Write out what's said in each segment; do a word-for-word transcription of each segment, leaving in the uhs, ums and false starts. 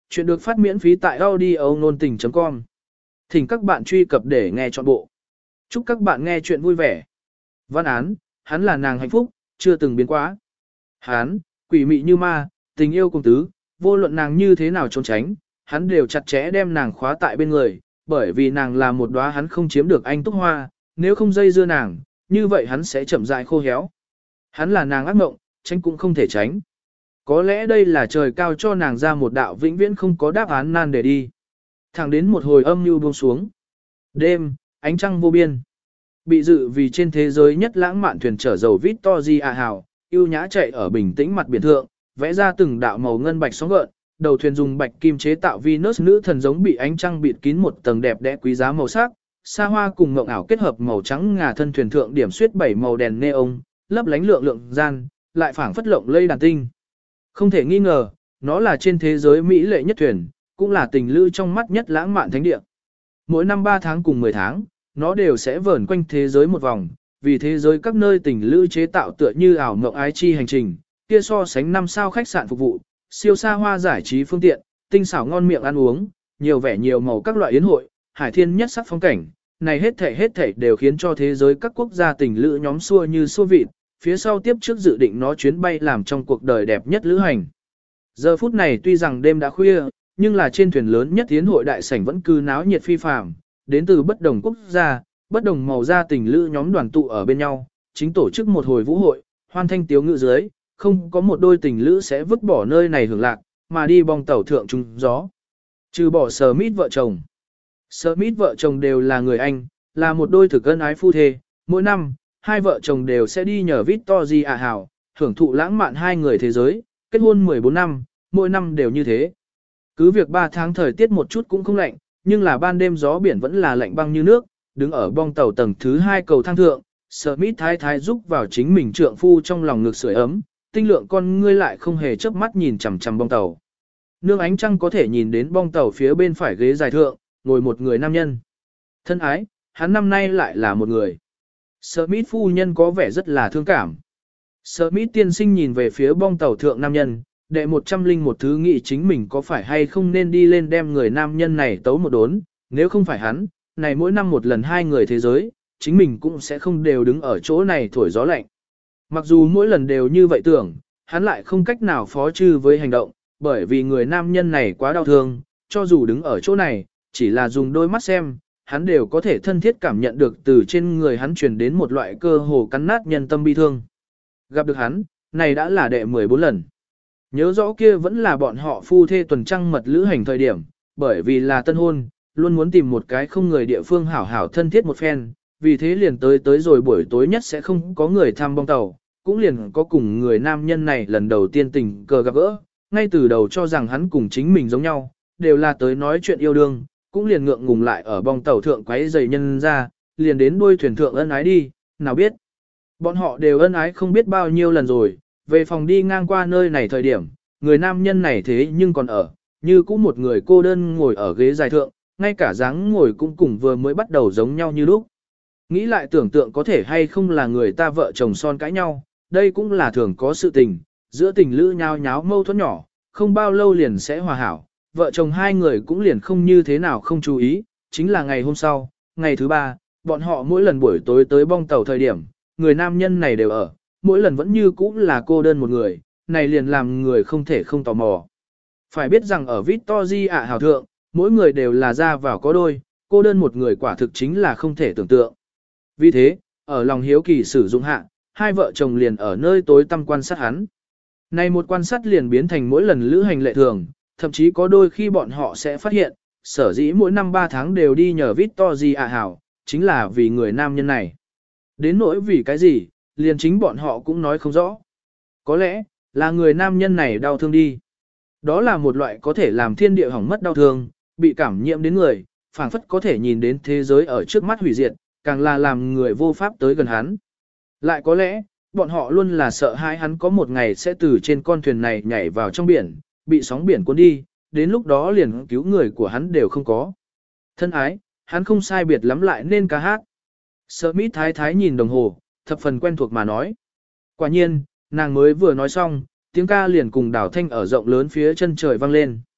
Chuyện được phát miễn phí tại audio nôn tình chấm com. Thỉnh các bạn truy cập để nghe trọn bộ. Chúc các bạn nghe chuyện vui vẻ. Văn án, hắn là nàng hạnh phúc, chưa từng biến quá. Hắn, quỷ mị như ma, tình yêu cùng tứ, vô luận nàng như thế nào trốn tránh, hắn đều chặt chẽ đem nàng khóa tại bên người, bởi vì nàng là một đóa hắn không chiếm được anh túc hoa, nếu không dây dưa nàng, như vậy hắn sẽ chậm rãi khô héo. Hắn là nàng ác mộng, tránh cũng không thể tránh. Có lẽ đây là trời cao cho nàng ra một đạo vĩnh viễn không có đáp án nan để đi. Thẳng đến một hồi âm mưu buông xuống. Đêm, ánh trăng vô biên. Bị dự vì trên thế giới nhất lãng mạn thuyền chở dầu Victory A Hào, yêu nhã chạy ở bình tĩnh mặt biển thượng, vẽ ra từng đạo màu ngân bạch sóng gợn, đầu thuyền dùng bạch kim chế tạo Venus nữ thần giống bị ánh trăng bịt kín một tầng đẹp đẽ quý giá màu sắc, xa hoa cùng mộng ảo kết hợp màu trắng ngà thân thuyền thượng điểm xuyết bảy màu đèn neon, lấp lánh lượng lượng gian, lại phảng phất lộng lây đàn tinh. Không thể nghi ngờ, nó là trên thế giới mỹ lệ nhất thuyền, cũng là tình lữ trong mắt nhất lãng mạn thánh địa. Mỗi năm ba tháng cùng mười tháng, nó đều sẽ vờn quanh thế giới một vòng, vì thế giới các nơi tình lữ chế tạo tựa như ảo mộng ái chi hành trình, kia so sánh năm sao khách sạn phục vụ, siêu xa hoa giải trí phương tiện, tinh xảo ngon miệng ăn uống, nhiều vẻ nhiều màu các loại yến hội, hải thiên nhất sắc phong cảnh, này hết thảy hết thảy đều khiến cho thế giới các quốc gia tình lữ nhóm xua như xua vịt, phía sau tiếp trước dự định nó chuyến bay làm trong cuộc đời đẹp nhất lữ hành. Giờ phút này tuy rằng đêm đã khuya, nhưng là trên thuyền lớn nhất tiến hội đại sảnh vẫn cứ náo nhiệt phi phàm, đến từ bất đồng quốc gia, bất đồng màu da tình lữ nhóm đoàn tụ ở bên nhau, chính tổ chức một hồi vũ hội, hoan thanh tiếu ngữ dưới, không có một đôi tình lữ sẽ vứt bỏ nơi này hưởng lạc, mà đi bong tàu thượng trung gió. Trừ bỏ Smith vợ chồng. Smith vợ chồng đều là người Anh, là một đôi thực ân ái phu thê, mỗi năm, hai vợ chồng đều sẽ đi nhờ Victory A Hào, hưởng thụ lãng mạn hai người thế giới, kết hôn mười bốn năm, mỗi năm đều như thế. Cứ việc ba tháng thời tiết một chút cũng không lạnh, nhưng là ban đêm gió biển vẫn là lạnh băng như nước, đứng ở bong tàu tầng thứ hai cầu thang thượng, Smith thái thái giúp vào chính mình trượng phu trong lòng ngực sưởi ấm, tinh lượng con ngươi lại không hề chớp mắt nhìn chằm chằm bong tàu. Nương ánh trăng có thể nhìn đến bong tàu phía bên phải ghế dài thượng, ngồi một người nam nhân. Thân ái, hắn năm nay lại là một người. Smith phu nhân có vẻ rất là thương cảm. Smith tiên sinh nhìn về phía bong tàu thượng nam nhân, đệ một trăm linh một thứ nghĩ chính mình có phải hay không nên đi lên đem người nam nhân này tấu một đốn, nếu không phải hắn, này mỗi năm một lần hai người thế giới, chính mình cũng sẽ không đều đứng ở chỗ này thổi gió lạnh. Mặc dù mỗi lần đều như vậy tưởng, hắn lại không cách nào phó trừ với hành động, bởi vì người nam nhân này quá đau thương, cho dù đứng ở chỗ này, chỉ là dùng đôi mắt xem, hắn đều có thể thân thiết cảm nhận được từ trên người hắn truyền đến một loại cơ hồ cắn nát nhân tâm bi thương. Gặp được hắn, này đã là đệ mười bốn lần. Nhớ rõ kia vẫn là bọn họ phu thê tuần trăng mật lữ hành thời điểm, bởi vì là tân hôn, luôn muốn tìm một cái không người địa phương hảo hảo thân thiết một phen, vì thế liền tới tới rồi buổi tối nhất sẽ không có người thăm bong tàu, cũng liền có cùng người nam nhân này lần đầu tiên tình cờ gặp gỡ, ngay từ đầu cho rằng hắn cùng chính mình giống nhau, đều là tới nói chuyện yêu đương, cũng liền ngượng ngùng lại ở bong tàu thượng quấy giày nhân ra, liền đến đuôi thuyền thượng ân ái đi, nào biết. Bọn họ đều ân ái không biết bao nhiêu lần rồi, về phòng đi ngang qua nơi này thời điểm, người nam nhân này thế nhưng còn ở, như cũng một người cô đơn ngồi ở ghế dài thượng, ngay cả dáng ngồi cũng cùng vừa mới bắt đầu giống nhau như lúc. Nghĩ lại tưởng tượng có thể hay không là người ta vợ chồng son cãi nhau, đây cũng là thường có sự tình, giữa tình lữ nháo nháo mâu thuẫn nhỏ, không bao lâu liền sẽ hòa hảo, vợ chồng hai người cũng liền không như thế nào không chú ý, chính là ngày hôm sau, ngày thứ ba, bọn họ mỗi lần buổi tối tới bong tàu thời điểm, người nam nhân này đều ở, mỗi lần vẫn như cũ là cô đơn một người, này liền làm người không thể không tò mò. Phải biết rằng ở Victory ạ hào thượng, mỗi người đều là ra vào có đôi, cô đơn một người quả thực chính là không thể tưởng tượng. Vì thế, ở lòng hiếu kỳ sử dụng hạ, hai vợ chồng liền ở nơi tối tăm quan sát hắn. Này một quan sát liền biến thành mỗi lần lữ hành lệ thường, thậm chí có đôi khi bọn họ sẽ phát hiện, sở dĩ mỗi năm ba tháng đều đi nhờ Victory ạ hào, chính là vì người nam nhân này. Đến nỗi vì cái gì, liền chính bọn họ cũng nói không rõ. Có lẽ, là người nam nhân này đau thương đi. Đó là một loại có thể làm thiên địa hỏng mất đau thương, bị cảm nhiễm đến người, phảng phất có thể nhìn đến thế giới ở trước mắt hủy diệt, càng là làm người vô pháp tới gần hắn. Lại có lẽ, bọn họ luôn là sợ hãi hắn có một ngày sẽ từ trên con thuyền này nhảy vào trong biển, bị sóng biển cuốn đi, đến lúc đó liền cứu người của hắn đều không có. Thân ái, hắn không sai biệt lắm lại nên ca hát. Smith thái thái nhìn đồng hồ, thập phần quen thuộc mà nói. Quả nhiên, nàng mới vừa nói xong, tiếng ca liền cùng đảo thanh ở rộng lớn phía chân trời vang lên.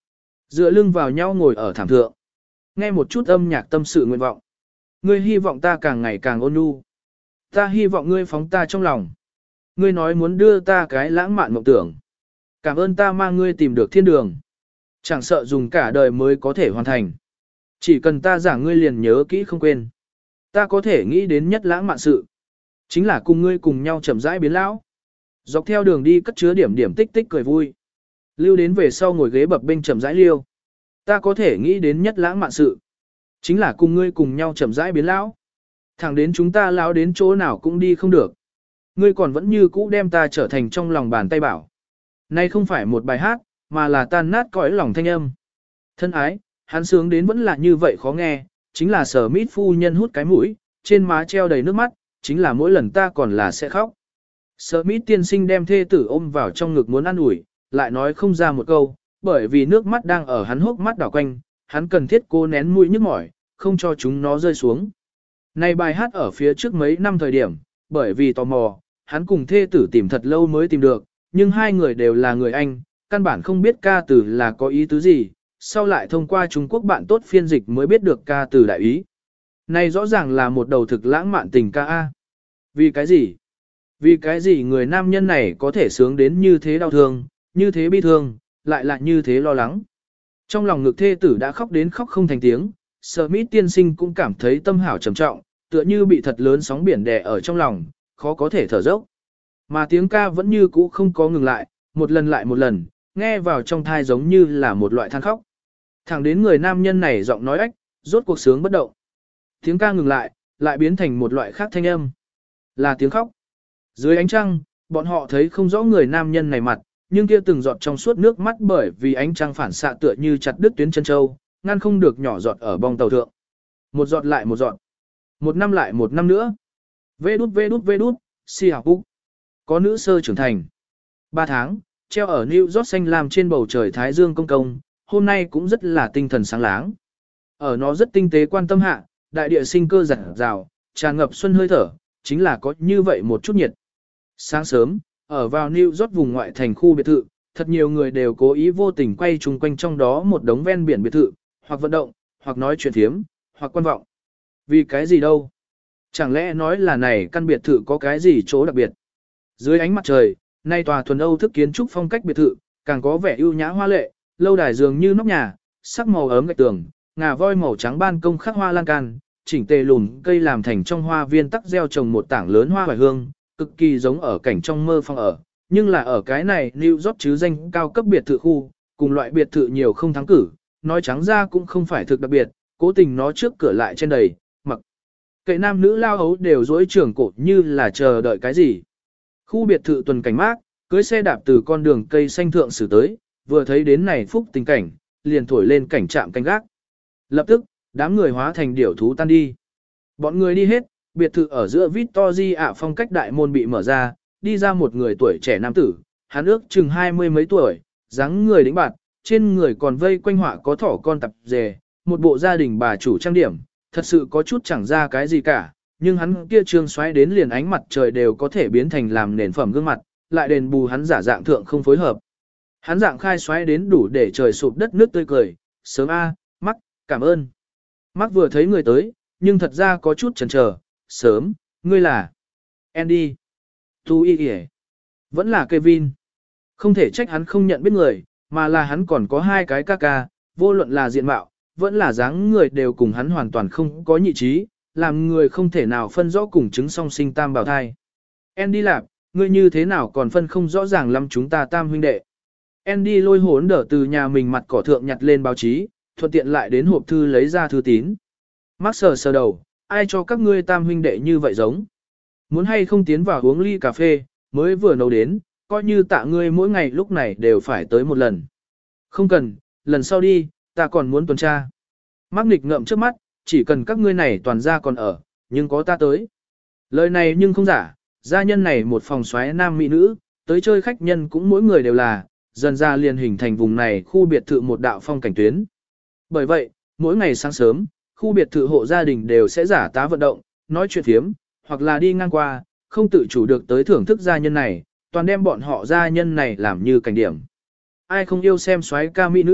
Dựa lưng vào nhau ngồi ở thảm thượng. Nghe một chút âm nhạc tâm sự nguyện vọng. Ngươi hy vọng ta càng ngày càng ôn nhu. Ta hy vọng ngươi phóng ta trong lòng. Ngươi nói muốn đưa ta cái lãng mạn mộng tưởng. Cảm ơn ta mang ngươi tìm được thiên đường. Chẳng sợ dùng cả đời mới có thể hoàn thành. Chỉ cần ta giảng ngươi liền nhớ kỹ không quên. Ta có thể nghĩ đến nhất lãng mạn sự. Chính là cùng ngươi cùng nhau chậm rãi biến lão. Dọc theo đường đi cất chứa điểm điểm tích tích cười vui. Lưu đến về sau ngồi ghế bập bênh chậm rãi liêu. Ta có thể nghĩ đến nhất lãng mạn sự. Chính là cùng ngươi cùng nhau chậm rãi biến lão. Thẳng đến chúng ta lão đến chỗ nào cũng đi không được. Ngươi còn vẫn như cũ đem ta trở thành trong lòng bàn tay bảo. Nay không phải một bài hát, mà là tan nát cõi lòng thanh âm. Thân ái, hắn sướng đến vẫn là như vậy khó nghe, chính là Sở Mít phu nhân hút cái mũi, trên má treo đầy nước mắt, chính là mỗi lần ta còn là sẽ khóc. Sở Mít tiên sinh đem thê tử ôm vào trong ngực muốn ăn ủi, lại nói không ra một câu, bởi vì nước mắt đang ở hắn hốc mắt đảo quanh, hắn cần thiết cố nén mũi nhức mỏi, không cho chúng nó rơi xuống. Này bài hát ở phía trước mấy năm thời điểm, bởi vì tò mò, hắn cùng thê tử tìm thật lâu mới tìm được, nhưng hai người đều là người Anh, căn bản không biết ca từ là có ý tứ gì, sau lại thông qua Trung Quốc bạn tốt phiên dịch mới biết được ca từ đại ý. Này rõ ràng là một đầu thực lãng mạn tình ca A. Vì cái gì? Vì cái gì người nam nhân này có thể sướng đến như thế đau thương, như thế bi thương, lại lại như thế lo lắng. Trong lòng ngực thê tử đã khóc đến khóc không thành tiếng, Smith tiên sinh cũng cảm thấy tâm hảo trầm trọng, tựa như bị thật lớn sóng biển đè ở trong lòng, khó có thể thở dốc. Mà tiếng ca vẫn như cũ không có ngừng lại, một lần lại một lần, nghe vào trong thai giống như là một loại than khóc. Thẳng đến người nam nhân này giọng nói ách, rốt cuộc sướng bất động. Tiếng ca ngừng lại, lại biến thành một loại khác thanh âm. Là tiếng khóc. Dưới ánh trăng, bọn họ thấy không rõ người nam nhân này mặt, nhưng kia từng giọt trong suốt nước mắt bởi vì ánh trăng phản xạ tựa như chặt đứt tuyến chân châu, ngăn không được nhỏ giọt ở bong tàu thượng. Một giọt lại một giọt. Một năm lại một năm nữa. Vê đút vê đút vê đút, si học úc. Có nữ sơ trưởng thành. Ba tháng, treo ở New York xanh lam trên bầu trời Thái Dương công công, hôm nay cũng rất là tinh thần sáng láng. Ở nó rất tinh tế quan tâm hạ, đại địa sinh cơ giặt rào, tràn ngập xuân hơi thở, chính là có như vậy một chút nhiệt. Sáng sớm, ở vào New York vùng ngoại thành khu biệt thự, thật nhiều người đều cố ý vô tình quay chung quanh trong đó một đống ven biển biệt thự, hoặc vận động, hoặc nói chuyện thiếm, hoặc quan vọng. Vì cái gì đâu? Chẳng lẽ nói là này căn biệt thự có cái gì chỗ đặc biệt? Dưới ánh mặt trời, nay tòa thuần Âu thức kiến trúc phong cách biệt thự, càng có vẻ ưu nhã hoa lệ, lâu đài dường như nóc nhà, sắc màu ấm gạch tường, ngà voi màu trắng ban công khắc hoa lan can, chỉnh tề lùn cây làm thành trong hoa viên tắc gieo trồng một tảng lớn hoa hoài hương, cực kỳ giống ở cảnh trong mơ phong ở. Nhưng là ở cái này New York chứ danh cao cấp biệt thự khu, cùng loại biệt thự nhiều không thắng cử, nói trắng ra cũng không phải thực đặc biệt, cố tình nó trước cửa lại trên đầy, mặc kệ nam nữ lao hấu đều dối trưởng cổ như là chờ đợi cái gì. Khu biệt thự tuần cảnh mát, cưới xe đạp từ con đường cây xanh thượng xử tới, vừa thấy đến này phúc tình cảnh, liền thổi lên cảnh trạm canh gác. Lập tức, đám người hóa thành điểu thú tan đi. Bọn người đi hết, biệt thự ở giữa Victory ạ phong cách đại môn bị mở ra, đi ra một người tuổi trẻ nam tử, hắn ước chừng hai mươi mấy tuổi, dáng người đĩnh bạt, trên người còn vây quanh họa có thỏ con tập dề, một bộ gia đình bà chủ trang điểm, thật sự có chút chẳng ra cái gì cả, nhưng hắn kia trương xoáy đến liền ánh mặt trời đều có thể biến thành làm nền phẩm gương mặt, lại đền bù hắn giả dạng thượng không phối hợp. Hắn dạng khai xoáy đến đủ để trời sụp đất nước tươi cười, sớm a, mắc, cảm ơn. Mắc vừa thấy người tới, nhưng thật ra có chút chần chờ, sớm, ngươi là Andy, Tu Y Y, vẫn là Kevin. Không thể trách hắn không nhận biết người, mà là hắn còn có hai cái ca ca, vô luận là diện mạo, vẫn là dáng người đều cùng hắn hoàn toàn không có nhị trí, làm người không thể nào phân rõ cùng chứng song sinh tam bào thai. Andy lạp, ngươi như thế nào còn phân không rõ ràng lắm chúng ta tam huynh đệ. Andy lôi hốn đỡ từ nhà mình mặt cỏ thượng nhặt lên báo chí, thuận tiện lại đến hộp thư lấy ra thư tín. Max sờ sờ đầu, ai cho các ngươi tam huynh đệ như vậy giống. Muốn hay không tiến vào uống ly cà phê, mới vừa nấu đến, coi như tạ ngươi mỗi ngày lúc này đều phải tới một lần. Không cần, lần sau đi, ta còn muốn tuần tra. Max nghịch ngậm trước mắt, chỉ cần các ngươi này toàn ra còn ở, nhưng có ta tới. Lời này nhưng không giả, gia nhân này một phòng xoáy nam mỹ nữ, tới chơi khách nhân cũng mỗi người đều là, dần ra liền hình thành vùng này khu biệt thự một đạo phong cảnh tuyến. Bởi vậy, mỗi ngày sáng sớm, khu biệt thự hộ gia đình đều sẽ giả tá vận động, nói chuyện thiếm, hoặc là đi ngang qua, không tự chủ được tới thưởng thức gia nhân này, toàn đem bọn họ gia nhân này làm như cảnh điểm. Ai không yêu xem xoáy ca mỹ nữ,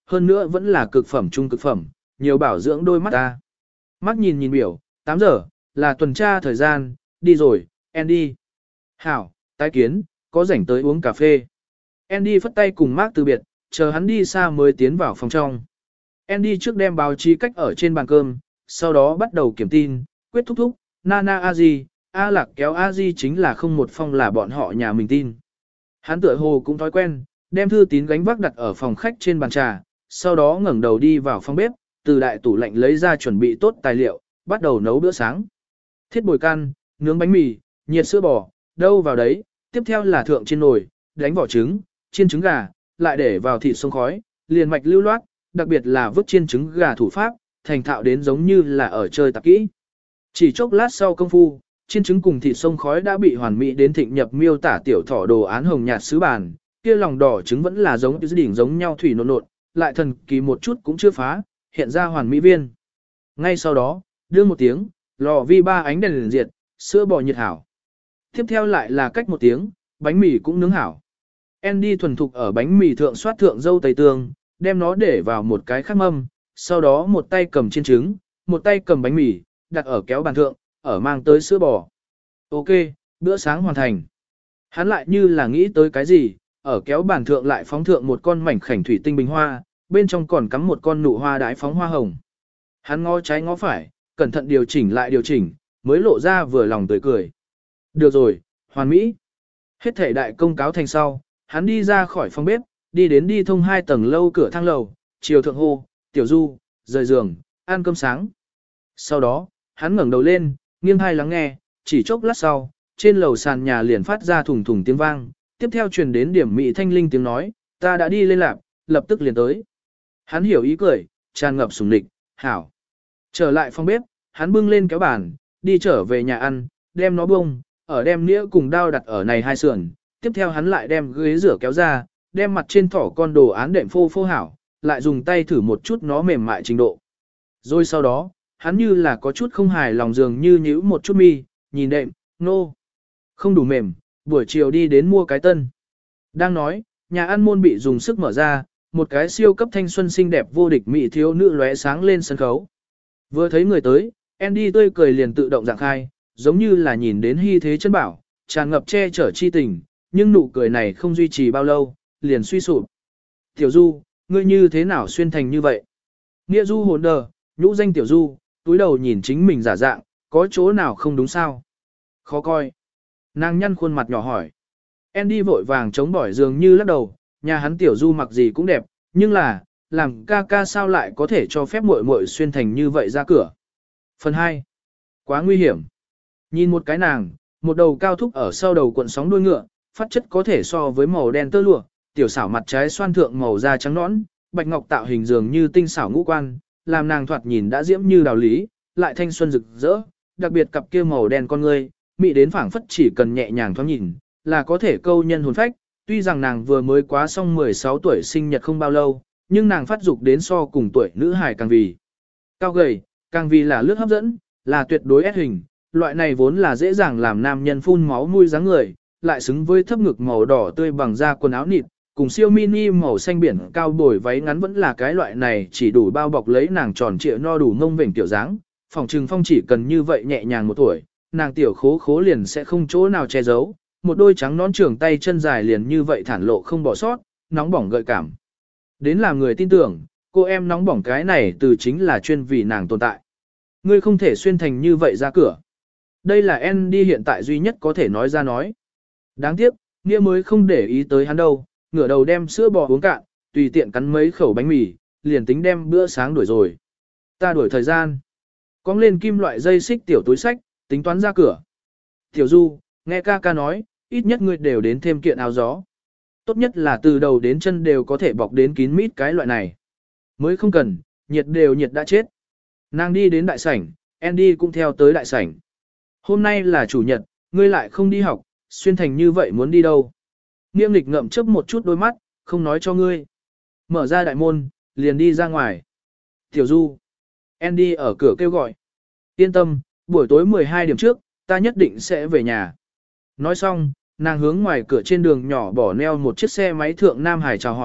hơn nữa vẫn là cực phẩm trung cực phẩm, nhiều bảo dưỡng đôi mắt ta. Mắt nhìn nhìn biểu, tám giờ, là tuần tra thời gian, đi rồi, Andy. Hảo, tái kiến, có rảnh tới uống cà phê. Andy phất tay cùng Mark từ biệt, chờ hắn đi xa mới tiến vào phòng trong. Andy trước đem báo chí cách ở trên bàn cơm, sau đó bắt đầu kiểm tin, quyết thúc thúc, Nana Aji, A Lạc kéo Aji chính là không một phong là bọn họ nhà mình tin. Hắn tựa hồ cũng thói quen, đem thư tín gánh vác đặt ở phòng khách trên bàn trà, sau đó ngẩng đầu đi vào phòng bếp, từ đại tủ lạnh lấy ra chuẩn bị tốt tài liệu, bắt đầu nấu bữa sáng. Thiết bồi can, nướng bánh mì, nhiệt sữa bò, đâu vào đấy, tiếp theo là thượng trên nồi, đánh vỏ trứng, chiên trứng gà, lại để vào thịt sông khói, liền mạch lưu loát, đặc biệt là vứt chiên trứng gà thủ pháp, thành thạo đến giống như là ở chơi tạp kỹ. Chỉ chốc lát sau công phu, chiên trứng cùng thịt sông khói đã bị hoàn mỹ đến thịnh nhập miêu tả tiểu thỏ đồ án hồng nhạt sứ bàn, kia lòng đỏ trứng vẫn là giống như đỉnh giống nhau thủy nộn nộn, lại thần kỳ một chút cũng chưa phá, hiện ra hoàn mỹ viên. Ngay sau đó, đưa một tiếng, lò vi ba ánh đèn liền diệt, sữa bò nhiệt hảo. Tiếp theo lại là cách một tiếng, bánh mì cũng nướng hảo. Andy thuần thục ở bánh mì thượng xoát thượng dâu tây tương, đem nó để vào một cái khắc mâm, sau đó một tay cầm chiên trứng, một tay cầm bánh mì, đặt ở kéo bàn thượng, ở mang tới sữa bò. Ok, bữa sáng hoàn thành. Hắn lại như là nghĩ tới cái gì, ở kéo bàn thượng lại phóng thượng một con mảnh khảnh thủy tinh bình hoa, bên trong còn cắm một con nụ hoa đái phóng hoa hồng. Hắn ngó trái ngó phải, cẩn thận điều chỉnh lại điều chỉnh, mới lộ ra vừa lòng tươi cười. Được rồi, hoàn mỹ. Hết thể đại công cáo thành sau, hắn đi ra khỏi phòng bếp, đi đến đi thông hai tầng lâu cửa thang lầu, chiều thượng hô, tiểu du, rời giường, ăn cơm sáng. Sau đó, hắn ngẩng đầu lên, nghiêng hai lắng nghe, chỉ chốc lát sau, trên lầu sàn nhà liền phát ra thùng thùng tiếng vang, tiếp theo truyền đến điểm mị thanh linh tiếng nói, ta đã đi lên lạp, lập tức liền tới. Hắn hiểu ý cười, tràn ngập sủng nịch, hảo. Trở lại phòng bếp, hắn bưng lên kéo bàn, đi trở về nhà ăn, đem nó bông, ở đem nĩa cùng dao đặt ở này hai sườn, tiếp theo hắn lại đem ghế rửa kéo ra, đem mặt trên thỏ con đồ án đệm phô phô hảo, lại dùng tay thử một chút nó mềm mại trình độ. Rồi sau đó, hắn như là có chút không hài lòng dường như nhíu một chút mi, nhìn đệm, nô, no. Không đủ mềm, buổi chiều đi đến mua cái tân. Đang nói, nhà ăn môn bị dùng sức mở ra, một cái siêu cấp thanh xuân xinh đẹp vô địch mỹ thiếu nữ lóe sáng lên sân khấu. Vừa thấy người tới, Andy tươi cười liền tự động dạng khai, giống như là nhìn đến hy thế chân bảo, tràn ngập che chở chi tình, nhưng nụ cười này không duy trì bao lâu, liền suy sụp. Tiểu Du, ngươi như thế nào xuyên thành như vậy? Nghĩa Du hồn đờ, nhũ danh Tiểu Du, túi đầu nhìn chính mình giả dạng, có chỗ nào không đúng sao? Khó coi. Nàng nhăn khuôn mặt nhỏ hỏi. Andy vội vàng chống bỏi dường như lắc đầu, nhà hắn Tiểu Du mặc gì cũng đẹp, nhưng là, làm ca ca sao lại có thể cho phép muội muội xuyên thành như vậy ra cửa. Phần hai. Quá nguy hiểm. Nhìn một cái nàng, một đầu cao thúc ở sau đầu cuộn sóng đuôi ngựa, phát chất có thể so với màu đen tơ lụa, tiểu xảo mặt trái xoan thượng màu da trắng nõn, bạch ngọc tạo hình dường như tinh xảo ngũ quan, làm nàng thoạt nhìn đã diễm như đào lý, lại thanh xuân rực rỡ, đặc biệt cặp kia màu đen con ngươi, mị đến phảng phất chỉ cần nhẹ nhàng thoáng nhìn, là có thể câu nhân hồn phách. Tuy rằng nàng vừa mới quá xong mười sáu tuổi sinh nhật không bao lâu, nhưng nàng phát dục đến so cùng tuổi nữ hài càng vì cao gầy, càng vì là lướt hấp dẫn, là tuyệt đối ép hình, loại này vốn là dễ dàng làm nam nhân phun máu mũi dáng người, lại xứng với thấp ngực màu đỏ tươi bằng da quần áo nịt, cùng siêu mini màu xanh biển cao bồi váy ngắn vẫn là cái loại này chỉ đủ bao bọc lấy nàng tròn trịa no đủ ngông vểnh tiểu dáng. Phòng trừng Phong chỉ cần như vậy nhẹ nhàng một tuổi, nàng tiểu khố khố liền sẽ không chỗ nào che giấu, một đôi trắng nón trưởng tay chân dài liền như vậy thản lộ không bỏ sót, nóng bỏng gợi cảm. Đến làm người tin tưởng, cô em nóng bỏng cái này từ chính là chuyên vì nàng tồn tại. Ngươi không thể xuyên thành như vậy ra cửa. Đây là Andy hiện tại duy nhất có thể nói ra nói. Đáng tiếc, Nghĩa mới không để ý tới hắn đâu, ngửa đầu đem sữa bò uống cạn, tùy tiện cắn mấy khẩu bánh mì, liền tính đem bữa sáng đuổi rồi. Ta đuổi thời gian. Cong lên kim loại dây xích tiểu túi sách, tính toán ra cửa. Tiểu Du, nghe ca ca nói, ít nhất ngươi đều đến thêm kiện áo gió. Tốt nhất là từ đầu đến chân đều có thể bọc đến kín mít cái loại này. Mới không cần, nhiệt đều nhiệt đã chết. Nàng đi đến đại sảnh, Andy cũng theo tới đại sảnh. Hôm nay là chủ nhật, ngươi lại không đi học, xuyên thành như vậy muốn đi đâu. Nghiêng lịch ngậm chớp một chút đôi mắt, không nói cho ngươi. Mở ra đại môn, liền đi ra ngoài. Tiểu Du. Andy ở cửa kêu gọi. Yên tâm, buổi tối mười hai điểm trước, ta nhất định sẽ về nhà. Nói xong, nàng hướng ngoài cửa trên đường nhỏ bỏ neo một chiếc xe máy thượng Nam Hải chào hỏi,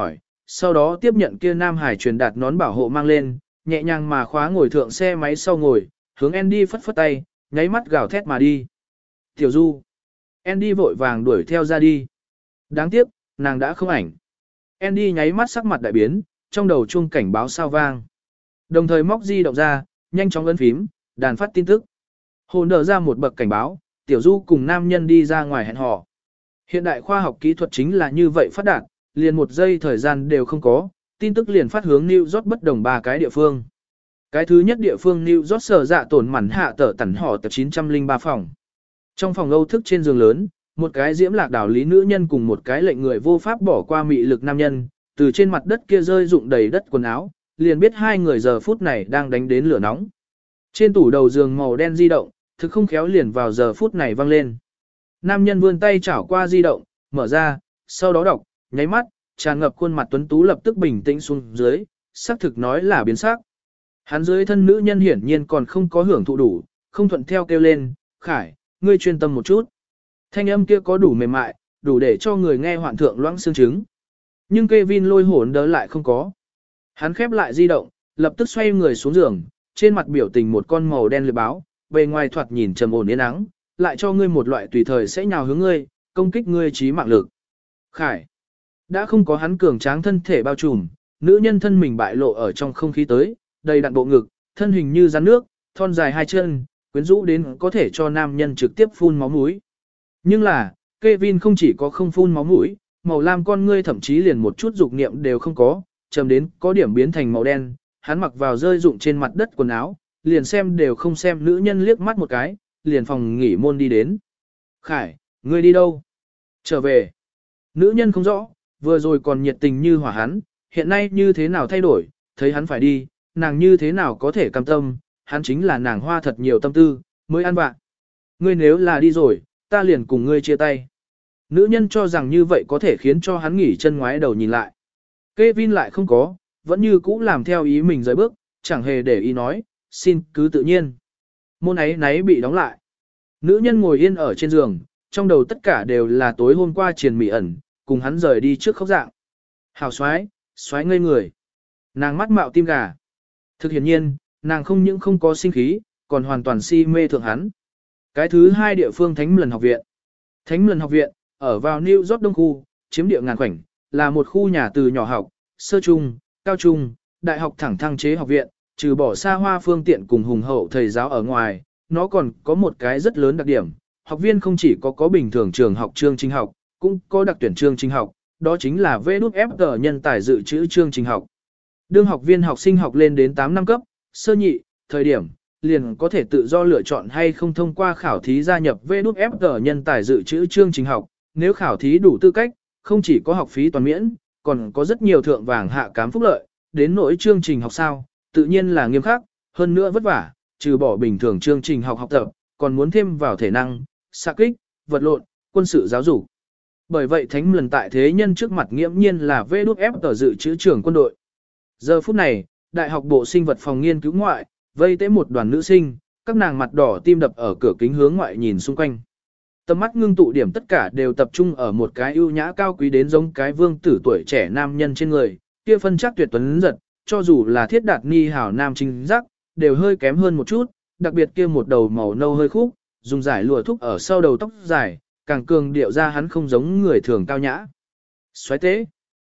sau đó tiếp nhận kia Nam Hải truyền đạt nón bảo hộ mang lên, nhẹ nhàng mà khóa ngồi thượng xe máy sau ngồi, hướng Andy phất phất tay, nháy mắt gào thét mà đi. Tiểu Du. Andy vội vàng đuổi theo ra đi. Đáng tiếc, nàng đã không ảnh. Andy nháy mắt sắc mặt đại biến, trong đầu chuông cảnh báo sao vang. Đồng thời móc di động ra, nhanh chóng ấn phím, đàn phát tin tức. Hồn đỡ ra một bậc cảnh báo, Tiểu Du cùng nam nhân đi ra ngoài hẹn hò. Hiện đại khoa học kỹ thuật chính là như vậy phát đạt, liền một giây thời gian đều không có, tin tức liền phát hướng New York bất đồng ba cái địa phương. Cái thứ nhất địa phương New York sở dạ tổn mảnh hạ tở tẩn họ tập chín trăm lẻ ba phòng. Trong phòng âu thức trên giường lớn, một cái diễm lạc đảo lý nữ nhân cùng một cái lệnh người vô pháp bỏ qua mị lực nam nhân, từ trên mặt đất kia rơi rụng đầy đất quần áo, liền biết hai người giờ phút này đang đánh đến lửa nóng. Trên tủ đầu giường màu đen di động, thực không khéo liền vào giờ phút này vang lên. Nam nhân vươn tay chảo qua di động, mở ra, sau đó đọc, nháy mắt, tràn ngập khuôn mặt tuấn tú lập tức bình tĩnh xuống dưới, xác thực nói là biến sắc. Hắn dưới thân nữ nhân hiển nhiên còn không có hưởng thụ đủ, không thuận theo kêu lên, Khải, ngươi chuyên tâm một chút. Thanh âm kia có đủ mềm mại, đủ để cho người nghe hoạn thượng loãng xương trứng. Nhưng Kevin lôi hồn đỡ lại không có. Hắn khép lại di động, lập tức xoay người xuống giường, trên mặt biểu tình một con màu đen liệp báo, bề ngoài thoạt nhìn trầm ổn yên ắng, lại cho ngươi một loại tùy thời sẽ nhào hướng ngươi, công kích ngươi trí mạng lực. Khải. Đã không có hắn cường tráng thân thể bao trùm, nữ nhân thân mình bại lộ ở trong không khí tới, đầy đặn bộ ngực, thân hình như rắn nước, thon dài hai chân, quyến rũ đến có thể cho nam nhân trực tiếp phun máu mũi. Nhưng là, Kevin không chỉ có không phun máu mũi, màu lam con ngươi thậm chí liền một chút dục niệm đều không có, trầm đến có điểm biến thành màu đen, hắn mặc vào rơi rụng trên mặt đất quần áo, liền xem đều không xem nữ nhân liếc mắt một cái, liền phòng nghỉ môn đi đến. Khải, ngươi đi đâu? Trở về. Nữ nhân không rõ, vừa rồi còn nhiệt tình như hỏa hắn, hiện nay như thế nào thay đổi, thấy hắn phải đi, nàng như thế nào có thể cam tâm, hắn chính là nàng hoa thật nhiều tâm tư, mới ăn bạn. Ngươi nếu là đi rồi, ta liền cùng ngươi chia tay. Nữ nhân cho rằng như vậy có thể khiến cho hắn nghỉ chân ngoái đầu nhìn lại. Kevin lại không có, vẫn như cũ làm theo ý mình rời bước, chẳng hề để ý nói, xin cứ tự nhiên. Môn ấy náy bị đóng lại. Nữ nhân ngồi yên ở trên giường, trong đầu tất cả đều là tối hôm qua triền mị ẩn, cùng hắn rời đi trước khóc dạng. Hào xoái, xoái ngây người. Nàng mắt mạo tim gà. Thực hiện nhiên, nàng không những không có sinh khí, còn hoàn toàn si mê thượng hắn. Cái thứ hai địa phương Thánh Lần học viện. Thánh Lần học viện, ở vào New York Đông khu, chiếm địa ngàn khoảnh, là một khu nhà từ nhỏ học, sơ trung, cao trung, đại học thẳng thăng chế học viện, trừ bỏ xa hoa phương tiện cùng hùng hậu thầy giáo ở ngoài, nó còn có một cái rất lớn đặc điểm. Học viên không chỉ có có bình thường trường học chương trình học, cũng có đặc tuyển chương trình học, đó chính là vê kép tê nhân tài dự trữ chương trình học. Đương học viên học sinh học lên đến tám năm cấp, sơ nhị, thời điểm, liền có thể tự do lựa chọn hay không thông qua khảo thí gia nhập vê kép tê nhân tài dự trữ chương trình học. Nếu khảo thí đủ tư cách, không chỉ có học phí toàn miễn, còn có rất nhiều thượng vàng hạ cám phúc lợi, đến nỗi chương trình học sao, tự nhiên là nghiêm khắc, hơn nữa vất vả, trừ bỏ bình thường chương trình học học tập, còn muốn thêm vào thể năng, xạ kích, vật lộn, quân sự giáo dục. Bởi vậy Thánh Lần tại thế nhân trước mặt nghiễm nhiên là vê kép tê dự trữ trưởng quân đội. Giờ phút này, Đại học Bộ Sinh vật phòng nghiên cứu ngoại, vây tế một đoàn nữ sinh, các nàng mặt đỏ tim đập ở cửa kính hướng ngoại nhìn xung quanh. Tầm mắt ngưng tụ điểm tất cả đều tập trung ở một cái ưu nhã cao quý đến giống cái vương tử tuổi trẻ nam nhân trên người, kia phân chắc tuyệt tuấn giật, cho dù là thiết đạt ni hảo nam chính giác, đều hơi kém hơn một chút, đặc biệt kia một đầu màu nâu hơi khúc, dùng giải lụa thúc ở sau đầu tóc dài, càng cường điệu ra hắn không giống người thường cao nhã. Xoáy tế.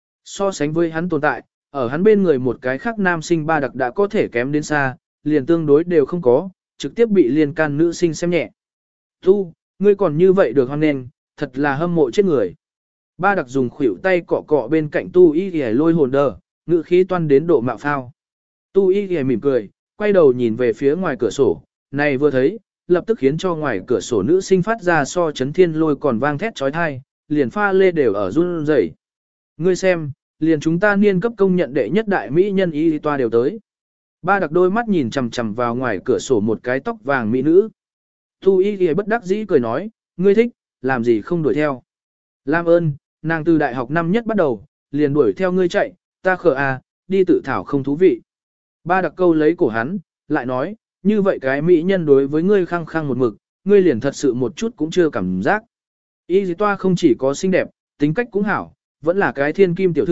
So sánh với hắn tồn tại, ở hắn bên người một cái khác nam sinh ba đặc đã có thể kém đến xa, liền tương đối đều không có, trực tiếp bị liên can nữ sinh xem nhẹ. Tu, ngươi còn như vậy được hoan nghênh, thật là hâm mộ chết người. Ba đặc dùng khuỷu tay cọ cọ bên cạnh tu y y lôi hồn đờ, ngự khí toan đến độ mạo phao. Tu y y mỉm cười, quay đầu nhìn về phía ngoài cửa sổ, này vừa thấy, lập tức khiến cho ngoài cửa sổ nữ sinh phát ra so chấn thiên lôi còn vang thét trói thai, liền pha lê đều ở run rẩy. Ngươi xem, liền chúng ta niên cấp công nhận đệ nhất đại mỹ nhân y toa đều tới. Ba đặc đôi mắt nhìn chằm chằm vào ngoài cửa sổ một cái tóc vàng mỹ nữ. Tu y y bất đắc dĩ cười nói, ngươi thích, làm gì không đuổi theo. Lam ơn, nàng từ đại học năm nhất bắt đầu, liền đuổi theo ngươi chạy, ta khờ à, đi tự thảo không thú vị. Ba đặc câu lấy cổ hắn, lại nói, như vậy cái mỹ nhân đối với ngươi khăng khăng một mực, ngươi liền thật sự một chút cũng chưa cảm giác. Y dì toa không chỉ có xinh đẹp, tính cách cũng hảo, vẫn là cái thiên kim tiểu thư,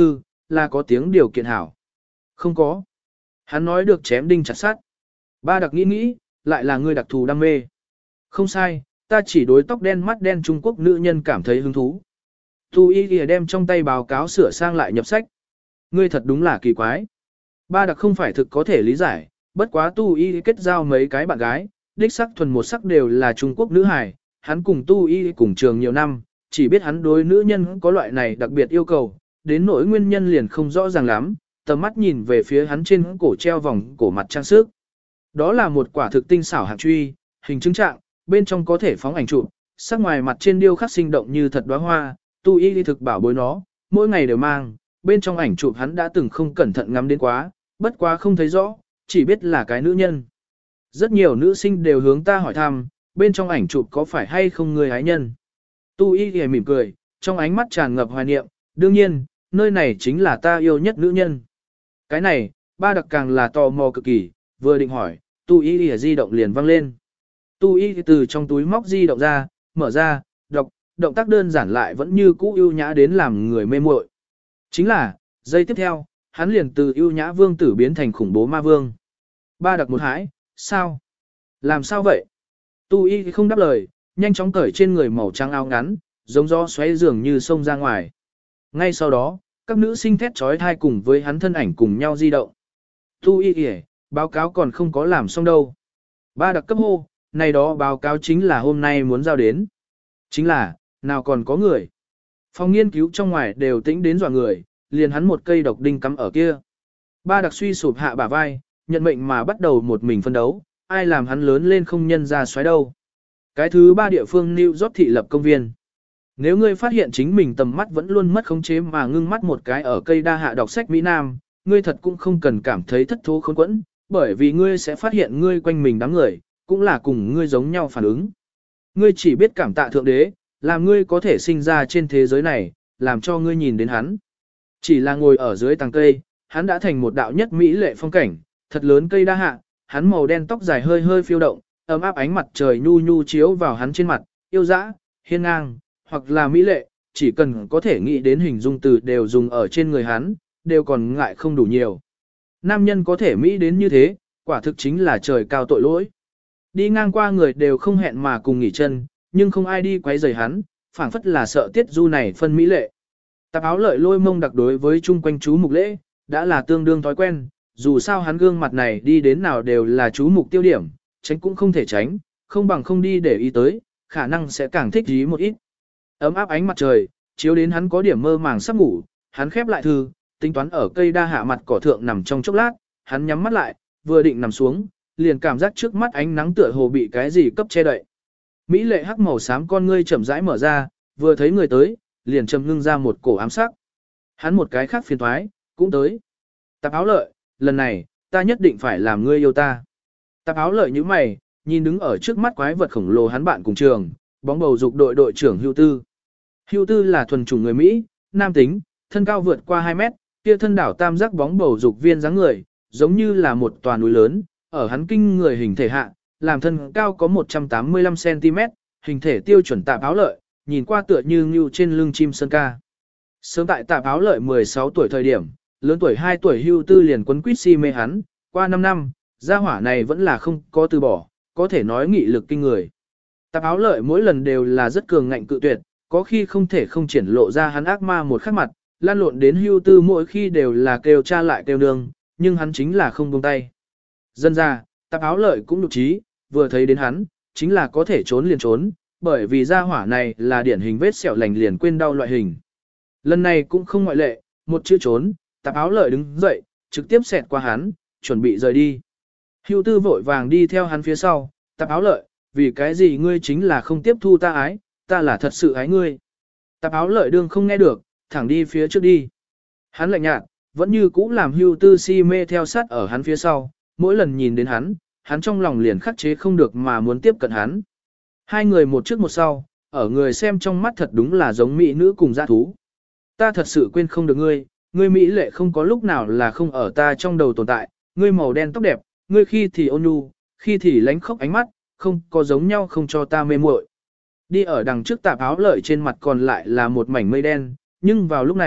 là có tiếng điều kiện hảo. Không có. Hắn nói được chém đinh chặt sắt. Ba đặc nghĩ nghĩ, lại là người đặc thù đam mê. Không sai, ta chỉ đối tóc đen mắt đen Trung Quốc nữ nhân cảm thấy hứng thú. Tu y kìa đem trong tay báo cáo sửa sang lại nhập sách. Ngươi thật đúng là kỳ quái. Ba đặc không phải thực có thể lý giải, bất quá tu y kết giao mấy cái bạn gái, đích sắc thuần một sắc đều là Trung Quốc nữ hài, hắn cùng tu y cùng trường nhiều năm, chỉ biết hắn đối nữ nhân có loại này đặc biệt yêu cầu, đến nỗi nguyên nhân liền không rõ ràng lắm, tầm mắt nhìn về phía hắn trên cổ treo vòng cổ mặt trang sức. Đó là một quả thực tinh xảo hạng truy, hình chứng trạng, bên trong có thể phóng ảnh chụp, sắc ngoài mặt trên điêu khắc sinh động như thật đóa hoa, tu y đi thực bảo bối nó, mỗi ngày đều mang, bên trong ảnh chụp hắn đã từng không cẩn thận ngắm đến quá, bất quá không thấy rõ, chỉ biết là cái nữ nhân. Rất nhiều nữ sinh đều hướng ta hỏi thăm, bên trong ảnh chụp có phải hay không người ái nhân. Tu y thì mỉm cười, trong ánh mắt tràn ngập hoài niệm, đương nhiên, nơi này chính là ta yêu nhất nữ nhân. Cái này, ba đặc càng là tò mò cực kỳ, vừa định hỏi, tu y thì di động liền vang lên. Tu y từ trong túi móc di động ra, mở ra, đọc, động tác đơn giản lại vẫn như cũ ưu nhã đến làm người mê muội. Chính là, giây tiếp theo, hắn liền từ ưu nhã vương tử biến thành khủng bố ma vương. Ba đặc một hãi, sao? Làm sao vậy? Tu y không đáp lời, nhanh chóng cởi trên người màu trắng áo ngắn, giống gió xoáy dường như xông ra ngoài. Ngay sau đó, các nữ sinh thét trói thai cùng với hắn thân ảnh cùng nhau di động. Tu y kìa, báo cáo còn không có làm xong đâu. Ba đặc cấp hô, này đó báo cáo chính là hôm nay muốn giao đến. Chính là, nào còn có người. Phòng nghiên cứu trong ngoài đều tĩnh đến dọa người, liền hắn một cây độc đinh cắm ở kia. Ba đặc suy sụp hạ bả vai, nhận mệnh mà bắt đầu một mình phân đấu, ai làm hắn lớn lên không nhân ra xoáy đâu. Cái thứ ba địa phương New York thị lập công viên. Nếu ngươi phát hiện chính mình tầm mắt vẫn luôn mất khống chế mà ngưng mắt một cái ở cây đa hạ đọc sách Mỹ Nam, ngươi thật cũng không cần cảm thấy thất thố khốn quẫn, bởi vì ngươi sẽ phát hiện ngươi quanh mình đám người, cũng là cùng ngươi giống nhau phản ứng. Ngươi chỉ biết cảm tạ Thượng Đế, làm ngươi có thể sinh ra trên thế giới này, làm cho ngươi nhìn đến hắn. Chỉ là ngồi ở dưới tàng cây, hắn đã thành một đạo nhất mỹ lệ phong cảnh, thật lớn cây đa hạ, hắn màu đen tóc dài hơi hơi phiêu động, ấm áp ánh mặt trời nhu nhu chiếu vào hắn trên mặt, yêu dã, hiên ngang, hoặc là mỹ lệ, chỉ cần có thể nghĩ đến hình dung từ đều dùng ở trên người hắn, đều còn ngại không đủ nhiều. Nam nhân có thể mỹ đến như thế, quả thực chính là trời cao tội lỗi. Đi ngang qua người đều không hẹn mà cùng nghỉ chân, nhưng không ai đi quấy rầy hắn, phảng phất là sợ tiết du này phân mỹ lệ. Tạp áo lợi lôi mông đặc đối với chung quanh chú mục lễ, đã là tương đương thói quen, dù sao hắn gương mặt này đi đến nào đều là chú mục tiêu điểm, tránh cũng không thể tránh, không bằng không đi để ý tới, khả năng sẽ càng thích ý một ít. Ấm áp ánh mặt trời, chiếu đến hắn có điểm mơ màng sắp ngủ, hắn khép lại thư, tính toán ở cây đa hạ mặt cỏ thượng nằm trong chốc lát, hắn nhắm mắt lại, vừa định nằm xuống, liền cảm giác trước mắt ánh nắng tựa hồ bị cái gì cấp che đậy. Mỹ lệ hắc màu xám con ngươi chậm rãi mở ra, vừa thấy người tới, liền châm ngưng ra một cổ ám sắc. Hắn một cái khác phiền thoái, cũng tới. Tạp áo lợi, lần này, ta nhất định phải làm ngươi yêu ta. Tạp áo lợi như mày, nhìn đứng ở trước mắt quái vật khổng lồ hắn bạn cùng trường, bóng bầu dục đội đội trưởng Hưu Tư. Hưu Tư là thuần chủng người Mỹ, nam tính, thân cao vượt qua hai mét, kia thân đảo tam giác bóng bầu dục viên dáng người, giống như là một tòa núi lớn, ở hắn kinh người hình thể hạ, làm thân cao có một trăm tám mươi lăm xăng ti mét, hình thể tiêu chuẩn tạp áo lợi, nhìn qua tựa như ngưu trên lưng chim sơn ca. Sớm tại tạp áo lợi mười sáu tuổi thời điểm, lớn tuổi hai tuổi Hưu Tư liền quấn quýt si mê hắn, qua năm năm, gia hỏa này vẫn là không có từ bỏ, có thể nói nghị lực kinh người. Tạp áo lợi mỗi lần đều là rất cường ngạnh cự tuyệt, có khi không thể không triển lộ ra hắn ác ma một khắc mặt, lan lộn đến Hưu Tư mỗi khi đều là kêu cha lại kêu nương, nhưng hắn chính là không buông tay. Dân ra, tạp áo lợi cũng nhục trí, vừa thấy đến hắn, chính là có thể trốn liền trốn, bởi vì gia hỏa này là điển hình vết sẹo lành liền quên đau loại hình. Lần này cũng không ngoại lệ, một chữ trốn, tạp áo lợi đứng dậy, trực tiếp xẹt qua hắn, chuẩn bị rời đi. Hưu Tư vội vàng đi theo hắn phía sau, tạp áo lợi, vì cái gì ngươi chính là không tiếp thu ta ái, ta là thật sự ái ngươi. Tạp áo lợi đương không nghe được, thẳng đi phía trước đi. Hắn lạnh nhạt, vẫn như cũ làm Hưu Tư si mê theo sát ở hắn phía sau, mỗi lần nhìn đến hắn, hắn trong lòng liền khắc chế không được mà muốn tiếp cận hắn. Hai người một trước một sau, ở người xem trong mắt thật đúng là giống mỹ nữ cùng dã thú. Ta thật sự quên không được ngươi, ngươi mỹ lệ không có lúc nào là không ở ta trong đầu tồn tại, ngươi màu đen tóc đẹp, ngươi khi thì ôn nhu, khi thì lánh khóc ánh mắt, không có giống nhau không cho ta mê muội. Đi ở đằng trước tạp áo lợi trên mặt còn lại là một mảnh mây đen, nhưng vào lúc này,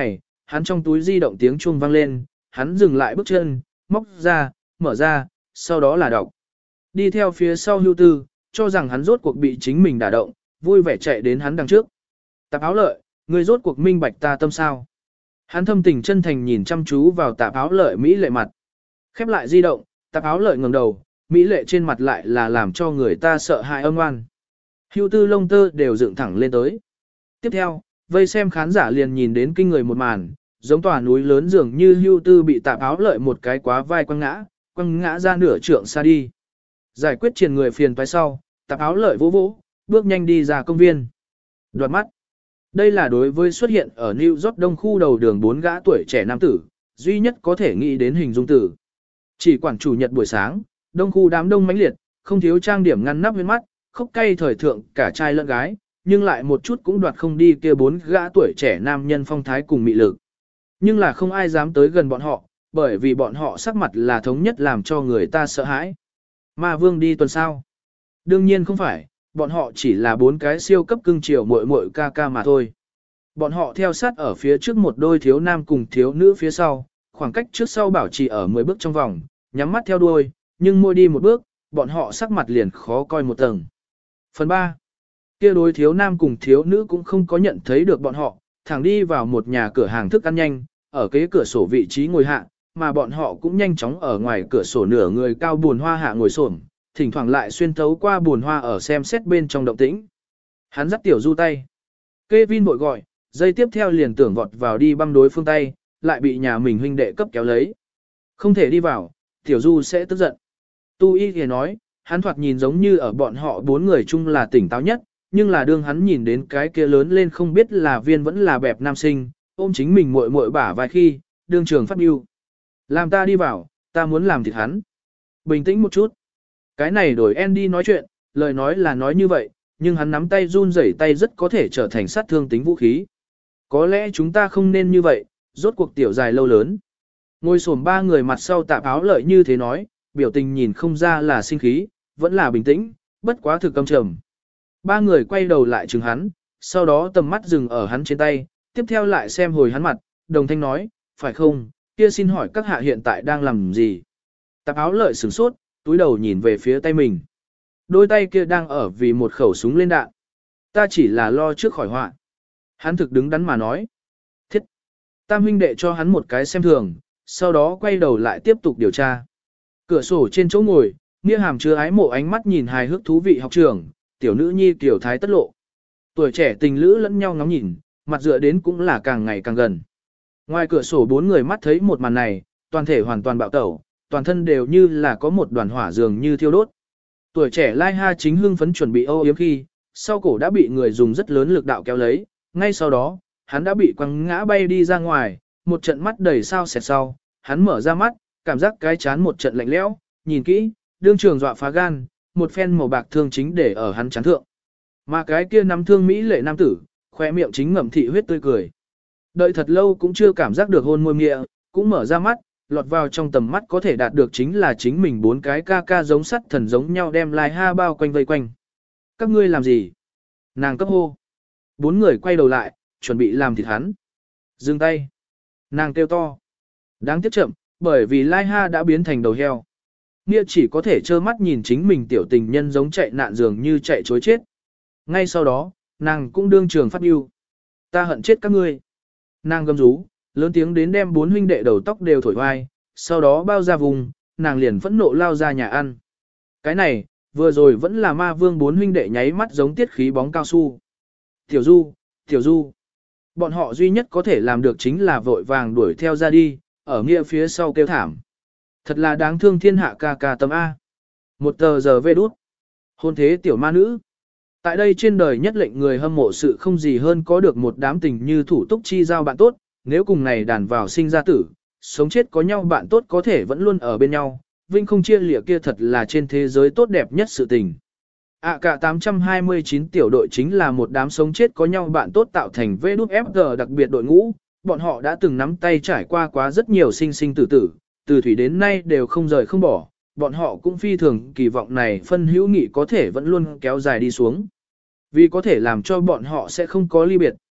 hắn trong túi di động tiếng chuông vang lên, hắn dừng lại bước chân, móc ra, mở ra, sau đó là đọc. Đi theo phía sau Hưu Tư, cho rằng hắn rốt cuộc bị chính mình đả động, vui vẻ chạy đến hắn đằng trước. Tạp Áo Lợi, ngươi rốt cuộc minh bạch ta tâm sao? Hắn thâm tình chân thành nhìn chăm chú vào Tạp Áo Lợi mỹ lệ mặt. Khép lại di động, Tạp Áo Lợi ngẩng đầu, mỹ lệ trên mặt lại là làm cho người ta sợ hãi âm oan. Hưu Tư lông tơ đều dựng thẳng lên tới. Tiếp theo, vây xem khán giả liền nhìn đến kinh người một màn, giống tòa núi lớn dường như Hưu Tư bị Tạp Áo Lợi một cái quá vai quăng ngã, quăng ngã ra nửa trượng xa đi. Giải quyết triền người phiền toái sau, Tạp Áo Lợi vỗ vỗ, bước nhanh đi ra công viên. Đoạt mắt. Đây là đối với xuất hiện ở New York đông khu đầu đường bốn gã tuổi trẻ nam tử, duy nhất có thể nghĩ đến hình dung tử. Chỉ quản chủ nhật buổi sáng, đông khu đám đông mãnh liệt, không thiếu trang điểm ngăn nắp bên mắt, khốc cay thời thượng cả trai lẫn gái, nhưng lại một chút cũng đoạt không đi kia bốn gã tuổi trẻ nam nhân phong thái cùng mị lực. Nhưng là không ai dám tới gần bọn họ, bởi vì bọn họ sắc mặt là thống nhất làm cho người ta sợ hãi. Ma Vương đi tuần sao? Đương nhiên không phải, bọn họ chỉ là bốn cái siêu cấp cưng chiều muội muội ca ca mà thôi. Bọn họ theo sát ở phía trước một đôi thiếu nam cùng thiếu nữ phía sau, khoảng cách trước sau bảo trì ở mười bước trong vòng, nhắm mắt theo đuôi, nhưng mỗi đi một bước, bọn họ sắc mặt liền khó coi một tầng. Phần ba. Kia đối thiếu nam cùng thiếu nữ cũng không có nhận thấy được bọn họ, thẳng đi vào một nhà cửa hàng thức ăn nhanh, ở kế cửa sổ vị trí ngồi hạ, mà bọn họ cũng nhanh chóng ở ngoài cửa sổ nửa người cao buồn hoa hạ ngồi xổm, thỉnh thoảng lại xuyên thấu qua buồn hoa ở xem xét bên trong động tĩnh. Hắn dắt Tiểu Du tay. Kevin vội gọi, dây tiếp theo liền tưởng vọt vào đi băm đối phương tay, lại bị nhà mình huynh đệ cấp kéo lấy. Không thể đi vào, Tiểu Du sẽ tức giận. Tu Y thì nói, hắn thoạt nhìn giống như ở bọn họ bốn người chung là tỉnh táo nhất, nhưng là đương hắn nhìn đến cái kia lớn lên không biết là viên vẫn là bẹp nam sinh, ôm chính mình muội muội bả vài khi, đương trường phát biêu. Làm ta đi vào, ta muốn làm thịt hắn. Bình tĩnh một chút. Cái này đổi Andy nói chuyện, lời nói là nói như vậy, nhưng hắn nắm tay run rẩy tay rất có thể trở thành sát thương tính vũ khí. Có lẽ chúng ta không nên như vậy, rốt cuộc tiểu dài lâu lớn. Ngồi xổm ba người mặt sau Tạp Áo Lợi như thế nói, biểu tình nhìn không ra là sinh khí, vẫn là bình tĩnh, bất quá thực căm trầm. Ba người quay đầu lại chừng hắn, sau đó tầm mắt dừng ở hắn trên tay, tiếp theo lại xem hồi hắn mặt, đồng thanh nói, phải không, kia xin hỏi các hạ hiện tại đang làm gì? Tạp Áo Lợi sửng sốt, túi đầu nhìn về phía tay mình. Đôi tay kia đang ở vì một khẩu súng lên đạn. Ta chỉ là lo trước khỏi họa. Hắn thực đứng đắn mà nói. Thiết. Tam huynh đệ cho hắn một cái xem thường, sau đó quay đầu lại tiếp tục điều tra. Cửa sổ trên chỗ ngồi, Nghĩa Hàm chứa ái mộ ánh mắt nhìn hài hước thú vị học trưởng, tiểu nữ nhi tiểu thái tất lộ. Tuổi trẻ tình lữ lẫn nhau ngắm nhìn, mặt dựa đến cũng là càng ngày càng gần. Ngoài cửa sổ bốn người mắt thấy một màn này, toàn thể hoàn toàn bạo tẩu, toàn thân đều như là có một đoàn hỏa dường như thiêu đốt. Tuổi trẻ Lai Ha chính hưng phấn chuẩn bị âu yếm khi, sau cổ đã bị người dùng rất lớn lực đạo kéo lấy, ngay sau đó, hắn đã bị quăng ngã bay đi ra ngoài, một trận mắt đầy sao sẹt sau, hắn mở ra mắt, cảm giác cái chán một trận lạnh lẽo, nhìn kỹ, đương trường dọa phá gan, một phen màu bạc thương chính để ở hắn chán thượng. Mà cái kia nắm thương mỹ lệ nam tử, khóe miệng chính ngậm thị huyết tươi cười. Đợi thật lâu cũng chưa cảm giác được hôn môi mịa, cũng mở ra mắt, lọt vào trong tầm mắt có thể đạt được chính là chính mình bốn cái ca ca giống sắt thần giống nhau đem Lai Ha bao quanh vây quanh. Các ngươi làm gì? Nàng cấp hô. Bốn người quay đầu lại, chuẩn bị làm thịt hắn. Dừng tay. Nàng kêu to. Đáng tiếc chậm, bởi vì Lai Ha đã biến thành đầu heo. Nghĩa chỉ có thể trơ mắt nhìn chính mình tiểu tình nhân giống chạy nạn dường như chạy chối chết. Ngay sau đó, nàng cũng đương trường phát biêu. Ta hận chết các ngươi. Nàng gầm rú, lớn tiếng đến đem bốn huynh đệ đầu tóc đều thổi vai, sau đó bao ra vùng, nàng liền phẫn nộ lao ra nhà ăn. Cái này, vừa rồi vẫn là Ma Vương bốn huynh đệ nháy mắt giống tiết khí bóng cao su. Tiểu Du, Tiểu Du. Bọn họ duy nhất có thể làm được chính là vội vàng đuổi theo ra đi, ở Nghĩa phía sau kêu thảm. Thật là đáng thương thiên hạ ca ca tâm A. Một tờ giờ về đút. Hôn thế tiểu ma nữ. Tại đây trên đời nhất lệnh người hâm mộ sự không gì hơn có được một đám tình như thủ túc chi giao bạn tốt, nếu cùng này đàn vào sinh ra tử, sống chết có nhau bạn tốt có thể vẫn luôn ở bên nhau, vinh không chia lìa kia thật là trên thế giới tốt đẹp nhất sự tình. À cả tám trăm hai mươi chín tiểu đội chính là một đám sống chết có nhau bạn tốt tạo thành vê đút ép giê đặc biệt đội ngũ, bọn họ đã từng nắm tay trải qua quá rất nhiều sinh sinh tử tử, từ thủy đến nay đều không rời không bỏ, bọn họ cũng phi thường kỳ vọng này phân hữu nghị có thể vẫn luôn kéo dài đi xuống. Vì có thể làm cho bọn họ sẽ không có ly biệt,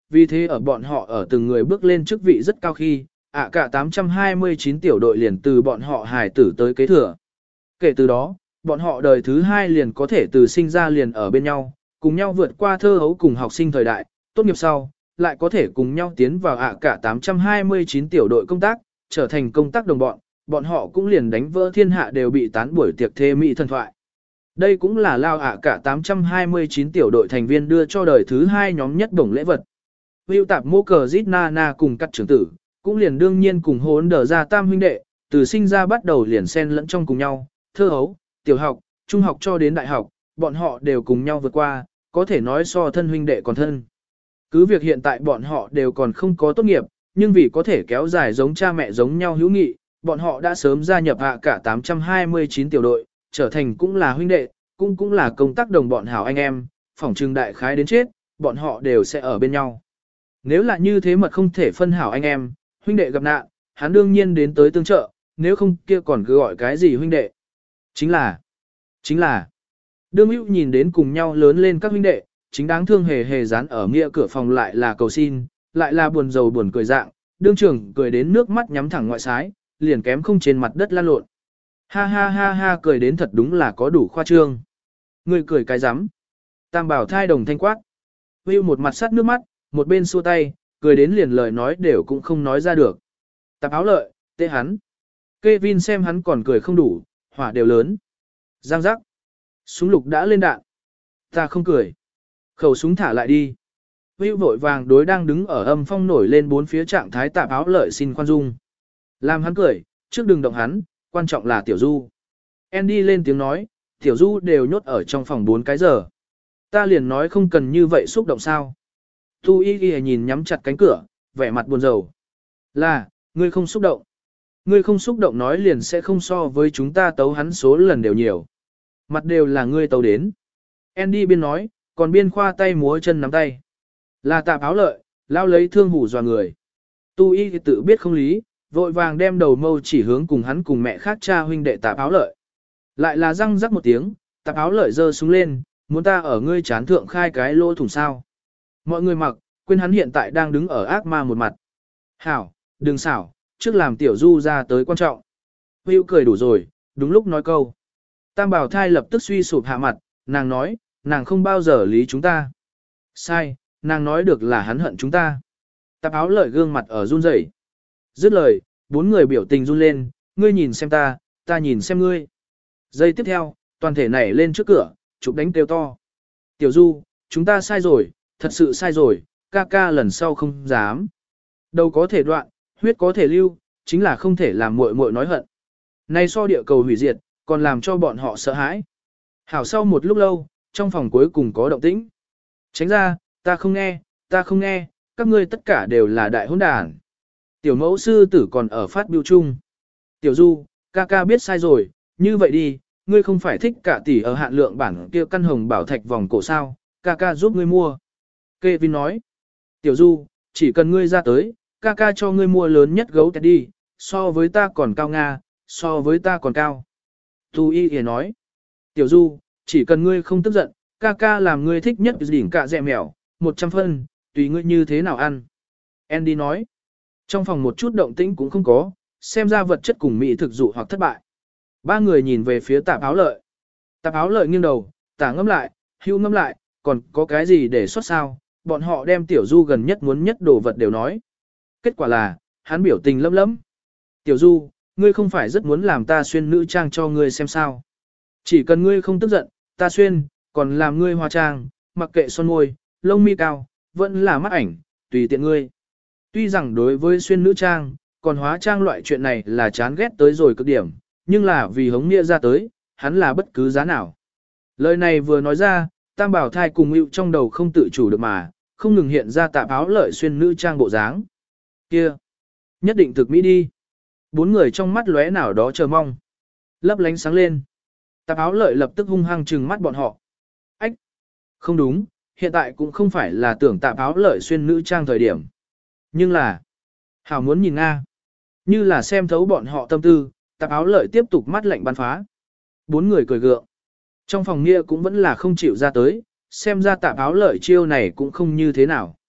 vì thế ở bọn họ ở từng người bước lên chức vị rất cao khi, ạ cả tám trăm hai mươi chín tiểu đội liền từ bọn họ hài tử tới kế thừa. Kể từ đó, bọn họ đời thứ hai liền có thể từ sinh ra liền ở bên nhau, cùng nhau vượt qua thơ hấu cùng học sinh thời đại, tốt nghiệp sau, lại có thể cùng nhau tiến vào ạ cả tám trăm hai mươi chín tiểu đội công tác, trở thành công tác đồng bọn, bọn họ cũng liền đánh vỡ thiên hạ đều bị tán buổi tiệc thê mỹ thần thoại. Đây cũng là lao ạ cả tám trăm hai mươi chín tiểu đội thành viên đưa cho đời thứ hai nhóm nhất đồng lễ vật. Hữu tạp mô cờ Zit Nana cùng các trưởng tử, cũng liền đương nhiên cùng hốn đờ ra tam huynh đệ, từ sinh ra bắt đầu liền xen lẫn trong cùng nhau, thơ hấu, tiểu học, trung học cho đến đại học, bọn họ đều cùng nhau vượt qua, có thể nói so thân huynh đệ còn thân. Cứ việc hiện tại bọn họ đều còn không có tốt nghiệp, nhưng vì có thể kéo dài giống cha mẹ giống nhau hữu nghị, bọn họ đã sớm gia nhập hạ cả tám trăm hai mươi chín tiểu đội, trở thành cũng là huynh đệ, cũng cũng là công tác đồng bọn hảo anh em, phỏng trừng đại khái đến chết, bọn họ đều sẽ ở bên nhau. Nếu là như thế mật không thể phân hảo anh em, huynh đệ gặp nạn, hắn đương nhiên đến tới tương trợ, nếu không kia còn cứ gọi cái gì huynh đệ. Chính là, chính là, đương hữu nhìn đến cùng nhau lớn lên các huynh đệ, chính đáng thương hề hề dán ở nghĩa cửa phòng lại là cầu xin, lại là buồn rầu buồn cười dạng, đương trưởng cười đến nước mắt nhắm thẳng ngoại sái, liền kém không trên mặt đất lan lộn. Ha ha ha ha cười đến thật đúng là có đủ khoa trương. Người cười cái rắm Tam bảo thai đồng thanh quát. Hữu một mặt sắt nước mắt, một bên xua tay, cười đến liền lời nói đều cũng không nói ra được. Tạp áo lợi, tê hắn. Kevin xem hắn còn cười không đủ, hỏa đều lớn. Giang giác. Súng lục đã lên đạn. Ta không cười. Khẩu súng thả lại đi. Hữu vội vàng đối đang đứng ở âm phong nổi lên bốn phía trạng thái tạp áo lợi xin khoan dung. Làm hắn cười, trước đừng động hắn, quan trọng là Tiểu Du. Andy lên tiếng nói, Tiểu Du đều nhốt ở trong phòng bốn cái giờ. Ta liền nói không cần như vậy xúc động sao. Tu Y Y nhìn nhắm chặt cánh cửa, vẻ mặt buồn rầu. Là, ngươi không xúc động. Ngươi không xúc động nói liền sẽ không so với chúng ta tấu hắn số lần đều nhiều. Mặt đều là ngươi tấu đến. Andy biên nói, còn biên khoa tay múa chân nắm tay. Là tạp áo lợi, lao lấy thương hủ dọa người. Tu Y tự biết không lý, vội vàng đem đầu mâu chỉ hướng cùng hắn cùng mẹ khác cha huynh đệ tạp áo lợi. Lại là răng rắc một tiếng, tạp áo lợi giơ xuống lên, muốn ta ở ngươi chán thượng khai cái lỗ thủng sao. Mọi người mặc, quên hắn hiện tại đang đứng ở ác ma một mặt. Hảo, đừng xảo, trước làm Tiểu Du ra tới quan trọng. Hữu cười đủ rồi, đúng lúc nói câu. Tam bảo thai lập tức suy sụp hạ mặt, nàng nói, nàng không bao giờ lý chúng ta. Sai, nàng nói được là hắn hận chúng ta. Tạp áo lợi gương mặt ở run rẩy. Dứt lời, bốn người biểu tình run lên, ngươi nhìn xem ta, ta nhìn xem ngươi. Giây tiếp theo, toàn thể nảy lên trước cửa, chụp đánh kêu to. Tiểu Du, chúng ta sai rồi, thật sự sai rồi, ca ca lần sau không dám. Đầu có thể đoạn, huyết có thể lưu, chính là không thể làm muội muội nói hận. Nay so địa cầu hủy diệt, còn làm cho bọn họ sợ hãi. Hảo sau một lúc lâu, trong phòng cuối cùng có động tĩnh. Tránh ra, ta không nghe, ta không nghe, các ngươi tất cả đều là đại hỗn đản. Tiểu mẫu sư tử còn ở phát biểu chung. Tiểu Du, ca ca biết sai rồi, như vậy đi, ngươi không phải thích cả tỷ ở hạn lượng bản kia căn hồng bảo thạch vòng cổ sao, ca ca giúp ngươi mua. Kevin nói, Tiểu Du, chỉ cần ngươi ra tới, ca ca cho ngươi mua lớn nhất gấu tẹt đi, so với ta còn cao Nga, so với ta còn cao. Tu Y Y nói, Tiểu Du, chỉ cần ngươi không tức giận, ca ca làm ngươi thích nhất đỉnh cả dẹ mèo, một trăm phân, tùy ngươi như thế nào ăn. Andy nói, trong phòng một chút động tĩnh cũng không có, xem ra vật chất cùng mỹ thực dụ hoặc thất bại. Ba người nhìn về phía tạp áo lợi. Tạp áo lợi nghiêng đầu, tả ngâm lại, hưu ngâm lại, còn có cái gì để xuất sao, bọn họ đem Tiểu Du gần nhất muốn nhất đồ vật đều nói. Kết quả là, hắn biểu tình lấm lấm. Tiểu Du, ngươi không phải rất muốn làm ta xuyên nữ trang cho ngươi xem sao. Chỉ cần ngươi không tức giận, ta xuyên, còn làm ngươi hóa trang, mặc kệ son môi, lông mi cao, vẫn là mắt ảnh, tùy tiện ngươi. Tuy rằng đối với xuyên nữ trang, còn hóa trang loại chuyện này là chán ghét tới rồi cực điểm, nhưng là vì hống nghĩa ra tới, hắn là bất cứ giá nào. Lời này vừa nói ra, tam bảo thai cùng hữu trong đầu không tự chủ được mà, không ngừng hiện ra tạp áo lợi xuyên nữ trang bộ dáng. Kia, nhất định thực mỹ đi. Bốn người trong mắt lóe nào đó chờ mong. Lấp lánh sáng lên. Tạp áo lợi lập tức hung hăng trừng mắt bọn họ. Ách! Không đúng, hiện tại cũng không phải là tưởng tạp áo lợi xuyên nữ trang thời điểm. Nhưng là, hảo muốn nhìn Nga. Như là xem thấu bọn họ tâm tư, tạp áo lợi tiếp tục mắt lạnh bắn phá. Bốn người cười gượng. Trong phòng nghĩa cũng vẫn là không chịu ra tới, xem ra tạp áo lợi chiêu này cũng không như thế nào.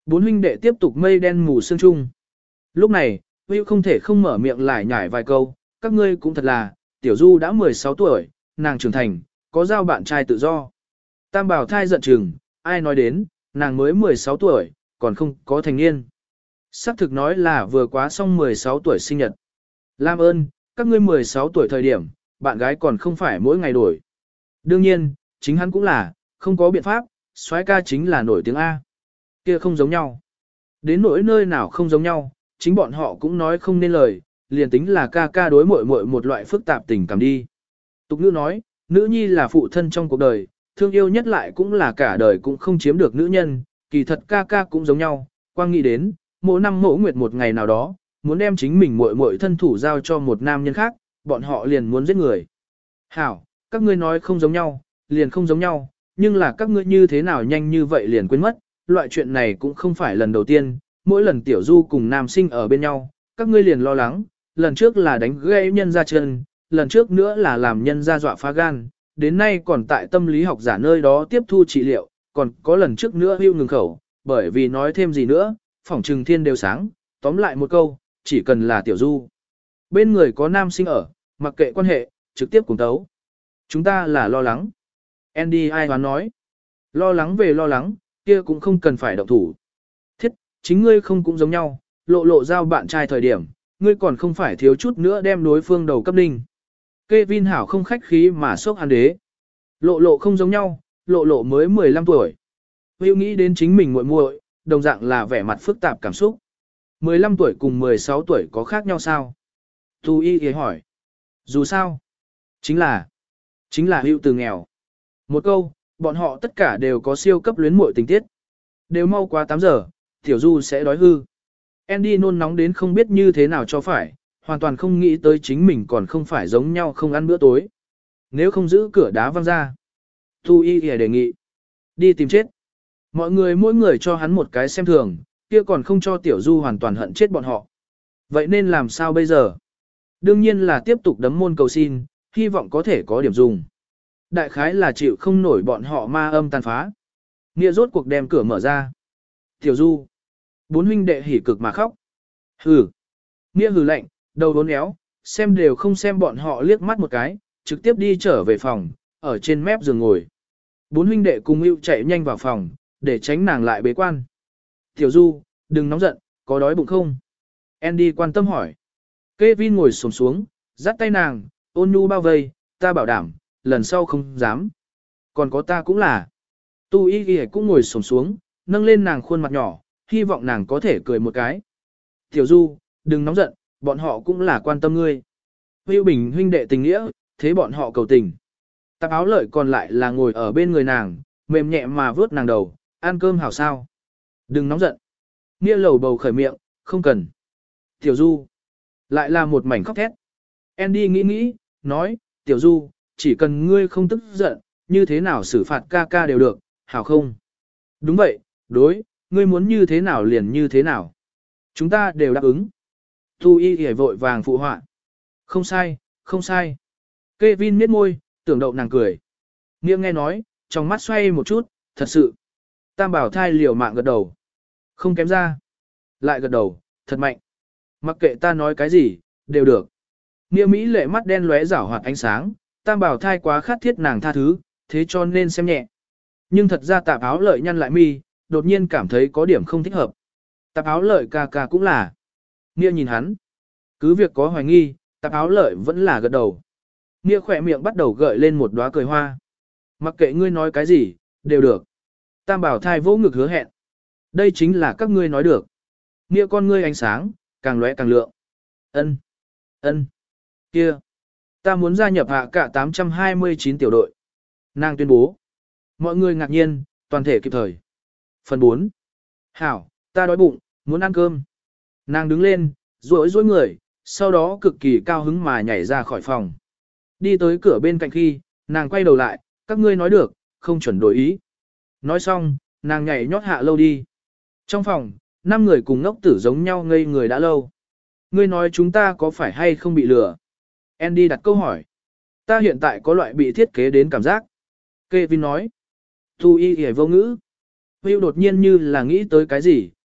Bốn huynh đệ tiếp tục mây đen mù sương chung. Lúc này, Will không thể không mở miệng lại nhải vài câu, các ngươi cũng thật là, Tiểu Du đã mười sáu tuổi, nàng trưởng thành, có giao bạn trai tự do. Tam Bảo Thai giận chừng, ai nói đến, nàng mới mười sáu tuổi, còn không có thành niên. Sắc thực nói là vừa quá xong mười sáu tuổi sinh nhật. Lam ơn, các ngươi mười sáu tuổi thời điểm, bạn gái còn không phải mỗi ngày đổi. Đương nhiên, chính hắn cũng là, không có biện pháp, soái ca chính là nổi tiếng A. Kia không giống nhau. Đến nỗi nơi nào không giống nhau, chính bọn họ cũng nói không nên lời, liền tính là ca ca đối muội muội một loại phức tạp tình cảm đi. Tục ngữ nói, nữ nhi là phụ thân trong cuộc đời, thương yêu nhất lại cũng là cả đời cũng không chiếm được nữ nhân, kỳ thật ca ca cũng giống nhau, quang nghĩ đến, mỗi năm mỗi nguyệt một ngày nào đó, muốn đem chính mình muội muội thân thủ giao cho một nam nhân khác, bọn họ liền muốn giết người. Hảo, các ngươi nói không giống nhau, liền không giống nhau, nhưng là các ngươi như thế nào nhanh như vậy liền quên mất, loại chuyện này cũng không phải lần đầu tiên, mỗi lần tiểu du cùng nam sinh ở bên nhau, các ngươi liền lo lắng, lần trước là đánh gãy nhân ra chân, lần trước nữa là làm nhân ra dọa phá gan, đến nay còn tại tâm lý học giả nơi đó tiếp thu trị liệu, còn có lần trước nữa hưu ngừng khẩu, bởi vì nói thêm gì nữa, phỏng trừng thiên đều sáng, tóm lại một câu, chỉ cần là tiểu du. Bên người có nam sinh ở, mặc kệ quan hệ, trực tiếp cùng tấu. Chúng ta là lo lắng. Andy ai hoán nói. Lo lắng về lo lắng, kia cũng không cần phải động thủ. Thiết, chính ngươi không cũng giống nhau, lộ lộ giao bạn trai thời điểm, ngươi còn không phải thiếu chút nữa đem đối phương đầu cấp ninh. Kevin hảo không khách khí mà sốc hắn đế. Lộ lộ không giống nhau, lộ lộ mới mười lăm tuổi. Will nghĩ đến chính mình muội muội, đồng dạng là vẻ mặt phức tạp cảm xúc. mười lăm tuổi cùng mười sáu tuổi có khác nhau sao? Tu y ghé hỏi. Dù sao, chính là, chính là Will từ nghèo. Một câu, bọn họ tất cả đều có siêu cấp luyến muội tình tiết. Đều mau quá tám giờ, Tiểu Du sẽ đói hư. Andy nôn nóng đến không biết như thế nào cho phải, hoàn toàn không nghĩ tới chính mình còn không phải giống nhau không ăn bữa tối. Nếu không giữ cửa đá văng ra. Tu y ghé đề nghị. Đi tìm chết. Mọi người mỗi người cho hắn một cái xem thường, kia còn không cho Tiểu Du hoàn toàn hận chết bọn họ. Vậy nên làm sao bây giờ? Đương nhiên là tiếp tục đấm môn cầu xin, hy vọng có thể có điểm dùng. Đại khái là chịu không nổi bọn họ ma âm tàn phá. Nghĩa rốt cuộc đem cửa mở ra. Tiểu Du. Bốn huynh đệ hỉ cực mà khóc. Hừ. Nghĩa hừ lạnh, đầu đốn éo, xem đều không xem bọn họ liếc mắt một cái, trực tiếp đi trở về phòng, ở trên mép giường ngồi. Bốn huynh đệ cùng yêu chạy nhanh vào phòng, để tránh nàng lại bế quan. Tiểu Du, đừng nóng giận, có đói bụng không? Andy quan tâm hỏi. Kevin ngồi xổm xuống, dắt tay nàng, ôn nhu bao vây, ta bảo đảm, lần sau không dám. Còn có ta cũng là. Tu y ghi cũng ngồi xổm xuống, nâng lên nàng khuôn mặt nhỏ, hy vọng nàng có thể cười một cái. Tiểu Du, đừng nóng giận, bọn họ cũng là quan tâm ngươi. Hữu Bình huynh đệ tình nghĩa, thế bọn họ cầu tình. Tạp áo lợi còn lại là ngồi ở bên người nàng, mềm nhẹ mà vớt nàng đầu, ăn cơm hảo sao. Đừng nóng giận. Nghĩa lầu bầu khởi miệng, không cần. Tiểu Du. Lại là một mảnh khóc thét. Andy nghĩ nghĩ, nói, Tiểu Du, chỉ cần ngươi không tức giận, như thế nào xử phạt ca ca đều được, hảo không? Đúng vậy, đối, ngươi muốn như thế nào liền như thế nào. Chúng ta đều đáp ứng. Tu y ghề vội vàng phụ họa. Không sai, không sai. Kevin miết môi, tưởng đậu nàng cười. Nghĩa nghe nói, trong mắt xoay một chút, thật sự. Tam Bảo Thai liều mạng gật đầu. Không kém ra. Lại gật đầu, thật mạnh. Mặc kệ ta nói cái gì, đều được. Nghĩa Mỹ lệ mắt đen lóe rảo hoạt ánh sáng, Tam Bảo Thai quá khát thiết nàng tha thứ, thế cho nên xem nhẹ. Nhưng thật ra tạp áo lợi nhăn lại mi, đột nhiên cảm thấy có điểm không thích hợp. Tạp áo lợi ca ca cũng là. Nghĩa nhìn hắn. Cứ việc có hoài nghi, tạp áo lợi vẫn là gật đầu. Nghĩa khỏe miệng bắt đầu gợi lên một đóa cười hoa. Mặc kệ ngươi nói cái gì, đều được. Tam Bảo Thai vỗ ngực hứa hẹn. Đây chính là các ngươi nói được. Nghĩa con ngươi ánh sáng, càng lóe càng lượng. Ân, ân, kia. Ta muốn gia nhập hạ cả tám trăm hai mươi chín tiểu đội. Nàng tuyên bố. Mọi người ngạc nhiên, toàn thể kịp thời. Phần bốn. Hảo, ta đói bụng, muốn ăn cơm. Nàng đứng lên, rối rối người, sau đó cực kỳ cao hứng mà nhảy ra khỏi phòng. Đi tới cửa bên cạnh khi, nàng quay đầu lại, các ngươi nói được, không chuẩn đổi ý. Nói xong, nàng nhảy nhót hạ lâu đi. Trong phòng, năm người cùng ngốc tử giống nhau ngây người đã lâu. Ngươi nói chúng ta có phải hay không bị lừa? Andy đặt câu hỏi. Ta hiện tại có loại bị thiết kế đến cảm giác. Kevin nói. Tu y hề vô ngữ. Will đột nhiên như là nghĩ tới cái gì,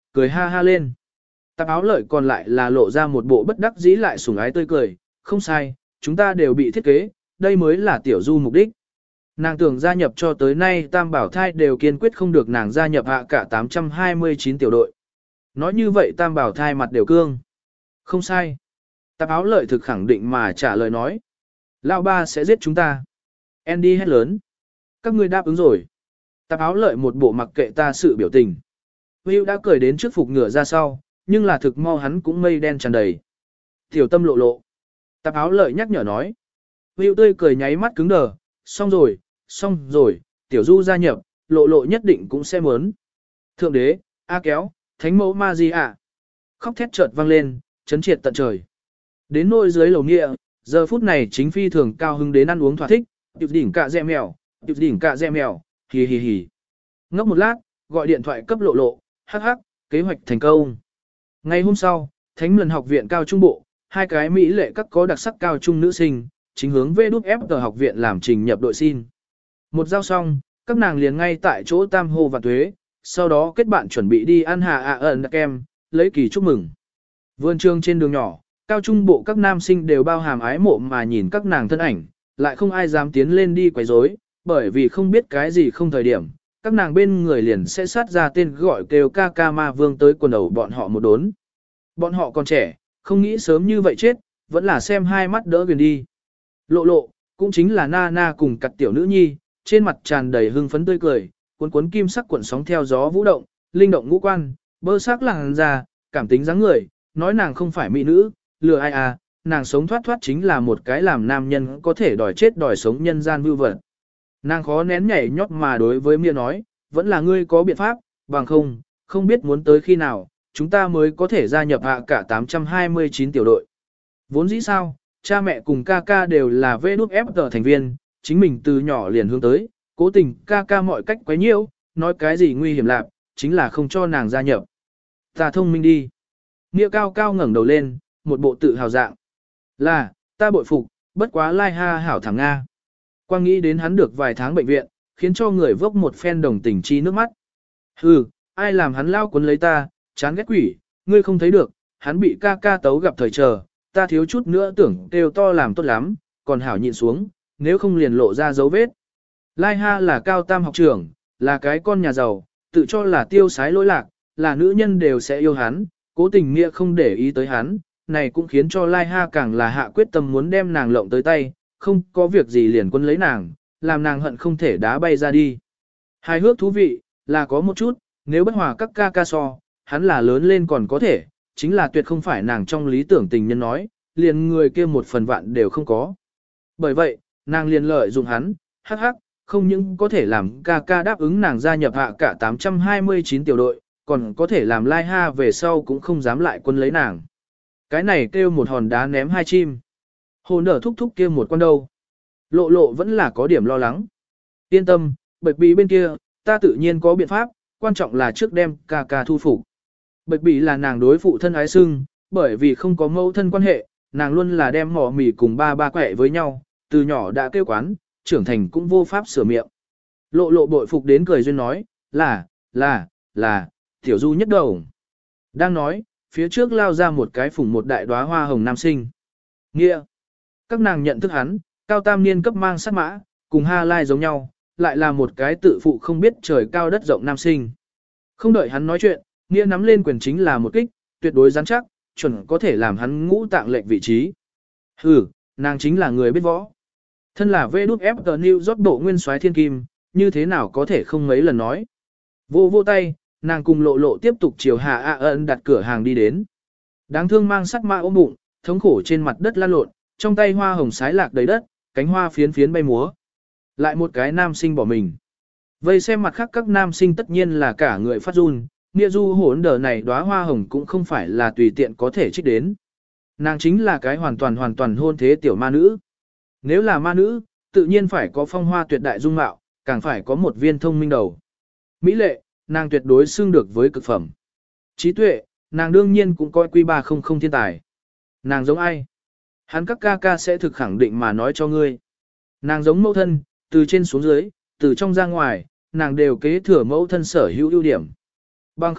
cười ha ha lên. Tạp áo lợi còn lại là lộ ra một bộ bất đắc dĩ lại sủng ái tươi cười, không sai, chúng ta đều bị thiết kế, đây mới là tiểu du mục đích. Nàng tưởng gia nhập cho tới nay tam bảo thai đều kiên quyết không được nàng gia nhập hạ cả tám trăm hai mươi chín tiểu đội. Nói như vậy tam bảo thai mặt đều cương. Không sai. Tạp áo lợi thực khẳng định mà trả lời nói. Lão ba sẽ giết chúng ta. Andy hét lớn. Các ngươi đáp ứng rồi. Tạp áo lợi một bộ mặc kệ ta sự biểu tình. Will đã cười đến trước phục ngựa ra sau, nhưng là thực mau hắn cũng mây đen tràn đầy. Tiểu tâm lộ lộ. Tạp áo lợi nhắc nhở nói. Will tươi cười nháy mắt cứng đờ. Xong rồi, xong rồi, tiểu du gia nhập, lộ lộ nhất định cũng sẽ muốn. Thượng đế, A kéo, thánh mẫu ma di ạ. Khóc thét chợt vang lên, chấn triệt tận trời. Đến nôi dưới lầu nghĩa, giờ phút này chính phi thường cao hứng đến ăn uống thỏa thích, tiểu đỉnh cạ dẹ mèo, tiểu đỉnh cạ dẹ mèo, hì hì hì. Ngốc một lát, gọi điện thoại cấp lộ lộ, hắc hắc, kế hoạch thành công. Ngày hôm sau, Thánh Lần học viện cao trung bộ, hai cái mỹ lệ các có đặc sắc cao trung nữ sinh, chính hướng về đúc ép tờ học viện làm trình nhập đội xin. Một giao xong, các nàng liền ngay tại chỗ tam hô và thuế, sau đó kết bạn chuẩn bị đi ăn hà ạ ẩn kem, lấy kỳ chúc mừng. Vườn trường trên đường nhỏ, cao trung bộ các nam sinh đều bao hàm ái mộ mà nhìn các nàng thân ảnh, lại không ai dám tiến lên đi quấy rối, bởi vì không biết cái gì không thời điểm, các nàng bên người liền sẽ sát ra tên gọi kêu ca ca ma vương tới quần đầu bọn họ một đốn. Bọn họ còn trẻ, không nghĩ sớm như vậy chết, vẫn là xem hai mắt đỡ gần đi. Lộ lộ, cũng chính là na na cùng cặt tiểu nữ nhi, trên mặt tràn đầy hưng phấn tươi cười, cuốn cuốn kim sắc cuộn sóng theo gió vũ động, linh động ngũ quan, bơ sắc làn da, cảm tính dáng người, nói nàng không phải mỹ nữ, lừa ai à, nàng sống thoát thoát chính là một cái làm nam nhân có thể đòi chết đòi sống nhân gian vưu vật. Nàng khó nén nhảy nhót mà đối với Mia nói, vẫn là ngươi có biện pháp, bằng không, không biết muốn tới khi nào, chúng ta mới có thể gia nhập hạ cả tám trăm hai mươi chín tiểu đội. Vốn dĩ sao, cha mẹ cùng ca ca đều là vê đút ép tờ thành viên, chính mình từ nhỏ liền hướng tới, cố tình ca ca mọi cách quấy nhiễu, nói cái gì nguy hiểm lạc, chính là không cho nàng gia nhập. Ta thông minh đi. Mia cao cao ngẩng đầu lên, một bộ tự hào dạng. Là, ta bội phục, bất quá lai ha hảo thẳng Nga. Quang nghĩ đến hắn được vài tháng bệnh viện, khiến cho người vốc một phen đồng tình chi nước mắt. Hừ, ai làm hắn lao cuốn lấy ta, chán ghét quỷ, ngươi không thấy được, hắn bị ca ca tấu gặp thời chờ, ta thiếu chút nữa tưởng kêu to làm tốt lắm, còn hảo nhịn xuống, nếu không liền lộ ra dấu vết. Lai ha là cao tam học trưởng, là cái con nhà giàu, tự cho là tiêu sái lỗi lạc, là nữ nhân đều sẽ yêu hắn, cố tình nghĩa không để ý tới hắn, này cũng khiến cho Lai ha càng là hạ quyết tâm muốn đem nàng lộng tới tay, không có việc gì liền quân lấy nàng, làm nàng hận không thể đá bay ra đi. Hài hước thú vị, là có một chút, nếu bất hòa các ca ca so, hắn là lớn lên còn có thể, chính là tuyệt không phải nàng trong lý tưởng tình nhân nói, liền người kia một phần vạn đều không có. Bởi vậy, nàng liền lợi dụng hắn, hắc hắc, không những có thể làm ca ca đáp ứng nàng gia nhập hạ cả tám trăm hai mươi chín tiểu đội, còn có thể làm Lai ha về sau cũng không dám lại quân lấy nàng. Cái này kêu một hòn đá ném hai chim. Hồ nở thúc thúc kia một con đâu. Lộ lộ vẫn là có điểm lo lắng. Yên tâm, bạch bì bên kia, ta tự nhiên có biện pháp, quan trọng là trước đem ca ca thu phục. Bạch bì là nàng đối phụ thân ái sưng, bởi vì không có mâu thân quan hệ, nàng luôn là đem mỏ mì cùng ba ba quẹ với nhau, từ nhỏ đã kêu quán, trưởng thành cũng vô pháp sửa miệng. Lộ lộ bội phục đến cười duyên nói, là, là, là, tiểu du nhất đầu. Đang nói, phía trước lao ra một cái phủng một đại đóa hoa hồng nam sinh. Nghĩa, các nàng nhận thức hắn, cao tam niên cấp mang sát mã, cùng Ha Lai giống nhau, lại là một cái tự phụ không biết trời cao đất rộng nam sinh. Không đợi hắn nói chuyện, Nghĩa nắm lên quyền chính là một kích, tuyệt đối rắn chắc, chuẩn có thể làm hắn ngũ tạng lệnh vị trí. Hừ, nàng chính là người biết võ. Thân là vê đút ép tờ New York bộ nguyên soái thiên kim, như thế nào có thể không mấy lần nói. Vô vô tay, nàng cùng lộ lộ tiếp tục chiều Hạ A ân đặt cửa hàng đi đến. Đáng thương mang sắt mã ôm bụng, thống khổ trên mặt đất lăn lộn, trong tay hoa hồng sái lạc đầy đất, cánh hoa phiến phiến bay múa. Lại một cái nam sinh bỏ mình. Vây xem mặt khác các nam sinh tất nhiên là cả người phát run, nghĩa du hỗn đờ này đóa hoa hồng cũng không phải là tùy tiện có thể trích đến. Nàng chính là cái hoàn toàn hoàn toàn hôn thế tiểu ma nữ. Nếu là ma nữ, tự nhiên phải có phong hoa tuyệt đại dung mạo, càng phải có một viên thông minh đầu. Mỹ lệ, nàng tuyệt đối xưng được với cực phẩm. Trí tuệ, nàng đương nhiên cũng coi quy ba không không thiên tài. Nàng giống ai? Hắn các ca ca sẽ thực khẳng định mà nói cho ngươi. Nàng giống mẫu thân, từ trên xuống dưới, từ trong ra ngoài, nàng đều kế thừa mẫu thân sở hữu ưu điểm. Bằng không,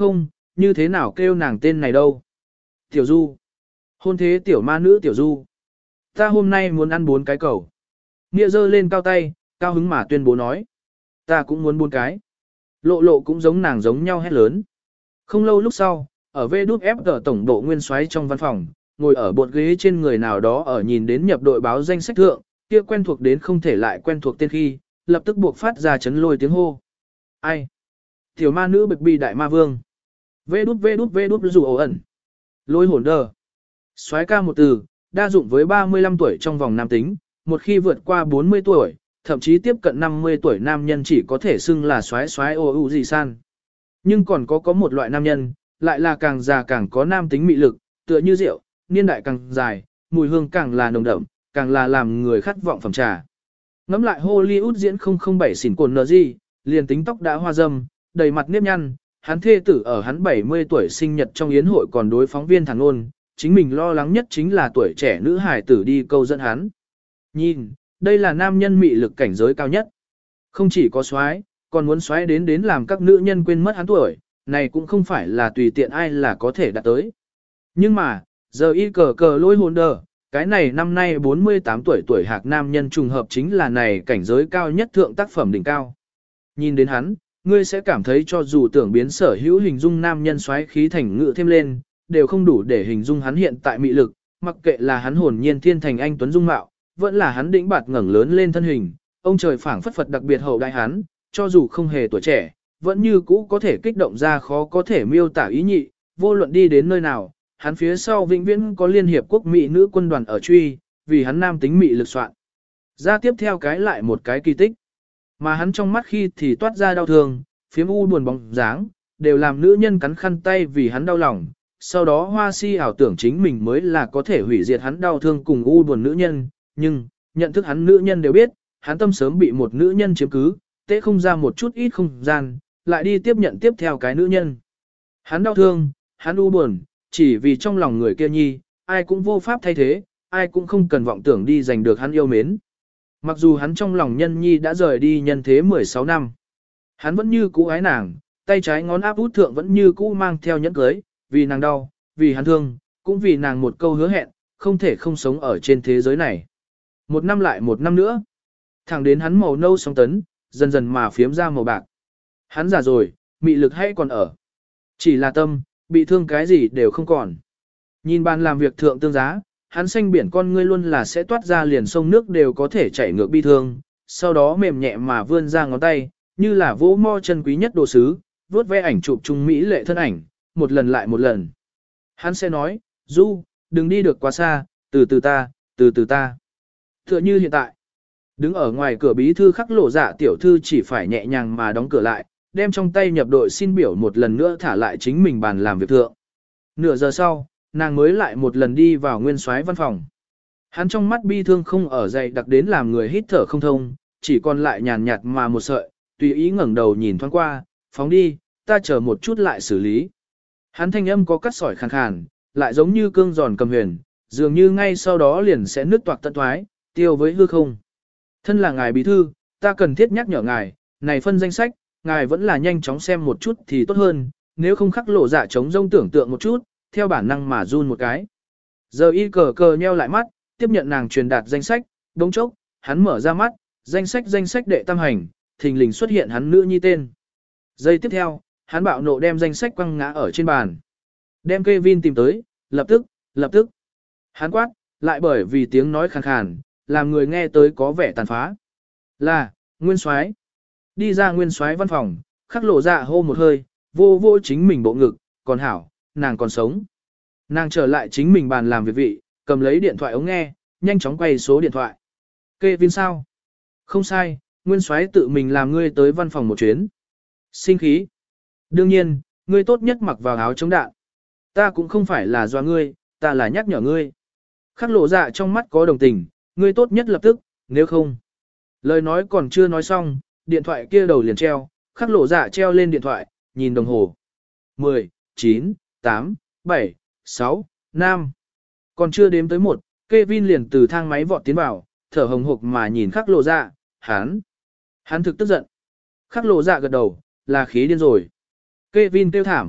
như thế nào kêu nàng tên này đâu. Tiểu Du. Hôn thế tiểu ma nữ Tiểu Du. Ta hôm nay muốn ăn bốn cái cầu. Nghĩa giơ lên cao tay, cao hứng mà tuyên bố nói. Ta cũng muốn bốn cái. Lộ lộ cũng giống nàng giống nhau hét lớn. Không lâu lúc sau, ở vê đút ép tờ tổng bộ nguyên soái trong văn phòng, ngồi ở bột ghế trên người nào đó ở nhìn đến nhập đội báo danh sách thượng, kia quen thuộc đến không thể lại quen thuộc tên khi, lập tức buộc phát ra chấn lôi tiếng hô. Ai? Tiểu ma nữ bực bì đại ma vương. Vê đút vê đút vê đút dù ổ ẩn. Lôi hồn đờ. Soái ca một từ, đa dụng với ba mươi lăm tuổi trong vòng nam tính, một khi vượt qua bốn mươi tuổi, thậm chí tiếp cận năm mươi tuổi nam nhân chỉ có thể xưng là soái soái ô u gì san. Nhưng còn có có một loại nam nhân, lại là càng già càng có nam tính mị lực, tựa như rượu, niên đại càng dài, mùi hương càng là nồng đậm, càng là làm người khát vọng phẩm trà. Ngắm lại Hollywood diễn không không bảy xỉn cồn nờ gì, liền tính tóc đã hoa râm, đầy mặt nếp nhăn, hắn thê tử ở hắn bảy mươi tuổi sinh nhật trong yến hội còn đối phóng viên thẳng ôn, chính mình lo lắng nhất chính là tuổi trẻ nữ hài tử đi câu dẫn hắn. Nhìn, đây là nam nhân mị lực cảnh giới cao nhất. Không chỉ có soái, còn muốn soái đến đến làm các nữ nhân quên mất hắn tuổi, này cũng không phải là tùy tiện ai là có thể đạt tới. Nhưng mà, giờ y cờ cờ lôi hồn đờ, cái này năm nay bốn mươi tám tuổi tuổi hạc nam nhân trùng hợp chính là này cảnh giới cao nhất thượng tác phẩm đỉnh cao. Nhìn đến hắn, ngươi sẽ cảm thấy cho dù tưởng biến sở hữu hình dung nam nhân xoáy khí thành ngự thêm lên, đều không đủ để hình dung hắn hiện tại mị lực, mặc kệ là hắn hồn nhiên thiên thành anh tuấn dung mạo, vẫn là hắn đĩnh bạt ngẩng lớn lên thân hình, ông trời phảng phất phật đặc biệt hậu đại hắn, cho dù không hề tuổi trẻ, vẫn như cũ có thể kích động ra khó có thể miêu tả ý nhị, vô luận đi đến nơi nào, hắn phía sau vĩnh viễn có liên hiệp quốc mỹ nữ quân đoàn ở truy, vì hắn nam tính mị lực soạn. Ra tiếp theo cái lại một cái kỳ tích. Mà hắn trong mắt khi thì toát ra đau thương, phiếm u buồn bóng dáng, đều làm nữ nhân cắn khăn tay vì hắn đau lòng. Sau đó hoa si ảo tưởng chính mình mới là có thể hủy diệt hắn đau thương cùng u buồn nữ nhân, nhưng, nhận thức hắn nữ nhân đều biết, hắn tâm sớm bị một nữ nhân chiếm cứ, tế không ra một chút ít không gian, lại đi tiếp nhận tiếp theo cái nữ nhân. Hắn đau thương, hắn u buồn, chỉ vì trong lòng người kia nhi, ai cũng vô pháp thay thế, ai cũng không cần vọng tưởng đi giành được hắn yêu mến. Mặc dù hắn trong lòng nhân nhi đã rời đi nhân thế mười sáu năm, hắn vẫn như cũ ái nàng, tay trái ngón áp út thượng vẫn như cũ mang theo nhẫn cưới, vì nàng đau, vì hắn thương, cũng vì nàng một câu hứa hẹn, không thể không sống ở trên thế giới này. Một năm lại một năm nữa, thẳng đến hắn màu nâu sóng tấn, dần dần mà phiếm ra màu bạc. Hắn già rồi, mị lực hay còn ở. Chỉ là tâm, bị thương cái gì đều không còn. Nhìn bàn làm việc thượng tương giá, hắn xanh biển con ngươi luôn là sẽ toát ra liền sông nước đều có thể chảy ngược bi thương, sau đó mềm nhẹ mà vươn ra ngón tay, như là vỗ mo chân quý nhất đồ sứ, vuốt ve ảnh chụp trung mỹ lệ thân ảnh, một lần lại một lần. Hắn sẽ nói, Du, đừng đi được quá xa, từ từ ta, từ từ ta. Tựa như hiện tại, đứng ở ngoài cửa bí thư khắc lộ dạ tiểu thư chỉ phải nhẹ nhàng mà đóng cửa lại, đem trong tay nhập đội xin biểu một lần nữa thả lại chính mình bàn làm việc thượng. Nửa giờ sau, nàng mới lại một lần đi vào nguyên soái văn phòng. Hắn trong mắt bi thương không ở dày đặc đến làm người hít thở không thông, chỉ còn lại nhàn nhạt mà một sợi, tùy ý ngẩng đầu nhìn thoáng qua, phóng đi, ta chờ một chút lại xử lý. Hắn thanh âm có cắt sỏi khàn khàn, lại giống như cương giòn cầm huyền, dường như ngay sau đó liền sẽ nứt toạc tận thoái, tiêu với hư không. Thân là ngài bí thư, ta cần thiết nhắc nhở ngài, này phân danh sách, ngài vẫn là nhanh chóng xem một chút thì tốt hơn, nếu không khắc lộ dạ chống rông tưởng tượng một chút, theo bản năng mà run một cái. Giờ y cờ cờ nheo lại mắt, tiếp nhận nàng truyền đạt danh sách, đống chốc, hắn mở ra mắt, danh sách danh sách đệ tam hành, thình lình xuất hiện hắn nữ nhi tên. Giây tiếp theo, hắn bạo nộ đem danh sách quăng ngã ở trên bàn. Đem Kevin tìm tới, lập tức, lập tức. Hắn quát, lại bởi vì tiếng nói khàn khàn, làm người nghe tới có vẻ tàn phá. Là, Nguyên Soái. Đi ra Nguyên Soái văn phòng, khắc lộ dạ hô một hơi, vô vô chính mình bộ ngực, còn hảo, nàng còn sống. Nàng trở lại chính mình bàn làm việc vị, cầm lấy điện thoại ống nghe, nhanh chóng quay số điện thoại. Kevin sao? Không sai, Nguyên Soái tự mình làm ngươi tới văn phòng một chuyến. Sinh khí. Đương nhiên, ngươi tốt nhất mặc vào áo chống đạn. Ta cũng không phải là do ngươi, ta là nhắc nhở ngươi. Khắc lộ dạ trong mắt có đồng tình, ngươi tốt nhất lập tức, nếu không. Lời nói còn chưa nói xong, điện thoại kia đầu liền treo, khắc lộ dạ treo lên điện thoại, nhìn đồng hồ. mười, chín, tám, bảy, sáu, năm. Còn chưa đếm tới một, Kevin liền từ thang máy vọt tiến vào, thở hồng hộc mà nhìn khắc lộ dạ, hắn. Hắn thực tức giận. Khắc lộ dạ gật đầu, là khí điên rồi. Kevin kêu thảm,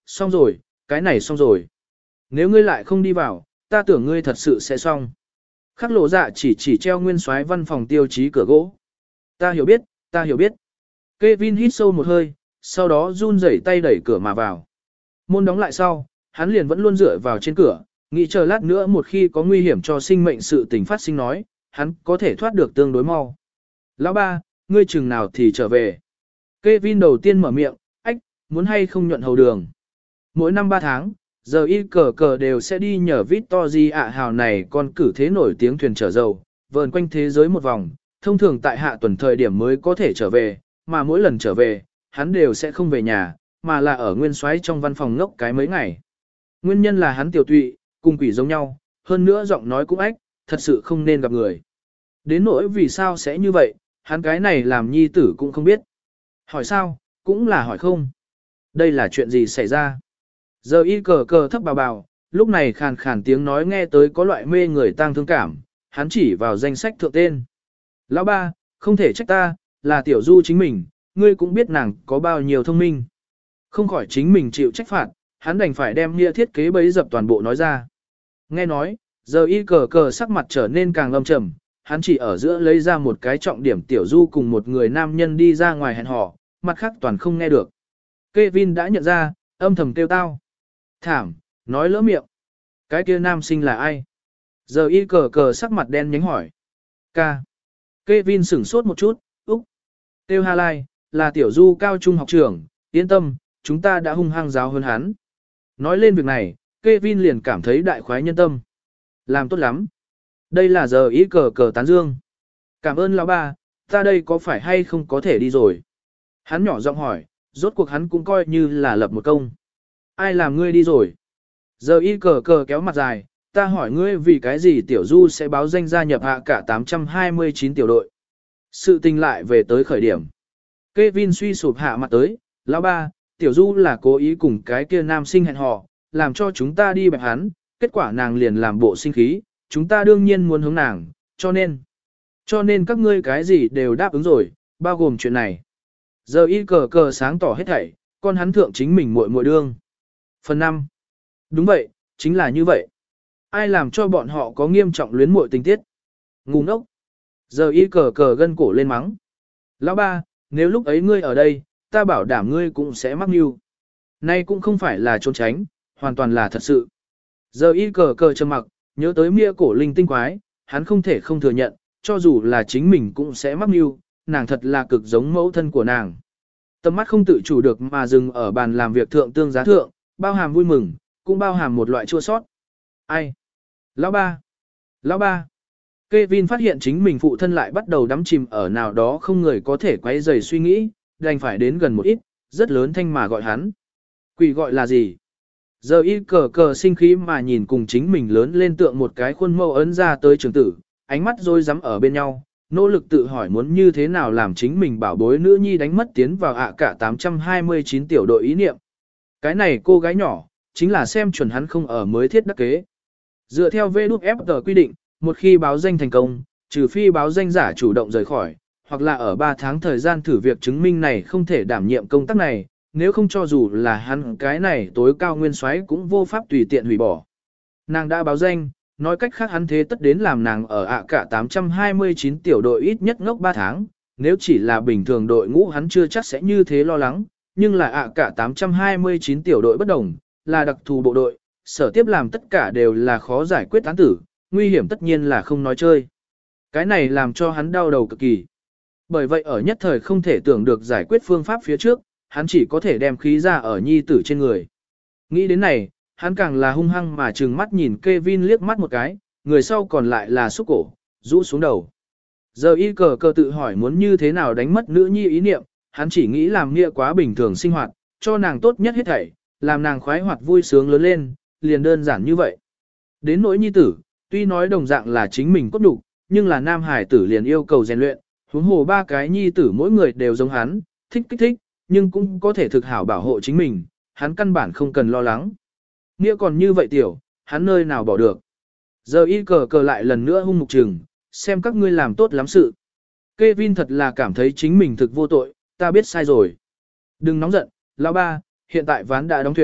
xong rồi, cái này xong rồi. Nếu ngươi lại không đi vào, ta tưởng ngươi thật sự sẽ xong. Khắc lộ dạ chỉ chỉ treo nguyên soái văn phòng tiêu chí cửa gỗ. Ta hiểu biết, ta hiểu biết. Kevin hít sâu một hơi, sau đó run rẩy tay đẩy cửa mà vào. Môn đóng lại sau, hắn liền vẫn luôn dựa vào trên cửa, nghĩ chờ lát nữa một khi có nguy hiểm cho sinh mệnh sự tình phát sinh nói, hắn có thể thoát được tương đối mau. Lão ba, ngươi chừng nào thì trở về. Kevin đầu tiên mở miệng, ách, muốn hay không nhuận hầu đường. Mỗi năm ba tháng, giờ y cờ cờ đều sẽ đi nhờ Victory ạ hào này con cử thế nổi tiếng thuyền chở dầu, vờn quanh thế giới một vòng, thông thường tại hạ tuần thời điểm mới có thể trở về, mà mỗi lần trở về, hắn đều sẽ không về nhà, mà là ở nguyên soái trong văn phòng ngốc cái mấy ngày. Nguyên nhân là hắn tiểu tụy, cùng quỷ giống nhau, hơn nữa giọng nói cũng ách, thật sự không nên gặp người. Đến nỗi vì sao sẽ như vậy, hắn cái này làm nhi tử cũng không biết. Hỏi sao, cũng là hỏi không. Đây là chuyện gì xảy ra? Giờ y cờ cờ thấp bào bào, lúc này khàn khàn tiếng nói nghe tới có loại mê người tang thương cảm, hắn chỉ vào danh sách thượng tên. Lão ba, không thể trách ta, là tiểu du chính mình, ngươi cũng biết nàng có bao nhiêu thông minh. Không khỏi chính mình chịu trách phạt, hắn đành phải đem nghĩa thiết kế bấy dập toàn bộ nói ra. Nghe nói, giờ y cờ cờ sắc mặt trở nên càng lâm trầm, hắn chỉ ở giữa lấy ra một cái trọng điểm tiểu du cùng một người nam nhân đi ra ngoài hẹn hò, mặt khác toàn không nghe được. Kevin đã nhận ra, âm thầm kêu tao. Thảm, nói lỡ miệng. Cái kia nam sinh là ai? Giờ y cờ cờ sắc mặt đen nhánh hỏi. Ca. Kevin sửng sốt một chút, úc. Tiêu Hà Lai, là tiểu du cao trung học trưởng, yên tâm, chúng ta đã hung hăng giáo hơn hắn. Nói lên việc này, Kevin liền cảm thấy đại khoái nhân tâm. Làm tốt lắm. Đây là giờ ý cờ cờ tán dương. Cảm ơn lão ba, ta đây có phải hay không có thể đi rồi? Hắn nhỏ giọng hỏi, rốt cuộc hắn cũng coi như là lập một công. Ai làm ngươi đi rồi? Giờ y cờ cờ kéo mặt dài, ta hỏi ngươi vì cái gì tiểu du sẽ báo danh gia nhập hạ cả tám trăm hai mươi chín tiểu đội. Sự tình lại về tới khởi điểm. Kevin suy sụp hạ mặt tới, lão ba, tiểu du là cố ý cùng cái kia nam sinh hẹn hò, làm cho chúng ta đi bẹp hắn, kết quả nàng liền làm bộ sinh khí, chúng ta đương nhiên muốn hướng nàng, cho nên, cho nên các ngươi cái gì đều đáp ứng rồi, bao gồm chuyện này. Giờ y cờ cờ sáng tỏ hết thảy, con hắn thượng chính mình muội muội đương. Phần năm. Đúng vậy, chính là như vậy. Ai làm cho bọn họ có nghiêm trọng luyến muội tình tiết? Ngu ngốc. Giờ y cờ cờ gân cổ lên mắng. Lão ba, nếu lúc ấy ngươi ở đây, ta bảo đảm ngươi cũng sẽ mắc mưu. Nay cũng không phải là trốn tránh, hoàn toàn là thật sự. Giờ y cờ cờ trầm mặc, nhớ tới mia cổ linh tinh quái, hắn không thể không thừa nhận, cho dù là chính mình cũng sẽ mắc mưu, nàng thật là cực giống mẫu thân của nàng. Tầm mắt không tự chủ được mà dừng ở bàn làm việc thượng tương giá thượng, bao hàm vui mừng, cũng bao hàm một loại chua sót. Ai? Lão ba! Lão ba! Kevin phát hiện chính mình phụ thân lại bắt đầu đắm chìm ở nào đó không người có thể quấy rầy suy nghĩ, đành phải đến gần một ít, rất lớn thanh mà gọi hắn. Quỷ gọi là gì? Giờ y cờ cờ sinh khí mà nhìn cùng chính mình lớn lên tượng một cái khuôn mẫu ấn ra tới trường tử, ánh mắt rồi rắm ở bên nhau, nỗ lực tự hỏi muốn như thế nào làm chính mình bảo bối nữ nhi đánh mất tiến vào ạ cả tám trăm hai mươi chín tiểu đội ý niệm. Cái này cô gái nhỏ, chính là xem chuẩn hắn không ở mới thiết đắc kế. Dựa theo vê đút ép tờ quy định, một khi báo danh thành công, trừ phi báo danh giả chủ động rời khỏi, hoặc là ở ba tháng thời gian thử việc chứng minh này không thể đảm nhiệm công tác này, nếu không cho dù là hắn cái này tối cao nguyên soái cũng vô pháp tùy tiện hủy bỏ. Nàng đã báo danh, nói cách khác hắn thế tất đến làm nàng ở ạ cả tám trăm hai mươi chín tiểu đội ít nhất ngốc ba tháng, nếu chỉ là bình thường đội ngũ hắn chưa chắc sẽ như thế lo lắng, nhưng là ạ cả tám trăm hai mươi chín tiểu đội bất đồng, là đặc thù bộ đội, sở tiếp làm tất cả đều là khó giải quyết án tử, nguy hiểm tất nhiên là không nói chơi. Cái này làm cho hắn đau đầu cực kỳ. Bởi vậy ở nhất thời không thể tưởng được giải quyết phương pháp phía trước, hắn chỉ có thể đem khí ra ở nhi tử trên người. Nghĩ đến này, hắn càng là hung hăng mà trừng mắt nhìn Kevin liếc mắt một cái, người sau còn lại là xúc cổ, rũ xuống đầu. Giờ y cờ cờ tự hỏi muốn như thế nào đánh mất nữ nhi ý niệm, hắn chỉ nghĩ làm nghĩa quá bình thường sinh hoạt, cho nàng tốt nhất hết thảy, làm nàng khoái hoạt vui sướng lớn lên, liền đơn giản như vậy. Đến nỗi nhi tử, tuy nói đồng dạng là chính mình cốt đủ, nhưng là nam hải tử liền yêu cầu rèn luyện, huống hồ ba cái nhi tử mỗi người đều giống hắn, thích kích thích, nhưng cũng có thể thực hảo bảo hộ chính mình, hắn căn bản không cần lo lắng. Nghĩa còn như vậy tiểu, hắn nơi nào bỏ được. Giờ y cờ cờ lại lần nữa hung mục trừng, xem các ngươi làm tốt lắm sự. Kevin thật là cảm thấy chính mình thực vô tội, ta biết sai rồi. Đừng nóng giận, lão ba, hiện tại ván đã đóng thuyền,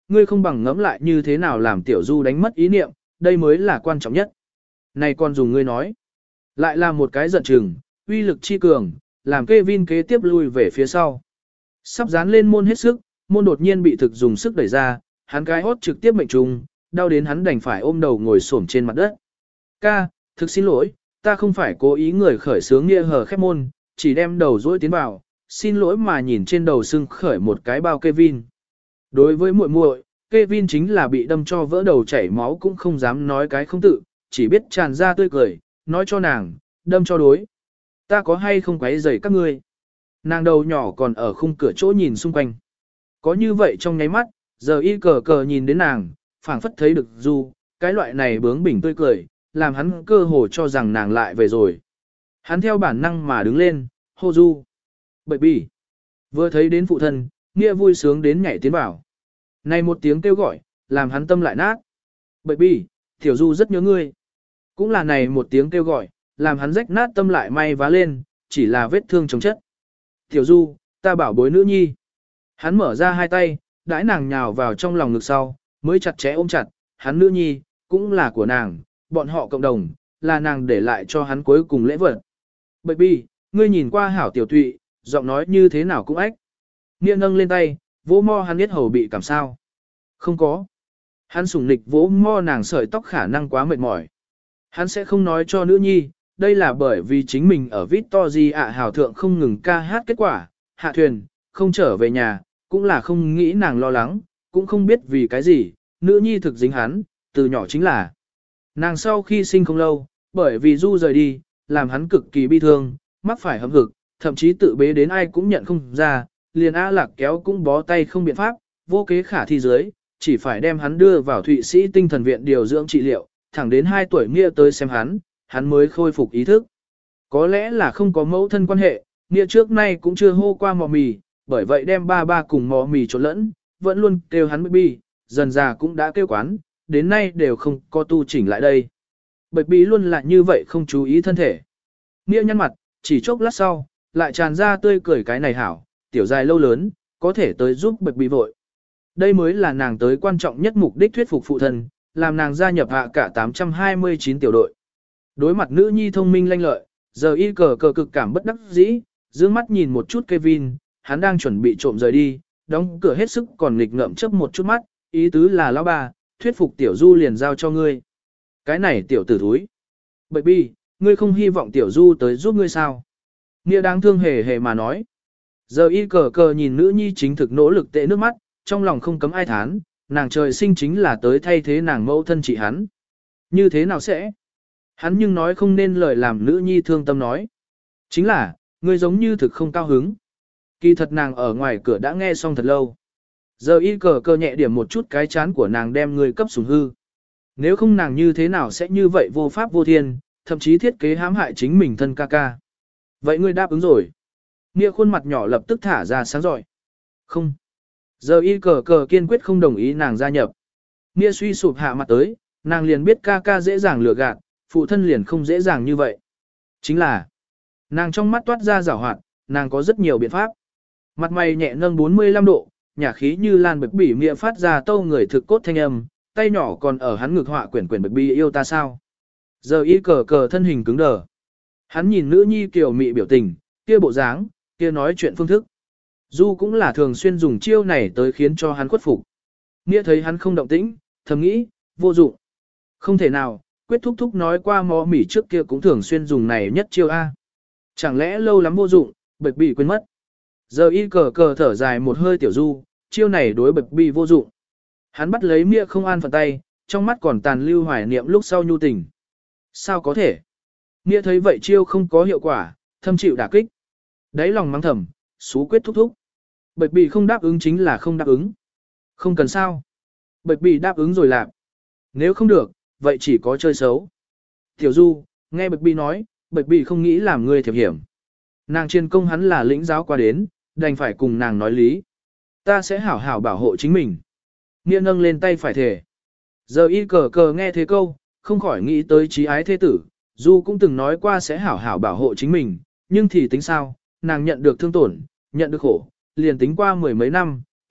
ngươi không bằng ngẫm lại như thế nào làm tiểu du đánh mất ý niệm, đây mới là quan trọng nhất. Này còn dùng ngươi nói. Lại là một cái giận chừng, uy lực chi cường, làm Kevin kế tiếp lui về phía sau. Sắp dán lên môn hết sức, môn đột nhiên bị thực dùng sức đẩy ra, hắn cái hốt trực tiếp mệnh trùng, đau đến hắn đành phải ôm đầu ngồi xổm trên mặt đất. Ca, thực xin lỗi, ta không phải cố ý người khởi sướng nghĩa hở khép môn, chỉ đem đầu dỗi tiến vào, xin lỗi mà nhìn trên đầu sưng khởi một cái bao Kevin. Đối với muội muội, Kevin chính là bị đâm cho vỡ đầu chảy máu cũng không dám nói cái không tự, chỉ biết tràn ra tươi cười, nói cho nàng, đâm cho đối. Ta có hay không quấy rầy các ngươi? Nàng đầu nhỏ còn ở khung cửa chỗ nhìn xung quanh. Có như vậy trong nháy mắt, giờ y cờ cờ nhìn đến nàng, phảng phất thấy được Du, cái loại này bướng bỉnh tươi cười, làm hắn cơ hồ cho rằng nàng lại về rồi. Hắn theo bản năng mà đứng lên, hô Du. Baby. Vừa thấy đến phụ thân, Nghĩa vui sướng đến nhảy tiến vào. Này một tiếng kêu gọi, làm hắn tâm lại nát. Baby, tiểu Du rất nhớ ngươi. Cũng là này một tiếng kêu gọi, làm hắn rách nát tâm lại may vá lên, chỉ là vết thương chống chất. Tiểu Du, ta bảo bối nữ nhi. Hắn mở ra hai tay, đãi nàng nhào vào trong lòng ngực sau, mới chặt chẽ ôm chặt, hắn nữ nhi, cũng là của nàng, bọn họ cộng đồng, là nàng để lại cho hắn cuối cùng lễ vật. Baby, ngươi nhìn qua hảo tiểu tụy, giọng nói như thế nào cũng ách. Nghĩa nâng lên tay, vỗ mo hắn biết hầu bị cảm sao. Không có. Hắn sủng nịch vỗ mo nàng sợi tóc khả năng quá mệt mỏi. Hắn sẽ không nói cho nữ nhi, đây là bởi vì chính mình ở Victory ạ hào thượng không ngừng ca hát kết quả, hạ thuyền, không trở về nhà, cũng là không nghĩ nàng lo lắng, cũng không biết vì cái gì, nữ nhi thực dính hắn, từ nhỏ chính là. Nàng sau khi sinh không lâu, bởi vì Du rời đi, làm hắn cực kỳ bi thương, mắc phải hâm hực, thậm chí tự bế đến ai cũng nhận không ra, liền A Lạc kéo cũng bó tay không biện pháp, vô kế khả thi dưới, chỉ phải đem hắn đưa vào Thụy Sĩ tinh thần viện điều dưỡng trị liệu, thẳng đến hai tuổi Nghĩa tới xem hắn, hắn mới khôi phục ý thức. Có lẽ là không có mẫu thân quan hệ, Nghĩa trước nay cũng chưa hô qua mò mì, bởi vậy đem ba ba cùng mò mì trộn lẫn, vẫn luôn kêu hắn baby, dần già cũng đã kêu quán, đến nay đều không có tu chỉnh lại đây. Baby luôn là như vậy không chú ý thân thể. Nghĩa nhăn mặt, chỉ chốc lát sau, lại tràn ra tươi cười cái này hảo, tiểu dài lâu lớn, có thể tới giúp Baby vội. Đây mới là nàng tới quan trọng nhất mục đích thuyết phục phụ thân, làm nàng gia nhập hạ cả tám trăm hai mươi chín tiểu đội. Đối mặt nữ nhi thông minh lanh lợi, giờ y cờ cờ cực cảm bất đắc dĩ, dương mắt nhìn một chút Kevin, hắn đang chuẩn bị trộm rời đi, đóng cửa hết sức còn nghịch ngợm chớp một chút mắt, ý tứ là lão bà, thuyết phục tiểu Du liền giao cho ngươi. Cái này tiểu tử thúi. Baby, ngươi không hy vọng tiểu Du tới giúp ngươi sao? Nghĩa đáng thương hề hề mà nói. Giờ y cờ cờ nhìn nữ nhi chính thực nỗ lực tệ nước mắt, trong lòng không cấm ai thán, nàng trời sinh chính là tới thay thế nàng mẫu thân chị hắn. Như thế nào sẽ? Hắn nhưng nói không nên lời làm nữ nhi thương tâm nói. Chính là, ngươi giống như thực không cao hứng. Kỳ thật nàng ở ngoài cửa đã nghe xong thật lâu. Giờ y cờ cờ nhẹ điểm một chút cái chán của nàng đem người cấp sủng hư. Nếu không nàng như thế nào sẽ như vậy vô pháp vô thiên, thậm chí thiết kế hãm hại chính mình thân ca ca. Vậy ngươi đáp ứng rồi. Nghĩa khuôn mặt nhỏ lập tức thả ra sáng giỏi. Không. Giờ y cờ cờ kiên quyết không đồng ý nàng gia nhập. Nghĩa suy sụp hạ mặt tới, nàng liền biết ca ca dễ dàng lừa gạt, phụ thân liền không dễ dàng như vậy. Chính là, nàng trong mắt toát ra giảo hoạt, nàng có rất nhiều biện pháp. Mặt mày nhẹ nâng bốn mươi lăm độ, nhả khí như lan bực bỉ Nghĩa phát ra tâu người thực cốt thanh âm, tay nhỏ còn ở hắn ngực họa quyển quyển bực bi yêu ta sao. Giờ y cờ cờ thân hình cứng đờ. Hắn nhìn nữ nhi kiều mị biểu tình, kia bộ dáng, kia nói chuyện phương thức. Du cũng là thường xuyên dùng chiêu này tới khiến cho hắn khuất phục. Nghĩa thấy hắn không động tĩnh, thầm nghĩ, vô dụng. Không thể nào, quyết thúc thúc nói qua mò mỉ trước kia cũng thường xuyên dùng này nhất chiêu A. Chẳng lẽ lâu lắm vô dụng, bạch bị quên mất. Giờ y cờ cờ thở dài một hơi tiểu Du, chiêu này đối bạch bị vô dụng. Hắn bắt lấy Nghĩa không an phận tay, trong mắt còn tàn lưu hoài niệm lúc sau nhu tình. Sao có thể? Nghĩa thấy vậy chiêu không có hiệu quả, thâm chịu đả kích. Đấy lòng mắng thầm, xú quyết thúc thúc. Bạch bị không đáp ứng chính là không đáp ứng. Không cần sao. Bạch bị đáp ứng rồi làm. Nếu không được, vậy chỉ có chơi xấu. Tiểu Du, nghe Bạch bị nói, Bạch bị không nghĩ làm người thiệp hiểm. Nàng chuyên công hắn là lĩnh giáo qua đến, đành phải cùng nàng nói lý. Ta sẽ hảo hảo bảo hộ chính mình. Nghĩa nâng lên tay phải thể. Giờ y cờ cờ nghe thế câu, không khỏi nghĩ tới trí ái thế tử. Du cũng từng nói qua sẽ hảo hảo bảo hộ chính mình, nhưng thì tính sao, nàng nhận được thương tổn, nhận được khổ, liền tính qua mười mấy năm,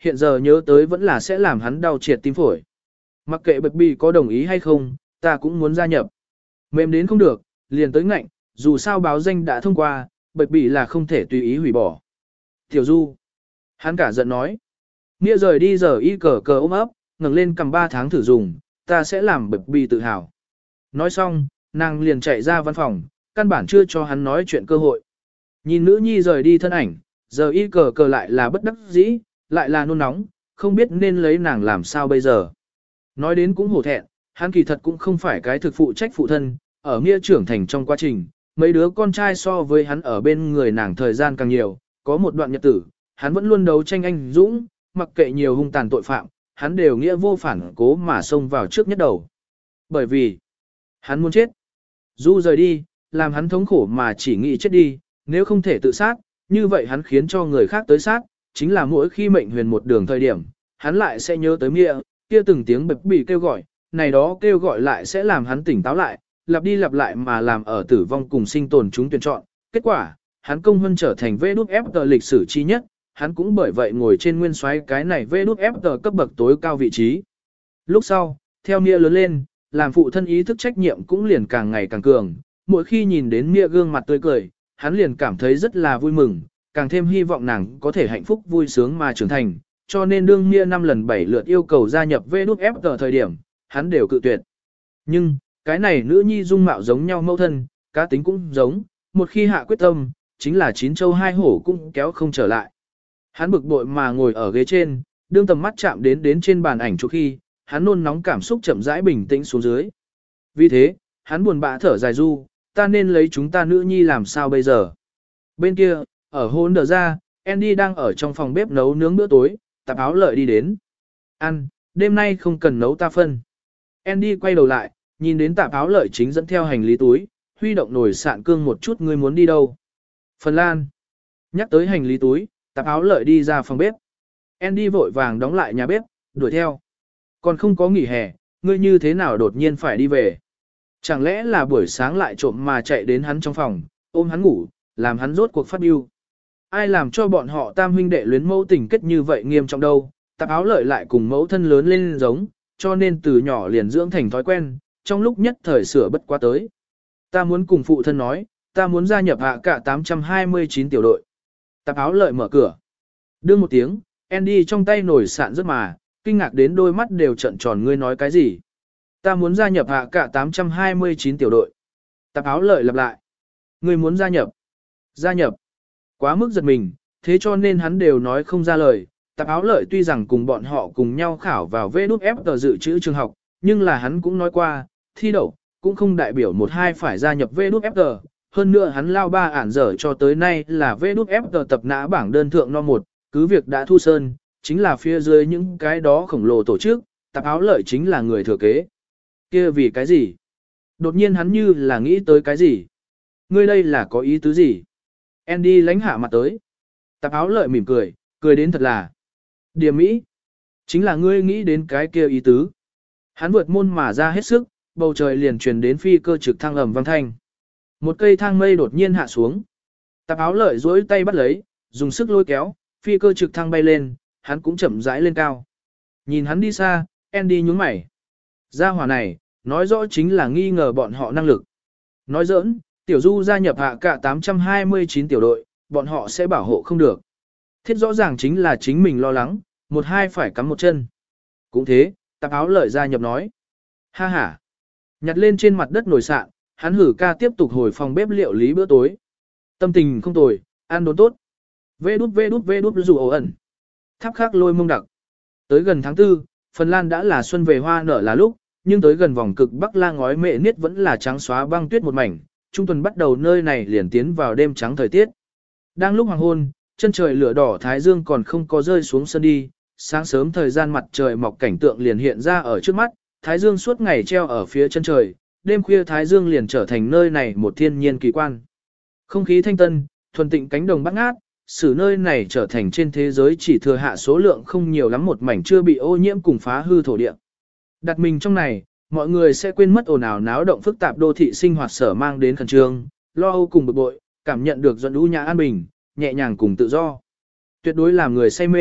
hiện giờ nhớ tới vẫn là sẽ làm hắn đau triệt tim phổi. Mặc kệ bạch bì có đồng ý hay không, ta cũng muốn gia nhập. Mềm đến không được, liền tới ngạnh, dù sao báo danh đã thông qua, bạch bì là không thể tùy ý hủy bỏ. Tiểu Du. Hắn cả giận nói. Nghĩa rời đi giờ y cờ cờ ôm ấp, ngẩng lên cầm ba tháng thử dùng, ta sẽ làm bạch bì tự hào. Nói xong, nàng liền chạy ra văn phòng, căn bản chưa cho hắn nói chuyện cơ hội. Nhìn nữ nhi rời đi thân ảnh, giờ y cờ cờ lại là bất đắc dĩ, lại là nôn nóng, không biết nên lấy nàng làm sao bây giờ. Nói đến cũng hổ thẹn, hắn kỳ thật cũng không phải cái thực phụ trách phụ thân, ở nghĩa trưởng thành trong quá trình, mấy đứa con trai so với hắn ở bên người nàng thời gian càng nhiều, có một đoạn nhật tử, hắn vẫn luôn đấu tranh anh dũng, mặc kệ nhiều hung tàn tội phạm, hắn đều nghĩa vô phản cố mà xông vào trước nhất đầu. Bởi vì, hắn muốn chết. Du rời đi, làm hắn thống khổ mà chỉ nghĩ chết đi, nếu không thể tự sát, như vậy hắn khiến cho người khác tới sát, chính là mỗi khi mệnh huyền một đường thời điểm, hắn lại sẽ nhớ tới nghĩa, kia từng tiếng bập bỉ kêu gọi, này đó kêu gọi lại sẽ làm hắn tỉnh táo lại, lặp đi lặp lại mà làm ở tử vong cùng sinh tồn chúng tuyển chọn. Kết quả, hắn công hơn trở thành vê đút ép tờ lịch sử chi nhất, hắn cũng bởi vậy ngồi trên nguyên soái cái này vê đút ép tờ cấp bậc tối cao vị trí. Lúc sau, theo nghĩa lớn lên, làm phụ thân ý thức trách nhiệm cũng liền càng ngày càng cường, mỗi khi nhìn đến nghĩa gương mặt tươi cười, hắn liền cảm thấy rất là vui mừng, càng thêm hy vọng nàng có thể hạnh phúc vui sướng mà trưởng thành, cho nên đương nghĩa năm lần bảy lượt yêu cầu gia nhập vê đút ép tờ thời điểm, hắn đều cự tuyệt. Nhưng, cái này nữ nhi dung mạo giống nhau mẫu thân, cá tính cũng giống, một khi hạ quyết tâm, chính là chín châu hai hổ cũng kéo không trở lại. Hắn bực bội mà ngồi ở ghế trên, đương tầm mắt chạm đến đến trên bàn ảnh chụp khi, hắn nôn nóng cảm xúc chậm rãi bình tĩnh xuống dưới. Vì thế, hắn buồn bã thở dài Du, ta nên lấy chúng ta nữ nhi làm sao bây giờ. Bên kia, ở hôn đờ ra, Andy đang ở trong phòng bếp nấu nướng bữa tối, Tạp Áo Lợi đi đến. Ăn, đêm nay không cần nấu ta phân. Andy quay đầu lại, nhìn đến Tạp Áo Lợi chính dẫn theo hành lý túi, huy động nồi sạn cương một chút, ngươi muốn đi đâu. Phần Lan. Nhắc tới hành lý túi, Tạp Áo Lợi đi ra phòng bếp. Andy vội vàng đóng lại nhà bếp, đuổi theo. Còn không có nghỉ hè, ngươi như thế nào đột nhiên phải đi về. Chẳng lẽ là buổi sáng lại trộm mà chạy đến hắn trong phòng, ôm hắn ngủ, làm hắn rốt cuộc phát biêu. Ai làm cho bọn họ tam huynh đệ luyến mẫu tình kết như vậy nghiêm trọng đâu, Tạp Áo Lợi lại cùng mẫu thân lớn lên giống, cho nên từ nhỏ liền dưỡng thành thói quen, trong lúc nhất thời sửa bất quá tới. Ta muốn cùng phụ thân nói, ta muốn gia nhập hạ cả tám trăm hai mươi chín tiểu đội. Tạp Áo Lợi mở cửa. Đương một tiếng, Andy trong tay nổi sạn rất mà, kinh ngạc đến đôi mắt đều trợn tròn, ngươi nói cái gì? Ta muốn gia nhập hạ cả tám trăm hai mươi chín tiểu đội. Tạp Áo Lợi lặp lại. Ngươi muốn gia nhập? Gia nhập. Quá mức giật mình, thế cho nên hắn đều nói không ra lời. Tạp Áo Lợi tuy rằng cùng bọn họ cùng nhau khảo vào vê đút ép tờ dự trữ trường học, nhưng là hắn cũng nói qua, thi đậu, cũng không đại biểu một hai phải gia nhập vê đút ép tờ. Hơn nữa hắn lao ba ản dở cho tới nay là vê đút ép tờ tập nã bảng đơn thượng no một, cứ việc đã thu sơn, chính là phía dưới những cái đó khổng lồ tổ chức, Tạp Áo Lợi chính là người thừa kế. Kia vì cái gì? Đột nhiên hắn như là nghĩ tới cái gì? Ngươi đây là có ý tứ gì? Andy lánh hạ mặt tới. Tạp Áo Lợi mỉm cười, cười đến thật là. Điểm mỹ. Chính là ngươi nghĩ đến cái kia ý tứ. Hắn vượt môn mà ra hết sức, bầu trời liền truyền đến phi cơ trực thăng ầm vang thanh. Một cây thang mây đột nhiên hạ xuống. Tạp Áo Lợi duỗi tay bắt lấy, dùng sức lôi kéo, phi cơ trực thăng bay lên, hắn cũng chậm rãi lên cao. Nhìn hắn đi xa, Andy nhướng mày. Gia hỏa này, nói rõ chính là nghi ngờ bọn họ năng lực. Nói giỡn, Tiểu Du gia nhập hạ cả tám trăm hai mươi chín tiểu đội, bọn họ sẽ bảo hộ không được. Thiết rõ ràng chính là chính mình lo lắng, một hai phải cắm một chân. Cũng thế, Tạp Áo Lợi gia nhập nói. Ha ha. Nhặt lên trên mặt đất nồi sạn, hắn hử ca tiếp tục hồi phòng bếp liệu lý bữa tối. Tâm tình không tồi, ăn đốn tốt. Vê đút vê đút vê đút dù ổ ẩn. Tháp khác lôi mông đặc. Tới gần tháng tư, Phần Lan đã là xuân về hoa nở là lúc, nhưng tới gần vòng cực Bắc La ngói mệ niết vẫn là trắng xóa băng tuyết một mảnh. Trung tuần bắt đầu nơi này liền tiến vào đêm trắng thời tiết. Đang lúc hoàng hôn, chân trời lửa đỏ thái dương còn không có rơi xuống sân đi, sáng sớm thời gian mặt trời mọc cảnh tượng liền hiện ra ở trước mắt, thái dương suốt ngày treo ở phía chân trời, đêm khuya thái dương liền trở thành nơi này một thiên nhiên kỳ quan. Không khí thanh tân, thuần tịnh cánh đồng bát ngát, xử nơi này trở thành trên thế giới chỉ thừa hạ số lượng không nhiều lắm một mảnh chưa bị ô nhiễm cùng phá hư thổ địa. Đặt mình trong này, mọi người sẽ quên mất ồn ào náo động phức tạp đô thị sinh hoạt sở mang đến khẩn trương, lo âu cùng bực bội, cảm nhận được dọn đũ nhã an bình, nhẹ nhàng cùng tự do. Tuyệt đối làm người say mê,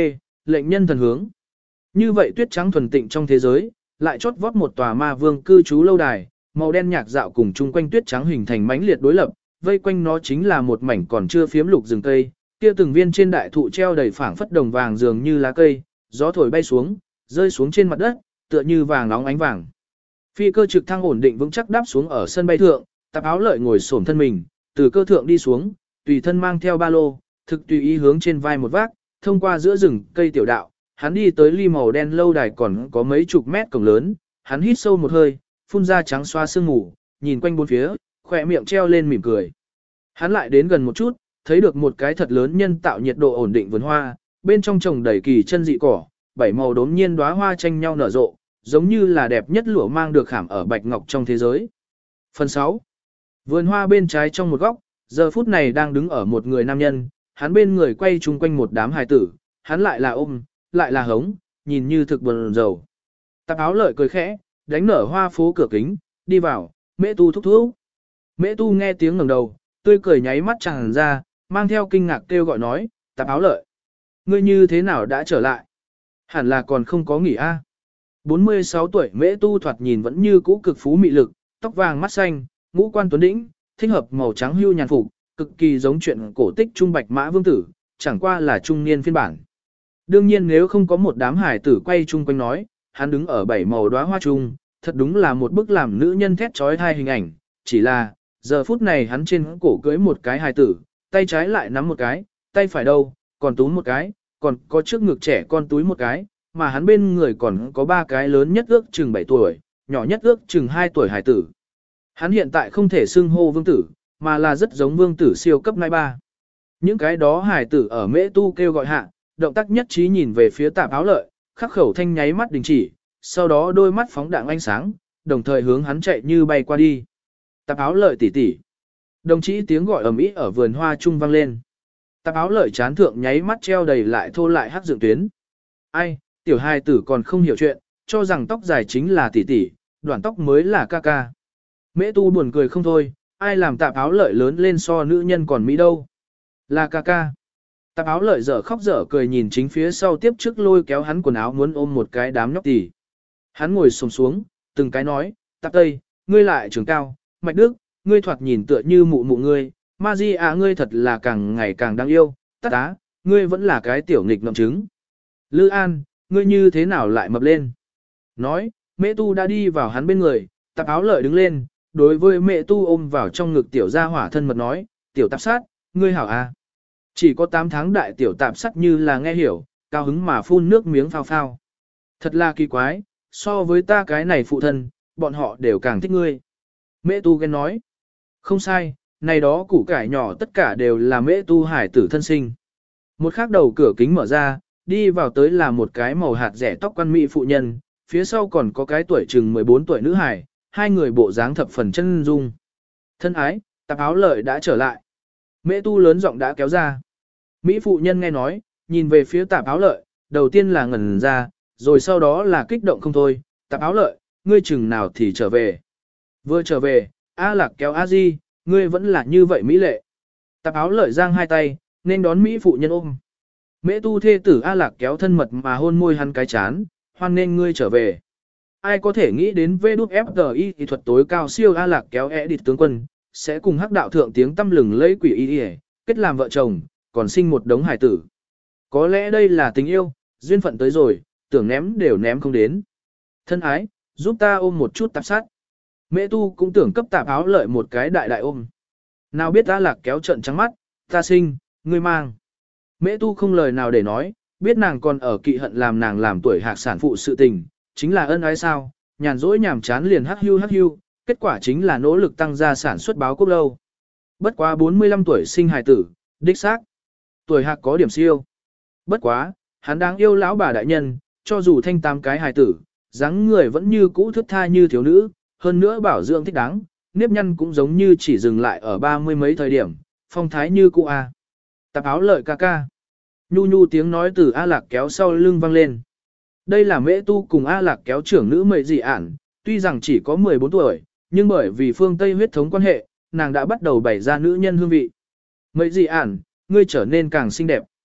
lệnh nhân thần hướng. Như vậy tuyết trắng thuần tịnh trong thế giới, lại chót vót một tòa ma vương cư trú lâu đài, màu đen nhạc dạo cùng chung quanh tuyết trắng hình thành mãnh liệt đối lập, vây quanh nó chính là một mảnh còn chưa phiếm lục rừng cây, kia từng viên trên đại thụ treo đầy phảng phất đồng vàng dường như lá cây, gió thổi bay xuống, rơi xuống trên mặt đất, tựa như vàng nóng ánh vàng. Phi cơ trực thăng ổn định vững chắc đáp xuống ở sân bay thượng, Tạp Áo Lợi ngồi xổm thân mình, từ cơ thượng đi xuống, tùy thân mang theo ba lô, thực tùy ý hướng trên vai một vác, thông qua giữa rừng cây tiểu đạo, hắn đi tới ly màu đen lâu đài còn có mấy chục mét cổng lớn, hắn hít sâu một hơi, phun ra trắng xoa sương mù, nhìn quanh bốn phía, khỏe miệng treo lên mỉm cười. Hắn lại đến gần một chút, thấy được một cái thật lớn nhân tạo nhiệt độ ổn định vườn hoa, bên trong trồng đầy kỳ chân dị cỏ, bảy màu đốm nhiên đóa hoa tranh nhau nở rộ, giống như là đẹp nhất lụa mang được khảm ở bạch ngọc trong thế giới. Phần sáu. Vườn hoa bên trái trong một góc, giờ phút này đang đứng ở một người nam nhân, hắn bên người quay chung quanh một đám hài tử, hắn lại là ôm, lại là hống, nhìn như thực buồn rầu. Tạp Áo Lợi cười khẽ, đánh nở hoa phố cửa kính, đi vào, Mễ Tu thúc thúc. Mễ Tu nghe tiếng ngẩng đầu, tươi cười nháy mắt tràn ra, mang theo kinh ngạc kêu gọi nói, Tạp Áo Lợi, ngươi như thế nào đã trở lại? Hẳn là còn không có nghỉ a. bốn mươi sáu tuổi Mễ Tu thoạt nhìn vẫn như cũ cực phú mị lực, tóc vàng mắt xanh, ngũ quan tuấn đĩnh, thích hợp màu trắng hưu nhàn phục, cực kỳ giống chuyện cổ tích trung bạch mã vương tử, chẳng qua là trung niên phiên bản. Đương nhiên nếu không có một đám hải tử quay chung quanh nói, hắn đứng ở bảy màu đóa hoa trung, thật đúng là một bức làm nữ nhân thét trói hai hình ảnh, chỉ là, giờ phút này hắn trên cổ cưới một cái hài tử, tay trái lại nắm một cái, tay phải đâu, còn túm một cái, còn có trước ngực trẻ con túi một cái, mà hắn bên người còn có ba cái lớn nhất ước chừng bảy tuổi, nhỏ nhất ước chừng hai tuổi hài tử. Hắn hiện tại không thể xưng hô vương tử, mà là rất giống vương tử siêu cấp nai ba. Những cái đó hài tử ở Mễ Tu kêu gọi hạ, động tác nhất trí nhìn về phía Tạp Áo Lợi, khắc khẩu thanh nháy mắt đình chỉ, sau đó đôi mắt phóng đạng ánh sáng, đồng thời hướng hắn chạy như bay qua đi. Tạp Áo Lợi tỷ tỷ. Đồng chí tiếng gọi ầm ĩ ở vườn hoa trung vang lên. Tạp Áo Lợi chán thượng nháy mắt treo đầy lại thô lại hắc dựng tuyến. Ai, tiểu hài tử còn không hiểu chuyện, cho rằng tóc dài chính là tỷ tỷ, đoạn tóc mới là ca ca. Mễ Tu buồn cười không thôi, ai làm Tạp Áo Lợi lớn lên so nữ nhân còn mỹ đâu. Là ca ca. Tạp Áo Lợi dở khóc dở cười nhìn chính phía sau tiếp trước lôi kéo hắn quần áo muốn ôm một cái đám nhóc tỉ. Hắn ngồi xổm xuống, từng cái nói, Tạp Tây, ngươi lại trưởng cao, Mạch Đức, ngươi thoạt nhìn tựa như mụ mụ ngươi, Ma Di à ngươi thật là càng ngày càng đáng yêu, Tát Á, ngươi vẫn là cái tiểu nghịch ngợm trứng. Lư An, ngươi như thế nào lại mập lên? Nói, Mễ Tu đã đi vào hắn bên người, Tạp Áo Lợi đứng lên, đối với Mễ Tu ôm vào trong ngực tiểu gia hỏa thân mật nói, tiểu tạp sát, ngươi hảo à. Chỉ có tám tháng đại tiểu tạp sắt như là nghe hiểu, cao hứng mà phun nước miếng phao phao. Thật là kỳ quái, so với ta cái này phụ thân, bọn họ đều càng thích ngươi. Mễ Tu ghen nói, không sai, này đó củ cải nhỏ tất cả đều là Mễ Tu hải tử thân sinh. Một khắc đầu cửa kính mở ra, đi vào tới là một cái màu hạt rẻ tóc quan mỹ phụ nhân, phía sau còn có cái tuổi chừng mười bốn tuổi nữ hải, hai người bộ dáng thập phần chân dung. Thân ái, Tạp Áo Lợi đã trở lại. Mễ Tu lớn giọng đã kéo ra. Mỹ phụ nhân nghe nói, nhìn về phía Tạp Áo Lợi, đầu tiên là ngẩn ra, rồi sau đó là kích động không thôi. Tạp Áo Lợi, ngươi chừng nào thì trở về. Vừa trở về, A Lạc kéo A Di, ngươi vẫn là như vậy mỹ lệ. Tạp Áo Lợi giang hai tay, nên đón Mỹ phụ nhân ôm. Mễ Tu thê tử A Lạc kéo thân mật mà hôn môi hắn cái chán, hoan nên ngươi trở về. Ai có thể nghĩ đến vê đút ép tê i thì thuật tối cao siêu A Lạc kéo e địt tướng quân, sẽ cùng hắc đạo thượng tiếng tâm lừng lấy quỷ y y, kết làm vợ chồng, còn sinh một đống hải tử. Có lẽ đây là tình yêu, duyên phận tới rồi, tưởng ném đều ném không đến. Thân ái, giúp ta ôm một chút tạp sát. Mễ Tu cũng tưởng cấp Tạp Áo Lợi một cái đại đại ôm. Nào biết A Lạc kéo trận trắng mắt, ta sinh, ngươi mang. Mễ Tu không lời nào để nói, biết nàng còn ở kỵ hận làm nàng làm tuổi hạc sản phụ sự tình, chính là ân ái sao, nhàn rỗi nhàm chán liền hắc hưu hắc hưu, kết quả chính là nỗ lực tăng gia sản xuất báo quốc lâu. Bất quá bốn mươi lăm tuổi sinh hài tử, đích xác. Tuổi hạc có điểm siêu. Bất quá, hắn đáng yêu lão bà đại nhân, cho dù thanh tám cái hài tử, dáng người vẫn như cũ thướt tha như thiếu nữ, hơn nữa bảo dưỡng thích đáng, nếp nhăn cũng giống như chỉ dừng lại ở ba mươi mấy thời điểm, phong thái như cũ A. Tạp Áo Lợi ca ca. Nhu nhu tiếng nói từ A Lạc kéo sau lưng vang lên. Đây là Mễ Tu cùng A Lạc kéo trưởng nữ Mệ Dị Ản, tuy rằng chỉ có mười bốn tuổi, nhưng bởi vì phương Tây huyết thống quan hệ, nàng đã bắt đầu bày ra nữ nhân hương vị. Mệ Dị Ản, ngươi trở nên càng xinh đẹp.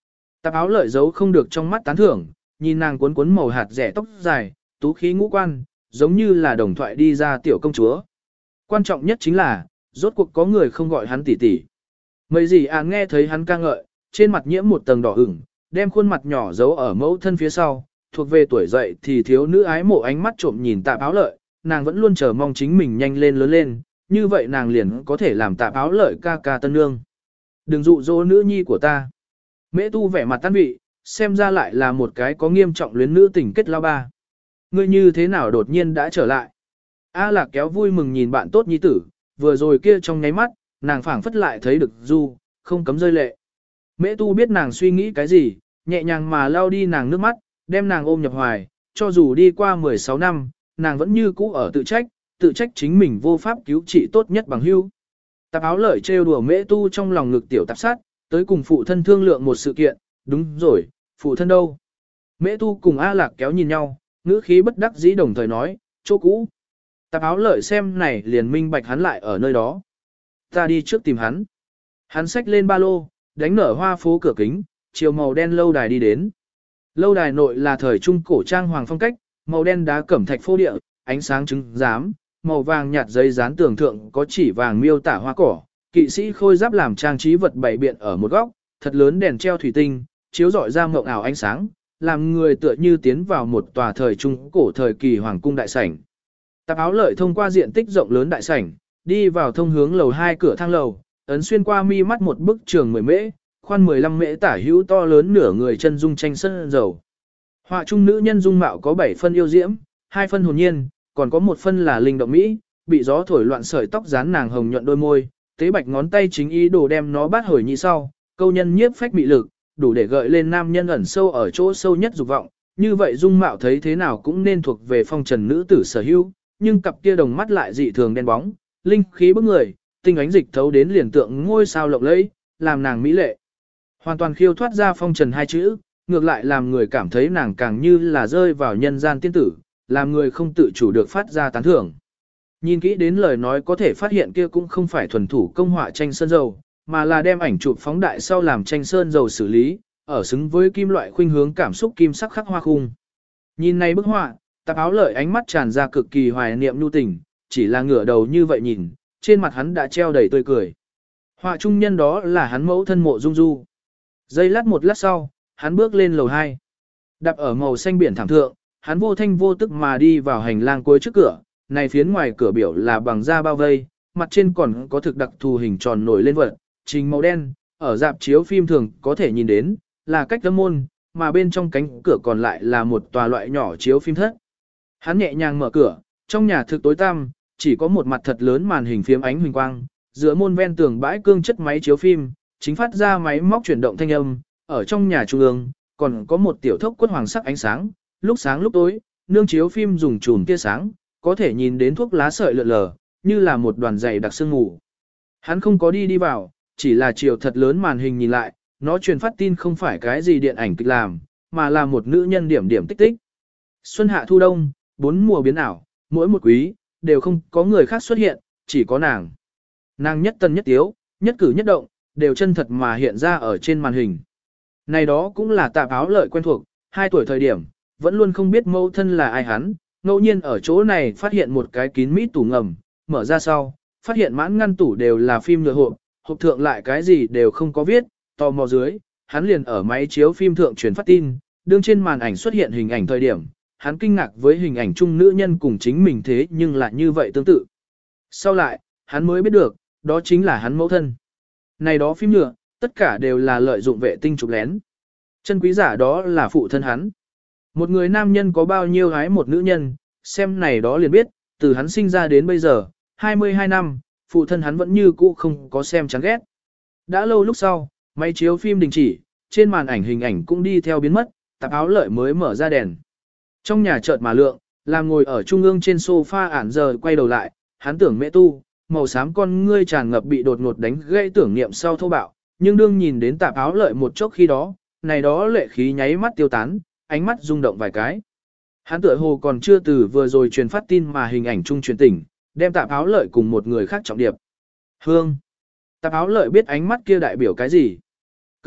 Tạp áo lợi giấu không được trong mắt tán thưởng, nhìn nàng cuốn cuốn màu hạt rẻ tóc dài, tú khí ngũ quan, giống như là đồng thoại đi ra tiểu công chúa. Quan trọng nhất chính là, rốt cuộc có người không gọi hắn tỷ tỷ. Mấy gì à nghe thấy hắn ca ngợi, trên mặt nhiễm một tầng đỏ ửng, đem khuôn mặt nhỏ giấu ở mẫu thân phía sau, thuộc về tuổi dậy thì thiếu nữ ái mộ ánh mắt trộm nhìn Tạp áo lợi, nàng vẫn luôn chờ mong chính mình nhanh lên lớn lên, như vậy nàng liền có thể làm Tạp áo lợi ca ca tân nương. Đừng dụ dỗ nữ nhi của ta. Mễ tu vẻ mặt tan vị, xem ra lại là một cái có nghiêm trọng luyến nữ tình kết lao ba. Ngươi như thế nào đột nhiên đã trở lại? A Lạc kéo vui mừng nhìn bạn tốt nhi tử, vừa rồi kia trong nháy mắt, nàng phảng phất lại thấy được Du, không cấm rơi lệ. Mễ tu biết nàng suy nghĩ cái gì, nhẹ nhàng mà lau đi nàng nước mắt, đem nàng ôm nhập hoài, cho dù đi qua mười sáu năm, nàng vẫn như cũ ở tự trách, tự trách chính mình vô pháp cứu trị tốt nhất bằng hữu. Tạp áo lợi trêu đùa Mễ tu trong lòng ngực tiểu tạp sát, tới cùng phụ thân thương lượng một sự kiện, đúng rồi, phụ thân đâu? Mễ tu cùng A Lạc kéo nhìn nhau, ngữ khí bất đắc dĩ đồng thời nói, chỗ cũ. Tạp áo lợi xem này liền minh bạch hắn lại ở nơi đó. Ta đi trước tìm hắn. Hắn xách lên ba lô, đánh nở hoa phố cửa kính, chiều màu đen lâu đài đi đến. Lâu đài nội là thời trung cổ trang hoàng phong cách, màu đen đá cẩm thạch phô địa, ánh sáng trứng giám, màu vàng nhạt giấy dán tường thượng có chỉ vàng miêu tả hoa cỏ, kỵ sĩ khôi giáp làm trang trí vật bày biện ở một góc, thật lớn đèn treo thủy tinh, chiếu rọi ra mộng ảo ánh sáng, làm người tựa như tiến vào một tòa thời trung cổ thời kỳ hoàng cung đại sảnh. Tạp áo lợi thông qua diện tích rộng lớn đại sảnh, đi vào thông hướng lầu hai cửa thang lầu, ấn xuyên qua mi mắt một bức trường mười mễ, khoan mười lăm mễ tả hữu to lớn nửa người chân dung tranh sơn dầu. Họa trung nữ nhân dung mạo có bảy phân yêu diễm, hai phân hồn nhiên, còn có một phân là linh động mỹ, bị gió thổi loạn sợi tóc dán nàng hồng nhuận đôi môi, tế bạch ngón tay chính ý đồ đem nó bắt hồi như sau, câu nhân nhiếp phách mị lực, đủ để gợi lên nam nhân ẩn sâu ở chỗ sâu nhất dục vọng, như vậy dung mạo thấy thế nào cũng nên thuộc về phong trần nữ tử sở hữu, nhưng cặp kia đồng mắt lại dị thường đen bóng, linh khí bức người, tinh ánh dịch thấu đến liền tượng ngôi sao lộng lẫy, làm nàng mỹ lệ. Hoàn toàn khiêu thoát ra phong trần hai chữ, ngược lại làm người cảm thấy nàng càng như là rơi vào nhân gian tiên tử, làm người không tự chủ được phát ra tán thưởng. Nhìn kỹ đến lời nói có thể phát hiện kia cũng không phải thuần thủ công họa tranh sơn dầu, mà là đem ảnh chụp phóng đại sau làm tranh sơn dầu xử lý, ở xứng với kim loại khuynh hướng cảm xúc kim sắc khắc hoa khung. Nhìn này bức họa, Tạp áo lợi ánh mắt tràn ra cực kỳ hoài niệm nhu tình, chỉ là ngửa đầu như vậy nhìn, trên mặt hắn đã treo đầy tươi cười. Họa trung nhân đó là hắn mẫu thân Mộ Dung Du. Giây lát một lát sau, hắn bước lên lầu hai. Đạp ở màu xanh biển thảm thượng, hắn vô thanh vô tức mà đi vào hành lang cuối trước cửa, này phiến ngoài cửa biểu là bằng da bao vây, mặt trên còn có thực đặc thù hình tròn nổi lên vật, trình màu đen, ở dạp chiếu phim thường có thể nhìn đến, là cách âm môn, mà bên trong cánh cửa còn lại là một tòa loại nhỏ chiếu phim thất. Hắn nhẹ nhàng mở cửa, trong nhà thực tối tăm, chỉ có một mặt thật lớn màn hình phiếm ánh huỳnh quang, giữa môn ven tường bãi cương chất máy chiếu phim, chính phát ra máy móc chuyển động thanh âm, ở trong nhà trung ương, còn có một tiểu thốc quất hoàng sắc ánh sáng, lúc sáng lúc tối, nương chiếu phim dùng chùm tia sáng, có thể nhìn đến thuốc lá sợi lượn lờ, như là một đoàn dày đặc sương mù. Hắn không có đi đi vào, chỉ là chiều thật lớn màn hình nhìn lại, nó truyền phát tin không phải cái gì điện ảnh kịch làm, mà là một nữ nhân điểm điểm tích tích. Xuân hạ thu đông, bốn mùa biến ảo, mỗi một quý, đều không có người khác xuất hiện, chỉ có nàng. Nàng nhất tân nhất tiếu, nhất cử nhất động, đều chân thật mà hiện ra ở trên màn hình. Này đó cũng là Tạp áo lợi quen thuộc, hai tuổi thời điểm, vẫn luôn không biết mẫu thân là ai hắn, ngẫu nhiên ở chỗ này phát hiện một cái kín mít tủ ngầm, mở ra sau, phát hiện mãn ngăn tủ đều là phim nhựa hộp, hộp thượng lại cái gì đều không có viết, tò mò dưới, hắn liền ở máy chiếu phim thượng truyền phát tin, đương trên màn ảnh xuất hiện hình ảnh thời điểm, hắn kinh ngạc với hình ảnh chung nữ nhân cùng chính mình thế nhưng lại như vậy tương tự. Sau lại, hắn mới biết được, đó chính là hắn mẫu thân. Này đó phim nhựa, tất cả đều là lợi dụng vệ tinh chụp lén. Chân quý giả đó là phụ thân hắn. Một người nam nhân có bao nhiêu gái một nữ nhân, xem này đó liền biết, từ hắn sinh ra đến bây giờ, hai mươi hai năm, phụ thân hắn vẫn như cũ không có xem chán ghét. Đã lâu lúc sau, máy chiếu phim đình chỉ, trên màn ảnh hình ảnh cũng đi theo biến mất, Tạp áo lợi mới mở ra đèn. Trong nhà chợt mà lượng, làm ngồi ở trung ương trên sofa ản giờ quay đầu lại, hắn tưởng Mễ tu, màu xám con ngươi tràn ngập bị đột ngột đánh gây tưởng niệm sau thô bạo, nhưng đương nhìn đến Tạp áo lợi một chốc khi đó, này đó lệ khí nháy mắt tiêu tán, ánh mắt rung động vài cái. Hắn tựa hồ còn chưa từ vừa rồi truyền phát tin mà hình ảnh trung truyền tỉnh, đem Tạp áo lợi cùng một người khác trọng điệp. Hương. Tạp áo lợi biết ánh mắt kia đại biểu cái gì?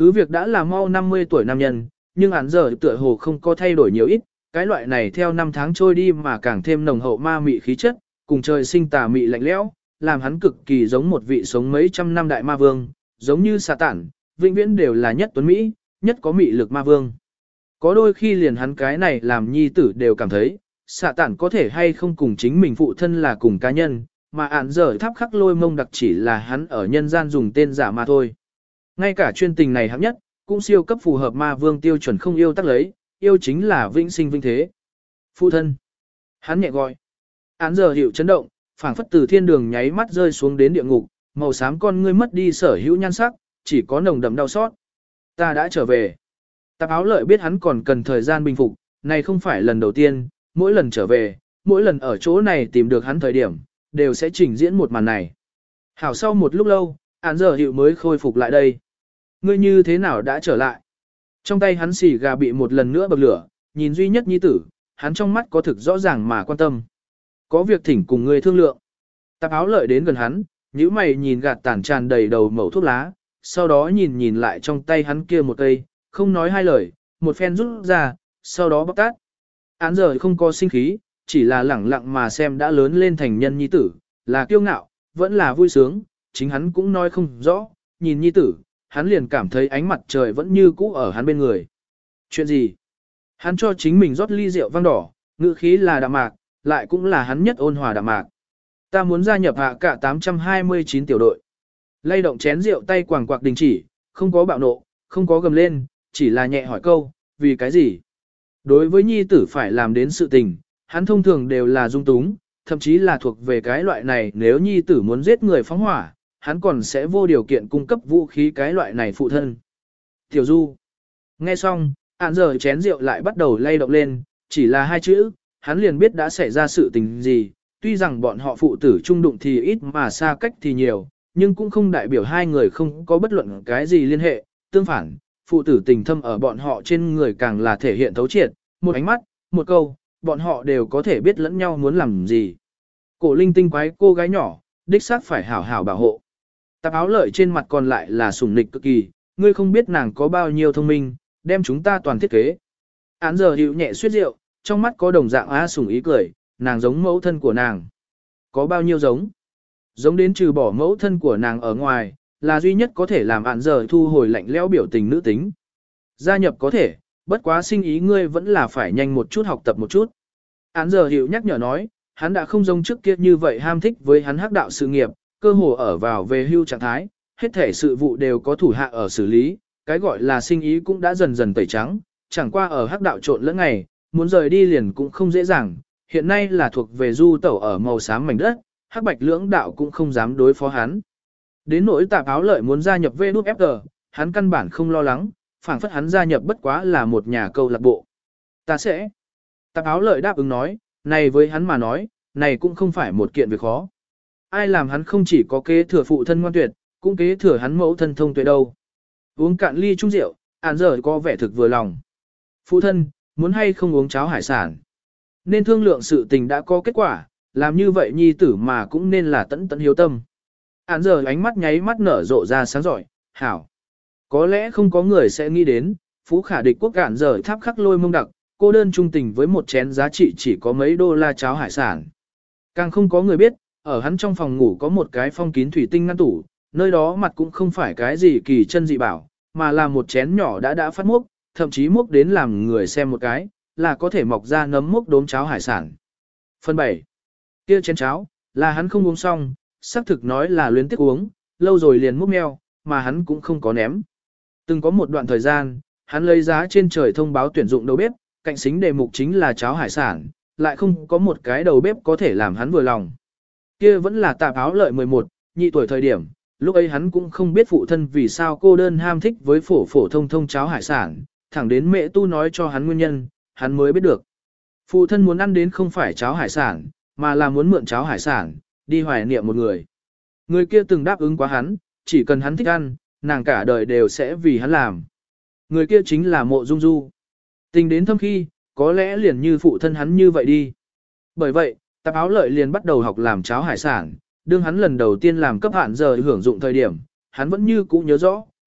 Cứ việc đã là mau năm mươi tuổi nam nhân, nhưng án giờ tựa hồ không có thay đổi nhiều ít, cái loại này theo năm tháng trôi đi mà càng thêm nồng hậu ma mị khí chất, cùng trời sinh tà mị lạnh lẽo, làm hắn cực kỳ giống một vị sống mấy trăm năm đại ma vương, giống như xà tản, vĩnh viễn đều là nhất tuấn Mỹ, nhất có mị lực ma vương. Có đôi khi liền hắn cái này làm nhi tử đều cảm thấy, xà tản có thể hay không cùng chính mình phụ thân là cùng cá nhân, mà án giờ tháp khắc lôi mông đặc chỉ là hắn ở nhân gian dùng tên giả mà thôi. Ngay cả chuyên tình này hạng nhất, cũng siêu cấp phù hợp ma vương tiêu chuẩn không yêu tắc lấy, yêu chính là vĩnh sinh vĩnh thế. Phụ thân. Hắn nhẹ gọi. Án giờ hiệu chấn động, phảng phất từ thiên đường nháy mắt rơi xuống đến địa ngục, màu xám con ngươi mất đi sở hữu nhan sắc, chỉ có nồng đậm đau xót. Ta đã trở về. Tạp áo lợi biết hắn còn cần thời gian bình phục, này không phải lần đầu tiên, mỗi lần trở về, mỗi lần ở chỗ này tìm được hắn thời điểm, đều sẽ trình diễn một màn này. Hảo sau một lúc lâu, án giờ hiệu mới khôi phục lại đây. Ngươi như thế nào đã trở lại? Trong tay hắn xì gà bị một lần nữa bậc lửa, nhìn duy nhất nhi tử, hắn trong mắt có thực rõ ràng mà quan tâm. Có việc thỉnh cùng ngươi thương lượng. Tạp áo lợi đến gần hắn, nhíu mày nhìn gạt tản tràn đầy đầu mẩu thuốc lá, sau đó nhìn nhìn lại trong tay hắn kia một cây, không nói hai lời, một phen rút ra, sau đó bóc tát. Án giờ không có sinh khí, chỉ là lẳng lặng mà xem đã lớn lên thành nhân nhi tử, là kiêu ngạo, vẫn là vui sướng, chính hắn cũng nói không rõ, nhìn nhi tử, hắn liền cảm thấy ánh mặt trời vẫn như cũ ở hắn bên người. Chuyện gì? Hắn cho chính mình rót ly rượu vang đỏ, ngữ khí là đạm mạc, lại cũng là hắn nhất ôn hòa đạm mạc. Ta muốn gia nhập hạ cả tám trăm hai mươi chín tiểu đội. Lay động chén rượu tay quàng quạc đình chỉ, không có bạo nộ, không có gầm lên, chỉ là nhẹ hỏi câu, vì cái gì? Đối với nhi tử phải làm đến sự tình, hắn thông thường đều là dung túng, thậm chí là thuộc về cái loại này nếu nhi tử muốn giết người phóng hỏa, hắn còn sẽ vô điều kiện cung cấp vũ khí cái loại này phụ thân. Tiểu Du. Nghe xong, án giờ chén rượu lại bắt đầu lay động lên, chỉ là hai chữ, hắn liền biết đã xảy ra sự tình gì, tuy rằng bọn họ phụ tử chung đụng thì ít mà xa cách thì nhiều, nhưng cũng không đại biểu hai người không có bất luận cái gì liên hệ, tương phản, phụ tử tình thâm ở bọn họ trên người càng là thể hiện thấu triệt, một ánh mắt, một câu, bọn họ đều có thể biết lẫn nhau muốn làm gì. Cổ linh tinh quái cô gái nhỏ, đích xác phải hảo hảo bảo hộ. Tạp áo lợi trên mặt còn lại là sủng nịch cực kỳ, ngươi không biết nàng có bao nhiêu thông minh, đem chúng ta toàn thiết kế. Án giờ hiệu nhẹ suyết rượu, trong mắt có đồng dạng á sủng ý cười, nàng giống mẫu thân của nàng. Có bao nhiêu giống? Giống đến trừ bỏ mẫu thân của nàng ở ngoài, là duy nhất có thể làm án giờ thu hồi lạnh lẽo biểu tình nữ tính. Gia nhập có thể, bất quá sinh ý ngươi vẫn là phải nhanh một chút học tập một chút. Án giờ hiệu nhắc nhở nói, hắn đã không giống trước kia như vậy ham thích với hắn hắc đạo sự nghiệp, cơ hồ ở vào về hưu trạng thái, hết thể sự vụ đều có thủ hạ ở xử lý, cái gọi là sinh ý cũng đã dần dần tẩy trắng, chẳng qua ở hắc đạo trộn lẫn ngày, muốn rời đi liền cũng không dễ dàng, hiện nay là thuộc về du tẩu ở màu xám mảnh đất, hắc bạch lưỡng đạo cũng không dám đối phó hắn. Đến nỗi tạp áo lợi muốn gia nhập vê ép giê, hắn căn bản không lo lắng, phảng phất hắn gia nhập bất quá là một nhà câu lạc bộ. Ta sẽ. Tạp áo lợi đáp ứng nói, này với hắn mà nói, này cũng không phải một kiện việc khó. Ai làm hắn không chỉ có kế thừa phụ thân ngoan tuyệt, cũng kế thừa hắn mẫu thân thông tuệ đâu. Uống cạn ly chung rượu, án giờ có vẻ thực vừa lòng. Phụ thân, muốn hay không uống cháo hải sản. Nên thương lượng sự tình đã có kết quả, làm như vậy nhi tử mà cũng nên là tẫn tẫn hiếu tâm. Án giờ ánh mắt nháy mắt nở rộ ra sáng giỏi, hảo. Có lẽ không có người sẽ nghĩ đến, phú khả địch quốc cản giờ tháp khắc lôi mông đặc, cô đơn trung tình với một chén giá trị chỉ có mấy đô la cháo hải sản. Càng không có người biết, ở hắn trong phòng ngủ có một cái phong kín thủy tinh ngăn tủ, nơi đó mặt cũng không phải cái gì kỳ chân dị bảo, mà là một chén nhỏ đã đã phát mốc, thậm chí mốc đến làm người xem một cái, là có thể mọc ra nấm mốc đốm cháo hải sản. Phần bảy. Kia chén cháo, là hắn không uống xong, xác thực nói là luyến tiếc uống, lâu rồi liền mốc meo, mà hắn cũng không có ném. Từng có một đoạn thời gian, hắn lấy giá trên trời thông báo tuyển dụng đầu bếp, cạnh xính đề mục chính là cháo hải sản, lại không có một cái đầu bếp có thể làm hắn vừa lòng. Kia vẫn là tạp áo lợi mười một, nhị tuổi thời điểm, lúc ấy hắn cũng không biết phụ thân vì sao cô đơn ham thích với phổ phổ thông thông cháo hải sản, thẳng đến mẹ tu nói cho hắn nguyên nhân, hắn mới biết được. Phụ thân muốn ăn đến không phải cháo hải sản, mà là muốn mượn cháo hải sản, đi hoài niệm một người. Người kia từng đáp ứng quá hắn, chỉ cần hắn thích ăn, nàng cả đời đều sẽ vì hắn làm. Người kia chính là Mộ Dung Du. Tình đến thâm khi, có lẽ liền như phụ thân hắn như vậy đi. Bởi vậy, tạp áo lợi liền bắt đầu học làm cháo hải sản, đương hắn lần đầu tiên làm cấp hạn giờ hưởng dụng thời điểm, hắn vẫn như cũ nhớ rõ,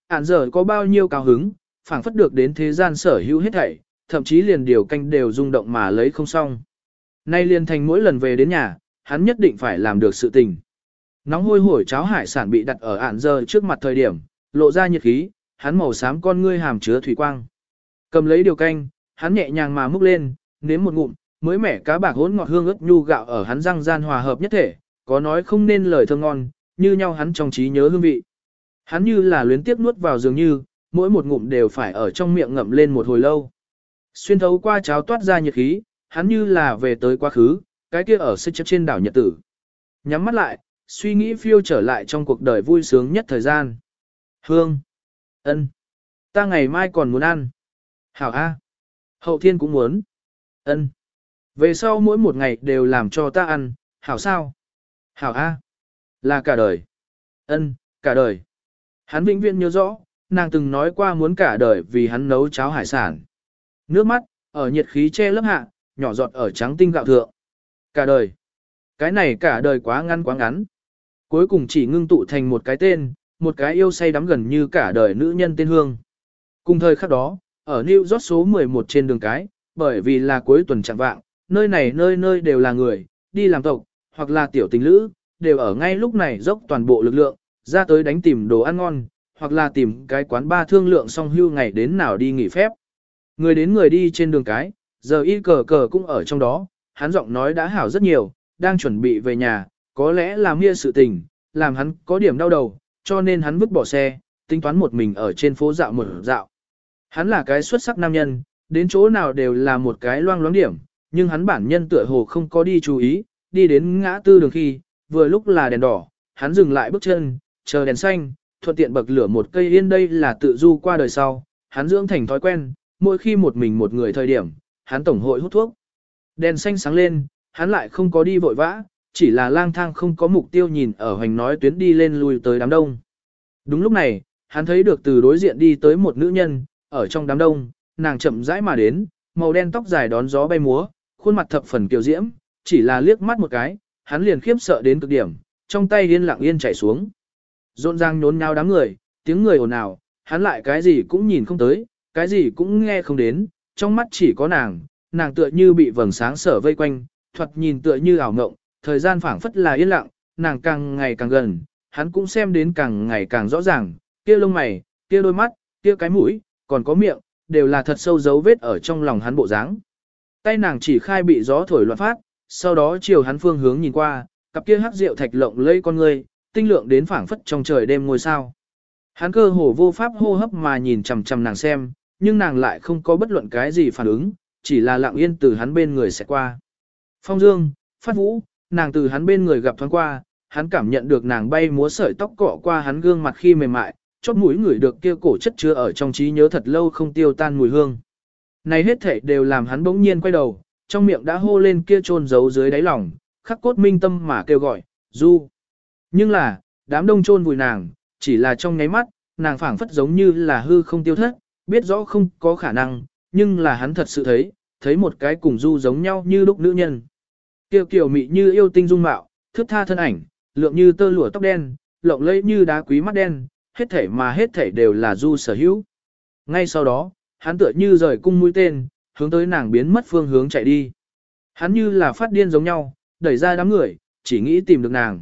ản giờ có bao nhiêu cao hứng, phảng phất được đến thế gian sở hữu hết thảy, thậm chí liền điều canh đều rung động mà lấy không xong. Nay liền thành mỗi lần về đến nhà, hắn nhất định phải làm được sự tình. Nóng hôi hổi cháo hải sản bị đặt ở ản giờ trước mặt thời điểm, lộ ra nhiệt khí, hắn màu xám con ngươi hàm chứa thủy quang. Cầm lấy điều canh, hắn nhẹ nhàng mà múc lên, nếm một ngụm, mới mẻ cá bạc hỗn ngọt hương ớt nhu gạo ở hắn răng gian hòa hợp nhất thể, có nói không nên lời thơm ngon, như nhau hắn trong trí nhớ hương vị. Hắn như là luyến tiếp nuốt vào dường như, mỗi một ngụm đều phải ở trong miệng ngậm lên một hồi lâu. Xuyên thấu qua cháo toát ra nhiệt khí, hắn như là về tới quá khứ, cái kia ở xích trên đảo Nhật Tử. Nhắm mắt lại, suy nghĩ phiêu trở lại trong cuộc đời vui sướng nhất thời gian. Hương. Ân. Ta ngày mai còn muốn ăn. Hảo A. Hậu thiên cũng muốn. Ân. Về sau mỗi một ngày đều làm cho ta ăn, hảo sao? Hảo A. Là cả đời. Ân, cả đời. Hắn vĩnh viễn nhớ rõ, nàng từng nói qua muốn cả đời vì hắn nấu cháo hải sản. Nước mắt, ở nhiệt khí che lớp hạ, nhỏ giọt ở trắng tinh gạo thượng. Cả đời. Cái này cả đời quá ngắn quá ngắn. Cuối cùng chỉ ngưng tụ thành một cái tên, một cái yêu say đắm gần như cả đời nữ nhân tên Hương. Cùng thời khắc đó, ở New York số mười một trên đường cái, bởi vì là cuối tuần chẳng vạng, nơi này nơi nơi đều là người, đi làm tộc, hoặc là tiểu tình lữ, đều ở ngay lúc này dốc toàn bộ lực lượng, ra tới đánh tìm đồ ăn ngon, hoặc là tìm cái quán ba thương lượng xong hưu ngày đến nào đi nghỉ phép. Người đến người đi trên đường cái, giờ y cờ cờ cũng ở trong đó, hắn giọng nói đã hảo rất nhiều, đang chuẩn bị về nhà, có lẽ là mia sự tình, làm hắn có điểm đau đầu, cho nên hắn vứt bỏ xe, tính toán một mình ở trên phố dạo một dạo. Hắn là cái xuất sắc nam nhân, đến chỗ nào đều là một cái loang loáng điểm, nhưng hắn bản nhân tựa hồ không có đi chú ý, đi đến ngã tư đường khi, vừa lúc là đèn đỏ, hắn dừng lại bước chân, chờ đèn xanh, thuận tiện bậc lửa một cây yên đây là tự du qua đời sau, hắn dưỡng thành thói quen, mỗi khi một mình một người thời điểm, hắn tổng hội hút thuốc. Đèn xanh sáng lên, hắn lại không có đi vội vã, chỉ là lang thang không có mục tiêu nhìn ở hoành nói tuyến đi lên lui tới đám đông. Đúng lúc này, hắn thấy được từ đối diện đi tới một nữ nhân, ở trong đám đông, nàng chậm rãi mà đến, màu đen tóc dài đón gió bay múa, khuôn mặt thập phần kiều diễm, chỉ là liếc mắt một cái, hắn liền khiếp sợ đến cực điểm, trong tay yên lặng yên chảy xuống. Rộn ràng nhốn nháo đám người, tiếng người ồn ào, hắn lại cái gì cũng nhìn không tới, cái gì cũng nghe không đến, trong mắt chỉ có nàng, nàng tựa như bị vầng sáng sở vây quanh, thoạt nhìn tựa như ảo ngộng, thời gian phảng phất là yên lặng, nàng càng ngày càng gần, hắn cũng xem đến càng ngày càng rõ ràng, kia lông mày, kia đôi mắt, kia cái mũi, còn có miệng, đều là thật sâu dấu vết ở trong lòng hắn bộ dáng. Tay nàng chỉ khai bị gió thổi loạn phát, sau đó chiều hắn phương hướng nhìn qua, cặp kia hắc rượu thạch lộng lây con người, tinh lượng đến phảng phất trong trời đêm ngôi sao. Hắn cơ hồ vô pháp hô hấp mà nhìn chằm chằm nàng xem, nhưng nàng lại không có bất luận cái gì phản ứng, chỉ là lặng yên từ hắn bên người sẽ qua. Phong Dương, Phát Vũ, nàng từ hắn bên người gặp thoáng qua, hắn cảm nhận được nàng bay múa sợi tóc cọ qua hắn gương mặt khi mềm mại, chóp mũi ngửi được kia cổ chất chứa ở trong trí nhớ thật lâu không tiêu tan mùi hương. Này hết thảy đều làm hắn bỗng nhiên quay đầu, trong miệng đã hô lên kia chôn giấu dưới đáy lòng, khắc cốt minh tâm mà kêu gọi, Du. Nhưng là, đám đông chôn vùi nàng, chỉ là trong nháy mắt, nàng phảng phất giống như là hư không tiêu thất, biết rõ không có khả năng, nhưng là hắn thật sự thấy, thấy một cái cùng Du giống nhau như lúc nữ nhân. Kiều kiều mị như yêu tinh dung mạo, thướt tha thân ảnh, lượng như tơ lụa tóc đen, lộng lẫy như đá quý mắt đen, hết thảy mà hết thảy đều là Du sở hữu. Ngay sau đó, hắn tựa như rời cung mũi tên, hướng tới nàng biến mất phương hướng chạy đi. Hắn như là phát điên giống nhau, đẩy ra đám người, chỉ nghĩ tìm được nàng.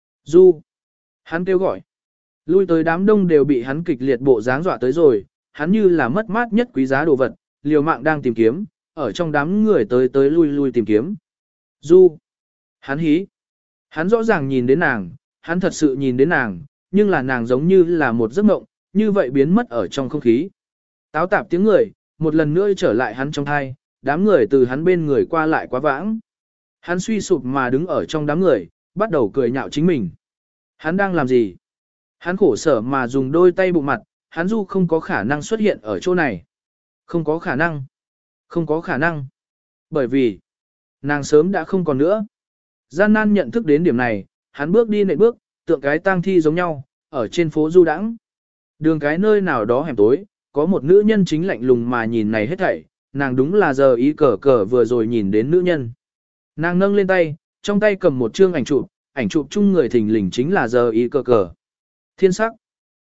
Du. Hắn kêu gọi. Lui tới đám đông đều bị hắn kịch liệt bộ dáng dọa tới rồi, hắn như là mất mát nhất quý giá đồ vật, liều mạng đang tìm kiếm, ở trong đám người tới tới lui lui tìm kiếm. Du. Hắn hí. Hắn rõ ràng nhìn đến nàng, hắn thật sự nhìn đến nàng, nhưng là nàng giống như là một giấc mộng, như vậy biến mất ở trong không khí. Táo tạp tiếng người, một lần nữa trở lại hắn trong thai, đám người từ hắn bên người qua lại quá vãng. Hắn suy sụp mà đứng ở trong đám người, bắt đầu cười nhạo chính mình. Hắn đang làm gì? Hắn khổ sở mà dùng đôi tay bụng mặt, hắn Du không có khả năng xuất hiện ở chỗ này. Không có khả năng. Không có khả năng. Bởi vì, nàng sớm đã không còn nữa. Gian nan nhận thức đến điểm này, hắn bước đi nện bước, tượng cái tang thi giống nhau, ở trên phố du đãng. Đường cái nơi nào đó hẻm tối, có một nữ nhân chính lạnh lùng mà nhìn này hết thảy, nàng đúng là giờ ý cờ cờ vừa rồi nhìn đến nữ nhân. Nàng nâng lên tay, trong tay cầm một chương ảnh chụp, ảnh chụp chung người thình lình chính là giờ ý cờ cờ. Thiên sắc.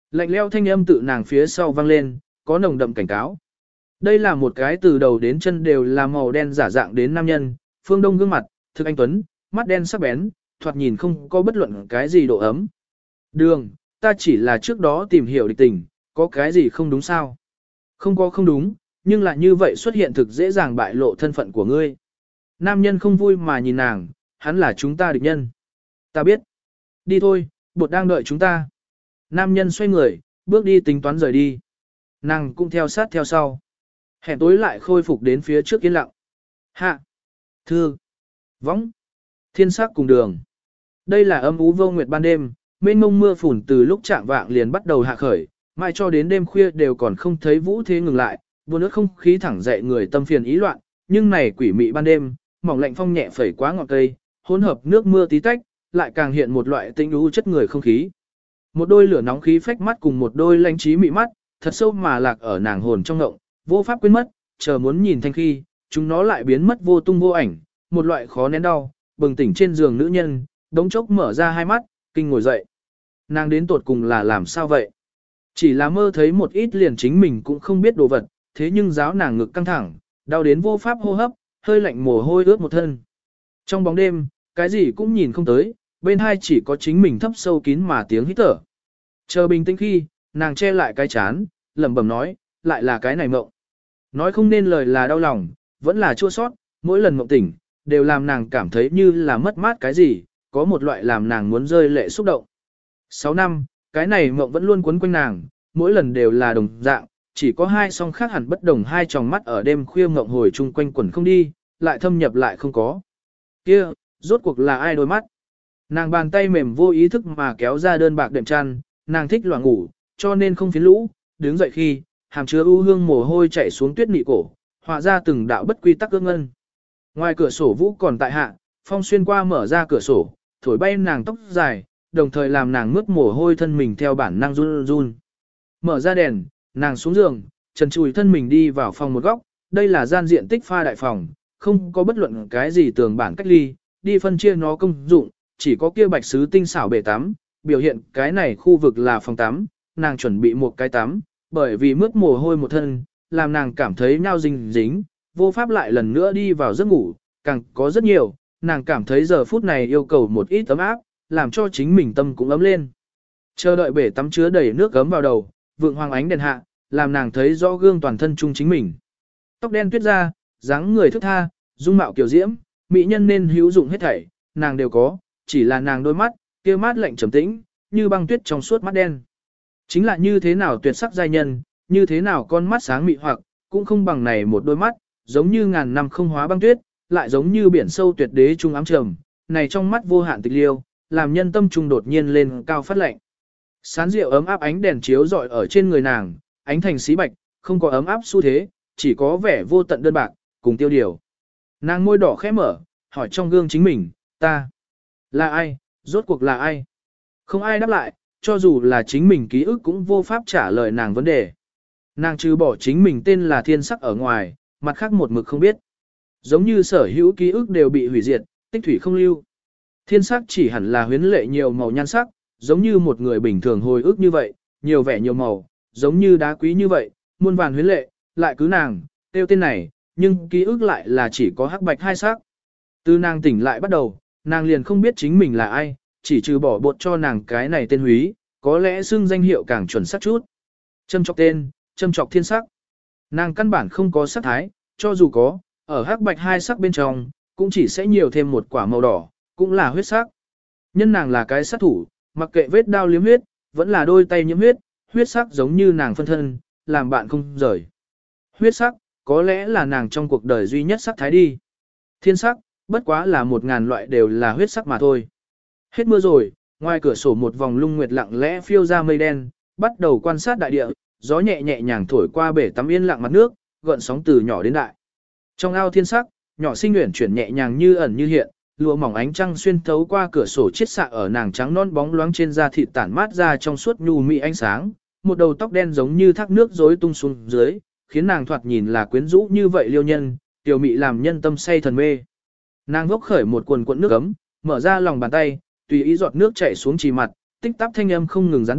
Lạnh leo thanh âm tự nàng phía sau vang lên, có nồng đậm cảnh cáo. Đây là một cái từ đầu đến chân đều là màu đen giả dạng đến nam nhân, phương đông gương mặt, thực anh tuấn, mắt đen sắc bén, thoạt nhìn không có bất luận cái gì độ ấm. Đường, ta chỉ là trước đó tìm hiểu địch tình, có cái gì không đúng sao? Không có không đúng, nhưng lại như vậy xuất hiện thực dễ dàng bại lộ thân phận của ngươi. Nam nhân không vui mà nhìn nàng, hắn là chúng ta địch nhân. Ta biết. Đi thôi, bột đang đợi chúng ta. Nam nhân xoay người, bước đi tính toán rời đi. Nàng cũng theo sát theo sau. Hẻm tối lại khôi phục đến phía trước yên lặng. Hạ. Thư. Võng. Thiên sắc cùng đường. Đây là âm ú vô nguyệt ban đêm, mênh mông mưa phùn từ lúc chạng vạng liền bắt đầu hạ khởi, mai cho đến đêm khuya đều còn không thấy vũ thế ngừng lại, buồn nước không khí thẳng dậy người tâm phiền ý loạn, nhưng này quỷ mị ban đêm, mỏng lạnh phong nhẹ phẩy quá ngọn cây, hỗn hợp nước mưa tí tách, lại càng hiện một loại tinh u chất người không khí. Một đôi lửa nóng khí phách mắt cùng một đôi lãnh trí mị mắt, thật sâu mà lạc ở nàng hồn trong ngộng, vô pháp quên mất, chờ muốn nhìn thanh khi, chúng nó lại biến mất vô tung vô ảnh, một loại khó nén đau, bừng tỉnh trên giường nữ nhân, đống chốc mở ra hai mắt, kinh ngồi dậy. Nàng đến tột cùng là làm sao vậy? Chỉ là mơ thấy một ít liền chính mình cũng không biết đồ vật, thế nhưng giáo nàng ngực căng thẳng, đau đến vô pháp hô hấp, hơi lạnh mồ hôi ướt một thân. Trong bóng đêm, cái gì cũng nhìn không tới, bên hai chỉ có chính mình thấp sâu kín mà tiếng hít thở. Chờ bình tĩnh khi, nàng che lại cái chán, lẩm bẩm nói, lại là cái này mộng. Nói không nên lời là đau lòng, vẫn là chua sót, mỗi lần mộng tỉnh, đều làm nàng cảm thấy như là mất mát cái gì, có một loại làm nàng muốn rơi lệ xúc động. Sáu năm, cái này mộng vẫn luôn quấn quanh nàng, mỗi lần đều là đồng dạng, chỉ có hai song khác hẳn bất đồng hai tròng mắt ở đêm khuya mộng hồi chung quanh quẩn không đi, lại thâm nhập lại không có. Kia, rốt cuộc là ai đôi mắt? Nàng bàn tay mềm vô ý thức mà kéo ra đơn bạc đệm chăn, nàng thích loạn ngủ, cho nên không phiến lũ, đứng dậy khi, hàm chứa u hương mồ hôi chảy xuống tuyết nị cổ, họa ra từng đạo bất quy tắc ương ngân. Ngoài cửa sổ vũ còn tại hạ, phong xuyên qua mở ra cửa sổ, thổi bay nàng tóc dài, đồng thời làm nàng mướt mồ hôi thân mình theo bản năng run run. Mở ra đèn, nàng xuống giường, trần trùi thân mình đi vào phòng một góc, đây là gian diện tích pha đại phòng, không có bất luận cái gì tường bản cách ly, đi phân chia nó công dụng, chỉ có kia bạch sứ tinh xảo bể tắm, biểu hiện cái này khu vực là phòng tắm, nàng chuẩn bị một cái tắm, bởi vì mướt mồ hôi một thân, làm nàng cảm thấy nhao dính dính, vô pháp lại lần nữa đi vào giấc ngủ, càng có rất nhiều, nàng cảm thấy giờ phút này yêu cầu một ít ấm áp, làm cho chính mình tâm cũng ấm lên. Chờ đợi bể tắm chứa đầy nước gấm vào đầu, vượng hoàng ánh đèn hạ, làm nàng thấy rõ gương toàn thân chung chính mình. Tóc đen tuyết ra, dáng người thức tha, dung mạo kiều diễm, mỹ nhân nên hữu dụng hết thảy, nàng đều có, chỉ là nàng đôi mắt, kia mát lạnh trầm tĩnh, như băng tuyết trong suốt mắt đen. Chính là như thế nào tuyệt sắc giai nhân, như thế nào con mắt sáng mị hoặc, cũng không bằng này một đôi mắt, giống như ngàn năm không hóa băng tuyết, lại giống như biển sâu tuyệt đế trung ám trầm, này trong mắt vô hạn tịch liêu, làm nhân tâm trung đột nhiên lên cao phát lạnh. Sán rượu ấm áp ánh đèn chiếu rọi ở trên người nàng, ánh thành xí bạch, không có ấm áp xu thế, chỉ có vẻ vô tận đơn bạc, cùng tiêu điều. Nàng môi đỏ khẽ mở, hỏi trong gương chính mình, ta là ai, rốt cuộc là ai? Không ai đáp lại, cho dù là chính mình ký ức cũng vô pháp trả lời nàng vấn đề. Nàng trừ bỏ chính mình tên là thiên sắc ở ngoài, mặt khác một mực không biết. Giống như sở hữu ký ức đều bị hủy diệt, tích thủy không lưu. Thiên sắc chỉ hẳn là huyến lệ nhiều màu nhan sắc, giống như một người bình thường hồi ức như vậy, nhiều vẻ nhiều màu, giống như đá quý như vậy, muôn vàn huyến lệ, lại cứ nàng, tiêu tên này, nhưng ký ức lại là chỉ có hắc bạch hai sắc. Từ nàng tỉnh lại bắt đầu, nàng liền không biết chính mình là ai, chỉ trừ bỏ bột cho nàng cái này tên húy, có lẽ xưng danh hiệu càng chuẩn xác chút. Châm chọc tên, châm chọc thiên sắc. Nàng căn bản không có sắc thái, cho dù có, ở hắc bạch hai sắc bên trong, cũng chỉ sẽ nhiều thêm một quả màu đỏ, cũng là huyết sắc. Nhân nàng là cái sát thủ, mặc kệ vết đao liếm huyết, vẫn là đôi tay nhiễm huyết, huyết sắc giống như nàng phân thân, làm bạn không rời. Huyết sắc, có lẽ là nàng trong cuộc đời duy nhất sắc thái đi. Thiên sắc, bất quá là một ngàn loại đều là huyết sắc mà thôi. Hết mưa rồi, ngoài cửa sổ một vòng lung nguyệt lặng lẽ phiêu ra mây đen, bắt đầu quan sát đại địa, gió nhẹ nhẹ nhàng thổi qua bể tắm yên lặng mặt nước, gợn sóng từ nhỏ đến đại. Trong ao thiên sắc, nhỏ sinh uyển chuyển nhẹ nhàng như ẩn như hiện, lụa mỏng ánh trăng xuyên thấu qua cửa sổ chiết xạ ở nàng trắng non bóng loáng trên da thịt tản mát ra trong suốt nhu mị ánh sáng, một đầu tóc đen giống như thác nước rối tung xuống dưới, khiến nàng thoạt nhìn là quyến rũ như vậy liêu nhân, tiểu mị làm nhân tâm say thần mê. Nàng vốc khởi một quần cuộn nước ấm, mở ra lòng bàn tay, tùy ý giọt nước chảy xuống chỉ mặt, tích tắc thanh âm không ngừng gián đoạn,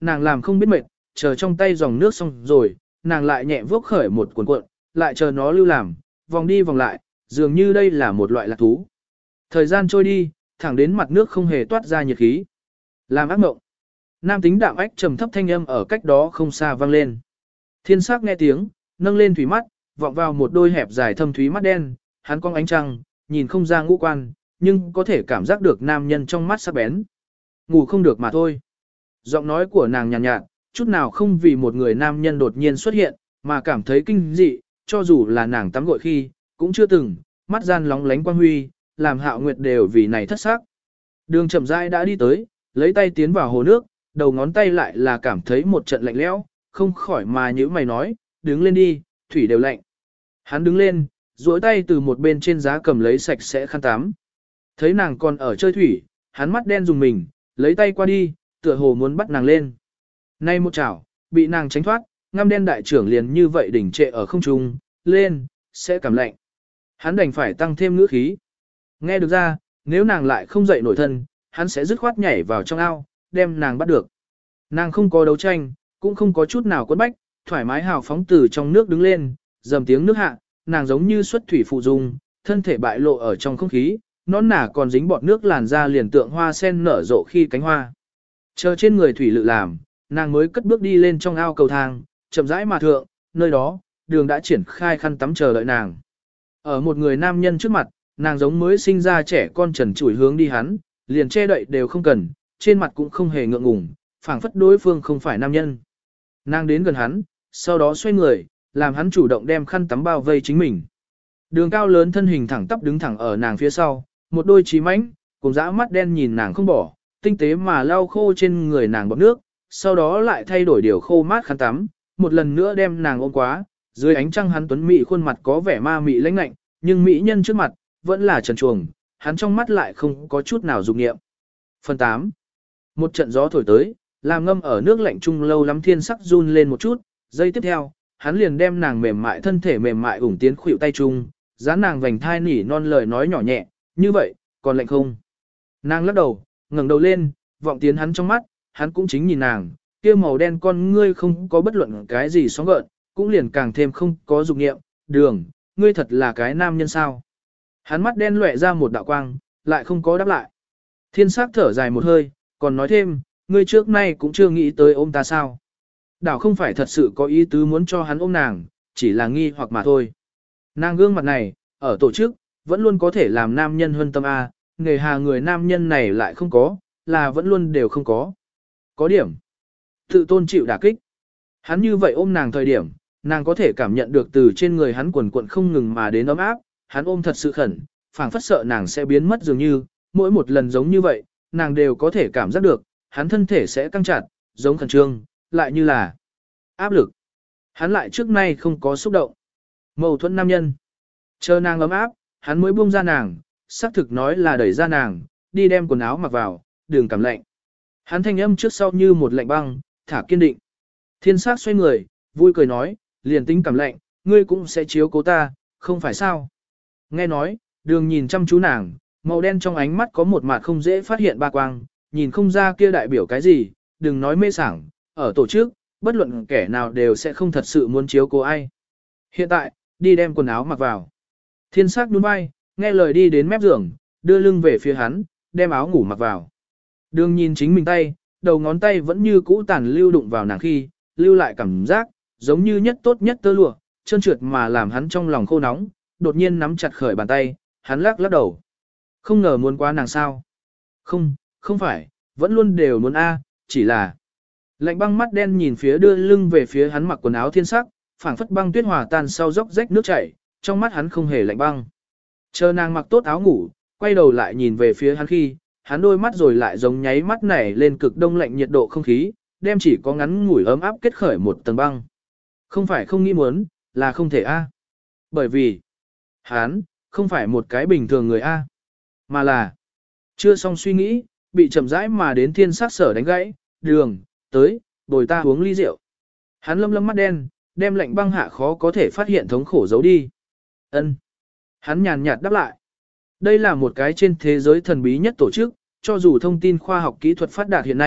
nàng làm không biết mệt, chờ trong tay dòng nước xong rồi, nàng lại nhẹ vuốt khởi một cuộn cuộn, lại chờ nó lưu làm, vòng đi vòng lại, dường như đây là một loại lạc thú. Thời gian trôi đi, thẳng đến mặt nước không hề toát ra nhiệt khí. Làm ác mộng. Nam tính đạm ách trầm thấp thanh âm ở cách đó không xa vang lên. Thiên sắc nghe tiếng, nâng lên thủy mắt, vọng vào một đôi hẹp dài thâm thúy mắt đen, hắn cong ánh trăng, nhìn không ra ngũ quan, nhưng có thể cảm giác được nam nhân trong mắt sắc bén. Ngủ không được mà thôi. Giọng nói của nàng nhàn nhạt, nhạt, chút nào không vì một người nam nhân đột nhiên xuất hiện, mà cảm thấy kinh dị, cho dù là nàng tắm gội khi, cũng chưa từng, mắt gian lóng lánh quang huy, làm Hạo Nguyệt đều vì này thất sắc. Đường chậm rãi đã đi tới, lấy tay tiến vào hồ nước, đầu ngón tay lại là cảm thấy một trận lạnh lẽo, không khỏi mà nhíu mày nói, đứng lên đi, thủy đều lạnh. Hắn đứng lên, duỗi tay từ một bên trên giá cầm lấy sạch sẽ khăn tắm. Thấy nàng còn ở chơi thủy, hắn mắt đen dùng mình, lấy tay qua đi, tựa hồ muốn bắt nàng lên. Nay một chảo, bị nàng tránh thoát, ngăm đen đại trưởng liền như vậy đỉnh trệ ở không trung, lên, sẽ cảm lạnh. Hắn đành phải tăng thêm ngữ khí. Nghe được ra, nếu nàng lại không dậy nổi thân, hắn sẽ dứt khoát nhảy vào trong ao, đem nàng bắt được. Nàng không có đấu tranh, cũng không có chút nào quấn bách, thoải mái hào phóng từ trong nước đứng lên, dầm tiếng nước hạ, nàng giống như xuất thủy phụ dung, thân thể bại lộ ở trong không khí, nón nả còn dính bọt nước làn ra liền tượng hoa sen nở rộ khi cánh hoa. Chờ trên người thủy lự làm, nàng mới cất bước đi lên trong ao cầu thang, chậm rãi mà thượng, nơi đó, đường đã triển khai khăn tắm chờ đợi nàng. Ở một người nam nhân trước mặt, nàng giống mới sinh ra trẻ con trần trụi hướng đi hắn, liền che đậy đều không cần, trên mặt cũng không hề ngượng ngùng, phảng phất đối phương không phải nam nhân. Nàng đến gần hắn, sau đó xoay người, làm hắn chủ động đem khăn tắm bao vây chính mình. Đường cao lớn thân hình thẳng tắp đứng thẳng ở nàng phía sau, một đôi trí mãnh, cùng dã mắt đen nhìn nàng không bỏ, tinh tế mà lau khô trên người nàng bọt nước, sau đó lại thay đổi điều khô mát khăn tắm, một lần nữa đem nàng ôm quá, dưới ánh trăng hắn tuấn mỹ khuôn mặt có vẻ ma mị lãnh lạnh, nhưng mỹ nhân trước mặt, vẫn là trần truồng, hắn trong mắt lại không có chút nào dục nghiệm. Phần tám. Một trận gió thổi tới, làm ngâm ở nước lạnh chung lâu lắm thiên sắc run lên một chút, giây tiếp theo, hắn liền đem nàng mềm mại thân thể mềm mại ủng tiến khuỷu tay chung, dán nàng vành thai nỉ non lời nói nhỏ nhẹ, như vậy, còn lạnh không? Nàng lắc đầu, ngẩng đầu lên, vọng tiến hắn trong mắt, hắn cũng chính nhìn nàng, kia màu đen con ngươi không có bất luận cái gì sóng gợn, cũng liền càng thêm không có dục nghiệm, đường, ngươi thật là cái nam nhân sao? Hắn mắt đen lóe ra một đạo quang, lại không có đáp lại. Thiên sắc thở dài một hơi, còn nói thêm, ngươi trước nay cũng chưa nghĩ tới ôm ta sao? Đảo không phải thật sự có ý tứ muốn cho hắn ôm nàng, chỉ là nghi hoặc mà thôi. Nàng gương mặt này, ở tổ chức, vẫn luôn có thể làm nam nhân hơn tâm A, nghề hà người nam nhân này lại không có, là vẫn luôn đều không có. Có điểm. Tự tôn chịu đả kích. Hắn như vậy ôm nàng thời điểm, nàng có thể cảm nhận được từ trên người hắn quần quận không ngừng mà đến ấm áp, hắn ôm thật sự khẩn, phảng phất sợ nàng sẽ biến mất dường như, mỗi một lần giống như vậy, nàng đều có thể cảm giác được, hắn thân thể sẽ căng chặt, giống khẩn trương, lại như là áp lực. Hắn lại trước nay không có xúc động. Mâu thuẫn nam nhân. Chờ nàng ấm áp, hắn mới buông ra nàng, xác thực nói là đẩy ra nàng, đi đem quần áo mặc vào, đường cảm lạnh. Hắn thanh âm trước sau như một lạnh băng, thả kiên định. Thiên sát xoay người, vui cười nói, liền tính cảm lạnh, ngươi cũng sẽ chiếu cố ta, không phải sao. Nghe nói, đường nhìn chăm chú nàng, màu đen trong ánh mắt có một mặt không dễ phát hiện ba quang, nhìn không ra kia đại biểu cái gì, đừng nói mê sảng, ở tổ chức, bất luận kẻ nào đều sẽ không thật sự muốn chiếu cố ai. Hiện tại, đi đem quần áo mặc vào. Thiên sắc nhún vai, nghe lời đi đến mép giường, đưa lưng về phía hắn, đem áo ngủ mặc vào. Đường nhìn chính mình tay, đầu ngón tay vẫn như cũ tàn lưu đụng vào nàng khi, lưu lại cảm giác, giống như nhất tốt nhất tơ lụa, trơn trượt mà làm hắn trong lòng khô nóng, đột nhiên nắm chặt khởi bàn tay, hắn lắc lắc đầu. Không ngờ muốn quá nàng sao? Không, không phải, vẫn luôn đều muốn A, chỉ là... Lạnh băng mắt đen nhìn phía đưa lưng về phía hắn mặc quần áo thiên sắc, phảng phất băng tuyết hòa tan sau dốc rách nước chảy, trong mắt hắn không hề lạnh băng. Chờ nàng mặc tốt áo ngủ, quay đầu lại nhìn về phía hắn khi, hắn đôi mắt rồi lại giống nháy mắt nảy lên cực đông lạnh nhiệt độ không khí, đem chỉ có ngắn ngủi ấm áp kết khởi một tầng băng. Không phải không nghĩ muốn, là không thể A. Bởi vì, hắn, không phải một cái bình thường người A, mà là, chưa xong suy nghĩ, bị chậm rãi mà đến thiên sắc sở đánh gãy, đường, tới, bồi ta uống ly rượu. Hắn lâm lâm mắt đen, đem lạnh băng hạ khó có thể phát hiện thống khổ giấu đi. Ân. Hắn nhàn nhạt đáp lại. Đây là một cái trên thế giới thần bí nhất tổ chức, cho dù thông tin khoa học kỹ thuật phát đạt hiện nay,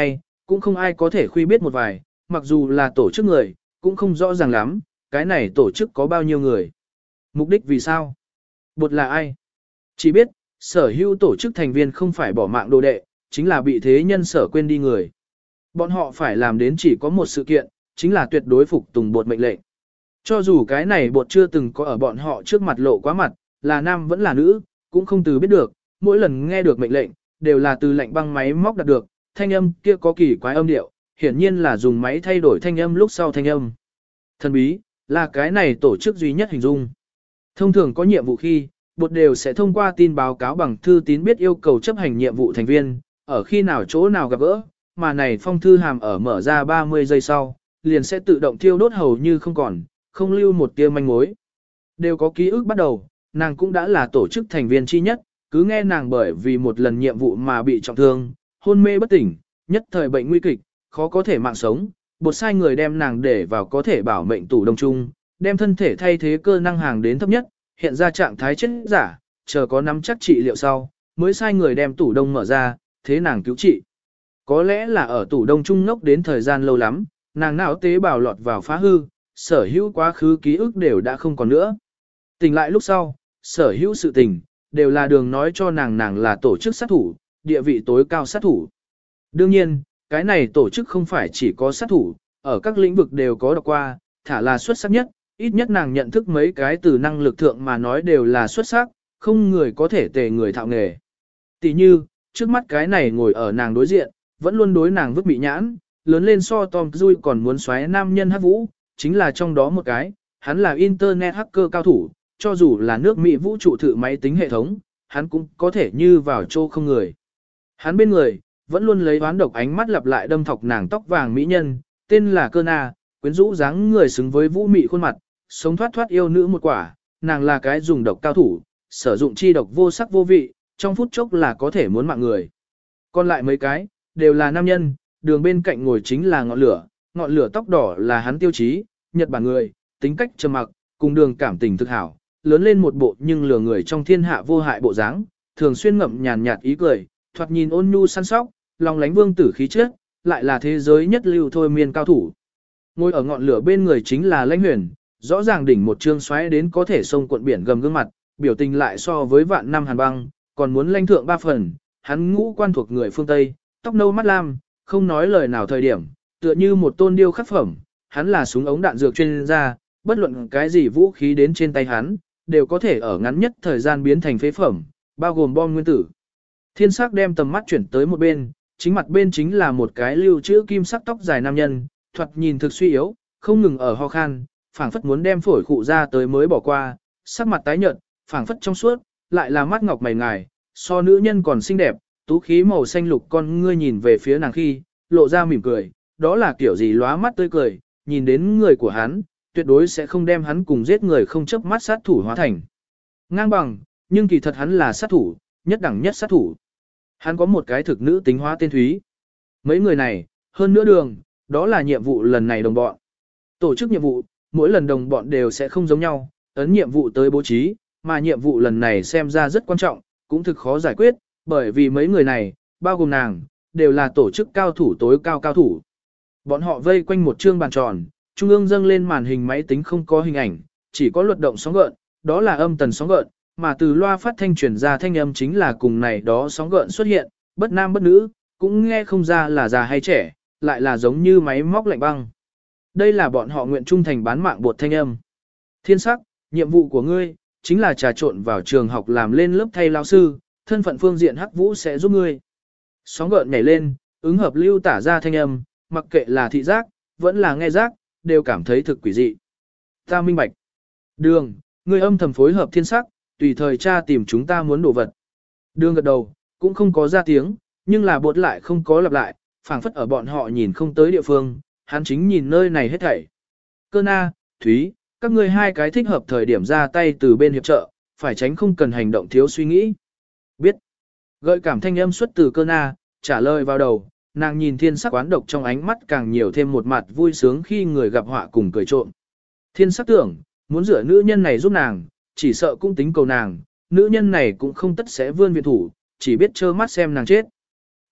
cũng không ai có thể khuy biết một vài, mặc dù là tổ chức người, cũng không rõ ràng lắm, cái này tổ chức có bao nhiêu người. Mục đích vì sao? Bột là ai? Chỉ biết, sở hữu tổ chức thành viên không phải bỏ mạng đồ đệ, chính là bị thế nhân sở quên đi người. Bọn họ phải làm đến chỉ có một sự kiện, chính là tuyệt đối phục tùng bột mệnh lệnh. Cho dù cái này bột chưa từng có ở bọn họ trước mặt lộ quá mặt, là nam vẫn là nữ, cũng không từ biết được, mỗi lần nghe được mệnh lệnh, đều là từ lệnh băng máy móc đạt được, thanh âm kia có kỳ quái âm điệu, hiển nhiên là dùng máy thay đổi thanh âm lúc sau thanh âm. Thần bí, là cái này tổ chức duy nhất hình dung. Thông thường có nhiệm vụ khi, bột đều sẽ thông qua tin báo cáo bằng thư tín biết yêu cầu chấp hành nhiệm vụ thành viên, ở khi nào chỗ nào gặp gỡ, mà này phong thư hàm ở mở ra ba mươi giây sau, liền sẽ tự động thiêu đốt hầu như không còn, không lưu một tia manh mối. Đều có ký ức bắt đầu, nàng cũng đã là tổ chức thành viên chi nhất, cứ nghe nàng bởi vì một lần nhiệm vụ mà bị trọng thương, hôn mê bất tỉnh, nhất thời bệnh nguy kịch, khó có thể mạng sống, bột sai người đem nàng để vào có thể bảo mệnh tủ đông chung, đem thân thể thay thế cơ năng hàng đến thấp nhất, hiện ra trạng thái chết giả, chờ có nắm chắc trị liệu sau, mới sai người đem tủ đông mở ra, thế nàng cứu trị. Có lẽ là ở tủ đông trung ngốc đến thời gian lâu lắm, nàng não tế bào lọt vào phá hư, sở hữu quá khứ ký ức đều đã không còn nữa. Tỉnh lại lúc sau, sở hữu sự tình, đều là đường nói cho nàng nàng là tổ chức sát thủ, địa vị tối cao sát thủ. Đương nhiên, cái này tổ chức không phải chỉ có sát thủ, ở các lĩnh vực đều có đọc qua, thả là xuất sắc nhất, ít nhất nàng nhận thức mấy cái từ năng lực thượng mà nói đều là xuất sắc, không người có thể tề người thạo nghề. Tỷ như, trước mắt cái này ngồi ở nàng đối diện, vẫn luôn đối nàng vứt bị nhãn, lớn lên so Tom Cruise còn muốn xoáy nam nhân hát vũ, chính là trong đó một cái, hắn là Internet hacker cao thủ, cho dù là nước Mỹ vũ trụ thử máy tính hệ thống, hắn cũng có thể như vào chỗ không người. Hắn bên người, vẫn luôn lấy oán độc ánh mắt lặp lại đâm thọc nàng tóc vàng mỹ nhân, tên là Cơ Na, quyến rũ dáng người xứng với vũ mị khuôn mặt, sống thoát thoát yêu nữ một quả, nàng là cái dùng độc cao thủ, sử dụng chi độc vô sắc vô vị, trong phút chốc là có thể muốn mạng người. Còn lại mấy cái, đều là nam nhân, đường bên cạnh ngồi chính là ngọn lửa, ngọn lửa tóc đỏ là hắn tiêu chí, Nhật Bản người, tính cách trầm mặc, cùng đường cảm tình thực hảo, lớn lên một bộ nhưng lừa người trong thiên hạ vô hại bộ dáng, thường xuyên ngậm nhàn nhạt ý cười, thoạt nhìn ôn nhu săn sóc, lòng lánh vương tử khí chất, lại là thế giới nhất lưu thôi miên cao thủ. Ngồi ở ngọn lửa bên người chính là Lãnh Huyền, rõ ràng đỉnh một trương xoáy đến có thể sông cuộn biển gầm gương mặt, biểu tình lại so với vạn năm hàn băng, còn muốn lanh thượng ba phần, hắn ngũ quan thuộc người phương Tây, tóc nâu mắt lam, không nói lời nào thời điểm, tựa như một tôn điêu khắc phẩm, hắn là súng ống đạn dược chuyên gia, bất luận cái gì vũ khí đến trên tay hắn, đều có thể ở ngắn nhất thời gian biến thành phế phẩm, bao gồm bom nguyên tử. Thiên sắc đem tầm mắt chuyển tới một bên, chính mặt bên chính là một cái lưu trữ kim sắc tóc dài nam nhân, thoạt nhìn thực suy yếu, không ngừng ở ho khan, phảng phất muốn đem phổi khụ ra tới mới bỏ qua, sắc mặt tái nhợt, phảng phất trong suốt, lại là mắt ngọc mày ngài, so nữ nhân còn xinh đẹp, tú khí màu xanh lục con ngươi nhìn về phía nàng khi, lộ ra mỉm cười, đó là kiểu gì lóa mắt tươi cười, nhìn đến người của hắn, tuyệt đối sẽ không đem hắn cùng giết người không chớp mắt sát thủ hóa thành ngang bằng, nhưng kỳ thật hắn là sát thủ, nhất đẳng nhất sát thủ. Hắn có một cái thực nữ tính hóa tên Thúy. Mấy người này, hơn nữa đường, đó là nhiệm vụ lần này đồng bọn. Tổ chức nhiệm vụ, mỗi lần đồng bọn đều sẽ không giống nhau, ấn nhiệm vụ tới bố trí, mà nhiệm vụ lần này xem ra rất quan trọng, cũng thực khó giải quyết, bởi vì mấy người này, bao gồm nàng, đều là tổ chức cao thủ tối cao cao thủ. Bọn họ vây quanh một trương bàn tròn, trung ương dâng lên màn hình máy tính không có hình ảnh, chỉ có luật động sóng gợn, đó là âm tần sóng gợn, mà từ loa phát thanh truyền ra thanh âm chính là cùng này đó sóng gợn xuất hiện, bất nam bất nữ, cũng nghe không ra là già hay trẻ, lại là giống như máy móc lạnh băng. Đây là bọn họ nguyện trung thành bán mạng bột thanh âm. Thiên sắc, nhiệm vụ của ngươi, chính là trà trộn vào trường học làm lên lớp thay lao sư, thân phận phương diện hắc vũ sẽ giúp ngươi. Sóng gợn nhảy lên, ứng hợp lưu tả ra thanh âm, mặc kệ là thị giác, vẫn là nghe giác, đều cảm thấy thực quỷ dị. Ta minh bạch. Đường, ngươi âm thầm phối hợp thiên sắc, tùy thời tra tìm chúng ta muốn đồ vật. Đường gật đầu, cũng không có ra tiếng, nhưng là bột lại không có lặp lại, phảng phất ở bọn họ nhìn không tới địa phương, hắn chính nhìn nơi này hết thảy. Cơ Na, Thúy, các ngươi hai cái thích hợp thời điểm ra tay từ bên hiệp trợ, phải tránh không cần hành động thiếu suy nghĩ. Biết. Gợi cảm thanh âm xuất từ Cơ Na, trả lời vào đầu, nàng nhìn thiên sắc quán độc trong ánh mắt càng nhiều thêm một mặt vui sướng khi người gặp họa cùng cười trộm. Thiên sắc tưởng, muốn rửa nữ nhân này giúp nàng, chỉ sợ cũng tính cầu nàng, nữ nhân này cũng không tất sẽ vươn viện thủ, chỉ biết trơ mắt xem nàng chết.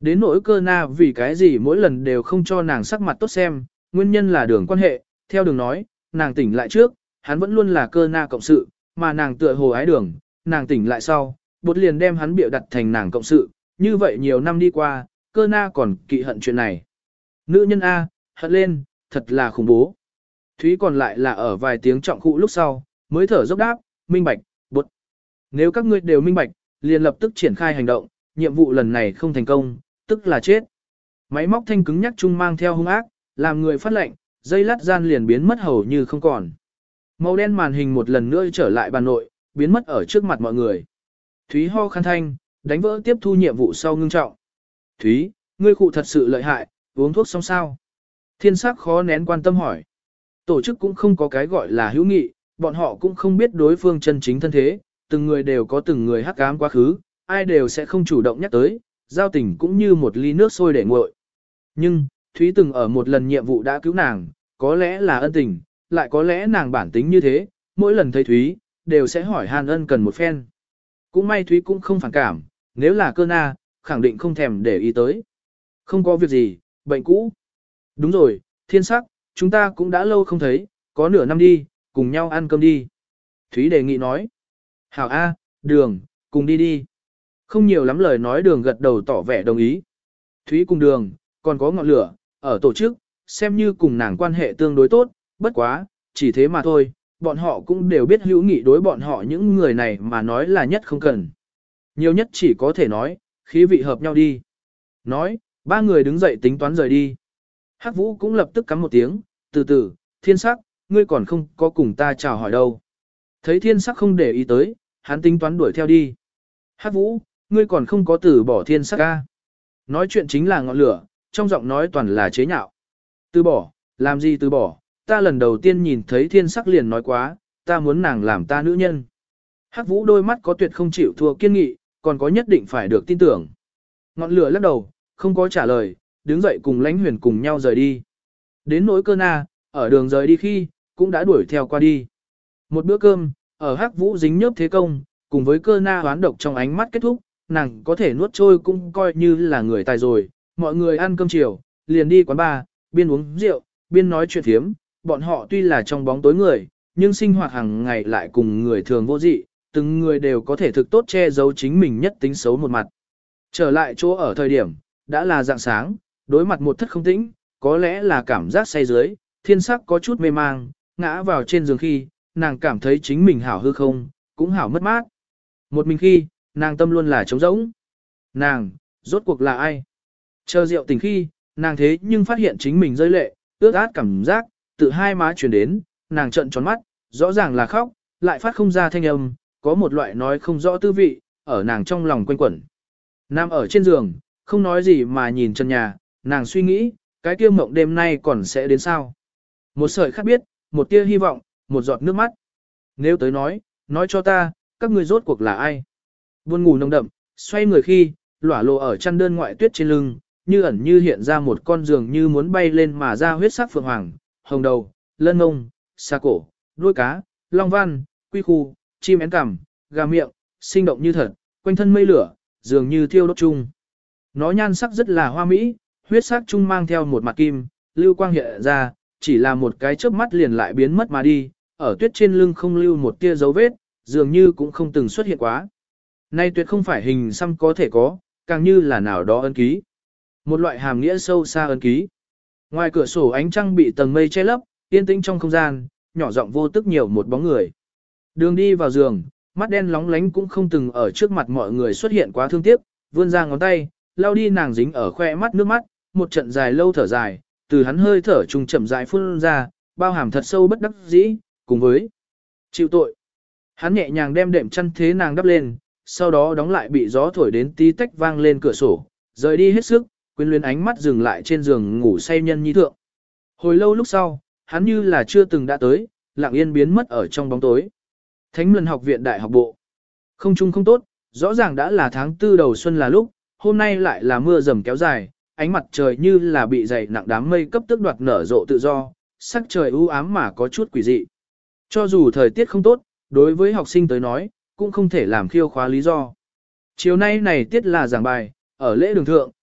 Đến nỗi cơ na vì cái gì mỗi lần đều không cho nàng sắc mặt tốt xem, nguyên nhân là đường quan hệ, theo đường nói, nàng tỉnh lại trước, hắn vẫn luôn là cơ na cộng sự, mà nàng tựa hồ ái đường, nàng tỉnh lại sau, bột liền đem hắn biểu đặt thành nàng cộng sự, như vậy nhiều năm đi qua, cơ na còn kỵ hận chuyện này. Nữ nhân A, hận lên, thật là khủng bố. Thúy còn lại là ở vài tiếng trọng cụ lúc sau, mới thở dốc đáp, minh bạch, bột. Nếu các ngươi đều minh bạch, liền lập tức triển khai hành động, nhiệm vụ lần này không thành công, tức là chết. Máy móc thanh cứng nhắc chung mang theo hung ác, làm người phát lệnh, dây lát gian liền biến mất hầu như không còn. Màu đen màn hình một lần nữa trở lại bàn nội, biến mất ở trước mặt mọi người. Thúy ho khăn thanh, đánh vỡ tiếp thu nhiệm vụ sau ngưng trọng. Thúy, ngươi cụ thật sự lợi hại, uống thuốc xong sao? Thiên sắc khó nén quan tâm hỏi. Tổ chức cũng không có cái gọi là hữu nghị, bọn họ cũng không biết đối phương chân chính thân thế, từng người đều có từng người hắc ám quá khứ, ai đều sẽ không chủ động nhắc tới, giao tình cũng như một ly nước sôi để nguội. Nhưng, Thúy từng ở một lần nhiệm vụ đã cứu nàng, có lẽ là ân tình, lại có lẽ nàng bản tính như thế, mỗi lần thấy Thúy, đều sẽ hỏi hàn ân cần một phen. Cũng may Thúy cũng không phản cảm, nếu là cơ na, khẳng định không thèm để ý tới. Không có việc gì, bệnh cũ. Đúng rồi, thiên sắc, chúng ta cũng đã lâu không thấy, có nửa năm đi, cùng nhau ăn cơm đi. Thúy đề nghị nói. Hảo A, đường, cùng đi đi. Không nhiều lắm lời nói đường gật đầu tỏ vẻ đồng ý. Thúy cùng đường, còn có ngọn lửa, ở tổ chức, xem như cùng nàng quan hệ tương đối tốt, bất quá, chỉ thế mà thôi, bọn họ cũng đều biết hữu nghị đối bọn họ những người này mà nói là nhất không cần. Nhiều nhất chỉ có thể nói, khí vị hợp nhau đi. Nói, ba người đứng dậy tính toán rời đi. Hắc Vũ cũng lập tức cắm một tiếng, từ từ, thiên sắc, ngươi còn không có cùng ta chào hỏi đâu. Thấy thiên sắc không để ý tới, hắn tính toán đuổi theo đi. Hắc Vũ, ngươi còn không có từ bỏ thiên sắc ca. Nói chuyện chính là ngọn lửa, trong giọng nói toàn là chế nhạo. Từ bỏ, làm gì từ bỏ, ta lần đầu tiên nhìn thấy thiên sắc liền nói quá, ta muốn nàng làm ta nữ nhân. Hắc Vũ đôi mắt có tuyệt không chịu thua kiên nghị, còn có nhất định phải được tin tưởng. Ngọn lửa lắc đầu, không có trả lời, đứng dậy cùng lãnh huyền cùng nhau rời đi. Đến nỗi cơ na, ở đường rời đi khi, cũng đã đuổi theo qua đi. Một bữa cơm, ở Hắc Vũ dính nhớp thế công, cùng với cơ na hoán độc trong ánh mắt kết thúc, nàng có thể nuốt trôi cũng coi như là người tài rồi. Mọi người ăn cơm chiều, liền đi quán bar, biên uống rượu, biên nói chuyện thiếm, bọn họ tuy là trong bóng tối người, nhưng sinh hoạt hàng ngày lại cùng người thường vô dị, từng người đều có thể thực tốt che giấu chính mình nhất tính xấu một mặt. Trở lại chỗ ở thời điểm, đã là dạng sáng, đối mặt một thất không tĩnh, có lẽ là cảm giác say dưới, thiên sắc có chút mê mang, ngã vào trên giường khi, nàng cảm thấy chính mình hảo hư không, cũng hảo mất mát. Một mình khi, nàng tâm luôn là trống rỗng. Nàng, rốt cuộc là ai? Chờ rượu tỉnh khi, nàng thế nhưng phát hiện chính mình rơi lệ, ướt át cảm giác, tự hai má chuyển đến, nàng trợn tròn mắt, rõ ràng là khóc, lại phát không ra thanh âm, có một loại nói không rõ tư vị, ở nàng trong lòng quanh quẩn. Nam ở trên giường, không nói gì mà nhìn chân nhà, nàng suy nghĩ, cái kia mộng đêm nay còn sẽ đến sao? Một sợi khác biết, một tia hy vọng, một giọt nước mắt. Nếu tới nói, nói cho ta, các ngươi rốt cuộc là ai? Buồn ngủ nồng đậm, xoay người khi, lỏa lộ ở chăn đơn ngoại tuyết trên lưng, như ẩn như hiện ra một con giường như muốn bay lên mà ra huyết sắc phượng hoàng, hồng đầu, lân ngông, xa cổ, đuôi cá, long văn, quy khu, chim én cằm, gà miệng, sinh động như thật, quanh thân mây lửa, dường như thiêu đốt chung. Nó nhan sắc rất là hoa mỹ, huyết sắc chung mang theo một mặt kim, lưu quang hiện ra, chỉ là một cái chớp mắt liền lại biến mất mà đi, ở tuyết trên lưng không lưu một tia dấu vết, dường như cũng không từng xuất hiện quá. Nay tuyệt không phải hình xăm có thể có, càng như là nào đó ân ký. Một loại hàm nghĩa sâu xa ân ký. Ngoài cửa sổ ánh trăng bị tầng mây che lấp, yên tĩnh trong không gian, nhỏ giọng vô tức nhiều một bóng người. Đường đi vào giường, mắt đen lóng lánh cũng không từng ở trước mặt mọi người xuất hiện quá thương tiếc, vươn ra ngón tay, lau đi nàng dính ở khoe mắt nước mắt, một trận dài lâu thở dài, từ hắn hơi thở trùng chậm dài phun ra, bao hàm thật sâu bất đắc dĩ, cùng với chịu tội. Hắn nhẹ nhàng đem đệm chăn thế nàng đắp lên, sau đó đóng lại bị gió thổi đến tí tách vang lên cửa sổ, rời đi hết sức, quyến luyến ánh mắt dừng lại trên giường ngủ say nhân nhi thượng. Hồi lâu lúc sau, hắn như là chưa từng đã tới, lặng yên biến mất ở trong bóng tối. Thánh Luân học viện đại học bộ. Không chung không tốt, rõ ràng đã là tháng tư đầu xuân là lúc, hôm nay lại là mưa rầm kéo dài, ánh mặt trời như là bị dày nặng đám mây cấp tước đoạt nở rộ tự do, sắc trời u ám mà có chút quỷ dị. Cho dù thời tiết không tốt, đối với học sinh tới nói, cũng không thể làm khiêu khóa lý do. Chiều nay này tiết là giảng bài, ở lễ đường thượng,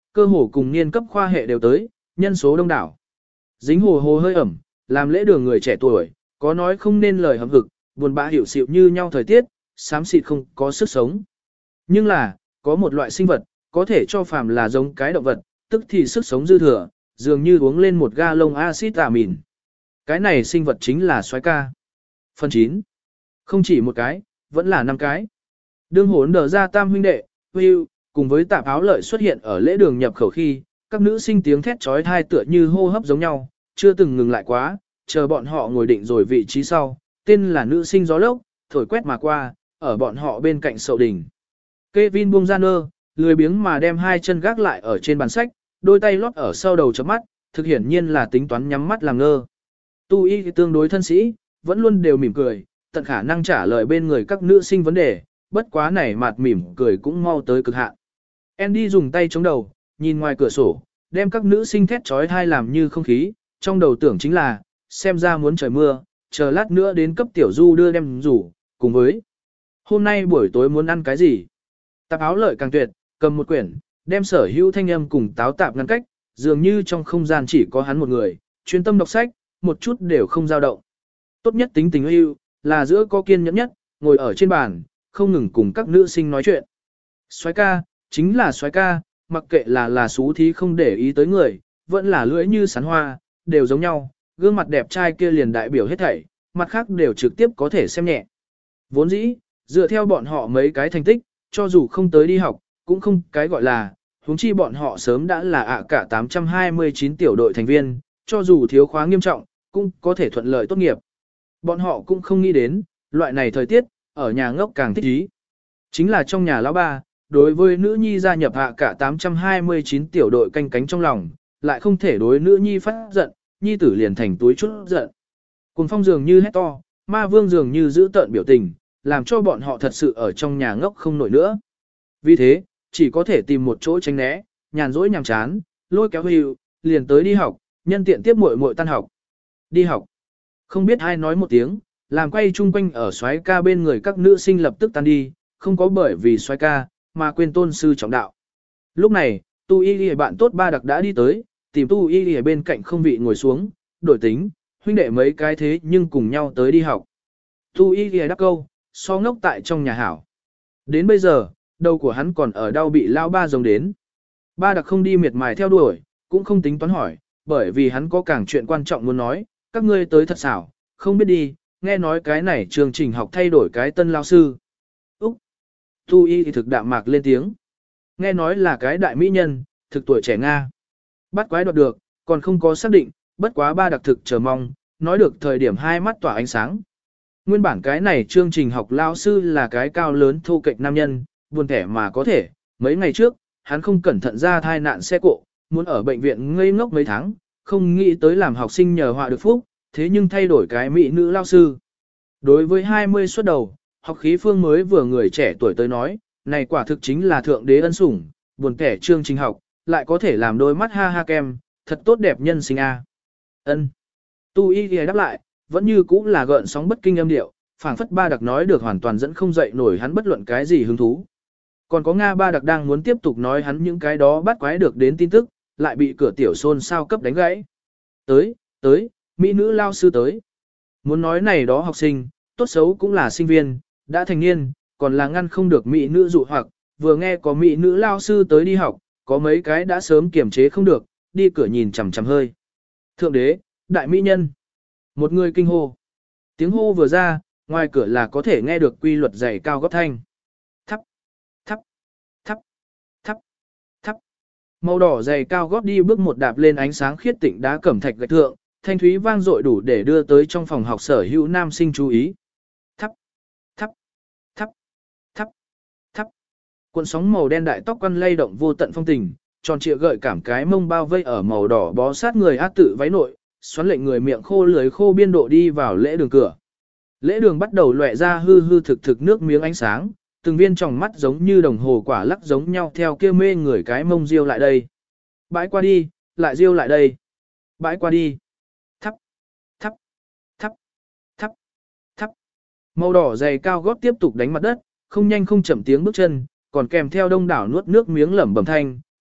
cơ hồ cùng niên cấp khoa hệ đều tới, nhân số đông đảo. Dính hồ hồ hơi ẩm, làm lễ đường người trẻ tuổi, có nói không nên lời hậm hực, buồn bã hiểu xịu như nhau thời tiết, xám xịt không có sức sống. Nhưng là, có một loại sinh vật, có thể cho phàm là giống cái động vật, tức thì sức sống dư thừa, dường như uống lên một ga lông axit amin. Cái này sinh vật chính là soái ca. Phần chín. Không chỉ một cái, vẫn là năm cái. Đương hốn đờ ra tam huynh đệ, Will, cùng với tạp áo lợi xuất hiện ở lễ đường nhập khẩu khi, các nữ sinh tiếng thét trói thai tựa như hô hấp giống nhau, chưa từng ngừng lại quá, chờ bọn họ ngồi định rồi vị trí sau, tên là nữ sinh gió lốc, thổi quét mà qua, ở bọn họ bên cạnh sậu đỉnh. Kevin buông ra nơ, lười biếng mà đem hai chân gác lại ở trên bàn sách, đôi tay lót ở sau đầu chấm mắt, thực hiển nhiên là tính toán nhắm mắt làm ngơ. Tu y tương đối thân sĩ, vẫn luôn đều mỉm cười, tận khả năng trả lời bên người các nữ sinh vấn đề, bất quá này mặt mỉm cười cũng mau tới cực hạn. Andy dùng tay chống đầu, nhìn ngoài cửa sổ, đem các nữ sinh thét trói thai làm như không khí, trong đầu tưởng chính là, xem ra muốn trời mưa, chờ lát nữa đến cấp tiểu du đưa đem rủ, cùng với hôm nay buổi tối muốn ăn cái gì. Tạp áo lợi càng tuyệt, cầm một quyển, đem sở hữu thanh âm cùng táo tạp ngăn cách, dường như trong không gian chỉ có hắn một người, chuyên tâm đọc sách, một chút đều không dao động. Tốt nhất tính tình yêu, là giữa có kiên nhẫn nhất, ngồi ở trên bàn, không ngừng cùng các nữ sinh nói chuyện. Soái ca, chính là soái ca, mặc kệ là là xú thí không để ý tới người, vẫn là lưỡi như sán hoa, đều giống nhau, gương mặt đẹp trai kia liền đại biểu hết thảy, mặt khác đều trực tiếp có thể xem nhẹ. Vốn dĩ, dựa theo bọn họ mấy cái thành tích, cho dù không tới đi học, cũng không cái gọi là, huống chi bọn họ sớm đã là ạ cả tám trăm hai mươi chín tiểu đội thành viên, cho dù thiếu khóa nghiêm trọng, cũng có thể thuận lợi tốt nghiệp. Bọn họ cũng không nghĩ đến, loại này thời tiết, ở nhà ngốc càng thích ý. Chính là trong nhà lão ba, đối với nữ nhi gia nhập hạ cả tám trăm hai mươi chín tiểu đội canh cánh trong lòng, lại không thể đối nữ nhi phát giận, nhi tử liền thành túi chút giận. Cùng phong dường như hét to, ma vương dường như giữ tợn biểu tình, làm cho bọn họ thật sự ở trong nhà ngốc không nổi nữa. Vì thế, chỉ có thể tìm một chỗ tránh né, nhàn rỗi nhàm chán, lôi kéo Hưu, liền tới đi học, nhân tiện tiếp muội muội tan học. Đi học. Không biết ai nói một tiếng, làm quay chung quanh ở soái ca bên người các nữ sinh lập tức tan đi, không có bởi vì soái ca, mà quên tôn sư trọng đạo. Lúc này, Tu Y Lìa bạn tốt ba đặc đã đi tới, tìm Tu Y Lìa bên cạnh không vị ngồi xuống, đổi tính, huynh đệ mấy cái thế nhưng cùng nhau tới đi học. Tu Y Lìa đáp câu, so ngốc tại trong nhà hảo. Đến bây giờ, đầu của hắn còn ở đau bị lao ba giống đến. Ba đặc không đi miệt mài theo đuổi, cũng không tính toán hỏi, bởi vì hắn có càng chuyện quan trọng muốn nói, các ngươi tới thật xảo, không biết đi, nghe nói cái này chương trình học thay đổi cái tân lao sư. Úc! Tu Y thì thực đạm mạc lên tiếng. Nghe nói là cái đại mỹ nhân, thực tuổi trẻ Nga. Bắt quái đoạt được, còn không có xác định, bất quá ba đặc thực chờ mong, nói được thời điểm hai mắt tỏa ánh sáng. Nguyên bản cái này chương trình học lao sư là cái cao lớn thô kệch nam nhân, buồn thẻ mà có thể, mấy ngày trước, hắn không cẩn thận ra thai nạn xe cộ, muốn ở bệnh viện ngây ngốc mấy tháng, không nghĩ tới làm học sinh nhờ họa được phúc, thế nhưng thay đổi cái mỹ nữ lao sư. Đối với hai mươi xuất đầu, học khí phương mới vừa người trẻ tuổi tới nói, này quả thực chính là thượng đế ân sủng, buồn kẻ chương trình học, lại có thể làm đôi mắt ha ha kem, thật tốt đẹp nhân sinh a. Ân. Tu Y thì đáp lại, vẫn như cũ là gợn sóng bất kinh âm điệu, phảng phất ba đặc nói được hoàn toàn dẫn không dậy nổi hắn bất luận cái gì hứng thú. Còn có Nga ba đặc đang muốn tiếp tục nói hắn những cái đó bắt quái được đến tin tức, lại bị cửa tiểu xôn sao cấp đánh gãy. Tới, tới, mỹ nữ lao sư tới. Muốn nói này đó học sinh, tốt xấu cũng là sinh viên, đã thành niên, còn là ngăn không được mỹ nữ dụ hoặc, vừa nghe có mỹ nữ lao sư tới đi học, có mấy cái đã sớm kiềm chế không được, đi cửa nhìn chằm chằm hơi. Thượng đế, đại mỹ nhân. Một người kinh hô. Tiếng hô vừa ra, ngoài cửa là có thể nghe được quy luật dày cao góp thanh. Thắp, thắp, thắp, thắp, thắp. Màu đỏ dày cao góp đi bước một đạp lên ánh sáng khiết tịnh đá cẩm thạch gạch thượng, thanh thúy vang dội đủ để đưa tới trong phòng học sở hữu nam sinh chú ý. Thắp, thắp, thắp, thắp, thắp. Cuộn sóng màu đen đại tóc quăn lay động vô tận phong tình, tròn trịa gợi cảm cái mông bao vây ở màu đỏ bó sát người át tự váy nội, xoắn lệnh người miệng khô lưới khô biên độ đi vào lễ đường cửa. Lễ đường bắt đầu lóe ra hư hư thực thực nước miếng ánh sáng, từng viên tròng mắt giống như đồng hồ quả lắc giống nhau theo kia mê người cái mông riêu lại đây. Bãi qua đi, lại riêu lại đây. Bãi qua đi. Thắp, thắp, thắp, thắp, thắp. Màu đỏ dày cao gót tiếp tục đánh mặt đất, không nhanh không chậm tiếng bước chân, còn kèm theo đông đảo nuốt nước miếng lẩm bẩm thanh,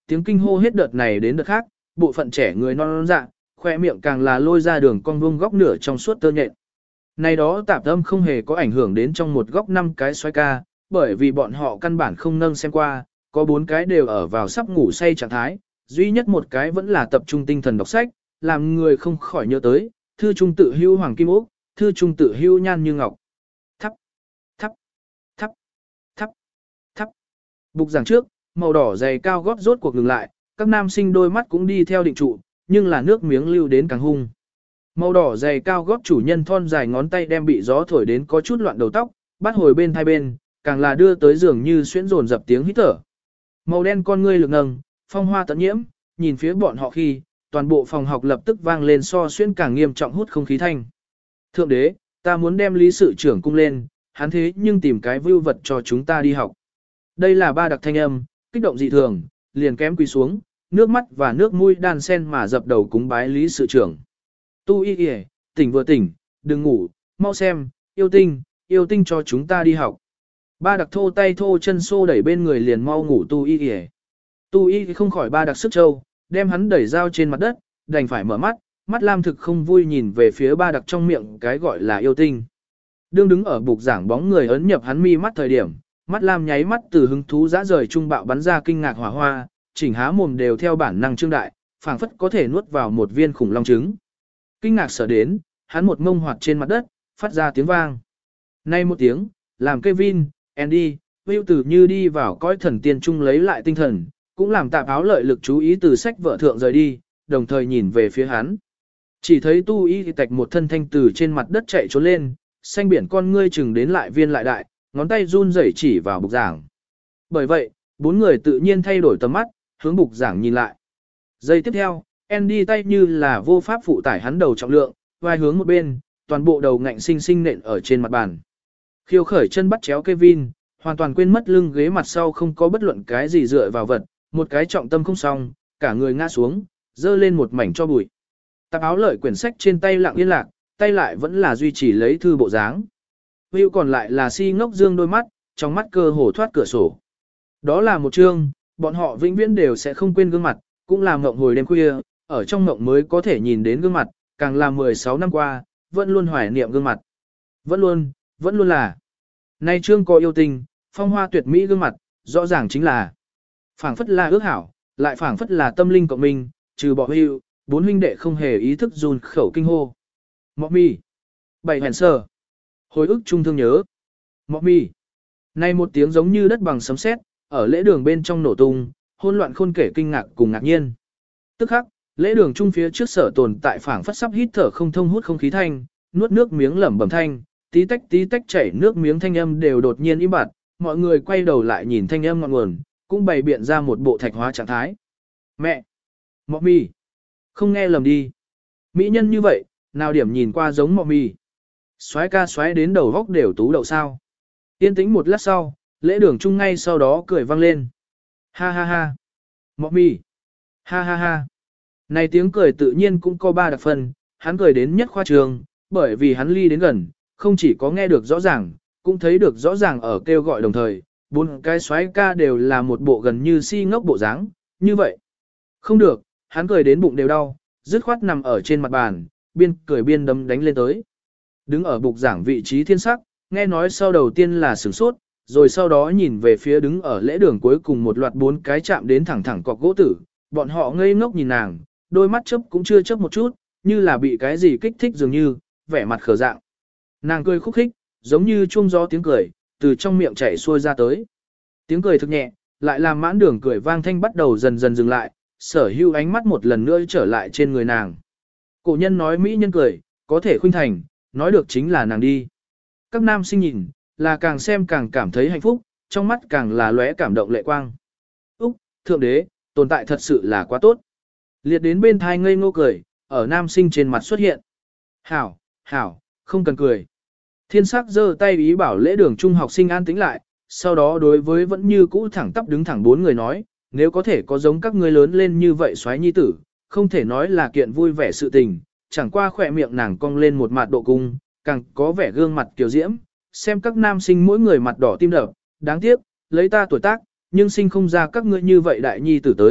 tiếng kinh hô hết đợt này đến đợt khác, bộ phận trẻ người non non dạ, khoe miệng càng là lôi ra đường cong vuông góc nửa trong suốt tơ nhện. Này đó tạp âm không hề có ảnh hưởng đến trong một góc năm cái xoay ca, bởi vì bọn họ căn bản không nâng xem qua, có bốn cái đều ở vào sắp ngủ say trạng thái, duy nhất một cái vẫn là tập trung tinh thần đọc sách, làm người không khỏi nhớ tới, thư trung tự hưu hoàng kim ốc, thư trung tự hưu nhan như ngọc. Thắp, thắp, thắp, thắp, thắp. Bục giảng trước, màu đỏ dày cao gót rốt cuộc ngừng lại, các nam sinh đôi mắt cũng đi theo định trụ, nhưng là nước miếng lưu đến càng hung. Màu đỏ dày cao gót chủ nhân thon dài ngón tay đem bị gió thổi đến có chút loạn đầu tóc, bắt hồi bên hai bên, càng là đưa tới giường như xuyễn rồn dập tiếng hít thở. Màu đen con ngươi lực nâng, phong hoa tận nhiễm, nhìn phía bọn họ khi, toàn bộ phòng học lập tức vang lên so xuyên càng nghiêm trọng hút không khí thanh. Thượng đế, ta muốn đem lý sự trưởng cung lên, hắn thế nhưng tìm cái vưu vật cho chúng ta đi học. Đây là ba đặc thanh âm, kích động dị thường, liền kém quỳ xuống, nước mắt và nước mũi đan sen mà dập đầu cúng bái lý sự trưởng. Tu y y, tỉnh vừa tỉnh, đừng ngủ, mau xem, yêu tinh, yêu tinh cho chúng ta đi học. Ba đặc thô tay thô chân xô đẩy bên người liền mau ngủ tu y y. Tu y không khỏi ba đặc sức trâu, đem hắn đẩy dao trên mặt đất, đành phải mở mắt, mắt lam thực không vui nhìn về phía ba đặc trong miệng cái gọi là yêu tinh. Đương đứng ở bục giảng bóng người ấn nhập hắn mi mắt thời điểm, mắt lam nháy mắt từ hứng thú dã rời trung bạo bắn ra kinh ngạc hỏa hoa, chỉnh há mồm đều theo bản năng trương đại, phảng phất có thể nuốt vào một viên khủng long trứng. Kinh ngạc sở đến, hắn một ngông hoạt trên mặt đất, phát ra tiếng vang. Nay một tiếng, làm Kevin, Andy, Will từ như đi vào cõi thần tiên trung lấy lại tinh thần, cũng làm tạp áo lợi lực chú ý từ sách vợ thượng rời đi, đồng thời nhìn về phía hắn. Chỉ thấy tu y thì tạch một thân thanh từ trên mặt đất chạy trốn lên, xanh biển con ngươi chừng đến lại viên lại đại, ngón tay run rẩy chỉ vào bục giảng. Bởi vậy, bốn người tự nhiên thay đổi tầm mắt, hướng bục giảng nhìn lại. Giây tiếp theo, Andy tay như là vô pháp phụ tải hắn đầu trọng lượng, vai hướng một bên, toàn bộ đầu ngạnh sinh sinh nện ở trên mặt bàn. Khiêu khởi chân bắt chéo Kevin, hoàn toàn quên mất lưng ghế mặt sau không có bất luận cái gì dựa vào vật, một cái trọng tâm không xong, cả người ngã xuống, dơ lên một mảnh cho bụi. Tạp áo lợi quyển sách trên tay lặng yên lạc, tay lại vẫn là duy trì lấy thư bộ dáng. Will còn lại là si ngốc dương đôi mắt, trong mắt cơ hồ thoát cửa sổ. Đó là một chương, bọn họ vĩnh viễn đều sẽ không quên gương mặt, cũng là ngộng hồi đêm khuya, ở trong ngộng mới có thể nhìn đến gương mặt, càng là mười sáu năm qua, vẫn luôn hoài niệm gương mặt. Vẫn luôn, vẫn luôn là. Nay chương có yêu tình, phong hoa tuyệt mỹ gương mặt, rõ ràng chính là phảng phất là ước hảo, lại phảng phất là tâm linh cộng minh, trừ bỏ hưu, bốn huynh đệ không hề ý thức run khẩu kinh hô. Mọ mi. Bảy hèn sờ. Hồi ức trung thương nhớ. Mọ mi. Nay một tiếng giống như đất bằng sấm sét, ở lễ đường bên trong nổ tung, hỗn loạn khôn kể kinh ngạc cùng ngạc nhiên. Tức khắc, lễ đường trung phía trước sở tồn tại phảng phất sắp hít thở không thông hút không khí thanh, nuốt nước miếng lẩm bẩm thanh, tí tách tí tách chảy nước miếng thanh âm đều đột nhiên im bặt, mọi người quay đầu lại nhìn thanh âm ngọn nguồn, cũng bày biện ra một bộ thạch hóa trạng thái. Mẹ! Mọ mì! Không nghe lầm đi. Mỹ nhân như vậy, nào điểm nhìn qua giống mọ mì. Xoái ca xoái đến đầu góc đều tú đậu sao. Yên tĩnh một lát sau, lễ đường chung ngay sau đó cười vang lên. Ha ha ha! Mọ mì! Ha ha ha! Này tiếng cười tự nhiên cũng có ba đặc phần, hắn cười đến nhất khoa trường, bởi vì hắn ly đến gần, không chỉ có nghe được rõ ràng, cũng thấy được rõ ràng ở kêu gọi đồng thời, bốn cái xoái ca đều là một bộ gần như si ngốc bộ dáng, như vậy. Không được, hắn cười đến bụng đều đau, dứt khoát nằm ở trên mặt bàn, biên cười biên đấm đánh lên tới. Đứng ở bục giảng vị trí thiên sắc, nghe nói sau đầu tiên là sửng sốt, rồi sau đó nhìn về phía đứng ở lễ đường cuối cùng một loạt bốn cái chạm đến thẳng thẳng cọc gỗ tử, bọn họ ngây ngốc nhìn nàng, đôi mắt chớp cũng chưa chớp một chút, như là bị cái gì kích thích dường như, vẻ mặt khờ dạng. Nàng cười khúc khích, giống như chuông gió tiếng cười, từ trong miệng chảy xuôi ra tới. Tiếng cười thực nhẹ, lại làm mãn đường cười vang thanh bắt đầu dần dần dừng lại, sở hữu ánh mắt một lần nữa trở lại trên người nàng. Cổ nhân nói mỹ nhân cười, có thể khuynh thành, nói được chính là nàng đi. Các nam sinh nhìn, là càng xem càng cảm thấy hạnh phúc, trong mắt càng là lóe cảm động lệ quang. Úc, thượng đế, tồn tại thật sự là quá tốt. Liệt đến bên thai ngây ngô cười, ở nam sinh trên mặt xuất hiện. Hảo, hảo, không cần cười. Thiên sắc giơ tay ý bảo lễ đường trung học sinh an tĩnh lại, sau đó đối với vẫn như cũ thẳng tắp đứng thẳng bốn người nói, nếu có thể có giống các ngươi lớn lên như vậy xoáy nhi tử, không thể nói là kiện vui vẻ sự tình, chẳng qua khỏe miệng nàng cong lên một mặt độ cung, càng có vẻ gương mặt kiều diễm, xem các nam sinh mỗi người mặt đỏ tim đập, đáng tiếc, lấy ta tuổi tác, nhưng sinh không ra các ngươi như vậy đại nhi tử tới,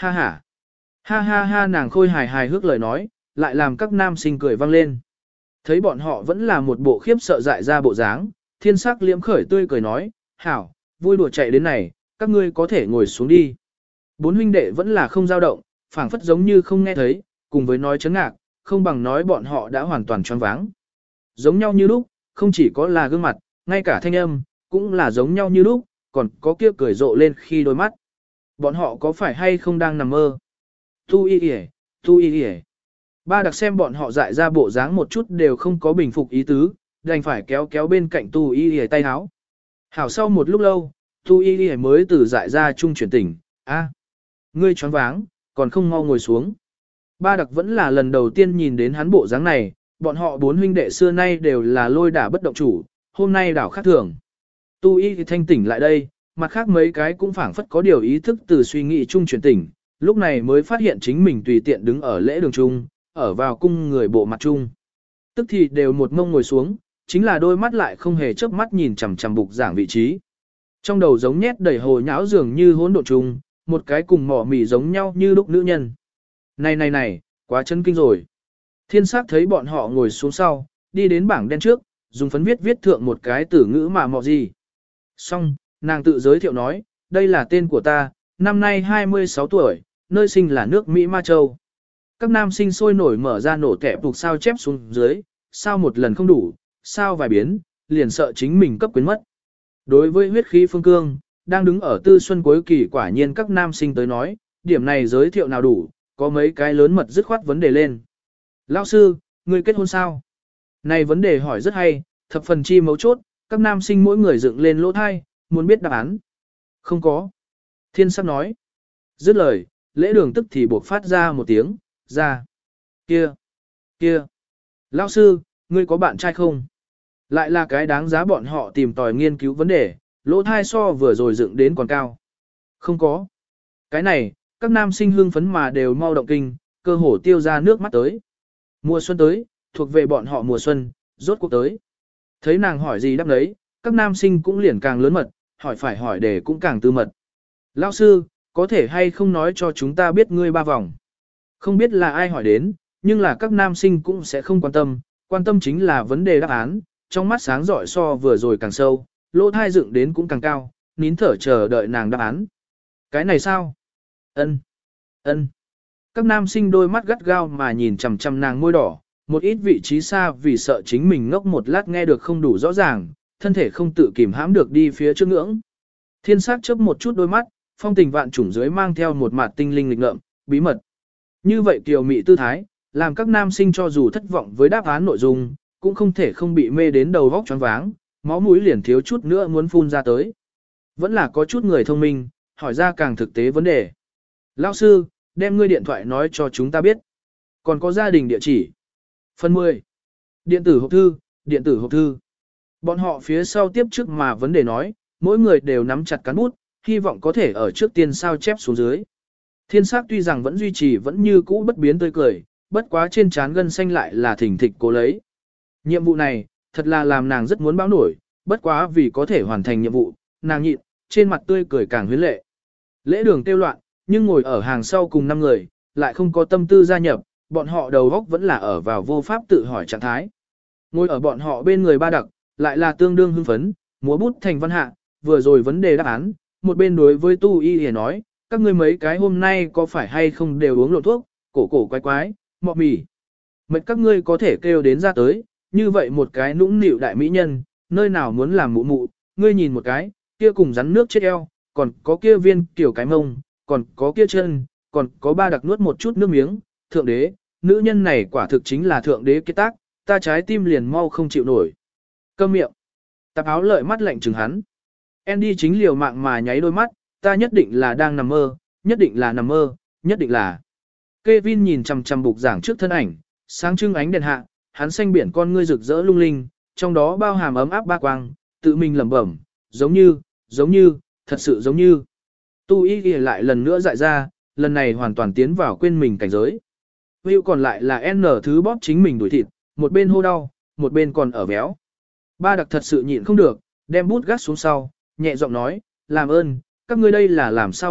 Ha ha. Ha ha ha nàng khôi hài hài hước lời nói, lại làm các nam sinh cười vang lên. Thấy bọn họ vẫn là một bộ khiếp sợ dại ra bộ dáng, thiên sắc liễm khởi tươi cười nói, hảo, vui đùa chạy đến này, các ngươi có thể ngồi xuống đi. Bốn huynh đệ vẫn là không dao động, phảng phất giống như không nghe thấy, cùng với nói chấn ngạc, không bằng nói bọn họ đã hoàn toàn choáng váng. Giống nhau như lúc, không chỉ có là gương mặt, ngay cả thanh âm, cũng là giống nhau như lúc, còn có kia cười rộ lên khi đôi mắt. Bọn họ có phải hay không đang nằm mơ? Tu y yể, tu y yể. Ba đặc xem bọn họ dại ra bộ dáng một chút đều không có bình phục ý tứ, đành phải kéo kéo bên cạnh tu y yể tay háo. Hảo sau một lúc lâu, tu y yể mới từ dại ra trung chuyển tỉnh, a, ngươi choáng váng, còn không mau ngồi xuống. Ba đặc vẫn là lần đầu tiên nhìn đến hắn bộ dáng này, bọn họ bốn huynh đệ xưa nay đều là lôi đả bất động chủ, hôm nay đảo khác thường. Tu y thì thanh tỉnh lại đây, mặt khác mấy cái cũng phảng phất có điều ý thức từ suy nghĩ chung chuyển tỉnh, lúc này mới phát hiện chính mình tùy tiện đứng ở lễ đường chung, ở vào cung người bộ mặt chung. Tức thì đều một mông ngồi xuống, chính là đôi mắt lại không hề chớp mắt nhìn chằm chằm bục giảng vị trí. Trong đầu giống nhét đầy hồ nháo dường như hỗn độn chung, một cái cùng mỏ mỉ giống nhau như lúc nữ nhân. Này này này, quá chân kinh rồi. Thiên sát thấy bọn họ ngồi xuống sau, đi đến bảng đen trước, dùng phấn viết viết thượng một cái tử ngữ mà mọ gì. Xong, nàng tự giới thiệu nói, đây là tên của ta, năm nay hai mươi sáu tuổi, nơi sinh là nước Mỹ Ma Châu. Các nam sinh sôi nổi mở ra nổ kẹp phục sao chép xuống dưới, sao một lần không đủ, sao vài biến, liền sợ chính mình cấp quyến mất. Đối với huyết khí phương cương, đang đứng ở tư xuân cuối kỳ quả nhiên các nam sinh tới nói, điểm này giới thiệu nào đủ, có mấy cái lớn mật dứt khoát vấn đề lên. Lão sư, người kết hôn sao? Này vấn đề hỏi rất hay, thập phần chi mấu chốt, các nam sinh mỗi người dựng lên lỗ thai, muốn biết đáp án. Không có. Thiên sắc nói. Dứt lời, lễ đường tức thì buộc phát ra một tiếng, ra. Kia, kia. Lão sư, ngươi có bạn trai không? Lại là cái đáng giá bọn họ tìm tòi nghiên cứu vấn đề, lỗ thai so vừa rồi dựng đến còn cao. Không có. Cái này, các nam sinh hưng phấn mà đều mau động kinh, cơ hồ tiêu ra nước mắt tới. Mùa xuân tới, thuộc về bọn họ mùa xuân, rốt cuộc tới. Thấy nàng hỏi gì đáp đấy, các nam sinh cũng liền càng lớn mật, hỏi phải hỏi để cũng càng tư mật. Lão sư, có thể hay không nói cho chúng ta biết ngươi ba vòng? Không biết là ai hỏi đến, nhưng là các nam sinh cũng sẽ không quan tâm, quan tâm chính là vấn đề đáp án, trong mắt sáng rọi so vừa rồi càng sâu, lỗ thai dựng đến cũng càng cao, nín thở chờ đợi nàng đáp án. Cái này sao? Ân, ân. Các nam sinh đôi mắt gắt gao mà nhìn chằm chằm nàng môi đỏ, một ít vị trí xa vì sợ chính mình ngốc một lát nghe được không đủ rõ ràng, thân thể không tự kìm hãm được đi phía trước ngưỡng. Thiên sắc chớp một chút đôi mắt, phong tình vạn trùng dưới mang theo một mặt tinh linh lịch ngợm, bí mật. Như vậy kiều mị tư thái, làm các nam sinh cho dù thất vọng với đáp án nội dung, cũng không thể không bị mê đến đầu vóc choáng váng, máu mũi liền thiếu chút nữa muốn phun ra tới. Vẫn là có chút người thông minh, hỏi ra càng thực tế vấn đề. Lão sư, đem ngươi điện thoại nói cho chúng ta biết. Còn có gia đình địa chỉ. Phần mười. Điện tử hộp thư, điện tử hộp thư. Bọn họ phía sau tiếp trước mà vấn đề nói, mỗi người đều nắm chặt cán bút, hy vọng có thể ở trước tiên sao chép xuống dưới. Thiên sắc tuy rằng vẫn duy trì vẫn như cũ bất biến tươi cười, bất quá trên trán gân xanh lại là thỉnh thịch cố lấy. Nhiệm vụ này, thật là làm nàng rất muốn báo nổi, bất quá vì có thể hoàn thành nhiệm vụ, nàng nhịn, trên mặt tươi cười càng huyến lệ. Lễ đường tiêu loạn, nhưng ngồi ở hàng sau cùng năm người, lại không có tâm tư gia nhập, bọn họ đầu góc vẫn là ở vào vô pháp tự hỏi trạng thái. Ngồi ở bọn họ bên người ba đặc, lại là tương đương hưng phấn, múa bút thành văn hạ, vừa rồi vấn đề đáp án, một bên đối với tu y hề nói, các ngươi mấy cái hôm nay có phải hay không đều uống lộn thuốc, cổ cổ quái quái, mọ mì. Mệt các ngươi có thể kêu đến ra tới, như vậy một cái nũng nịu đại mỹ nhân, nơi nào muốn làm mụ mụ, ngươi nhìn một cái, kia cùng rắn nước chết eo, còn có kia viên kiểu cái mông, còn có kia chân, còn có ba đặc nuốt một chút nước miếng, thượng đế, nữ nhân này quả thực chính là thượng đế kết tác, ta trái tim liền mau không chịu nổi. Câm miệng. Tạp áo lợi mắt lạnh chừng hắn. Andy chính liều mạng mà nháy đôi mắt, ta nhất định là đang nằm mơ, nhất định là nằm mơ, nhất định là. Kevin nhìn chằm chằm bục giảng trước thân ảnh, sáng trưng ánh đèn hạ, hắn xanh biển con ngươi rực rỡ lung linh, trong đó bao hàm ấm áp ba quang, tự mình lẩm bẩm, giống như, giống như, thật sự giống như. Tu y ghi lại lần nữa dại ra, lần này hoàn toàn tiến vào quên mình cảnh giới. Hữu còn lại là N thứ bóp chính mình đuổi thịt, một bên hô đau, một bên còn ở béo. Ba đặc thật sự nhịn không được, đem bút gác xuống sau, nhẹ giọng nói, làm ơn, các ngươi đây là làm sao vậy,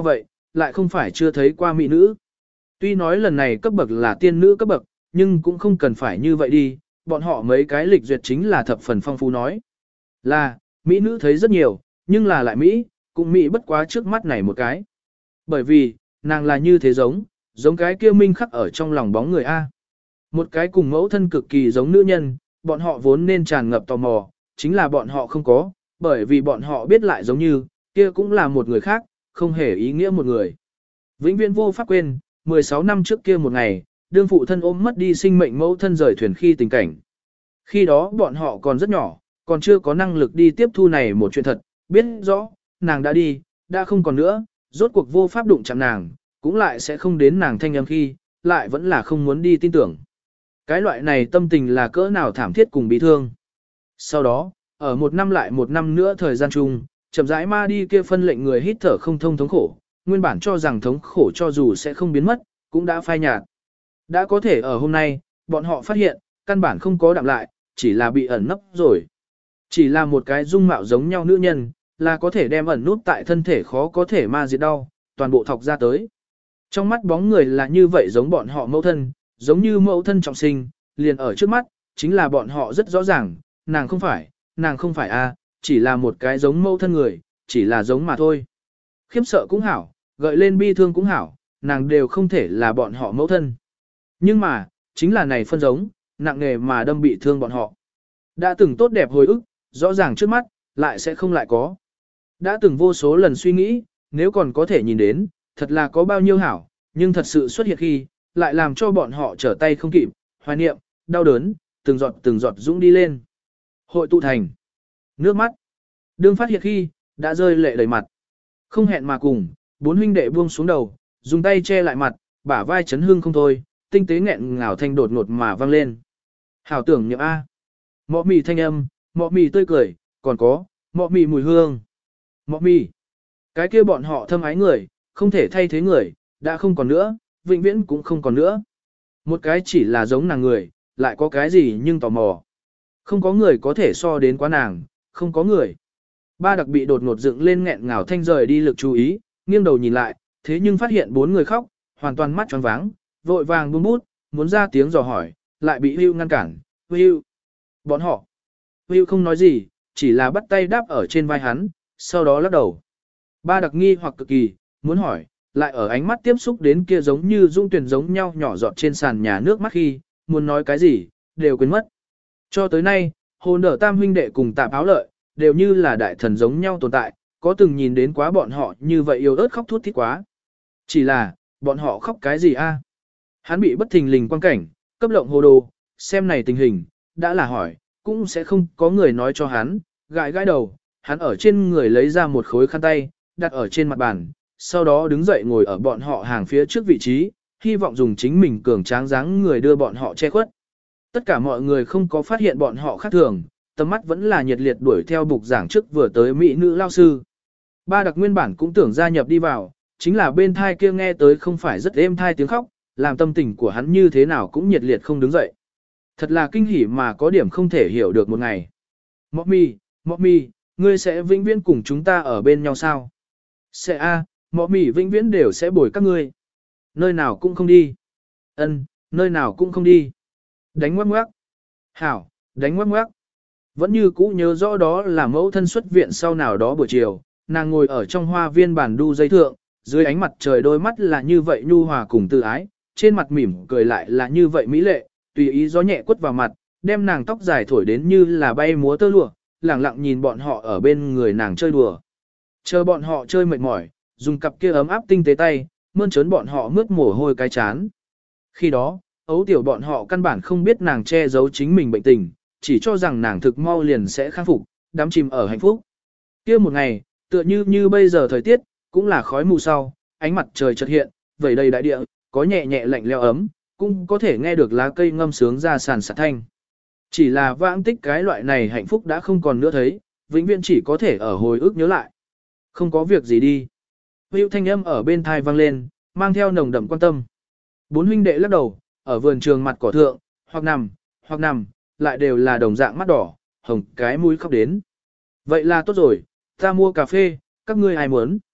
lại không phải chưa thấy qua mỹ nữ. Tuy nói lần này cấp bậc là tiên nữ cấp bậc, nhưng cũng không cần phải như vậy đi, bọn họ mấy cái lịch duyệt chính là thập phần phong phú nói. Là, mỹ nữ thấy rất nhiều, nhưng là lại mỹ, cũng mỹ bất quá trước mắt này một cái. Bởi vì, nàng là như thế giống, giống cái kia minh khắc ở trong lòng bóng người A. Một cái cùng mẫu thân cực kỳ giống nữ nhân, bọn họ vốn nên tràn ngập tò mò, chính là bọn họ không có, bởi vì bọn họ biết lại giống như, kia cũng là một người khác, không hề ý nghĩa một người. Vĩnh viễn vô pháp quên, mười sáu năm trước kia một ngày, đương phụ thân ôm mất đi sinh mệnh mẫu thân rời thuyền khi tình cảnh. Khi đó bọn họ còn rất nhỏ, còn chưa có năng lực đi tiếp thu này một chuyện thật, biết rõ, nàng đã đi, đã không còn nữa, rốt cuộc vô pháp đụng chạm nàng, cũng lại sẽ không đến nàng thanh âm khi, lại vẫn là không muốn đi tin tưởng. Cái loại này tâm tình là cỡ nào thảm thiết cùng bị thương. Sau đó, ở một năm lại một năm nữa thời gian chung, chậm rãi ma đi kia phân lệnh người hít thở không thông thống khổ, nguyên bản cho rằng thống khổ cho dù sẽ không biến mất, cũng đã phai nhạt. Đã có thể ở hôm nay, bọn họ phát hiện, căn bản không có đạm lại, chỉ là bị ẩn nấp rồi. Chỉ là một cái dung mạo giống nhau nữ nhân, là có thể đem ẩn nút tại thân thể khó có thể ma diệt đau, toàn bộ thọc ra tới. Trong mắt bóng người là như vậy giống bọn họ mẫu thân, giống như mẫu thân trọng sinh, liền ở trước mắt, chính là bọn họ rất rõ ràng, nàng không phải, nàng không phải a, chỉ là một cái giống mẫu thân người, chỉ là giống mà thôi. Khiếp sợ cũng hảo, gợi lên bi thương cũng hảo, nàng đều không thể là bọn họ mẫu thân. Nhưng mà, chính là này phân giống, nặng nề mà đâm bị thương bọn họ. Đã từng tốt đẹp hồi ức, rõ ràng trước mắt, lại sẽ không lại có. Đã từng vô số lần suy nghĩ, nếu còn có thể nhìn đến, thật là có bao nhiêu hảo, nhưng thật sự xuất hiện khi, lại làm cho bọn họ trở tay không kịp, hoài niệm, đau đớn, từng giọt từng giọt dũng đi lên. Hội tụ thành nước mắt. Đương phát hiện khi, đã rơi lệ đầy mặt. Không hẹn mà cùng, bốn huynh đệ buông xuống đầu, dùng tay che lại mặt, bả vai chấn hương không thôi, tinh tế nghẹn ngào thanh đột ngột mà vang lên. Hảo tưởng niệm A. Mọ mì thanh âm, mọ mì tươi cười, còn có, mọ mì mùi hương. Mọ mì. Cái kia bọn họ thâm ái người, không thể thay thế người, đã không còn nữa, vĩnh viễn cũng không còn nữa. Một cái chỉ là giống nàng người, lại có cái gì nhưng tò mò. Không có người có thể so đến quá nàng, không có người. Ba đặc bị đột ngột dựng lên nghẹn ngào thanh rời đi lực chú ý, nghiêng đầu nhìn lại, thế nhưng phát hiện bốn người khóc, hoàn toàn mắt tròn váng, vội vàng buông bút, muốn ra tiếng dò hỏi, lại bị Hưu ngăn cản. Hưu. Bọn họ. Hưu không nói gì, chỉ là bắt tay đáp ở trên vai hắn, sau đó lắc đầu. Ba đặc nghi hoặc cực kỳ, muốn hỏi, lại ở ánh mắt tiếp xúc đến kia giống như dung tuyển giống nhau nhỏ giọt trên sàn nhà nước mắt khi, muốn nói cái gì, đều quên mất. Cho tới nay, hồn đỡ tam huynh đệ cùng tạp áo lợi, đều như là đại thần giống nhau tồn tại, có từng nhìn đến quá bọn họ như vậy yêu ớt khóc thút thít quá. Chỉ là, bọn họ khóc cái gì a? Hắn bị bất thình lình quan cảnh, cấp lộng hồ đồ, xem này tình hình, đã là hỏi, cũng sẽ không có người nói cho hắn, gãi gãi đầu, hắn ở trên người lấy ra một khối khăn tay, đặt ở trên mặt bàn, sau đó đứng dậy ngồi ở bọn họ hàng phía trước vị trí, hy vọng dùng chính mình cường tráng dáng người đưa bọn họ che khuất. Tất cả mọi người không có phát hiện bọn họ khác thường, tầm mắt vẫn là nhiệt liệt đuổi theo bục giảng trước vừa tới mỹ nữ lao sư. Ba đặc nguyên bản cũng tưởng gia nhập đi vào, chính là bên thai kia nghe tới không phải rất êm thai tiếng khóc, làm tâm tình của hắn như thế nào cũng nhiệt liệt không đứng dậy. Thật là kinh hỉ mà có điểm không thể hiểu được một ngày. Mọc mì, mọc mì, ngươi sẽ vĩnh viễn cùng chúng ta ở bên nhau sao? Sẽ a, à, mọc mì vĩnh viễn đều sẽ bồi các ngươi. Nơi nào cũng không đi. Ân, nơi nào cũng không đi. Đánh ngoắc ngoắc. Hảo, đánh ngoắc ngoắc. Vẫn như cũ nhớ rõ đó là mẫu thân xuất viện sau nào đó buổi chiều, nàng ngồi ở trong hoa viên bàn đu dây thượng, dưới ánh mặt trời đôi mắt là như vậy nhu hòa cùng tự ái, trên mặt mỉm cười lại là như vậy mỹ lệ, tùy ý gió nhẹ quất vào mặt, đem nàng tóc dài thổi đến như là bay múa tơ lụa, lẳng lặng nhìn bọn họ ở bên người nàng chơi đùa. Chờ bọn họ chơi mệt mỏi, dùng cặp kia ấm áp tinh tế tay, mơn trớn bọn họ mướt mồ hôi cái chán. Khi đó, ấu tiểu bọn họ căn bản không biết nàng che giấu chính mình bệnh tình, chỉ cho rằng nàng thực mau liền sẽ khắc phục, đắm chìm ở hạnh phúc. Kia một ngày, tựa như như bây giờ thời tiết, cũng là khói mù sau, ánh mặt trời chợt hiện, vẩy đầy đại địa, có nhẹ nhẹ lạnh leo ấm, cũng có thể nghe được lá cây ngâm sướng ra sàn sạt thanh. Chỉ là vãng tích cái loại này hạnh phúc đã không còn nữa thấy, vĩnh viễn chỉ có thể ở hồi ức nhớ lại. Không có việc gì đi. Hữu thanh âm ở bên thai vang lên, mang theo nồng đậm quan tâm. Bốn huynh đệ lắc đầu, ở vườn trường mặt cỏ thượng, hoặc nằm, hoặc nằm, lại đều là đồng dạng mắt đỏ, hồng cái mũi khóc đến. Vậy là tốt rồi, ta mua cà phê, các ngươi ai muốn?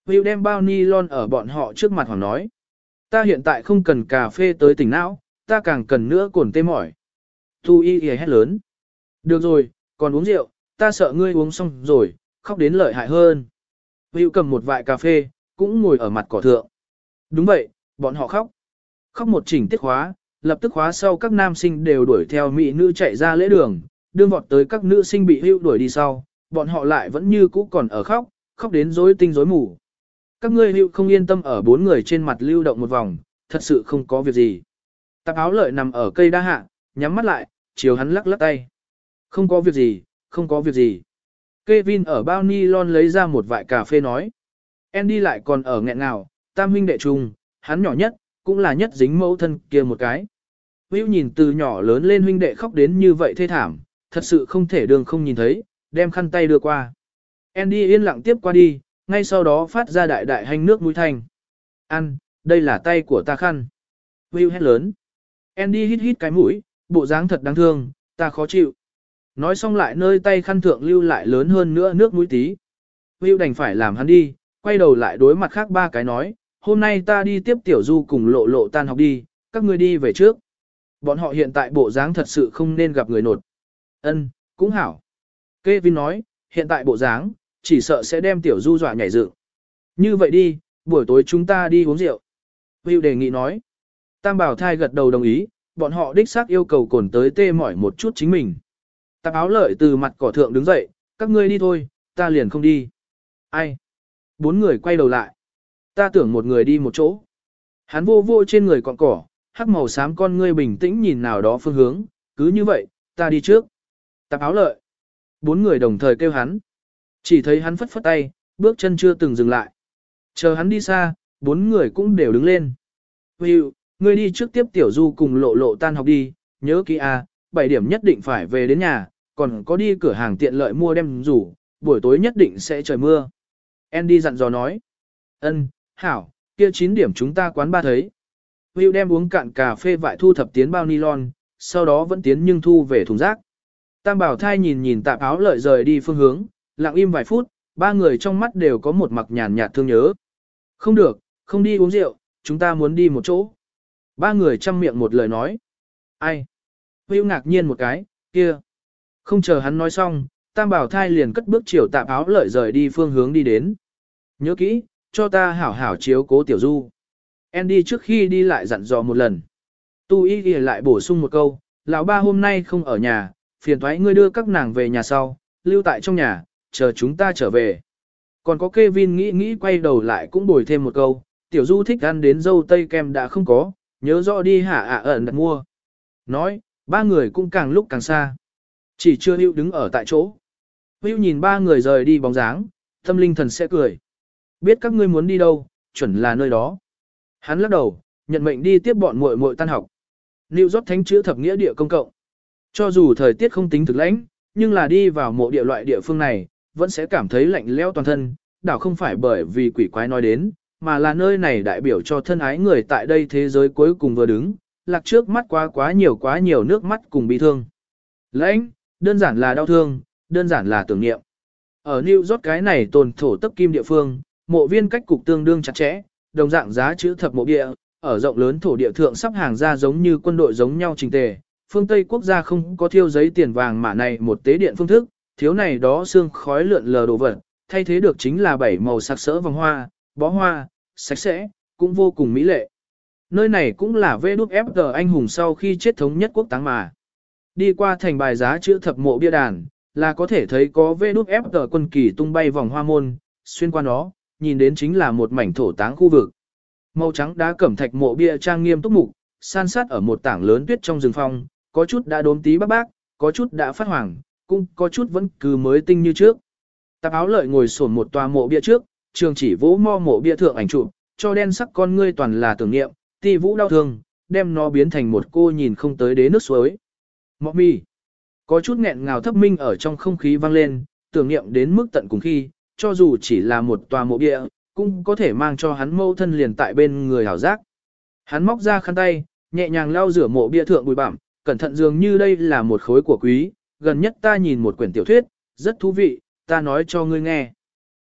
Will đem bao ni lon ở bọn họ trước mặt hoàng nói. Ta hiện tại không cần cà phê tới tỉnh não, ta càng cần nữa cồn tê mỏi. Tu y y hét lớn. Được rồi, còn uống rượu, ta sợ ngươi uống xong rồi, khóc đến lợi hại hơn. Will cầm một vại cà phê, cũng ngồi ở mặt cỏ thượng. Đúng vậy, bọn họ khóc. Khóc một chỉnh tiết khóa, lập tức khóa sau các nam sinh đều đuổi theo mỹ nữ chạy ra lễ đường, đương vọt tới các nữ sinh bị Will đuổi đi sau, bọn họ lại vẫn như cũ còn ở khóc, khóc đến rối tinh rối mù. Các ngươi Will không yên tâm ở bốn người trên mặt lưu động một vòng, thật sự không có việc gì. Tạp áo lợi nằm ở cây đa hạ, nhắm mắt lại, chiều hắn lắc lắc tay. Không có việc gì, không có việc gì. Kevin ở bao ni lon lấy ra một vại cà phê nói. Andy lại còn ở nghẹn ngào, tam huynh đệ trùng, hắn nhỏ nhất, cũng là nhất dính mẫu thân kia một cái. Will nhìn từ nhỏ lớn lên huynh đệ khóc đến như vậy thê thảm, thật sự không thể đường không nhìn thấy, đem khăn tay đưa qua. Andy yên lặng tiếp qua đi, ngay sau đó phát ra đại đại hành nước mũi thanh. Ăn, đây là tay của ta khăn. Will hét lớn. Andy hít hít cái mũi, bộ dáng thật đáng thương, ta khó chịu. Nói xong lại nơi tay khăn thượng lưu lại lớn hơn nữa nước mũi tí. Will đành phải làm hắn đi, quay đầu lại đối mặt khác ba cái nói, hôm nay ta đi tiếp tiểu du cùng lộ lộ tan học đi, các ngươi đi về trước. Bọn họ hiện tại bộ dáng thật sự không nên gặp người nột. Ân, cũng hảo. Kevin nói, hiện tại bộ dáng, chỉ sợ sẽ đem tiểu du dọa nhảy dựng. Như vậy đi, buổi tối chúng ta đi uống rượu. Will đề nghị nói. Tam bảo thai gật đầu đồng ý, bọn họ đích xác yêu cầu cồn tới tê mỏi một chút chính mình. Tạp áo lợi từ mặt cỏ thượng đứng dậy, các ngươi đi thôi, ta liền không đi. Ai? Bốn người quay đầu lại. Ta tưởng một người đi một chỗ. Hắn vô vô trên người cọn cỏ, hắc màu xám con ngươi bình tĩnh nhìn nào đó phương hướng, cứ như vậy, ta đi trước. Tạp áo lợi. Bốn người đồng thời kêu hắn. Chỉ thấy hắn phất phất tay, bước chân chưa từng dừng lại. Chờ hắn đi xa, bốn người cũng đều đứng lên. Will, ngươi đi trước tiếp tiểu du cùng lộ lộ tan học đi, nhớ kỹ à, bảy điểm nhất định phải về đến nhà, còn có đi cửa hàng tiện lợi mua đem rủ, buổi tối nhất định sẽ trời mưa. Andy dặn dò nói. Ân, hảo, kia chín điểm chúng ta quán ba thấy. Will đem uống cạn cà phê vại thu thập tiến bao nylon, sau đó vẫn tiến nhưng thu về thùng rác. Tam bảo thai nhìn nhìn tạp áo lợi rời đi phương hướng, lặng im vài phút, ba người trong mắt đều có một mặc nhàn nhạt thương nhớ. Không được, không đi uống rượu, chúng ta muốn đi một chỗ. Ba người chăm miệng một lời nói. Ai? Will ngạc nhiên một cái, kia. Không chờ hắn nói xong, tam bảo thai liền cất bước chiều tạp áo lợi rời đi phương hướng đi đến. Nhớ kỹ, cho ta hảo hảo chiếu cố tiểu du. Andy trước khi đi lại dặn dò một lần. Tu y ghi lại bổ sung một câu, lão ba hôm nay không ở nhà, phiền thoái ngươi đưa các nàng về nhà sau, lưu tại trong nhà, chờ chúng ta trở về. Còn có Kevin nghĩ nghĩ quay đầu lại cũng bồi thêm một câu, tiểu du thích ăn đến dâu tây kem đã không có, nhớ rõ đi hạ ạ ẩn đặt mua. Nói, ba người cũng càng lúc càng xa. Chỉ chưa Hữu đứng ở tại chỗ. Hữu nhìn ba người rời đi bóng dáng, tâm linh thần sẽ cười. Biết các ngươi muốn đi đâu, chuẩn là nơi đó. Hắn lắc đầu, nhận mệnh đi tiếp bọn muội muội tan học. New York thánh chữ thập nghĩa địa công cộng. Cho dù thời tiết không tính thực lãnh, nhưng là đi vào mộ địa loại địa phương này, vẫn sẽ cảm thấy lạnh lẽo toàn thân, đảo không phải bởi vì quỷ quái nói đến, mà là nơi này đại biểu cho thân ái người tại đây thế giới cuối cùng vừa đứng, lạc trước mắt quá quá nhiều quá nhiều nước mắt cùng bi thương. Lãnh, đơn giản là đau thương, đơn giản là tưởng niệm. Ở New York cái này tồn thổ tấp kim địa phương, mộ viên cách cục tương đương chặt chẽ, đồng dạng giá chữ thập mộ địa, ở rộng lớn thổ địa thượng sắp hàng ra giống như quân đội giống nhau trình tề. Phương Tây quốc gia không có thiêu giấy tiền vàng mà này một tế điện phương thức, thiếu này đó xương khói lượn lờ đồ vật, thay thế được chính là bảy màu sặc sỡ vòng hoa, bó hoa, sạch sẽ, cũng vô cùng mỹ lệ. Nơi này cũng là vê đút ép giê anh hùng sau khi chết thống nhất quốc táng mà. Đi qua thành bài giá chữ thập mộ bia đàn, là có thể thấy có vê đút ép giê quân kỳ tung bay vòng hoa môn, xuyên qua nó, nhìn đến chính là một mảnh thổ táng khu vực. Màu trắng đá cẩm thạch mộ bia trang nghiêm túc mục, san sát ở một tảng lớn tuyết trong rừng phong, có chút đã đốm tí bác bác, có chút đã phát hoàng, cũng có chút vẫn cứ mới tinh như trước. Tạp áo lợi ngồi sổn một tòa mộ bia trước, trường chỉ vỗ mo mộ bia thượng ảnh chụp, cho đen sắc con ngươi toàn là tưởng niệm, ti vũ đau thương, đem nó biến thành một cô nhìn không tới đế nước suối. Mọ mi. Có chút nghẹn ngào thấp minh ở trong không khí vang lên, tưởng niệm đến mức tận cùng khi, cho dù chỉ là một tòa mộ bia, cũng có thể mang cho hắn mâu thân liền tại bên người hảo giác. Hắn móc ra khăn tay, nhẹ nhàng lau rửa mộ bia thượng bụi bặm, cẩn thận dường như đây là một khối của quý, gần nhất ta nhìn một quyển tiểu thuyết, rất thú vị, ta nói cho ngươi nghe.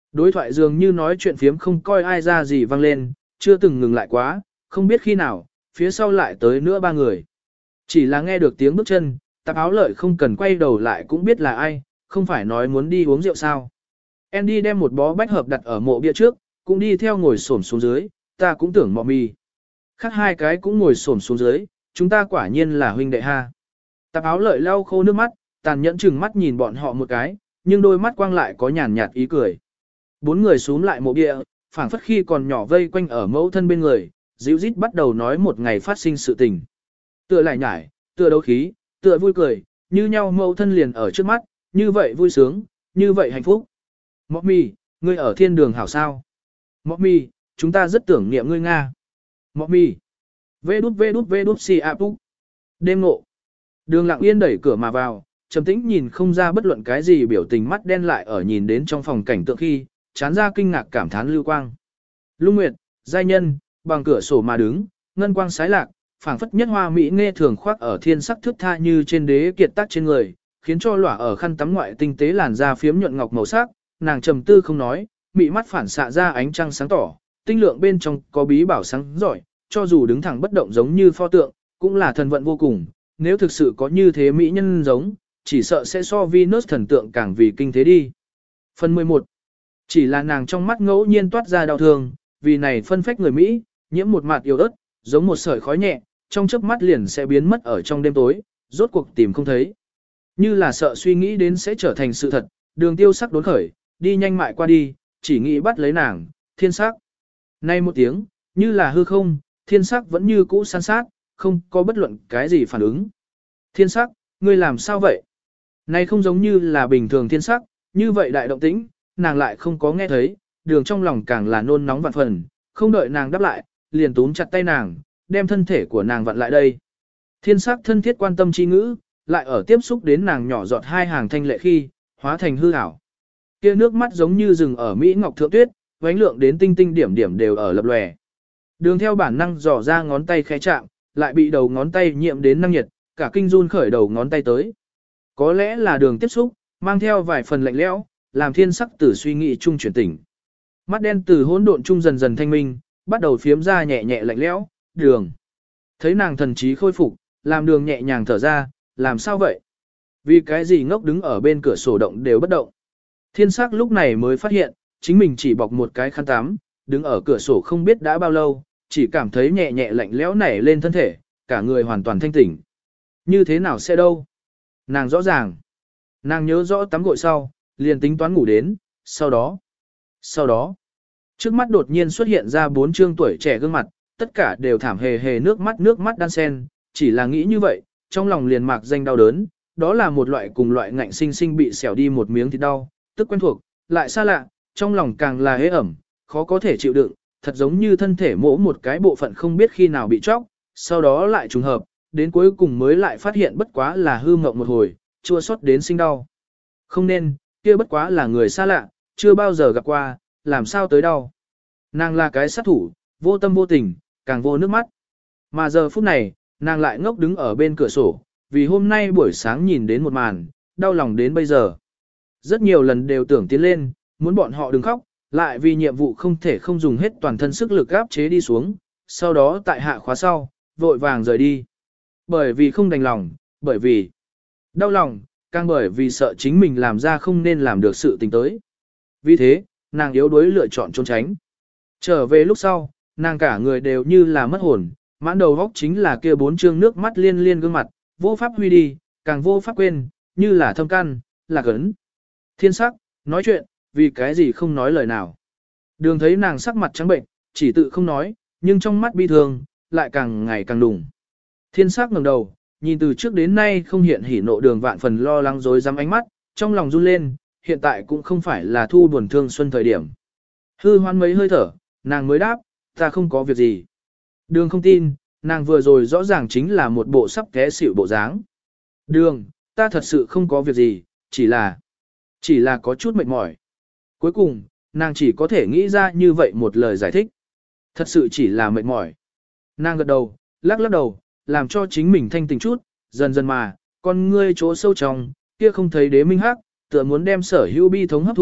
Đối thoại dường như nói chuyện phiếm không coi ai ra gì vang lên, chưa từng ngừng lại quá, không biết khi nào, phía sau lại tới nữa ba người. Chỉ là nghe được tiếng bước chân, Tạp Áo Lợi không cần quay đầu lại cũng biết là ai, không phải nói muốn đi uống rượu sao. Andy đem một bó bách hợp đặt ở mộ bia trước, cũng đi theo ngồi xổm xuống dưới, ta cũng tưởng mọ mì. Khác hai cái cũng ngồi xổm xuống dưới, chúng ta quả nhiên là huynh đệ ha. Tạp Áo Lợi lau khô nước mắt, tàn nhẫn chừng mắt nhìn bọn họ một cái, nhưng đôi mắt quang lại có nhàn nhạt ý cười. Bốn người xuống lại mộ bia, phảng phất khi còn nhỏ vây quanh ở mẫu thân bên người, dịu rít bắt đầu nói một ngày phát sinh sự tình. Tựa lại nhải, tựa đấu khí, tựa vui cười, như nhau mẫu thân liền ở trước mắt, như vậy vui sướng, như vậy hạnh phúc. Mọ mì, ngươi ở thiên đường hảo sao? Mọ mì, chúng ta rất tưởng niệm ngươi Nga. Mọ mì. Vê đút vê đút vê đút xì ạp úc. Đêm ngộ. Đường Lặng Yên đẩy cửa mà vào, trầm tĩnh nhìn không ra bất luận cái gì, biểu tình mắt đen lại ở nhìn đến trong phòng cảnh tượng khi, chán ra kinh ngạc cảm thán lưu quang. Lung Nguyệt, giai nhân, bằng cửa sổ mà đứng, ngân quang sái lạc, phảng phất nhất hoa mỹ nghe thường khoác ở thiên sắc thước tha như trên đế kiệt tác trên người, khiến cho lỏa ở khăn tắm ngoại tinh tế làn da phiếm nhuận ngọc màu sắc, nàng trầm tư không nói, mị mắt phản xạ ra ánh trăng sáng tỏ, tinh lượng bên trong có bí bảo sáng giỏi, cho dù đứng thẳng bất động giống như pho tượng, cũng là thần vận vô cùng, nếu thực sự có như thế mỹ nhân giống, chỉ sợ sẽ so Venus thần tượng càng vì kinh thế đi. Phần mười một. Chỉ là nàng trong mắt ngẫu nhiên toát ra đau thương, vì này phân phách người Mỹ, nhiễm một mạt yếu ớt, giống một sợi khói nhẹ, trong chớp mắt liền sẽ biến mất ở trong đêm tối, rốt cuộc tìm không thấy. Như là sợ suy nghĩ đến sẽ trở thành sự thật, đường tiêu sắc đốn khởi, đi nhanh mại qua đi, chỉ nghĩ bắt lấy nàng, thiên sắc. Nay một tiếng, như là hư không, thiên sắc vẫn như cũ san sát, không có bất luận cái gì phản ứng. Thiên sắc, ngươi làm sao vậy? Nay không giống như là bình thường thiên sắc, như vậy đại động tĩnh, nàng lại không có nghe thấy, đường trong lòng càng là nôn nóng vạn phần, không đợi nàng đáp lại, liền túm chặt tay nàng, đem thân thể của nàng vặn lại đây. Thiên sắc thân thiết quan tâm chi ngữ, lại ở tiếp xúc đến nàng nhỏ giọt hai hàng thanh lệ khi, hóa thành hư ảo. Kia nước mắt giống như rừng ở Mỹ Ngọc Thượng Tuyết, vánh lượng đến tinh tinh điểm điểm đều ở lập lòe. Đường theo bản năng dò ra ngón tay khẽ chạm, lại bị đầu ngón tay nhiễm đến năng nhiệt, cả kinh run khởi đầu ngón tay tới. Có lẽ là đường tiếp xúc, mang theo vài phần lạnh lẽo, làm thiên sắc tử suy nghĩ chung chuyển tỉnh. Mắt đen từ hỗn độn chung dần dần thanh minh, bắt đầu phiếm ra nhẹ nhẹ lạnh lẽo, đường. Thấy nàng thần trí khôi phục, làm đường nhẹ nhàng thở ra, làm sao vậy? Vì cái gì ngốc đứng ở bên cửa sổ động đều bất động. Thiên sắc lúc này mới phát hiện, chính mình chỉ bọc một cái khăn tắm, đứng ở cửa sổ không biết đã bao lâu, chỉ cảm thấy nhẹ nhẹ lạnh lẽo nảy lên thân thể, cả người hoàn toàn thanh tỉnh. Như thế nào sẽ đâu? Nàng rõ ràng. Nàng nhớ rõ tắm gội sau, liền tính toán ngủ đến, sau đó. Sau đó, trước mắt đột nhiên xuất hiện ra bốn trương tuổi trẻ gương mặt, tất cả đều thảm hề hề nước mắt nước mắt đan sen, chỉ là nghĩ như vậy, trong lòng liền mạc danh đau đớn, đó là một loại cùng loại ngạnh sinh sinh bị xẻo đi một miếng thịt đau, tức quen thuộc, lại xa lạ, trong lòng càng là hế ẩm, khó có thể chịu đựng, thật giống như thân thể mỗ một cái bộ phận không biết khi nào bị chóc, sau đó lại trùng hợp, đến cuối cùng mới lại phát hiện bất quá là hư mộng một hồi, chua xót đến sinh đau. Không nên, kia bất quá là người xa lạ, chưa bao giờ gặp qua, làm sao tới đau. Nàng là cái sát thủ, vô tâm vô tình, càng vô nước mắt. Mà giờ phút này, nàng lại ngốc đứng ở bên cửa sổ, vì hôm nay buổi sáng nhìn đến một màn, đau lòng đến bây giờ. Rất nhiều lần đều tưởng tiến lên, muốn bọn họ đừng khóc, lại vì nhiệm vụ không thể không dùng hết toàn thân sức lực áp chế đi xuống, sau đó tại hạ khóa sau, vội vàng rời đi. Bởi vì không đành lòng, bởi vì đau lòng, càng bởi vì sợ chính mình làm ra không nên làm được sự tình tới. Vì thế, nàng yếu đuối lựa chọn trốn tránh. Trở về lúc sau, nàng cả người đều như là mất hồn, mãn đầu góc chính là kia bốn trương nước mắt liên liên gương mặt, vô pháp huy đi, càng vô pháp quên, như là thâm căn, là cấn. Thiên sắc, nói chuyện, vì cái gì không nói lời nào. Đường thấy nàng sắc mặt trắng bệnh, chỉ tự không nói, nhưng trong mắt bi thương, lại càng ngày càng đùng. Thiên sắc ngẩng đầu, nhìn từ trước đến nay không hiện hỉ nộ đường vạn phần lo lắng rối rắm ánh mắt, trong lòng run lên, hiện tại cũng không phải là thu buồn thương xuân thời điểm. Hư hoan mấy hơi thở, nàng mới đáp, ta không có việc gì. Đường không tin, nàng vừa rồi rõ ràng chính là một bộ sắp té xỉu bộ dáng. Đường, ta thật sự không có việc gì, chỉ là, chỉ là có chút mệt mỏi. Cuối cùng, nàng chỉ có thể nghĩ ra như vậy một lời giải thích. Thật sự chỉ là mệt mỏi. Nàng gật đầu, lắc lắc đầu, làm cho chính mình thanh tỉnh chút, dần dần mà, con ngươi chỗ sâu trong, kia không thấy đế minh hắc, tựa muốn đem sở hữu bi thống hấp thu,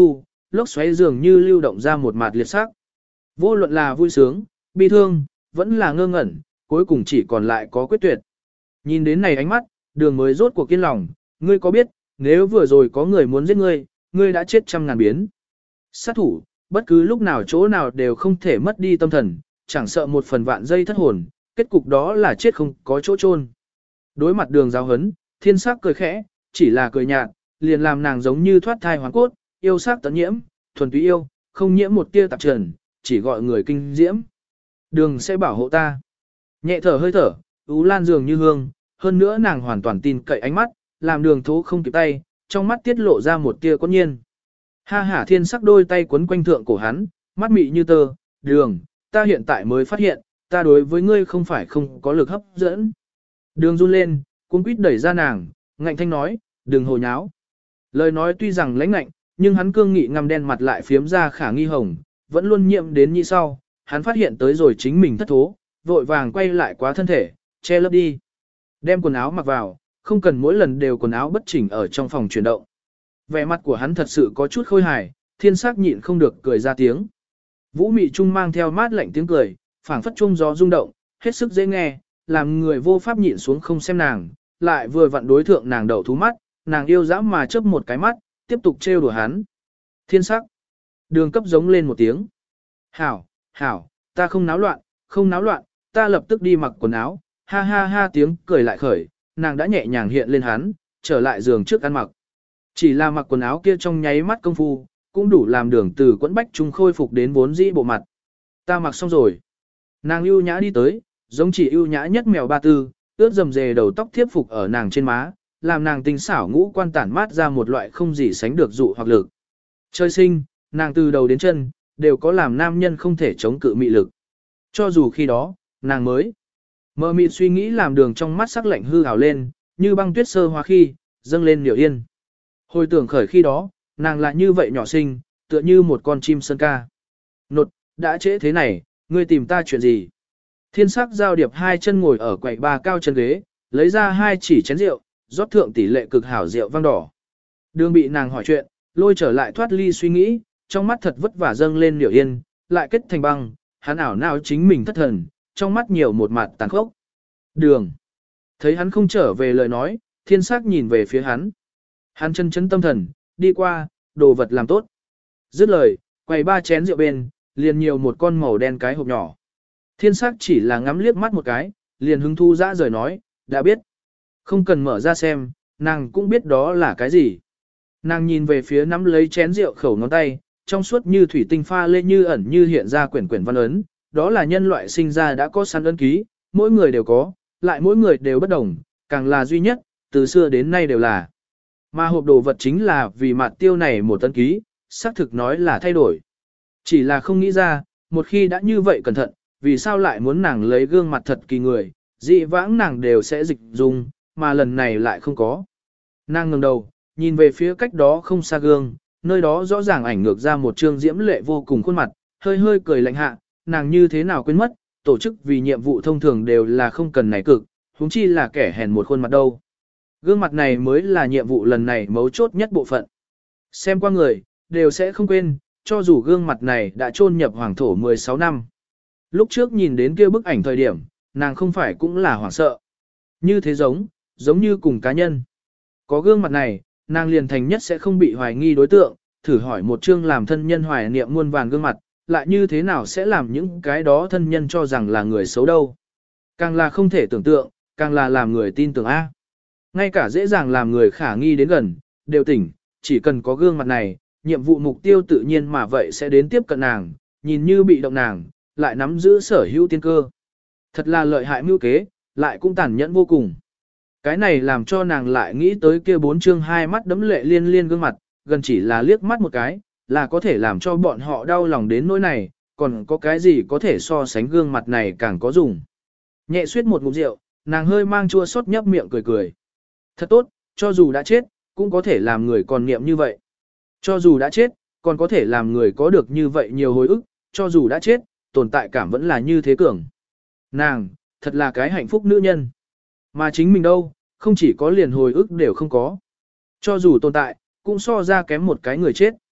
lốc xoáy dường như lưu động ra một mạt liệt sắc. Vô luận là vui sướng, bi thương, vẫn là ngơ ngẩn, cuối cùng chỉ còn lại có quyết tuyệt. Nhìn đến này ánh mắt, đường mới rốt cuộc kiên lòng, ngươi có biết, nếu vừa rồi có người muốn giết ngươi, ngươi đã chết trăm ngàn biến. Sát thủ, bất cứ lúc nào chỗ nào đều không thể mất đi tâm thần, chẳng sợ một phần vạn giây thất hồn, kết cục đó là chết không có chỗ chôn. Đối mặt đường giáo hấn, thiên sắc cười khẽ, chỉ là cười nhạt, liền làm nàng giống như thoát thai hoàn cốt, yêu sắc tận nhiễm, thuần túy yêu, không nhiễm một tia tạp trần, chỉ gọi người kinh diễm. Đường sẽ bảo hộ ta. Nhẹ thở hơi thở, Ú Lan dường như hương, hơn nữa nàng hoàn toàn tin cậy ánh mắt, làm đường thố không kịp tay, trong mắt tiết lộ ra một tia quân nhiên. Ha hả thiên sắc đôi tay quấn quanh thượng cổ hắn, mắt mị như tơ, đường, ta hiện tại mới phát hiện, ta đối với ngươi không phải không có lực hấp dẫn. Đường run lên, cuống quýt đẩy ra nàng, ngạnh thanh nói, đừng hồ nháo. Lời nói tuy rằng lãnh ngạnh, nhưng hắn cương nghị ngăm đen mặt lại phiếm ra khả nghi hồng, vẫn luôn nhiệm đến như sau, hắn phát hiện tới rồi chính mình thất thố, vội vàng quay lại quá thân thể, che lấp đi. Đem quần áo mặc vào, không cần mỗi lần đều quần áo bất chỉnh ở trong phòng chuyển động. Vẻ mặt của hắn thật sự có chút khôi hài, thiên sắc nhịn không được cười ra tiếng. Vũ mị trung mang theo mát lạnh tiếng cười, phảng phất trung gió rung động, hết sức dễ nghe, làm người vô pháp nhịn xuống không xem nàng, lại vừa vặn đối thượng nàng đầu thú mắt, nàng yêu dã mà chớp một cái mắt, tiếp tục trêu đùa hắn. Thiên sắc. Đường cấp giống lên một tiếng. Hảo, hảo, ta không náo loạn, không náo loạn, ta lập tức đi mặc quần áo, ha ha ha tiếng cười lại khởi, nàng đã nhẹ nhàng hiện lên hắn, trở lại giường trước ăn mặc. Chỉ là mặc quần áo kia trong nháy mắt công phu, cũng đủ làm đường từ quẫn bách trung khôi phục đến vốn dĩ bộ mặt. Ta mặc xong rồi. Nàng ưu nhã đi tới, giống chỉ ưu nhã nhất mèo ba tư, ướt dầm dề đầu tóc thiếp phục ở nàng trên má, làm nàng tinh xảo ngũ quan tản mát ra một loại không gì sánh được dụ hoặc lực. Chơi sinh, nàng từ đầu đến chân, đều có làm nam nhân không thể chống cự mị lực. Cho dù khi đó, nàng mới mơ mịt suy nghĩ làm đường trong mắt sắc lạnh hư hào lên, như băng tuyết sơ hoa khi, dâng lên niệu yên. Hồi tưởng khởi khi đó, nàng lại như vậy nhỏ xinh, tựa như một con chim sơn ca. Nột, đã trễ thế này, ngươi tìm ta chuyện gì? Thiên sắc giao điệp hai chân ngồi ở quầy ba cao chân ghế, lấy ra hai chỉ chén rượu, rót thượng tỷ lệ cực hảo rượu vang đỏ. Đường bị nàng hỏi chuyện, lôi trở lại thoát ly suy nghĩ, trong mắt thật vất vả dâng lên niệu yên, lại kết thành băng, hắn ảo nào chính mình thất thần, trong mắt nhiều một mặt tàn khốc. Đường. Thấy hắn không trở về lời nói, thiên sắc nhìn về phía hắn. Hắn chân chấn tâm thần, đi qua, đồ vật làm tốt. Dứt lời, quay ba chén rượu bên, liền nhiều một con màu đen cái hộp nhỏ. Thiên sắc chỉ là ngắm liếc mắt một cái, liền hứng thu dã rời nói, đã biết. Không cần mở ra xem, nàng cũng biết đó là cái gì. Nàng nhìn về phía nắm lấy chén rượu khẩu ngón tay, trong suốt như thủy tinh pha lê như ẩn như hiện ra quyển quyển văn ấn, đó là nhân loại sinh ra đã có sẵn ấn ký, mỗi người đều có, lại mỗi người đều bất đồng, càng là duy nhất, từ xưa đến nay đều là. Mà hộp đồ vật chính là vì mặt tiêu này một ấn ký, xác thực nói là thay đổi. Chỉ là không nghĩ ra, một khi đã như vậy cẩn thận, vì sao lại muốn nàng lấy gương mặt thật kỳ người, dị vãng nàng đều sẽ dịch dùng, mà lần này lại không có. Nàng ngẩng đầu, nhìn về phía cách đó không xa gương, nơi đó rõ ràng ảnh ngược ra một trương diễm lệ vô cùng khuôn mặt, hơi hơi cười lạnh hạ, nàng như thế nào quên mất, tổ chức vì nhiệm vụ thông thường đều là không cần này cực, huống chi là kẻ hèn một khuôn mặt đâu. Gương mặt này mới là nhiệm vụ lần này mấu chốt nhất bộ phận. Xem qua người, đều sẽ không quên, cho dù gương mặt này đã chôn nhập hoàng thổ mười sáu năm. Lúc trước nhìn đến kia bức ảnh thời điểm, nàng không phải cũng là hoảng sợ. Như thế giống, giống như cùng cá nhân. Có gương mặt này, nàng liền thành nhất sẽ không bị hoài nghi đối tượng, thử hỏi một chương làm thân nhân hoài niệm muôn vàn gương mặt, lại như thế nào sẽ làm những cái đó thân nhân cho rằng là người xấu đâu. Càng là không thể tưởng tượng, càng là làm người tin tưởng A. Ngay cả dễ dàng làm người khả nghi đến gần, đều tỉnh, chỉ cần có gương mặt này, nhiệm vụ mục tiêu tự nhiên mà vậy sẽ đến tiếp cận nàng, nhìn như bị động nàng, lại nắm giữ sở hữu tiên cơ. Thật là lợi hại mưu kế, lại cũng tàn nhẫn vô cùng. Cái này làm cho nàng lại nghĩ tới kia bốn chương hai mắt đấm lệ liên liên gương mặt, gần chỉ là liếc mắt một cái, là có thể làm cho bọn họ đau lòng đến nỗi này, còn có cái gì có thể so sánh gương mặt này càng có dùng. Nhẹ suyết một ngụm rượu, nàng hơi mang chua xót nhấp miệng cười cười. Thật tốt, cho dù đã chết, cũng có thể làm người còn niệm như vậy. Cho dù đã chết, còn có thể làm người có được như vậy nhiều hồi ức, cho dù đã chết, tồn tại cảm vẫn là như thế cường. Nàng, thật là cái hạnh phúc nữ nhân. Mà chính mình đâu, không chỉ có liền hồi ức đều không có. Cho dù tồn tại, cũng so ra kém một cái người chết.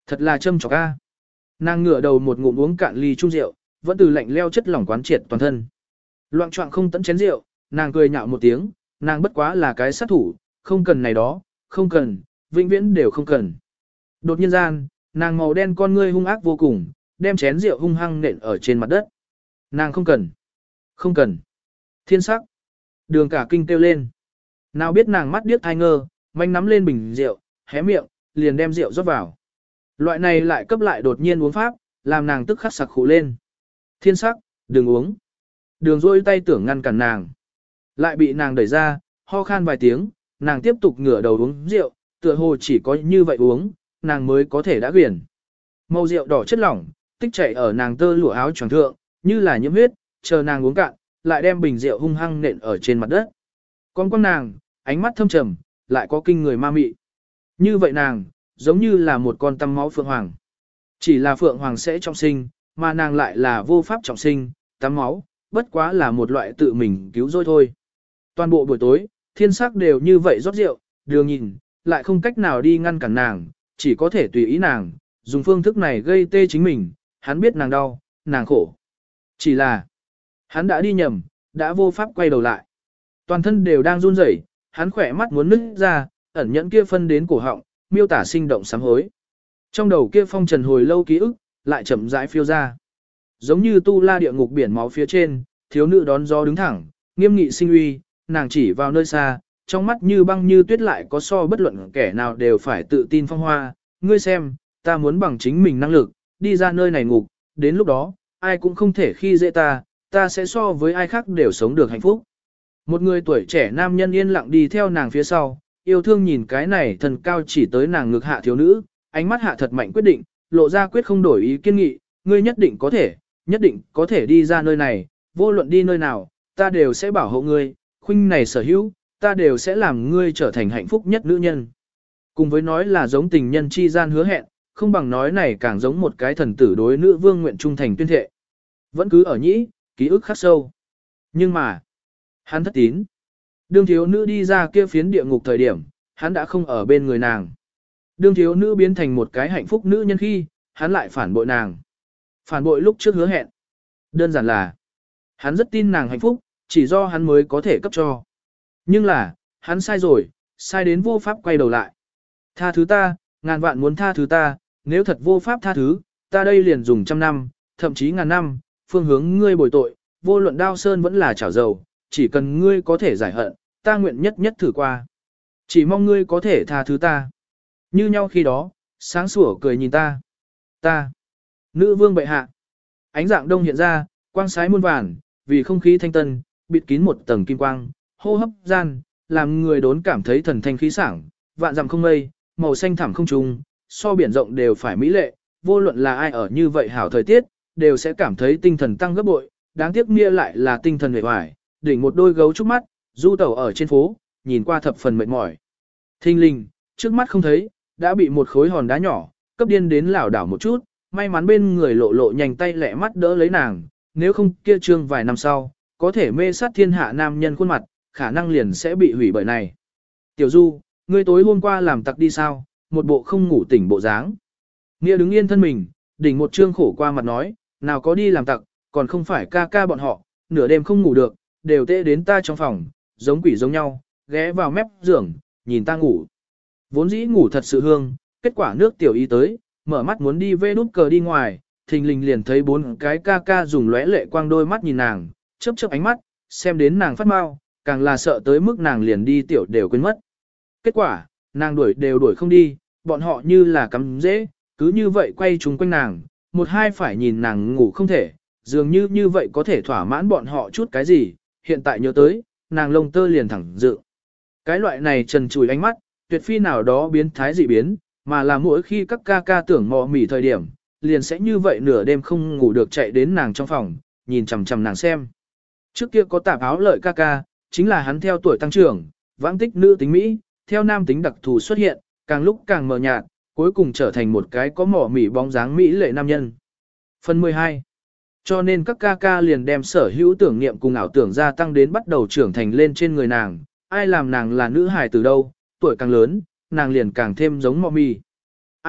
Thật là châm chọc a. Nàng ngửa đầu một ngụm uống cạn ly chung rượu, vẫn từ lạnh leo chất lỏng quán triệt toàn thân. Loạng choạng không tận chén rượu, nàng cười nhạo một tiếng, nàng bất quá là cái sát thủ, không cần này đó, không cần, vĩnh viễn đều không cần. Đột nhiên gian, nàng màu đen con ngươi hung ác vô cùng, đem chén rượu hung hăng nện ở trên mặt đất. Nàng không cần, không cần. Thiên sắc. Đường cả kinh kêu lên. Nào biết nàng mắt điếc thai ngơ, manh nắm lên bình rượu, hé miệng, liền đem rượu rót vào. Loại này lại cấp lại đột nhiên uống pháp, làm nàng tức khắc sặc khụ lên. Thiên sắc, đừng uống. Đường rôi tay tưởng ngăn cản nàng. Lại bị nàng đẩy ra, ho khan vài tiếng, nàng tiếp tục ngửa đầu uống rượu, tựa hồ chỉ có như vậy uống, nàng mới có thể đã quyển. Màu rượu đỏ chất lỏng, tích chảy ở nàng tơ lụa áo choàng thượng, như là nhiễm huyết, chờ nàng uống cạn, lại đem bình rượu hung hăng nện ở trên mặt đất. Con con nàng, ánh mắt thâm trầm, lại có kinh người ma mị. Như vậy nàng, giống như là một con tăm máu phượng hoàng. Chỉ là phượng hoàng sẽ trọng sinh, mà nàng lại là vô pháp trọng sinh, tắm máu, bất quá là một loại tự mình cứu rỗi thôi. Toàn bộ buổi tối, thiên sắc đều như vậy rót rượu, đường nhìn, lại không cách nào đi ngăn cản nàng, chỉ có thể tùy ý nàng, dùng phương thức này gây tê chính mình, hắn biết nàng đau, nàng khổ. Chỉ là, hắn đã đi nhầm, đã vô pháp quay đầu lại. Toàn thân đều đang run rẩy, hắn khỏe mắt muốn nứt ra, ẩn nhẫn kia phân đến cổ họng, miêu tả sinh động sám hối. Trong đầu kia phong trần hồi lâu ký ức, lại chậm rãi phiêu ra. Giống như tu la địa ngục biển máu phía trên, thiếu nữ đón gió đứng thẳng, nghiêm nghị sinh uy, nàng chỉ vào nơi xa, trong mắt như băng như tuyết lại có so bất luận kẻ nào đều phải tự tin phong hoa. Ngươi xem, ta muốn bằng chính mình năng lực, đi ra nơi này ngục, đến lúc đó, ai cũng không thể khi dễ ta, ta sẽ so với ai khác đều sống được hạnh phúc. Một người tuổi trẻ nam nhân yên lặng đi theo nàng phía sau, yêu thương nhìn cái này thần cao chỉ tới nàng ngực hạ thiếu nữ, ánh mắt hạ thật mạnh quyết định, lộ ra quyết không đổi ý kiên nghị, ngươi nhất định có thể, nhất định có thể đi ra nơi này, vô luận đi nơi nào, ta đều sẽ bảo hộ ngươi, khuynh này sở hữu, ta đều sẽ làm ngươi trở thành hạnh phúc nhất nữ nhân. Cùng với nói là giống tình nhân chi gian hứa hẹn, không bằng nói này càng giống một cái thần tử đối nữ vương nguyện trung thành tuyên thệ. Vẫn cứ ở nhĩ, ký ức khắc sâu. Nhưng mà, hắn thất tín. Đương thiếu nữ đi ra kia phiến địa ngục thời điểm, hắn đã không ở bên người nàng. Đương thiếu nữ biến thành một cái hạnh phúc nữ nhân khi, hắn lại phản bội nàng. Phản bội lúc trước hứa hẹn. Đơn giản là, hắn rất tin nàng hạnh phúc, chỉ do hắn mới có thể cấp cho. Nhưng là, hắn sai rồi, sai đến vô pháp quay đầu lại. Tha thứ ta, ngàn vạn muốn tha thứ ta, nếu thật vô pháp tha thứ, ta đây liền dùng trăm năm, thậm chí ngàn năm, phương hướng ngươi bồi tội, vô luận đao sơn vẫn là chảo dầu, chỉ cần ngươi có thể giải hận, ta nguyện nhất nhất thử qua. Chỉ mong ngươi có thể tha thứ ta. Như nhau khi đó, sáng sủa cười nhìn ta. Ta. Nữ vương bệ hạ. Ánh dạng đông hiện ra, quang sái muôn vàn, vì không khí thanh tân, bịt kín một tầng kim quang, hô hấp gian, làm người đốn cảm thấy thần thanh khí sảng, vạn dặm không mây, màu xanh thẳm không trùng, so biển rộng đều phải mỹ lệ, vô luận là ai ở như vậy hảo thời tiết, đều sẽ cảm thấy tinh thần tăng gấp bội, đáng tiếc Mia lại là tinh thần hề hoài, đỉnh một đôi gấu trúc mắt, du tẩu ở trên phố, nhìn qua thập phần mệt mỏi. Thinh linh, trước mắt không thấy, đã bị một khối hòn đá nhỏ, cấp điên đến lảo đảo một chút, may mắn bên người lộ lộ nhanh tay lẹ mắt đỡ lấy nàng, nếu không kia trương vài năm sau, có thể mê sát thiên hạ nam nhân khuôn mặt, khả năng liền sẽ bị hủy bởi này. Tiểu Du, ngươi tối hôm qua làm tặc đi sao, một bộ không ngủ tỉnh bộ dáng. Nghĩa đứng yên thân mình, đỉnh một trương khổ qua mặt nói, nào có đi làm tặc, còn không phải ca ca bọn họ, nửa đêm không ngủ được, đều tê đến ta trong phòng, giống quỷ giống nhau, ghé vào mép giường, nhìn ta ngủ. Vốn dĩ ngủ thật sự hương, kết quả nước tiểu y tới, mở mắt muốn đi vê nút cờ đi ngoài, thình lình liền thấy bốn cái ca ca dùng lóe lệ quang đôi mắt nhìn nàng, chớp chớp ánh mắt, xem đến nàng phát mau, càng là sợ tới mức nàng liền đi tiểu đều quên mất. Kết quả, nàng đuổi đều đuổi không đi, bọn họ như là cắm dễ, cứ như vậy quay chúng quanh nàng, một hai phải nhìn nàng ngủ không thể, dường như như vậy có thể thỏa mãn bọn họ chút cái gì, hiện tại nhớ tới, nàng lông tơ liền thẳng dự. Cái loại này trần trùi ánh mắt, tuyệt phi nào đó biến thái dị biến, mà là mỗi khi các ca ca tưởng mò mỉ thời điểm, liền sẽ như vậy nửa đêm không ngủ được chạy đến nàng trong phòng, nhìn chằm chằm nàng xem. Trước kia có tạp áo lợi ca ca, chính là hắn theo tuổi tăng trưởng, vãng tích nữ tính Mỹ, theo nam tính đặc thù xuất hiện, càng lúc càng mờ nhạt, cuối cùng trở thành một cái có mỏ mỉ bóng dáng Mỹ lệ nam nhân. Phần mười hai. Cho nên các ca ca liền đem sở hữu tưởng niệm cùng ảo tưởng gia tăng đến bắt đầu trưởng thành lên trên người nàng, ai làm nàng là nữ hài từ đâu, tuổi càng lớn, nàng liền càng thêm giống mọ mì. Ai,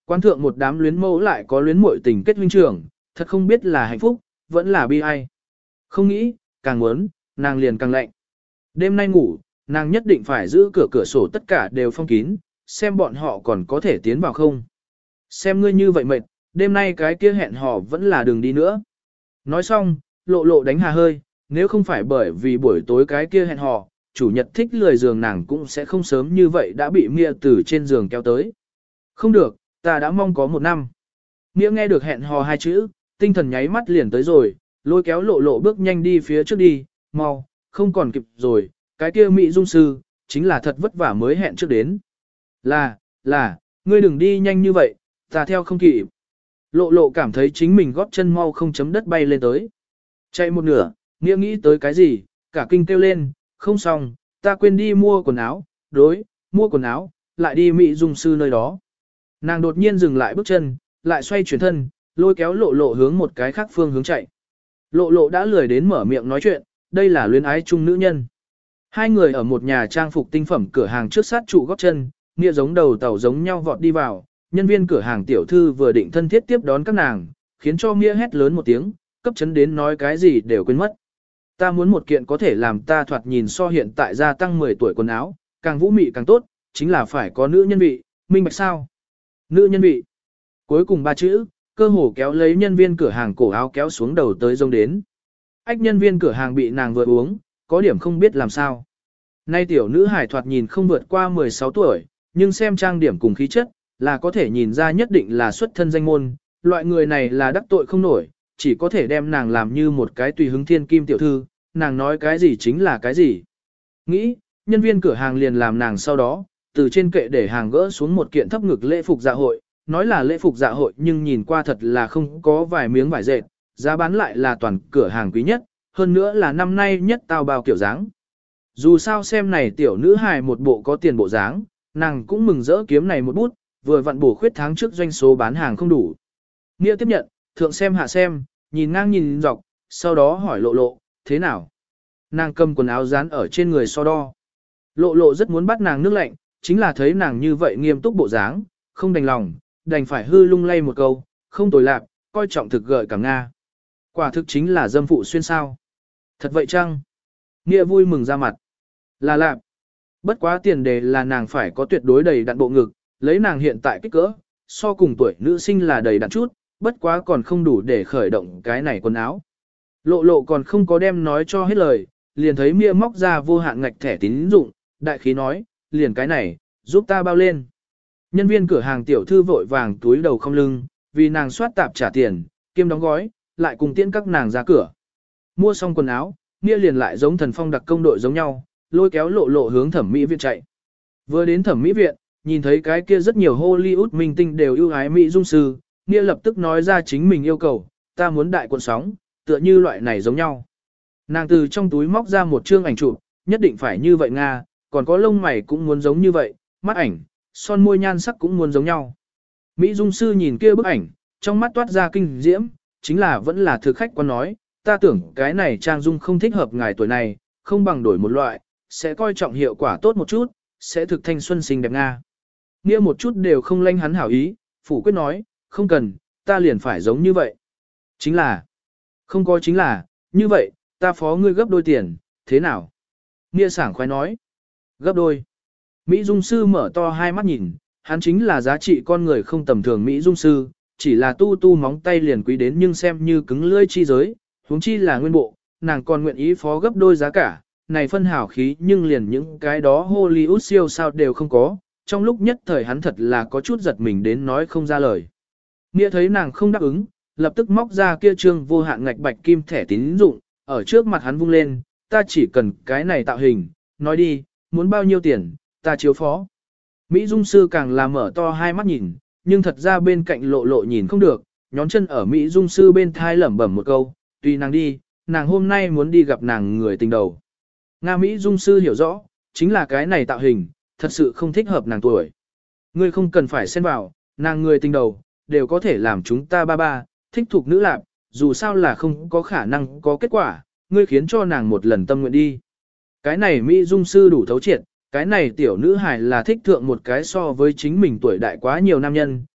Quan thượng một đám luyến mẫu lại có luyến muội tình kết huynh trưởng, thật không biết là hạnh phúc, vẫn là bi ai. Không nghĩ, càng muốn, nàng liền càng lạnh. Đêm nay ngủ, nàng nhất định phải giữ cửa cửa sổ tất cả đều phong kín, xem bọn họ còn có thể tiến vào không. Xem ngươi như vậy mệt, đêm nay cái kia hẹn hò vẫn là đường đi nữa. Nói xong, lộ lộ đánh hà hơi, nếu không phải bởi vì buổi tối cái kia hẹn hò, chủ nhật thích lười giường nàng cũng sẽ không sớm như vậy đã bị Mia từ trên giường kéo tới. Không được, ta đã mong có một năm. Mia nghe được hẹn hò hai chữ, tinh thần nháy mắt liền tới rồi, lôi kéo lộ lộ bước nhanh đi phía trước đi, mau, không còn kịp rồi, cái kia Mỹ Dung sư, chính là thật vất vả mới hẹn trước đến. Là, là, ngươi đừng đi nhanh như vậy, ta theo không kịp. Lộ lộ cảm thấy chính mình góp chân mau không chấm đất bay lên tới. Chạy một nửa, Nghĩa nghĩ tới cái gì, cả kinh kêu lên, không xong, ta quên đi mua quần áo, đối, mua quần áo, lại đi Mỹ Dung sư nơi đó. Nàng đột nhiên dừng lại bước chân, lại xoay chuyển thân, lôi kéo lộ lộ hướng một cái khác phương hướng chạy. Lộ lộ đã lười đến mở miệng nói chuyện, đây là luyến ái chung nữ nhân. Hai người ở một nhà trang phục tinh phẩm cửa hàng trước sát trụ góp chân, Nghĩa giống đầu tàu giống nhau vọt đi vào, nhân viên cửa hàng tiểu thư vừa định thân thiết tiếp đón các nàng, khiến cho Nghĩa hét lớn một tiếng, cấp chấn đến nói cái gì đều quên mất. Ta muốn một kiện có thể làm ta thoạt nhìn so hiện tại gia tăng mười tuổi quần áo, càng vũ mị càng tốt, chính là phải có nữ nhân vị, minh bạch sao? Nữ nhân vị. Cuối cùng ba chữ, cơ hồ kéo lấy nhân viên cửa hàng cổ áo kéo xuống đầu tới rông đến. Ách nhân viên cửa hàng bị nàng vừa uống, có điểm không biết làm sao. Nay tiểu nữ hải thoạt nhìn không vượt qua mười sáu tuổi, nhưng xem trang điểm cùng khí chất, là có thể nhìn ra nhất định là xuất thân danh môn, loại người này là đắc tội không nổi, chỉ có thể đem nàng làm như một cái tùy hứng thiên kim tiểu thư, nàng nói cái gì chính là cái gì. Nghĩ, nhân viên cửa hàng liền làm nàng sau đó, từ trên kệ để hàng gỡ xuống một kiện thấp ngực lễ phục dạ hội, nói là lễ phục dạ hội nhưng nhìn qua thật là không có vài miếng vải dệt, giá bán lại là toàn cửa hàng quý nhất, hơn nữa là năm nay nhất tao bao kiểu dáng. Dù sao xem này tiểu nữ hài một bộ có tiền bộ dáng, nàng cũng mừng rỡ kiếm này một bút, vừa vặn bổ khuyết tháng trước doanh số bán hàng không đủ. Nghĩa tiếp nhận, thượng xem hạ xem, nhìn ngang nhìn dọc, sau đó hỏi lộ lộ, thế nào? Nàng cầm quần áo dán ở trên người so đo. Lộ lộ rất muốn bắt nàng nước lạnh, chính là thấy nàng như vậy nghiêm túc bộ dáng, không đành lòng, đành phải hư lung lay một câu, không tồi lạc, coi trọng thực gợi cảm Nga. Quả thực chính là dâm phụ xuyên sao. Thật vậy chăng? Nghĩa vui mừng ra mặt. Là lạc. Bất quá tiền đề là nàng phải có tuyệt đối đầy đặn bộ ngực, lấy nàng hiện tại kích cỡ, so cùng tuổi nữ sinh là đầy đặn chút, bất quá còn không đủ để khởi động cái này quần áo. Lộ lộ còn không có đem nói cho hết lời, liền thấy Mia móc ra vô hạn ngạch thẻ tín dụng, đại khí nói, liền cái này, giúp ta bao lên. Nhân viên cửa hàng tiểu thư vội vàng túi đầu không lưng, vì nàng soát tạp trả tiền, kiêm đóng gói, lại cùng tiễn các nàng ra cửa. Mua xong quần áo, Mia liền lại giống thần phong đặc công đội giống nhau, lôi kéo lộ lộ hướng thẩm mỹ viện chạy. Vừa đến thẩm mỹ viện, nhìn thấy cái kia rất nhiều Hollywood minh tinh đều ưu ái mỹ dung sư, Mia lập tức nói ra chính mình yêu cầu, ta muốn đại cuộn sóng, tựa như loại này giống nhau. Nàng từ trong túi móc ra một chương ảnh chụp, nhất định phải như vậy Nga, còn có lông mày cũng muốn giống như vậy, mắt ảnh, son môi nhan sắc cũng muốn giống nhau. Mỹ dung sư nhìn kia bức ảnh, trong mắt toát ra kinh diễm, chính là vẫn là thực khách quan nói, ta tưởng cái này trang dung không thích hợp ngài tuổi này, không bằng đổi một loại, sẽ coi trọng hiệu quả tốt một chút, sẽ thực thanh xuân xinh đẹp Nga. Nghĩa một chút đều không lanh hắn hảo ý, phủ quyết nói, không cần, ta liền phải giống như vậy. Chính là, không có chính là, như vậy, ta phó ngươi gấp đôi tiền, thế nào? Nghĩa sảng khoái nói, gấp đôi. Mỹ dung sư mở to hai mắt nhìn, hắn chính là giá trị con người không tầm thường Mỹ dung sư, chỉ là tu tu móng tay liền quý đến nhưng xem như cứng lưỡi chi giới, huống chi là nguyên bộ, nàng còn nguyện ý phó gấp đôi giá cả, này phân hảo khí nhưng liền những cái đó Hollywood siêu sao đều không có, trong lúc nhất thời hắn thật là có chút giật mình đến nói không ra lời. Nghĩa thấy nàng không đáp ứng, lập tức móc ra kia trương vô hạn ngạch bạch kim thẻ tín dụng, ở trước mặt hắn vung lên, ta chỉ cần cái này tạo hình, nói đi, muốn bao nhiêu tiền, ta chiếu phó. Mỹ dung sư càng là mở to hai mắt nhìn, nhưng thật ra bên cạnh lộ lộ nhìn không được, nhón chân ở Mỹ dung sư bên thai lẩm bẩm một câu, tùy nàng đi, nàng hôm nay muốn đi gặp nàng người tình đầu. Nga Mỹ dung sư hiểu rõ, chính là cái này tạo hình, thật sự không thích hợp nàng tuổi. Ngươi không cần phải xen vào, nàng người tình đầu, đều có thể làm chúng ta ba ba, thích thuộc nữ lạc, dù sao là không có khả năng có kết quả, ngươi khiến cho nàng một lần tâm nguyện đi. Cái này Mỹ dung sư đủ thấu triệt, cái này tiểu nữ hài là thích thượng một cái so với chính mình tuổi đại quá nhiều nam nhân,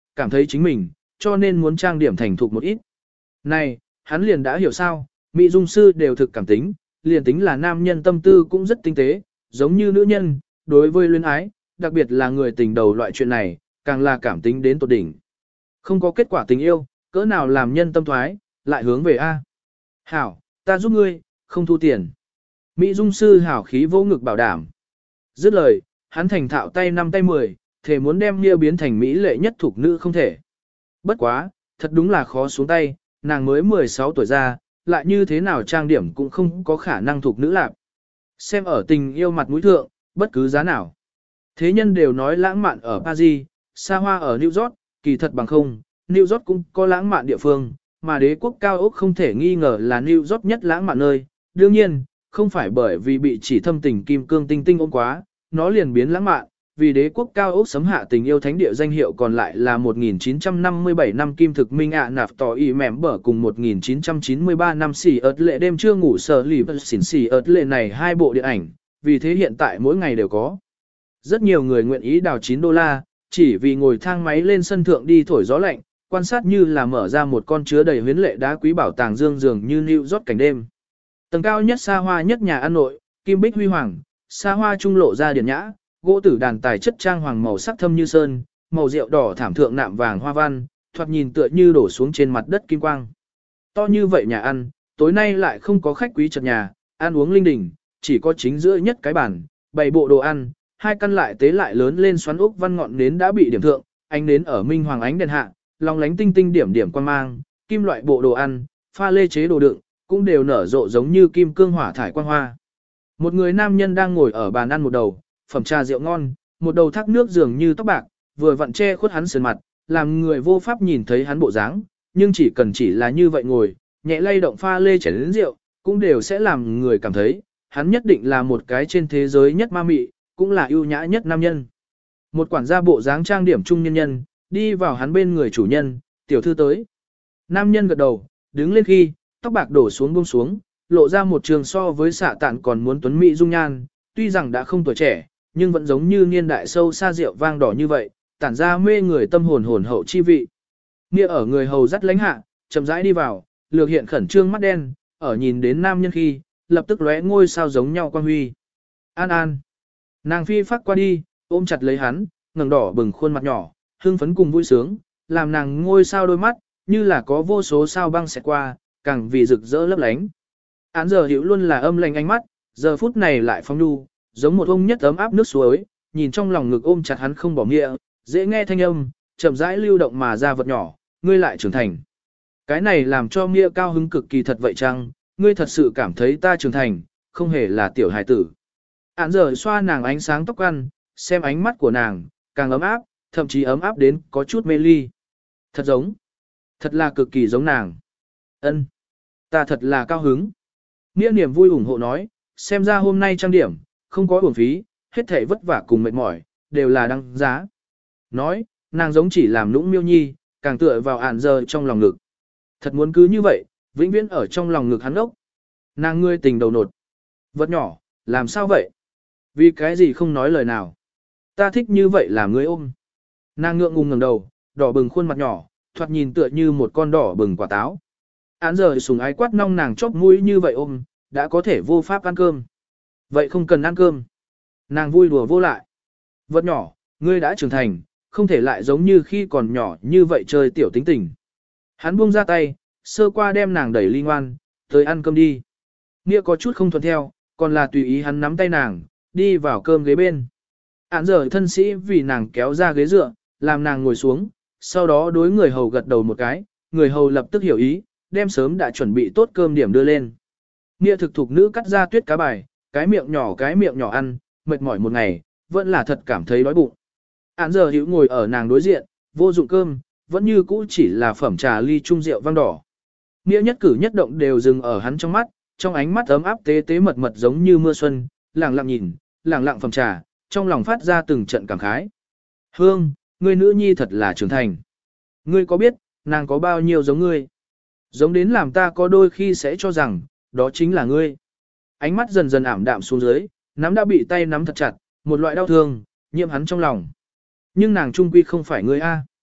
cảm thấy chính mình, cho nên muốn trang điểm thành thục một ít. Này, hắn liền đã hiểu sao, Mỹ dung sư đều thực cảm tính, liền tính là nam nhân tâm tư cũng rất tinh tế, giống như nữ nhân, đối với luyến ái, đặc biệt là người tình đầu loại chuyện này, càng là cảm tính đến tột đỉnh. Không có kết quả tình yêu, cỡ nào làm nhân tâm thoái, lại hướng về A. Hảo, ta giúp ngươi, không thu tiền. Mỹ dung sư hảo khí vô ngực bảo đảm. Dứt lời, hắn thành thạo tay năm tay mười, thể muốn đem Mia biến thành Mỹ lệ nhất thuộc nữ không thể. Bất quá, thật đúng là khó xuống tay, nàng mới mười sáu tuổi ra, lại như thế nào trang điểm cũng không có khả năng thuộc nữ lạc. Xem ở tình yêu mặt mũi thượng, bất cứ giá nào. Thế nhân đều nói lãng mạn ở Paris, xa hoa ở New York, kỳ thật bằng không, New York cũng có lãng mạn địa phương, mà đế quốc cao ốc không thể nghi ngờ là New York nhất lãng mạn nơi. Đương nhiên, không phải bởi vì bị chỉ thâm tình kim cương tinh tinh ôm quá, nó liền biến lãng mạn, vì đế quốc cao ốc sấm hạ tình yêu thánh địa danh hiệu còn lại là một nghìn chín trăm năm mươi bảy năm kim thực minh ạ nạp tỏ ý mẻm bở cùng một nghìn chín trăm chín mươi ba năm xỉ ớt lệ đêm chưa ngủ sở lì vật xỉn xỉ ớt lệ này hai bộ điện ảnh, vì thế hiện tại mỗi ngày đều có. Rất nhiều người nguyện ý đào chín đô la, chỉ vì ngồi thang máy lên sân thượng đi thổi gió lạnh, quan sát như là mở ra một con chứa đầy huyến lệ đá quý bảo tàng dương dường như New York cảnh đêm. Tầng cao nhất xa hoa nhất nhà ăn nội, kim bích huy hoàng, xa hoa trung lộ ra điển nhã, gỗ tử đàn tài chất trang hoàng màu sắc thâm như sơn, màu rượu đỏ thảm thượng nạm vàng hoa văn, thoạt nhìn tựa như đổ xuống trên mặt đất kim quang. To như vậy nhà ăn, tối nay lại không có khách quý chật nhà, ăn uống linh đình, chỉ có chính giữa nhất cái bàn, bày bộ đồ ăn, hai căn lại tế lại lớn lên xoắn ốc văn ngọn nến đã bị điểm thượng, ánh nến ở minh hoàng ánh đèn hạ, long lánh tinh tinh điểm điểm quan mang, kim loại bộ đồ ăn, pha lê chế đồ đựng, cũng đều nở rộ giống như kim cương hỏa thải quang hoa. Một người nam nhân đang ngồi ở bàn ăn một đầu, phẩm trà rượu ngon, một đầu thác nước dường như tóc bạc, vừa vặn che khuất hắn sườn mặt, làm người vô pháp nhìn thấy hắn bộ dáng, nhưng chỉ cần chỉ là như vậy ngồi, nhẹ lay động pha lê chén đến rượu, cũng đều sẽ làm người cảm thấy, hắn nhất định là một cái trên thế giới nhất ma mị, cũng là ưu nhã nhất nam nhân. Một quản gia bộ dáng trang điểm trung nhân nhân, đi vào hắn bên người chủ nhân, tiểu thư tới. Nam nhân gật đầu, đứng lên khi, tóc bạc đổ xuống buông xuống, lộ ra một trường so với xạ tạn còn muốn tuấn mỹ dung nhan, tuy rằng đã không tuổi trẻ, nhưng vẫn giống như niên đại sâu xa rượu vang đỏ như vậy, tản ra mê người tâm hồn hồn hậu chi vị. Nghĩa ở người hầu dắt lánh hạ, chậm rãi đi vào, lược hiện khẩn trương mắt đen, ở nhìn đến nam nhân khi, lập tức lóe ngôi sao giống nhau quan huy. An An. Nàng phi phát qua đi, ôm chặt lấy hắn, ngẩng đỏ bừng khuôn mặt nhỏ, hưng phấn cùng vui sướng, làm nàng ngôi sao đôi mắt, như là có vô số sao băng xẹt qua, càng vì rực rỡ lấp lánh. Án giờ hiểu luôn là âm lành ánh mắt, giờ phút này lại phong nhu, giống một ông nhất ấm áp nước suối, nhìn trong lòng ngực ôm chặt hắn không bỏ nghĩa, dễ nghe thanh âm, chậm rãi lưu động mà ra vật nhỏ, ngươi lại trưởng thành. Cái này làm cho nghĩa cao hứng cực kỳ thật vậy chăng, ngươi thật sự cảm thấy ta trưởng thành, không hề là tiểu hài tử. Án giờ xoa nàng ánh sáng tóc ăn, xem ánh mắt của nàng, càng ấm áp, thậm chí ấm áp đến có chút mê ly. Thật giống, thật là cực kỳ giống nàng. Ân, ta thật là cao hứng. Nghĩa niềm vui ủng hộ nói, xem ra hôm nay trang điểm, không có uổng phí, hết thảy vất vả cùng mệt mỏi, đều là đăng giá. Nói, nàng giống chỉ làm nũng miêu nhi, càng tựa vào ản giờ trong lòng ngực. Thật muốn cứ như vậy, vĩnh viễn ở trong lòng ngực hắn ốc. Nàng ngươi tình đầu nột. Vật nhỏ, làm sao vậy? Vì cái gì không nói lời nào? Ta thích như vậy là ngươi ôm. Nàng ngượng ngùng ngẩng đầu, đỏ bừng khuôn mặt nhỏ, thoạt nhìn tựa như một con đỏ bừng quả táo. Án giờ sùng ái quát nong nàng chóp mũi như vậy ôm, đã có thể vô pháp ăn cơm. Vậy không cần ăn cơm. Nàng vui đùa vô lại. Vật nhỏ, ngươi đã trưởng thành, không thể lại giống như khi còn nhỏ như vậy chơi tiểu tính tình. Hắn buông ra tay, sơ qua đem nàng đẩy ly ngoan, tới ăn cơm đi. Nghĩa có chút không thuận theo, còn là tùy ý hắn nắm tay nàng, đi vào cơm ghế bên. Án giờ thân sĩ vì nàng kéo ra ghế dựa, làm nàng ngồi xuống, sau đó đối người hầu gật đầu một cái, người hầu lập tức hiểu ý, đem sớm đã chuẩn bị tốt cơm điểm đưa lên. Nghĩa thực thục nữ cắt ra tuyết cá bài, cái miệng nhỏ cái miệng nhỏ ăn, mệt mỏi một ngày, vẫn là thật cảm thấy đói bụng. Án giờ hữu ngồi ở nàng đối diện, vô dụng cơm, vẫn như cũ chỉ là phẩm trà ly chung rượu vang đỏ. Nghĩa nhất cử nhất động đều dừng ở hắn trong mắt, trong ánh mắt ấm áp tế tế mật mật giống như mưa xuân, lặng lặng nhìn, lặng lặng phẩm trà, trong lòng phát ra từng trận cảm khái. Hương, ngươi nữ nhi thật là trưởng thành. Ngươi có biết, nàng có bao nhiêu giống ngươi? Giống đến làm ta có đôi khi sẽ cho rằng, đó chính là ngươi. Ánh mắt dần dần ảm đạm xuống dưới, nắm đã bị tay nắm thật chặt, một loại đau thương, nhiễm hắn trong lòng. Nhưng nàng trung quy không phải ngươi a.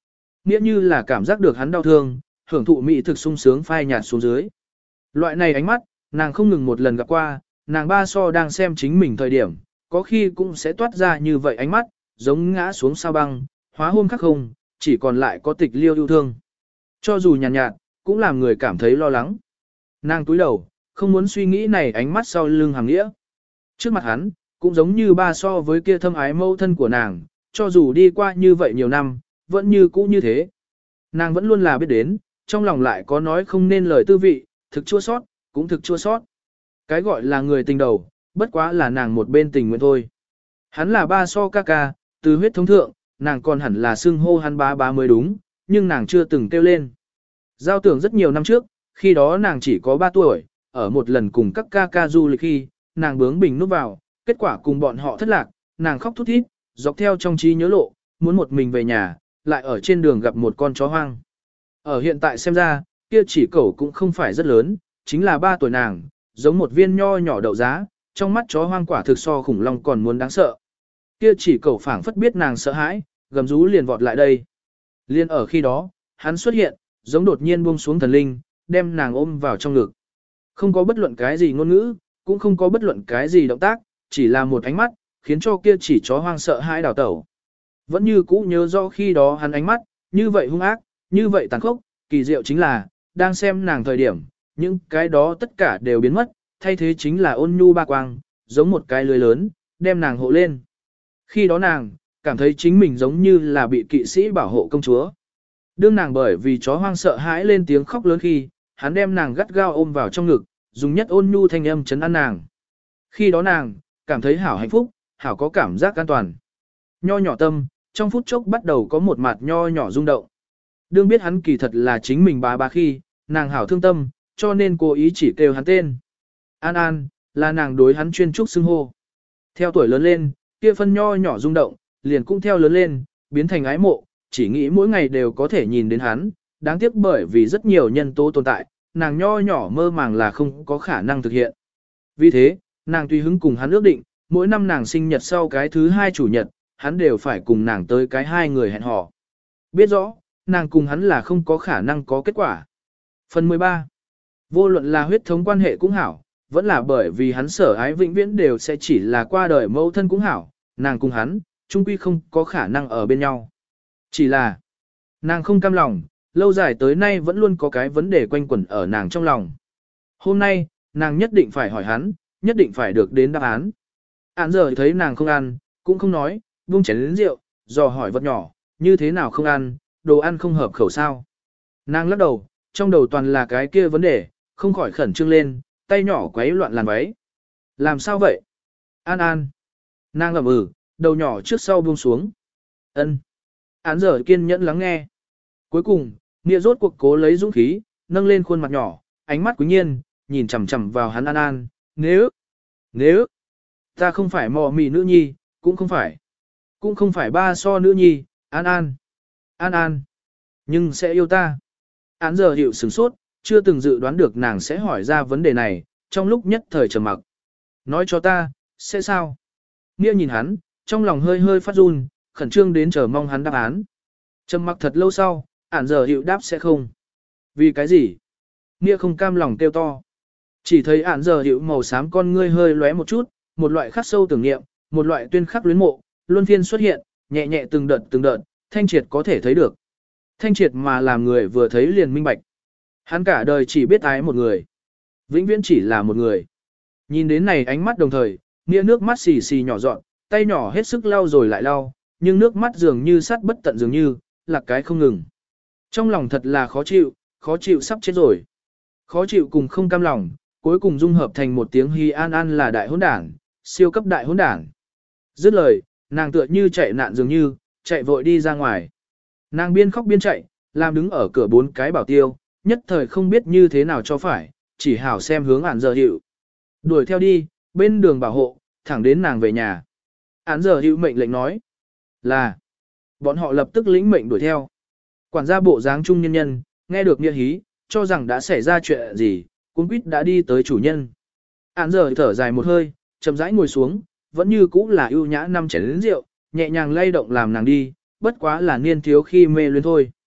nghĩa như là cảm giác được hắn đau thương, hưởng thụ mỹ thực sung sướng phai nhạt xuống dưới. Loại này ánh mắt, nàng không ngừng một lần gặp qua, nàng ba so đang xem chính mình thời điểm, có khi cũng sẽ toát ra như vậy ánh mắt, giống ngã xuống sao băng, hóa hôm khắc không, chỉ còn lại có tịch liêu yêu thương. Cho dù nhàn nhạt, nhạt, cũng làm người cảm thấy lo lắng. Nàng túi đầu, không muốn suy nghĩ này ánh mắt sau lưng hàng nghĩa. Trước mặt hắn, cũng giống như ba so với kia thâm ái mâu thân của nàng, cho dù đi qua như vậy nhiều năm, vẫn như cũ như thế. Nàng vẫn luôn là biết đến, trong lòng lại có nói không nên lời tư vị, thực chua sót, cũng thực chua sót. Cái gọi là người tình đầu, bất quá là nàng một bên tình nguyện thôi. Hắn là ba so ca ca, từ huyết thống thượng, nàng còn hẳn là xưng hô hắn bá bá mới đúng, nhưng nàng chưa từng kêu lên. Giao tưởng rất nhiều năm trước, khi đó nàng chỉ có ba tuổi, ở một lần cùng các ca ca du lịch khi, nàng bướng bình núp vào, kết quả cùng bọn họ thất lạc, nàng khóc thút thít, dọc theo trong trí nhớ lộ, muốn một mình về nhà, lại ở trên đường gặp một con chó hoang. Ở hiện tại xem ra, kia chỉ cẩu cũng không phải rất lớn, chính là ba tuổi nàng, giống một viên nho nhỏ đậu giá, trong mắt chó hoang quả thực so khủng long còn muốn đáng sợ. Kia chỉ cẩu phảng phất biết nàng sợ hãi, gầm rú liền vọt lại đây. Liên ở khi đó, hắn xuất hiện, giống đột nhiên buông xuống thần linh, đem nàng ôm vào trong ngực. Không có bất luận cái gì ngôn ngữ, cũng không có bất luận cái gì động tác, chỉ là một ánh mắt, khiến cho kia chỉ chó hoang sợ hãi đảo tẩu. Vẫn như cũ nhớ rõ khi đó hắn ánh mắt, như vậy hung ác, như vậy tàn khốc, kỳ diệu chính là, đang xem nàng thời điểm, những cái đó tất cả đều biến mất, thay thế chính là ôn nhu ba quang, giống một cái lưới lớn, đem nàng hộ lên. Khi đó nàng, cảm thấy chính mình giống như là bị kỵ sĩ bảo hộ công chúa. Đương nàng bởi vì chó hoang sợ hãi lên tiếng khóc lớn khi, hắn đem nàng gắt gao ôm vào trong ngực, dùng nhất ôn nhu thanh âm chấn an nàng. Khi đó nàng, cảm thấy hảo hạnh phúc, hảo có cảm giác an toàn. Nho nhỏ tâm, trong phút chốc bắt đầu có một mặt nho nhỏ rung động. Đương biết hắn kỳ thật là chính mình bá bá khi, nàng hảo thương tâm, cho nên cố ý chỉ kêu hắn tên. An An, là nàng đối hắn chuyên trúc xưng hô. Theo tuổi lớn lên, kia phân nho nhỏ rung động, liền cũng theo lớn lên, biến thành ái mộ, chỉ nghĩ mỗi ngày đều có thể nhìn đến hắn, đáng tiếc bởi vì rất nhiều nhân tố tồn tại, nàng nho nhỏ mơ màng là không có khả năng thực hiện. Vì thế, nàng tùy hứng cùng hắn ước định, mỗi năm nàng sinh nhật sau cái thứ hai chủ nhật, hắn đều phải cùng nàng tới cái hai người hẹn hò. Biết rõ, nàng cùng hắn là không có khả năng có kết quả. Phần mười ba. Vô luận là huyết thống quan hệ cũng hảo, vẫn là bởi vì hắn sở ái vĩnh viễn đều sẽ chỉ là qua đời mẫu thân cũng hảo, nàng cùng hắn, chung quy không có khả năng ở bên nhau. Chỉ là, nàng không cam lòng, lâu dài tới nay vẫn luôn có cái vấn đề quanh quẩn ở nàng trong lòng. Hôm nay, nàng nhất định phải hỏi hắn, nhất định phải được đến đáp án. Án giờ thấy nàng không ăn, cũng không nói, buông chén đến rượu, dò hỏi vật nhỏ, như thế nào không ăn, đồ ăn không hợp khẩu sao. Nàng lắc đầu, trong đầu toàn là cái kia vấn đề, không khỏi khẩn trương lên, tay nhỏ quấy loạn làn váy. Làm sao vậy? An An. Nàng ngậm ừ, đầu nhỏ trước sau buông xuống. Ân. Án giờ kiên nhẫn lắng nghe. Cuối cùng, Nghĩa rốt cuộc cố lấy dũng khí, nâng lên khuôn mặt nhỏ, ánh mắt quý nhiên, nhìn chằm chằm vào hắn An An. Nếu, nếu, ta không phải mò mì nữ nhi, cũng không phải. Cũng không phải ba so nữ nhi, An An. An An. Nhưng sẽ yêu ta. Án giờ hiệu sửng sốt, chưa từng dự đoán được nàng sẽ hỏi ra vấn đề này, trong lúc nhất thời trầm mặc. Nói cho ta, sẽ sao? Nghĩa nhìn hắn, trong lòng hơi hơi phát run, khẩn trương đến chờ mong hắn đáp án. Trầm mặc thật lâu sau, án giờ hiệu đáp sẽ không. Vì cái gì? Nghĩa không cam lòng kêu to. Chỉ thấy án giờ hiệu màu xám con ngươi hơi lóe một chút, một loại khắc sâu tưởng niệm, một loại tuyên khắc luyến mộ, luân phiên xuất hiện, nhẹ nhẹ từng đợt từng đợt, thanh triệt có thể thấy được. Thanh triệt mà làm người vừa thấy liền minh bạch. Hắn cả đời chỉ biết ái một người. Vĩnh viễn chỉ là một người. Nhìn đến này ánh mắt đồng thời, Nghĩa nước mắt xì xì nhỏ dọn, tay nhỏ hết sức lau rồi lại lau, nhưng nước mắt dường như sắt bất tận dường như, là cái không ngừng. Trong lòng thật là khó chịu, khó chịu sắp chết rồi. Khó chịu cùng không cam lòng, cuối cùng dung hợp thành một tiếng hi an an là đại hỗn đảng, siêu cấp đại hỗn đảng. Dứt lời, nàng tựa như chạy nạn dường như, chạy vội đi ra ngoài. Nàng biên khóc biên chạy, làm đứng ở cửa bốn cái bảo tiêu, nhất thời không biết như thế nào cho phải, chỉ hảo xem hướng án giờ hiệu. Đuổi theo đi, bên đường bảo hộ, thẳng đến nàng về nhà. Án giờ hiệu mệnh lệnh nói là, bọn họ lập tức lĩnh mệnh đuổi theo. Quản gia bộ dáng trung nhân nhân, nghe được Nghĩa hí, cho rằng đã xảy ra chuyện gì, cuốn quýt đã đi tới chủ nhân. Án giờ thở dài một hơi, chậm rãi ngồi xuống, vẫn như cũ là ưu nhã năm chén lớn rượu, nhẹ nhàng lay động làm nàng đi, bất quá là niên thiếu khi mê luyến thôi.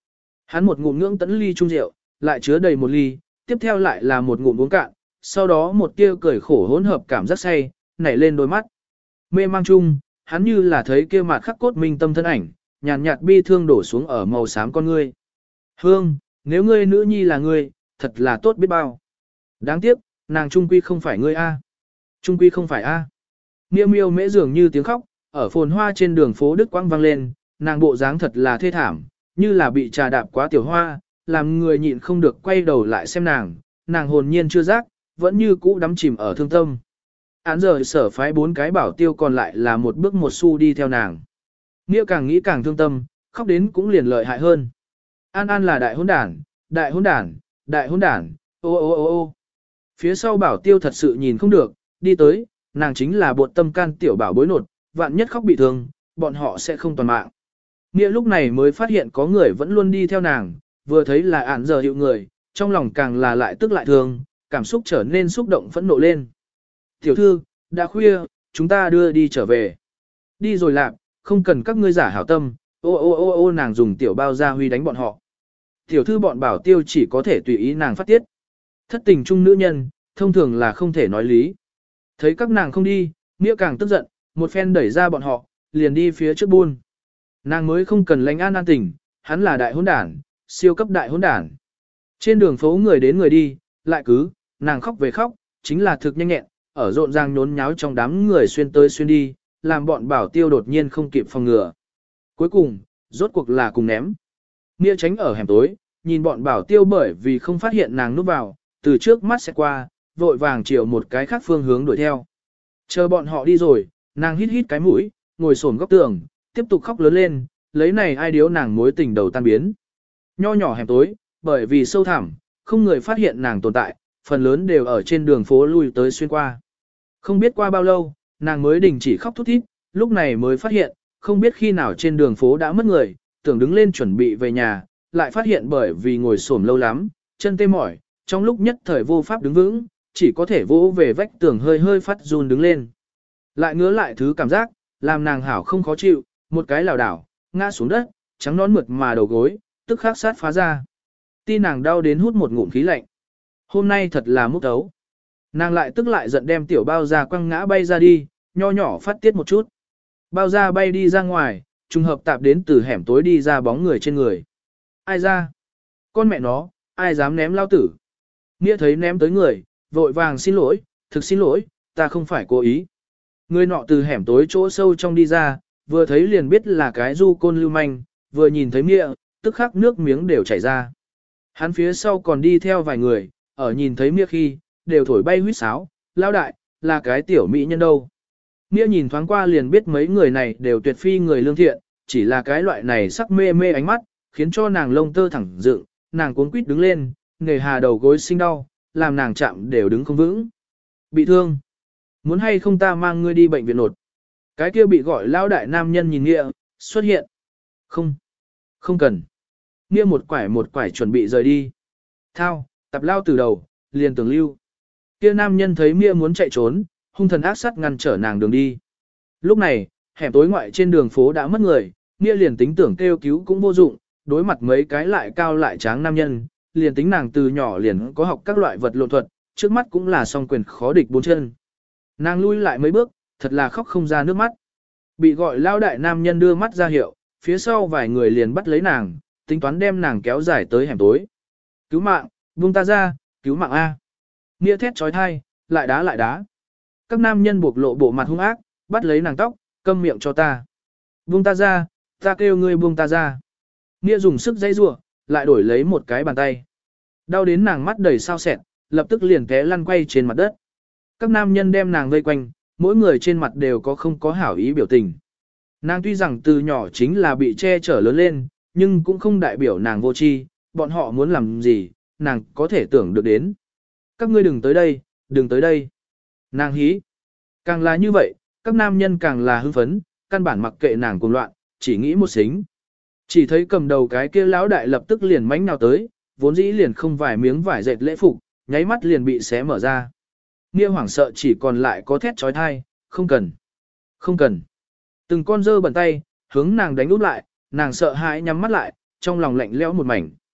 Hắn một ngụm ngưỡng tẫn ly chung rượu, lại chứa đầy một ly, tiếp theo lại là một ngụm uống cạn, sau đó một tia cười khổ hỗn hợp cảm giác say, nảy lên đôi mắt. Mê mang chung, hắn như là thấy kia mặt khắc cốt minh tâm thân ảnh, nhàn nhạt, nhạt bi thương đổ xuống ở màu xám con ngươi. Hương, nếu ngươi nữ nhi là ngươi, thật là tốt biết bao. Đáng tiếc, nàng trung quy không phải ngươi a. Trung quy không phải a. Miêu miêu mễ dường như tiếng khóc, ở phồn hoa trên đường phố Đức Quang vang lên, nàng bộ dáng thật là thê thảm, như là bị trà đạp quá tiểu hoa, làm người nhịn không được quay đầu lại xem nàng, nàng hồn nhiên chưa giác, vẫn như cũ đắm chìm ở thương tâm. Án giờ sở phái bốn cái bảo tiêu còn lại là một bước một xu đi theo nàng. Nghĩa càng nghĩ càng thương tâm, khóc đến cũng liền lợi hại hơn. An An là đại hôn đản, đại hôn đản, đại hôn đản, ô ô ô ô. Phía sau bảo tiêu thật sự nhìn không được, đi tới, nàng chính là bột tâm can tiểu bảo bối nột, vạn nhất khóc bị thương, bọn họ sẽ không toàn mạng. Nghĩa lúc này mới phát hiện có người vẫn luôn đi theo nàng, vừa thấy là án giờ hiệu người, trong lòng càng là lại tức lại thương, cảm xúc trở nên xúc động phẫn nộ lên. Tiểu thư, đã khuya, chúng ta đưa đi trở về. Đi rồi lạc, không cần các ngươi giả hảo tâm, ô ô ô ô nàng dùng tiểu bao gia huy đánh bọn họ. Tiểu thư bọn bảo tiêu chỉ có thể tùy ý nàng phát tiết. Thất tình chung nữ nhân, thông thường là không thể nói lý. Thấy các nàng không đi, Nghĩa càng tức giận, một phen đẩy ra bọn họ, liền đi phía trước buôn. Nàng mới không cần lãnh an an tình, hắn là đại hôn đản, siêu cấp đại hôn đản. Trên đường phố người đến người đi, lại cứ, nàng khóc về khóc, chính là thực nhanh nhẹn, ở rộn ràng nhốn nháo trong đám người xuyên tới xuyên đi, làm bọn bảo tiêu đột nhiên không kịp phòng ngừa. Cuối cùng, rốt cuộc là cùng ném. Nghĩa tránh ở hẻm tối, nhìn bọn bảo tiêu bởi vì không phát hiện nàng núp vào, từ trước mắt sẽ qua, vội vàng chiều một cái khác phương hướng đuổi theo. Chờ bọn họ đi rồi, nàng hít hít cái mũi, ngồi xổm góc tường, tiếp tục khóc lớn lên, lấy này ai điếu nàng mối tình đầu tan biến. Nho nhỏ hẻm tối, bởi vì sâu thẳm, không người phát hiện nàng tồn tại, phần lớn đều ở trên đường phố lui tới xuyên qua. Không biết qua bao lâu, nàng mới đình chỉ khóc thút thít, lúc này mới phát hiện, không biết khi nào trên đường phố đã mất người, tưởng đứng lên chuẩn bị về nhà, lại phát hiện bởi vì ngồi xổm lâu lắm, chân tê mỏi, trong lúc nhất thời vô pháp đứng vững, chỉ có thể vỗ về vách tường hơi hơi phát run đứng lên. Lại ngứa lại thứ cảm giác, làm nàng hảo không khó chịu, một cái lảo đảo, ngã xuống đất, trắng nón mượt mà đầu gối, tức khắc sát phá ra. Ti nàng đau đến hút một ngụm khí lạnh. Hôm nay thật là múc tấu. Nàng lại tức lại giận đem tiểu bao ra quăng ngã bay ra đi, nho nhỏ phát tiết một chút. Bao ra bay đi ra ngoài, trùng hợp tạp đến từ hẻm tối đi ra bóng người trên người. Ai ra? Con mẹ nó, ai dám ném lao tử? Nghĩa thấy ném tới người, vội vàng xin lỗi, thực xin lỗi, ta không phải cố ý. Người nọ từ hẻm tối chỗ sâu trong đi ra, vừa thấy liền biết là cái du côn lưu manh, vừa nhìn thấy Nghĩa, tức khắc nước miếng đều chảy ra. Hắn phía sau còn đi theo vài người, ở nhìn thấy Nghĩa khi, đều thổi bay huýt sáo, lao đại, là cái tiểu mỹ nhân đâu. Nghĩa nhìn thoáng qua liền biết mấy người này đều tuyệt phi người lương thiện, chỉ là cái loại này sắc mê mê ánh mắt, khiến cho nàng lông tơ thẳng dựng, nàng cuống quýt đứng lên, nghề hà đầu gối sinh đau, làm nàng chạm đều đứng không vững. Bị thương. Muốn hay không ta mang ngươi đi bệnh viện nột. Cái kia bị gọi lao đại nam nhân nhìn Nghĩa, xuất hiện. Không. Không cần. Nghĩa một quải một quải chuẩn bị rời đi. Thao, tập lao từ đầu, liền tưởng lưu. Kia nam nhân thấy Nghĩa muốn chạy trốn, hung thần ác sát ngăn trở nàng đường đi. Lúc này, hẻm tối ngoại trên đường phố đã mất người, Nghĩa liền tính tưởng kêu cứu cũng vô dụng, đối mặt mấy cái lại cao lại tráng nam nhân, liền tính nàng từ nhỏ liền có học các loại vật lộn thuật, trước mắt cũng là song quyền khó địch bốn chân. Nàng lui lại mấy bước, thật là khóc không ra nước mắt. Bị gọi lao đại nam nhân đưa mắt ra hiệu, phía sau vài người liền bắt lấy nàng, tính toán đem nàng kéo dài tới hẻm tối. Cứu mạng, buông ta ra, cứu mạng A. Nghĩa thét trói thai, lại đá lại đá. Các nam nhân buộc lộ bộ mặt hung ác, bắt lấy nàng tóc, câm miệng cho ta. Buông ta ra, ta kêu ngươi buông ta ra. Nghĩa dùng sức dây rủa, lại đổi lấy một cái bàn tay. Đau đến nàng mắt đầy sao sẹn, lập tức liền té lăn quay trên mặt đất. Các nam nhân đem nàng vây quanh, mỗi người trên mặt đều có không có hảo ý biểu tình. Nàng tuy rằng từ nhỏ chính là bị che chở lớn lên, nhưng cũng không đại biểu nàng vô tri, bọn họ muốn làm gì, nàng có thể tưởng được đến. Các ngươi đừng tới đây, đừng tới đây. Nàng hí. Càng là như vậy, các nam nhân càng là hưng phấn, căn bản mặc kệ nàng cuồng loạn, chỉ nghĩ một xính. Chỉ thấy cầm đầu cái kia lão đại lập tức liền mánh nào tới, vốn dĩ liền không vài miếng vải dệt lễ phục, nháy mắt liền bị xé mở ra. Nghĩa hoảng sợ chỉ còn lại có thét trói thai, không cần, không cần. Từng con dơ bẩn tay, hướng nàng đánh úp lại, nàng sợ hãi nhắm mắt lại, trong lòng lạnh lẽo một mảnh.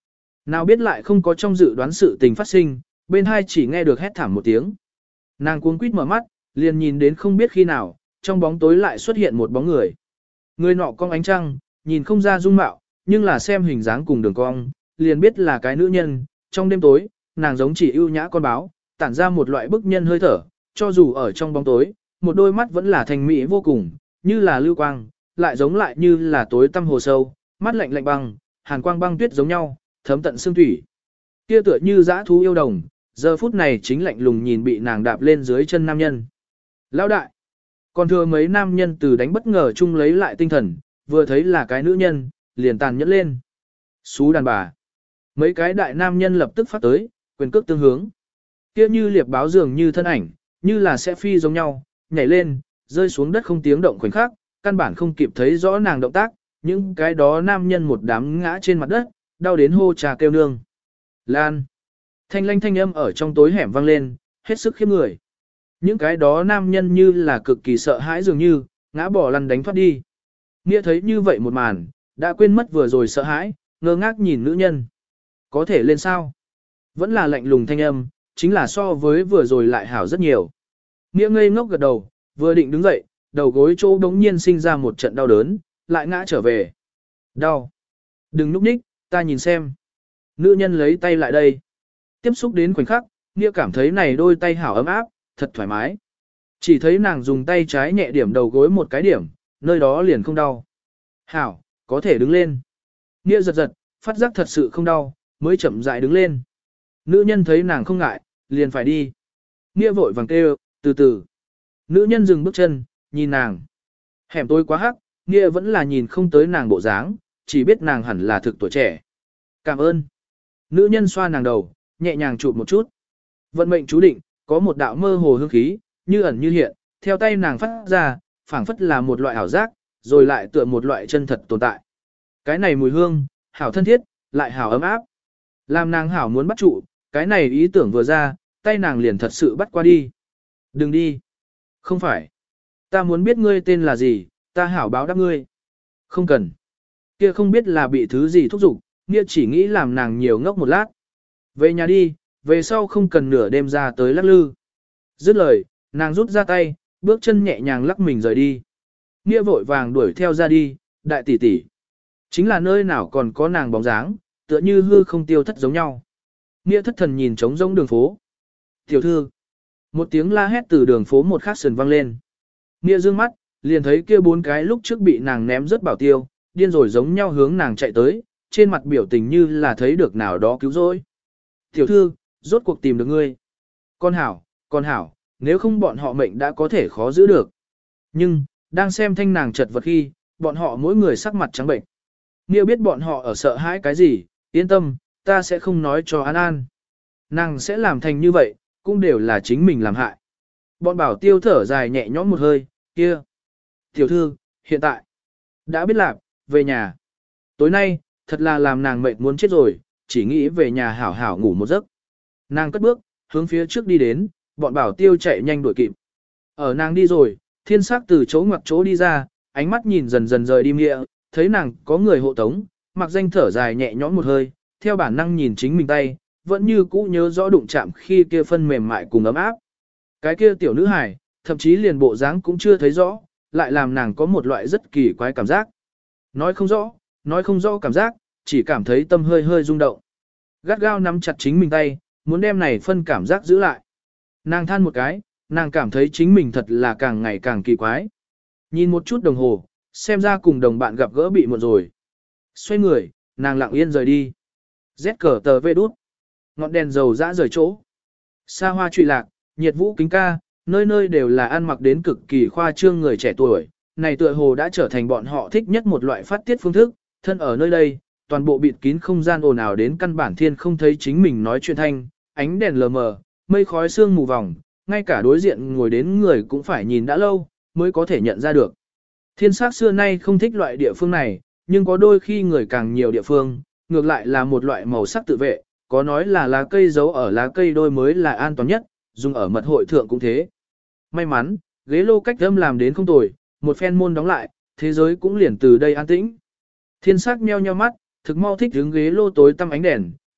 Nào biết lại không có trong dự đoán sự tình phát sinh, bên hai chỉ nghe được hét thảm một tiếng. Nàng cuống quýt mở mắt, liền nhìn đến không biết khi nào, trong bóng tối lại xuất hiện một bóng người. Người nọ cong ánh trăng, nhìn không ra dung mạo, nhưng là xem hình dáng cùng đường cong, liền biết là cái nữ nhân. Trong đêm tối, nàng giống chỉ ưu nhã con báo, tản ra một loại bức nhân hơi thở, cho dù ở trong bóng tối, một đôi mắt vẫn là thành mỹ vô cùng, như là lưu quang, lại giống lại như là tối tăm hồ sâu, mắt lạnh lạnh băng, hàn quang băng tuyết giống nhau, thấm tận xương thủy. Kia tựa như dã thú yêu đồng, giờ phút này chính lạnh lùng nhìn bị nàng đạp lên dưới chân nam nhân. Lão đại! Còn thừa mấy nam nhân từ đánh bất ngờ chung lấy lại tinh thần, vừa thấy là cái nữ nhân, liền tàn nhẫn lên. Xú đàn bà! Mấy cái đại nam nhân lập tức phát tới, quyền cước tương hướng. Kia như liệp báo dường như thân ảnh, như là sẽ phi giống nhau, nhảy lên, rơi xuống đất không tiếng động khoảnh khắc, căn bản không kịp thấy rõ nàng động tác, những cái đó nam nhân một đám ngã trên mặt đất, đau đến hô trà kêu nương. Lan. Thanh lanh thanh âm ở trong tối hẻm vang lên, hết sức khiếp người. Những cái đó nam nhân như là cực kỳ sợ hãi dường như, ngã bỏ lăn đánh thoát đi. Nghĩa thấy như vậy một màn, đã quên mất vừa rồi sợ hãi, ngơ ngác nhìn nữ nhân. Có thể lên sao? Vẫn là lạnh lùng thanh âm, chính là so với vừa rồi lại hảo rất nhiều. Nghĩa ngây ngốc gật đầu, vừa định đứng dậy, đầu gối chỗ đống nhiên sinh ra một trận đau đớn, lại ngã trở về. Đau. Đừng núp ních, ta nhìn xem. Nữ nhân lấy tay lại đây. Tiếp xúc đến khoảnh khắc, Nghĩa cảm thấy này đôi tay hảo ấm áp, thật thoải mái. Chỉ thấy nàng dùng tay trái nhẹ điểm đầu gối một cái điểm, nơi đó liền không đau. Hảo, có thể đứng lên. Nghĩa giật giật, phát giác thật sự không đau, mới chậm rãi đứng lên. Nữ nhân thấy nàng không ngại, liền phải đi. Nghĩa vội vàng kêu, từ từ. Nữ nhân dừng bước chân, nhìn nàng. Hẻm tối quá hắc, Nghĩa vẫn là nhìn không tới nàng bộ dáng, chỉ biết nàng hẳn là thực tuổi trẻ. Cảm ơn. Nữ nhân xoa nàng đầu, nhẹ nhàng chụp một chút. Vận mệnh chú định, có một đạo mơ hồ hương khí, như ẩn như hiện, theo tay nàng phát ra, phảng phất là một loại ảo giác, rồi lại tựa một loại chân thật tồn tại. Cái này mùi hương, hảo thân thiết, lại hảo ấm áp. Làm nàng hảo muốn bắt trụ, cái này ý tưởng vừa ra, tay nàng liền thật sự bắt qua đi. Đừng đi. Không phải. Ta muốn biết ngươi tên là gì, ta hảo báo đáp ngươi. Không cần. Kia không biết là bị thứ gì thúc giục, Nghĩa chỉ nghĩ làm nàng nhiều ngốc một lát. Về nhà đi, về sau không cần nửa đêm ra tới lắc lư. Dứt lời, nàng rút ra tay, bước chân nhẹ nhàng lắc mình rời đi. Nghĩa vội vàng đuổi theo ra đi, đại tỷ tỷ. Chính là nơi nào còn có nàng bóng dáng, tựa như hư không tiêu thất giống nhau. Nghĩa thất thần nhìn trống rỗng đường phố. Tiểu thư. Một tiếng la hét từ đường phố một khắc sườn vang lên. Nghĩa dương mắt, liền thấy kia bốn cái lúc trước bị nàng ném rất bảo tiêu, điên rồi giống nhau hướng nàng chạy tới, trên mặt biểu tình như là thấy được nào đó cứu rỗi. Tiểu thư, rốt cuộc tìm được ngươi. Con hảo, con hảo, nếu không bọn họ mệnh đã có thể khó giữ được. Nhưng, đang xem thanh nàng chật vật khi, bọn họ mỗi người sắc mặt trắng bệnh. Nghĩa biết bọn họ ở sợ hãi cái gì, yên tâm, ta sẽ không nói cho An An. Nàng sẽ làm thành như vậy, cũng đều là chính mình làm hại. Bọn bảo tiêu thở dài nhẹ nhõm một hơi, kia. Tiểu thư, hiện tại, đã biết lạc, về nhà. Tối nay, thật là làm nàng mệt muốn chết rồi, chỉ nghĩ về nhà hảo hảo ngủ một giấc. Nàng cất bước, hướng phía trước đi đến, bọn bảo tiêu chạy nhanh đuổi kịp. Ở nàng đi rồi, thiên sắc từ chỗ ngoặc chỗ đi ra, ánh mắt nhìn dần dần rời đi Nghĩa, thấy nàng có người hộ tống, mặc danh thở dài nhẹ nhõm một hơi, theo bản năng nhìn chính mình tay, vẫn như cũ nhớ rõ đụng chạm khi kia phân mềm mại cùng ấm áp. Cái kia tiểu nữ hài, thậm chí liền bộ dáng cũng chưa thấy rõ, lại làm nàng có một loại rất kỳ quái cảm giác. Nói không rõ, nói không rõ cảm giác, chỉ cảm thấy tâm hơi hơi rung động. Gắt gao nắm chặt chính mình tay, muốn đem này phân cảm giác giữ lại. Nàng than một cái, nàng cảm thấy chính mình thật là càng ngày càng kỳ quái. Nhìn một chút đồng hồ, xem ra cùng đồng bạn gặp gỡ bị muộn rồi. Xoay người, nàng lặng yên rời đi. Z cờ tờ vê đút. Ngọn đèn dầu dã rời chỗ. Xa hoa trụy lạc, nhiệt vũ kính ca, nơi nơi đều là ăn mặc đến cực kỳ khoa trương người trẻ tuổi. Này tựa hồ đã trở thành bọn họ thích nhất một loại phát tiết phương thức. Thân ở nơi đây, toàn bộ bịt kín không gian ồn ào đến căn bản thiên không thấy chính mình nói chuyện thanh, ánh đèn lờ mờ, mây khói sương mù vòng, ngay cả đối diện ngồi đến người cũng phải nhìn đã lâu, mới có thể nhận ra được. Thiên sắc xưa nay không thích loại địa phương này, nhưng có đôi khi người càng nhiều địa phương, ngược lại là một loại màu sắc tự vệ, có nói là lá cây giấu ở lá cây đôi mới là an toàn nhất, dùng ở mật hội thượng cũng thế. May mắn, ghế lô cách âm làm đến không tồi, một phen môn đóng lại, thế giới cũng liền từ đây an tĩnh. Thiên sắc nheo nheo mắt, thực mau thích hướng ghế lô tối tăm ánh đèn,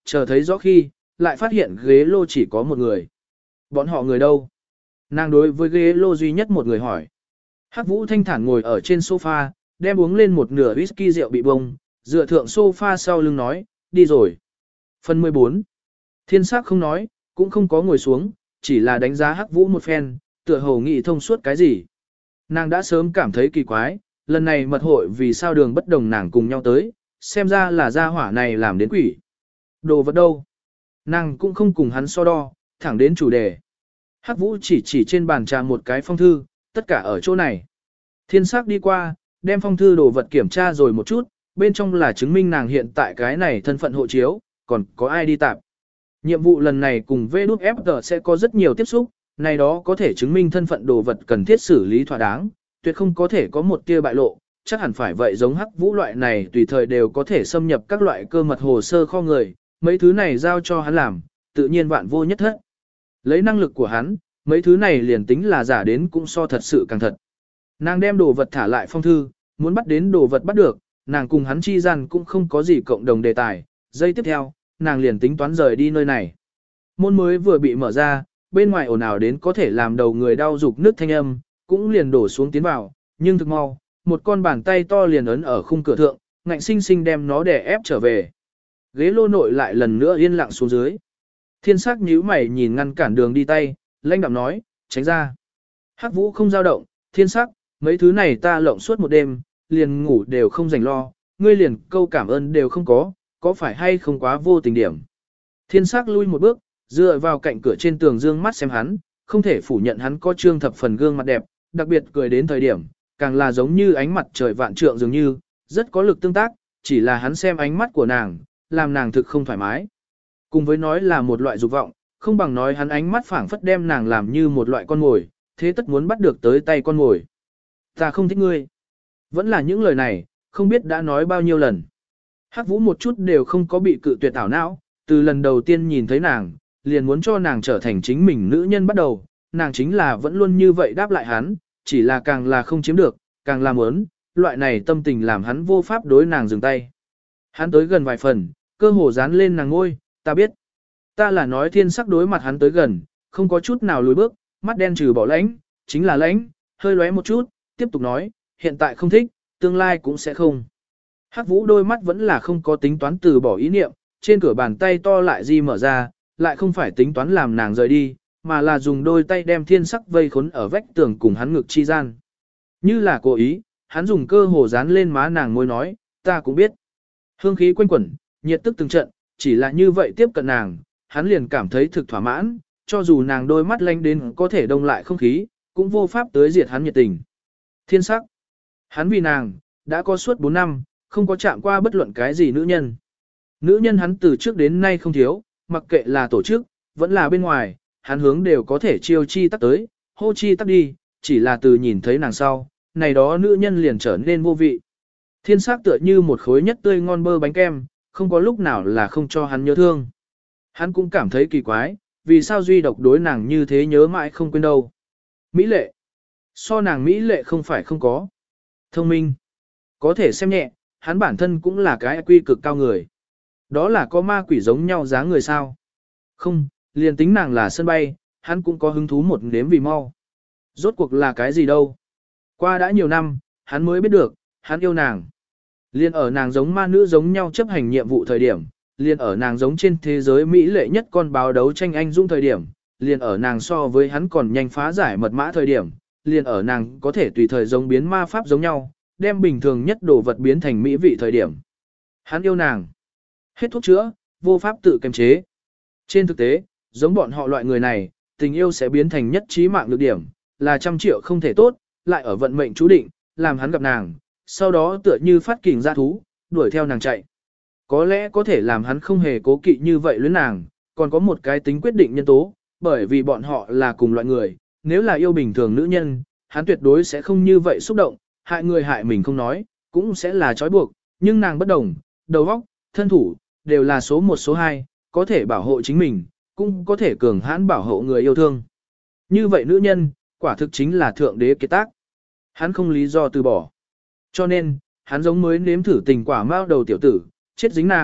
chờ thấy rõ khi, lại phát hiện ghế lô chỉ có một người. Bọn họ người đâu? Nàng đối với ghế lô duy nhất một người hỏi. Hắc Vũ thanh thản ngồi ở trên sofa, đem uống lên một nửa whisky rượu bị bông, dựa thượng sofa sau lưng nói, đi rồi. Phần mười bốn. Thiên sắc không nói, cũng không có ngồi xuống, chỉ là đánh giá Hắc Vũ một phen, tựa hồ nghĩ thông suốt cái gì. Nàng đã sớm cảm thấy kỳ quái, lần này mật hội vì sao đường bất đồng nàng cùng nhau tới, xem ra là gia hỏa này làm đến quỷ. Đồ vật đâu? Nàng cũng không cùng hắn so đo, thẳng đến chủ đề. Hắc Vũ chỉ chỉ trên bàn trà một cái phong thư, tất cả ở chỗ này. Thiên sắc đi qua, đem phong thư đồ vật kiểm tra rồi một chút, bên trong là chứng minh nàng hiện tại cái này thân phận hộ chiếu, còn có ai đi tạp. Nhiệm vụ lần này cùng vê đút ép tê sẽ có rất nhiều tiếp xúc, này đó có thể chứng minh thân phận đồ vật cần thiết xử lý thỏa đáng, tuyệt không có thể có một tia bại lộ, chắc hẳn phải vậy giống Hắc Vũ loại này tùy thời đều có thể xâm nhập các loại cơ mật hồ sơ kho người, mấy thứ này giao cho hắn làm, tự nhiên vạn vô nhất thất. Lấy năng lực của hắn, mấy thứ này liền tính là giả đến cũng so thật sự càng thật. Nàng đem đồ vật thả lại phong thư, muốn bắt đến đồ vật bắt được, nàng cùng hắn chi gian cũng không có gì cộng đồng đề tài. Giây tiếp theo, nàng liền tính toán rời đi nơi này. Môn mới vừa bị mở ra, bên ngoài ồn ào đến có thể làm đầu người đau dục nước thanh âm, cũng liền đổ xuống tiến vào, nhưng thực mau, một con bàn tay to liền ấn ở khung cửa thượng, ngạnh sinh sinh đem nó đè ép trở về. Ghế lô nội lại lần nữa yên lặng xuống dưới. Thiên sắc nhíu mày nhìn ngăn cản đường đi tay, lãnh đạm nói, tránh ra. Hắc Vũ không dao động, thiên sắc, mấy thứ này ta lộng suốt một đêm, liền ngủ đều không dành lo, ngươi liền câu cảm ơn đều không có, có phải hay không quá vô tình điểm. Thiên sắc lui một bước, dựa vào cạnh cửa trên tường dương mắt xem hắn, không thể phủ nhận hắn có trương thập phần gương mặt đẹp, đặc biệt cười đến thời điểm, càng là giống như ánh mặt trời vạn trượng dường như, rất có lực tương tác, chỉ là hắn xem ánh mắt của nàng, làm nàng thực không thoải mái. Cùng với nói là một loại dục vọng, không bằng nói hắn ánh mắt phảng phất đem nàng làm như một loại con mồi, thế tất muốn bắt được tới tay con mồi. Ta không thích ngươi. Vẫn là những lời này, không biết đã nói bao nhiêu lần. Hắc Vũ một chút đều không có bị cự tuyệt ảo não, từ lần đầu tiên nhìn thấy nàng, liền muốn cho nàng trở thành chính mình nữ nhân bắt đầu, nàng chính là vẫn luôn như vậy đáp lại hắn, chỉ là càng là không chiếm được, càng là muốn, loại này tâm tình làm hắn vô pháp đối nàng dừng tay. Hắn tới gần vài phần, cơ hồ dán lên nàng ngôi, ta biết. Ta là nói thiên sắc đối mặt hắn tới gần, không có chút nào lùi bước, mắt đen trừ bỏ lãnh, chính là lãnh, hơi lóe một chút, tiếp tục nói, hiện tại không thích, tương lai cũng sẽ không. Hắc Vũ đôi mắt vẫn là không có tính toán từ bỏ ý niệm, trên cửa bàn tay to lại di mở ra, lại không phải tính toán làm nàng rời đi, mà là dùng đôi tay đem thiên sắc vây khốn ở vách tường cùng hắn ngực chi gian. Như là cố ý, hắn dùng cơ hồ dán lên má nàng môi nói, ta cũng biết. Hương khí quanh quẩn, nhiệt tức từng trận, chỉ là như vậy tiếp cận nàng, hắn liền cảm thấy thực thỏa mãn, cho dù nàng đôi mắt lanh đến có thể đông lại không khí, cũng vô pháp tới diệt hắn nhiệt tình. Thiên sắc. Hắn vì nàng, đã có suốt bốn năm, không có chạm qua bất luận cái gì nữ nhân. Nữ nhân hắn từ trước đến nay không thiếu, mặc kệ là tổ chức, vẫn là bên ngoài, hắn hướng đều có thể chiêu chi tắc tới, hô chi tắc đi, chỉ là từ nhìn thấy nàng sau, này đó nữ nhân liền trở nên vô vị. Thiên sắc tựa như một khối nhất tươi ngon bơ bánh kem, không có lúc nào là không cho hắn nhớ thương. Hắn cũng cảm thấy kỳ quái, vì sao duy độc đối nàng như thế nhớ mãi không quên đâu. Mỹ lệ. So nàng Mỹ lệ không phải không có. Thông minh. Có thể xem nhẹ, hắn bản thân cũng là cái quy cực cao người. Đó là có ma quỷ giống nhau dáng người sao. Không, liền tính nàng là sân bay, hắn cũng có hứng thú một nếm vì mau. Rốt cuộc là cái gì đâu. Qua đã nhiều năm, hắn mới biết được, hắn yêu nàng. Liên ở nàng giống ma nữ giống nhau chấp hành nhiệm vụ thời điểm, liên ở nàng giống trên thế giới Mỹ lệ nhất con báo đấu tranh anh dũng thời điểm, liên ở nàng so với hắn còn nhanh phá giải mật mã thời điểm, liên ở nàng có thể tùy thời giống biến ma pháp giống nhau, đem bình thường nhất đồ vật biến thành mỹ vị thời điểm. Hắn yêu nàng. Hết thuốc chữa, vô pháp tự kiềm chế. Trên thực tế, giống bọn họ loại người này, tình yêu sẽ biến thành nhất trí mạng lược điểm, là trăm triệu không thể tốt, lại ở vận mệnh chú định, làm hắn gặp nàng, sau đó tựa như phát kình ra thú, đuổi theo nàng chạy. Có lẽ có thể làm hắn không hề cố kỵ như vậy luyến nàng, còn có một cái tính quyết định nhân tố, bởi vì bọn họ là cùng loại người, nếu là yêu bình thường nữ nhân, hắn tuyệt đối sẽ không như vậy xúc động, hại người hại mình không nói, cũng sẽ là trói buộc, nhưng nàng bất đồng, đầu óc, thân thủ, đều là số một số hai, có thể bảo hộ chính mình, cũng có thể cường hãn bảo hộ người yêu thương. Như vậy nữ nhân, quả thực chính là thượng đế kiệt tác. Hắn không lý do từ bỏ. Cho nên, hắn giống mới nếm thử tình quả mao đầu tiểu tử, chết dính nàng,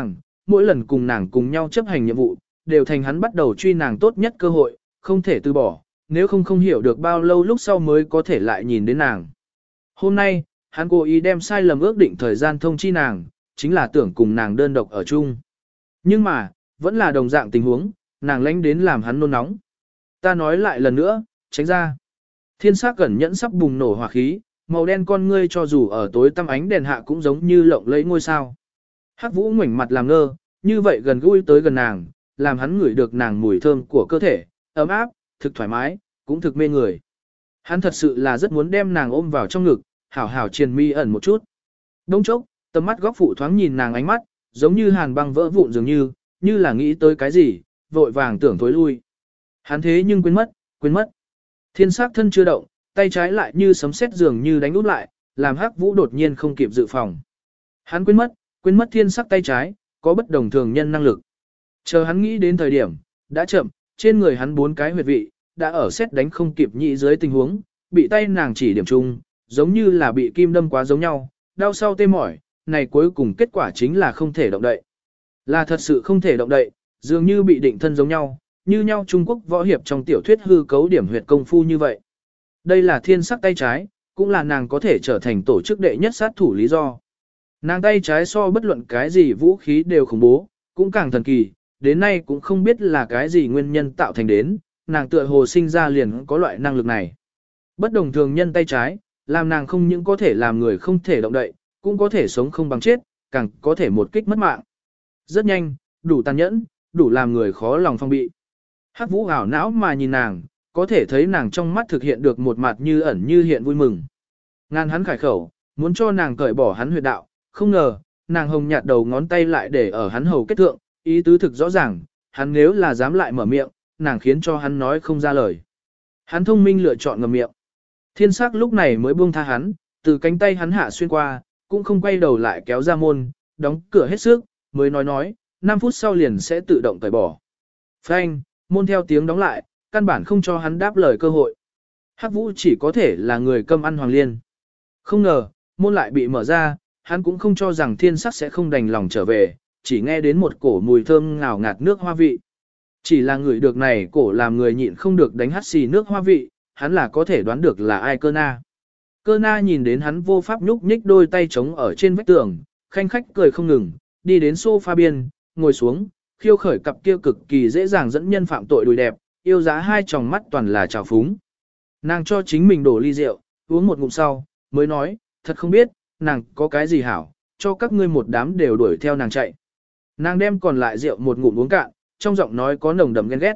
mỗi lần cùng nàng cùng nhau chấp hành nhiệm vụ, đều thành hắn bắt đầu truy nàng tốt nhất cơ hội, không thể từ bỏ, nếu không không hiểu được bao lâu lúc sau mới có thể lại nhìn đến nàng. Hôm nay, hắn cố ý đem sai lầm ước định thời gian thông chi nàng, chính là tưởng cùng nàng đơn độc ở chung. Nhưng mà, vẫn là đồng dạng tình huống, nàng lánh đến làm hắn nôn nóng. Ta nói lại lần nữa, tránh ra. Thiên sắc cẩn nhẫn sắp bùng nổ hỏa khí, màu đen con ngươi cho dù ở tối tăm ánh đèn hạ cũng giống như lộng lẫy ngôi sao. Hắc Vũ ngoảnh mặt làm ngơ, như vậy gần gũi tới gần nàng, làm hắn ngửi được nàng mùi thơm của cơ thể, ấm áp, thực thoải mái, cũng thực mê người. Hắn thật sự là rất muốn đem nàng ôm vào trong ngực, hảo hảo triền mi ẩn một chút. Đông chốc, tầm mắt góc phụ thoáng nhìn nàng ánh mắt, giống như hàn băng vỡ vụn dường như, như là nghĩ tới cái gì, vội vàng tưởng thối lui. Hắn thế nhưng quên mất, quên mất. Thiên sắc thân chưa động, tay trái lại như sấm sét dường như đánh út lại, làm Hắc Vũ đột nhiên không kịp dự phòng. Hắn quên mất, quên mất thiên sắc tay trái, có bất đồng thường nhân năng lực. Chờ hắn nghĩ đến thời điểm, đã chậm, trên người hắn bốn cái huyệt vị, đã ở xét đánh không kịp nhị dưới tình huống, bị tay nàng chỉ điểm chung, giống như là bị kim đâm quá giống nhau, đau sau tê mỏi, này cuối cùng kết quả chính là không thể động đậy. Là thật sự không thể động đậy, dường như bị định thân giống nhau, như nhau Trung Quốc võ hiệp trong tiểu thuyết hư cấu điểm huyệt công phu như vậy. Đây là thiên sắc tay trái, cũng là nàng có thể trở thành tổ chức đệ nhất sát thủ lý do. Nàng tay trái so bất luận cái gì vũ khí đều khủng bố, cũng càng thần kỳ, đến nay cũng không biết là cái gì nguyên nhân tạo thành đến, nàng tựa hồ sinh ra liền có loại năng lực này. Bất đồng thường nhân tay trái, làm nàng không những có thể làm người không thể động đậy, cũng có thể sống không bằng chết, càng có thể một kích mất mạng. Rất nhanh, đủ tàn nhẫn, đủ làm người khó lòng phong bị. Hắc Vũ ảo não mà nhìn nàng, có thể thấy nàng trong mắt thực hiện được một mặt như ẩn như hiện vui mừng. Ngàn hắn khải khẩu, muốn cho nàng cởi bỏ hắn huyệt đạo, không ngờ, nàng hồng nhạt đầu ngón tay lại để ở hắn hầu kết thượng, ý tứ thực rõ ràng, hắn nếu là dám lại mở miệng, nàng khiến cho hắn nói không ra lời. Hắn thông minh lựa chọn ngậm miệng. Thiên sắc lúc này mới buông tha hắn, từ cánh tay hắn hạ xuyên qua, cũng không quay đầu lại kéo ra môn, đóng cửa hết sức, mới nói nói, năm phút sau liền sẽ tự động cởi bỏ. Phanh, môn theo tiếng đóng lại, căn bản không cho hắn đáp lời cơ hội. Hắc Vũ chỉ có thể là người câm ăn hoàng liên. Không ngờ, môn lại bị mở ra, hắn cũng không cho rằng thiên sắc sẽ không đành lòng trở về, chỉ nghe đến một cổ mùi thơm ngào ngạt nước hoa vị. Chỉ là người được này cổ làm người nhịn không được đánh hắt xì nước hoa vị, hắn là có thể đoán được là ai cơ na. Cơ na nhìn đến hắn vô pháp nhúc nhích đôi tay trống ở trên vách tường, khanh khách cười không ngừng, đi đến sofa biên, ngồi xuống, khiêu khởi cặp kia cực kỳ dễ dàng dẫn nhân phạm tội đùi đẹp, yêu giá hai tròng mắt toàn là trào phúng. Nàng cho chính mình đổ ly rượu, uống một ngụm sau, mới nói, thật không biết, nàng có cái gì hảo, cho các ngươi một đám đều đuổi theo nàng chạy. Nàng đem còn lại rượu một ngụm uống cạn, trong giọng nói có nồng đậm ghen ghét.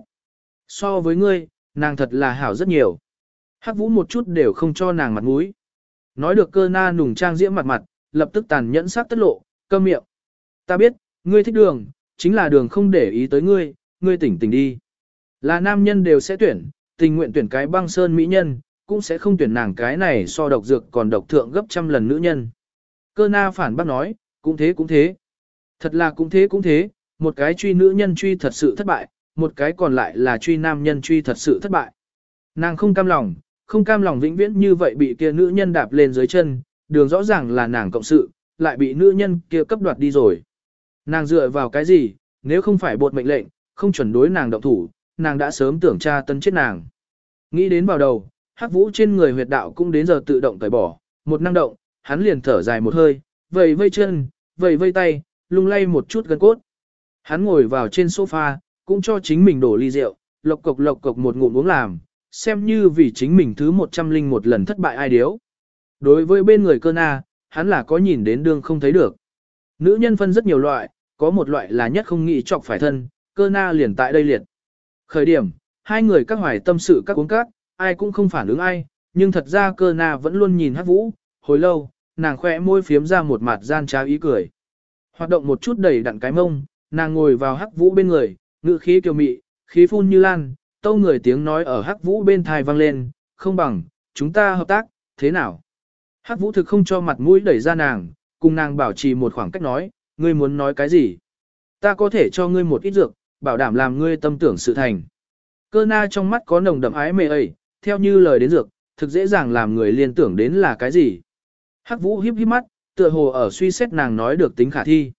So với ngươi, nàng thật là hảo rất nhiều. Hắc Vũ một chút đều không cho nàng mặt mũi. Nói được cơ na nùng trang diễm mặt mặt, lập tức tàn nhẫn sát tất lộ, câm miệng. Ta biết, ngươi thích đường, chính là đường không để ý tới ngươi, ngươi tỉnh tỉnh đi. Là nam nhân đều sẽ tuyển, tình nguyện tuyển cái băng sơn mỹ nhân, cũng sẽ không tuyển nàng cái này so độc dược còn độc thượng gấp trăm lần nữ nhân. Cơ na phản bác nói, cũng thế cũng thế. Thật là cũng thế cũng thế, một cái truy nữ nhân truy thật sự thất bại, một cái còn lại là truy nam nhân truy thật sự thất bại. Nàng không cam lòng, không cam lòng vĩnh viễn như vậy bị kia nữ nhân đạp lên dưới chân, đường rõ ràng là nàng cộng sự, lại bị nữ nhân kia cấp đoạt đi rồi. Nàng dựa vào cái gì, nếu không phải bột mệnh lệnh, không chuẩn đối nàng động thủ, nàng đã sớm tưởng tra tấn chết nàng. Nghĩ đến vào đầu, Hắc Vũ trên người huyệt đạo cũng đến giờ tự động cởi bỏ, một năng động, hắn liền thở dài một hơi, vầy vây chân, vầy vây tay, lung lay một chút gân cốt. Hắn ngồi vào trên sofa, cũng cho chính mình đổ ly rượu, lộc cộc lộc cộc một ngụm uống làm, xem như vì chính mình thứ một trăm linh một lần thất bại ai điếu. Đối với bên người cơ na, hắn là có nhìn đến đương không thấy được. Nữ nhân phân rất nhiều loại, có một loại là nhất không nghĩ chọc phải thân, cơ na liền tại đây liệt. Khởi điểm, hai người các hoài tâm sự các uống cát, ai cũng không phản ứng ai, nhưng thật ra cơ na vẫn luôn nhìn Hắc Vũ, hồi lâu, nàng khỏe môi phiếm ra một mặt gian trá ý cười. Hoạt động một chút đầy đặn cái mông, nàng ngồi vào Hắc Vũ bên người, ngữ khí kiều mị, khí phun như lan, tâu người tiếng nói ở Hắc Vũ bên thai vang lên, không bằng, chúng ta hợp tác, thế nào? Hắc Vũ thực không cho mặt mũi đẩy ra nàng, cùng nàng bảo trì một khoảng cách nói, ngươi muốn nói cái gì? Ta có thể cho ngươi một ít dược, bảo đảm làm ngươi tâm tưởng sự thành. Cơ na trong mắt có nồng đậm ái mê ấy, theo như lời đến dược, thực dễ dàng làm người liên tưởng đến là cái gì. Hắc Vũ híp híp mắt, tựa hồ ở suy xét nàng nói được tính khả thi.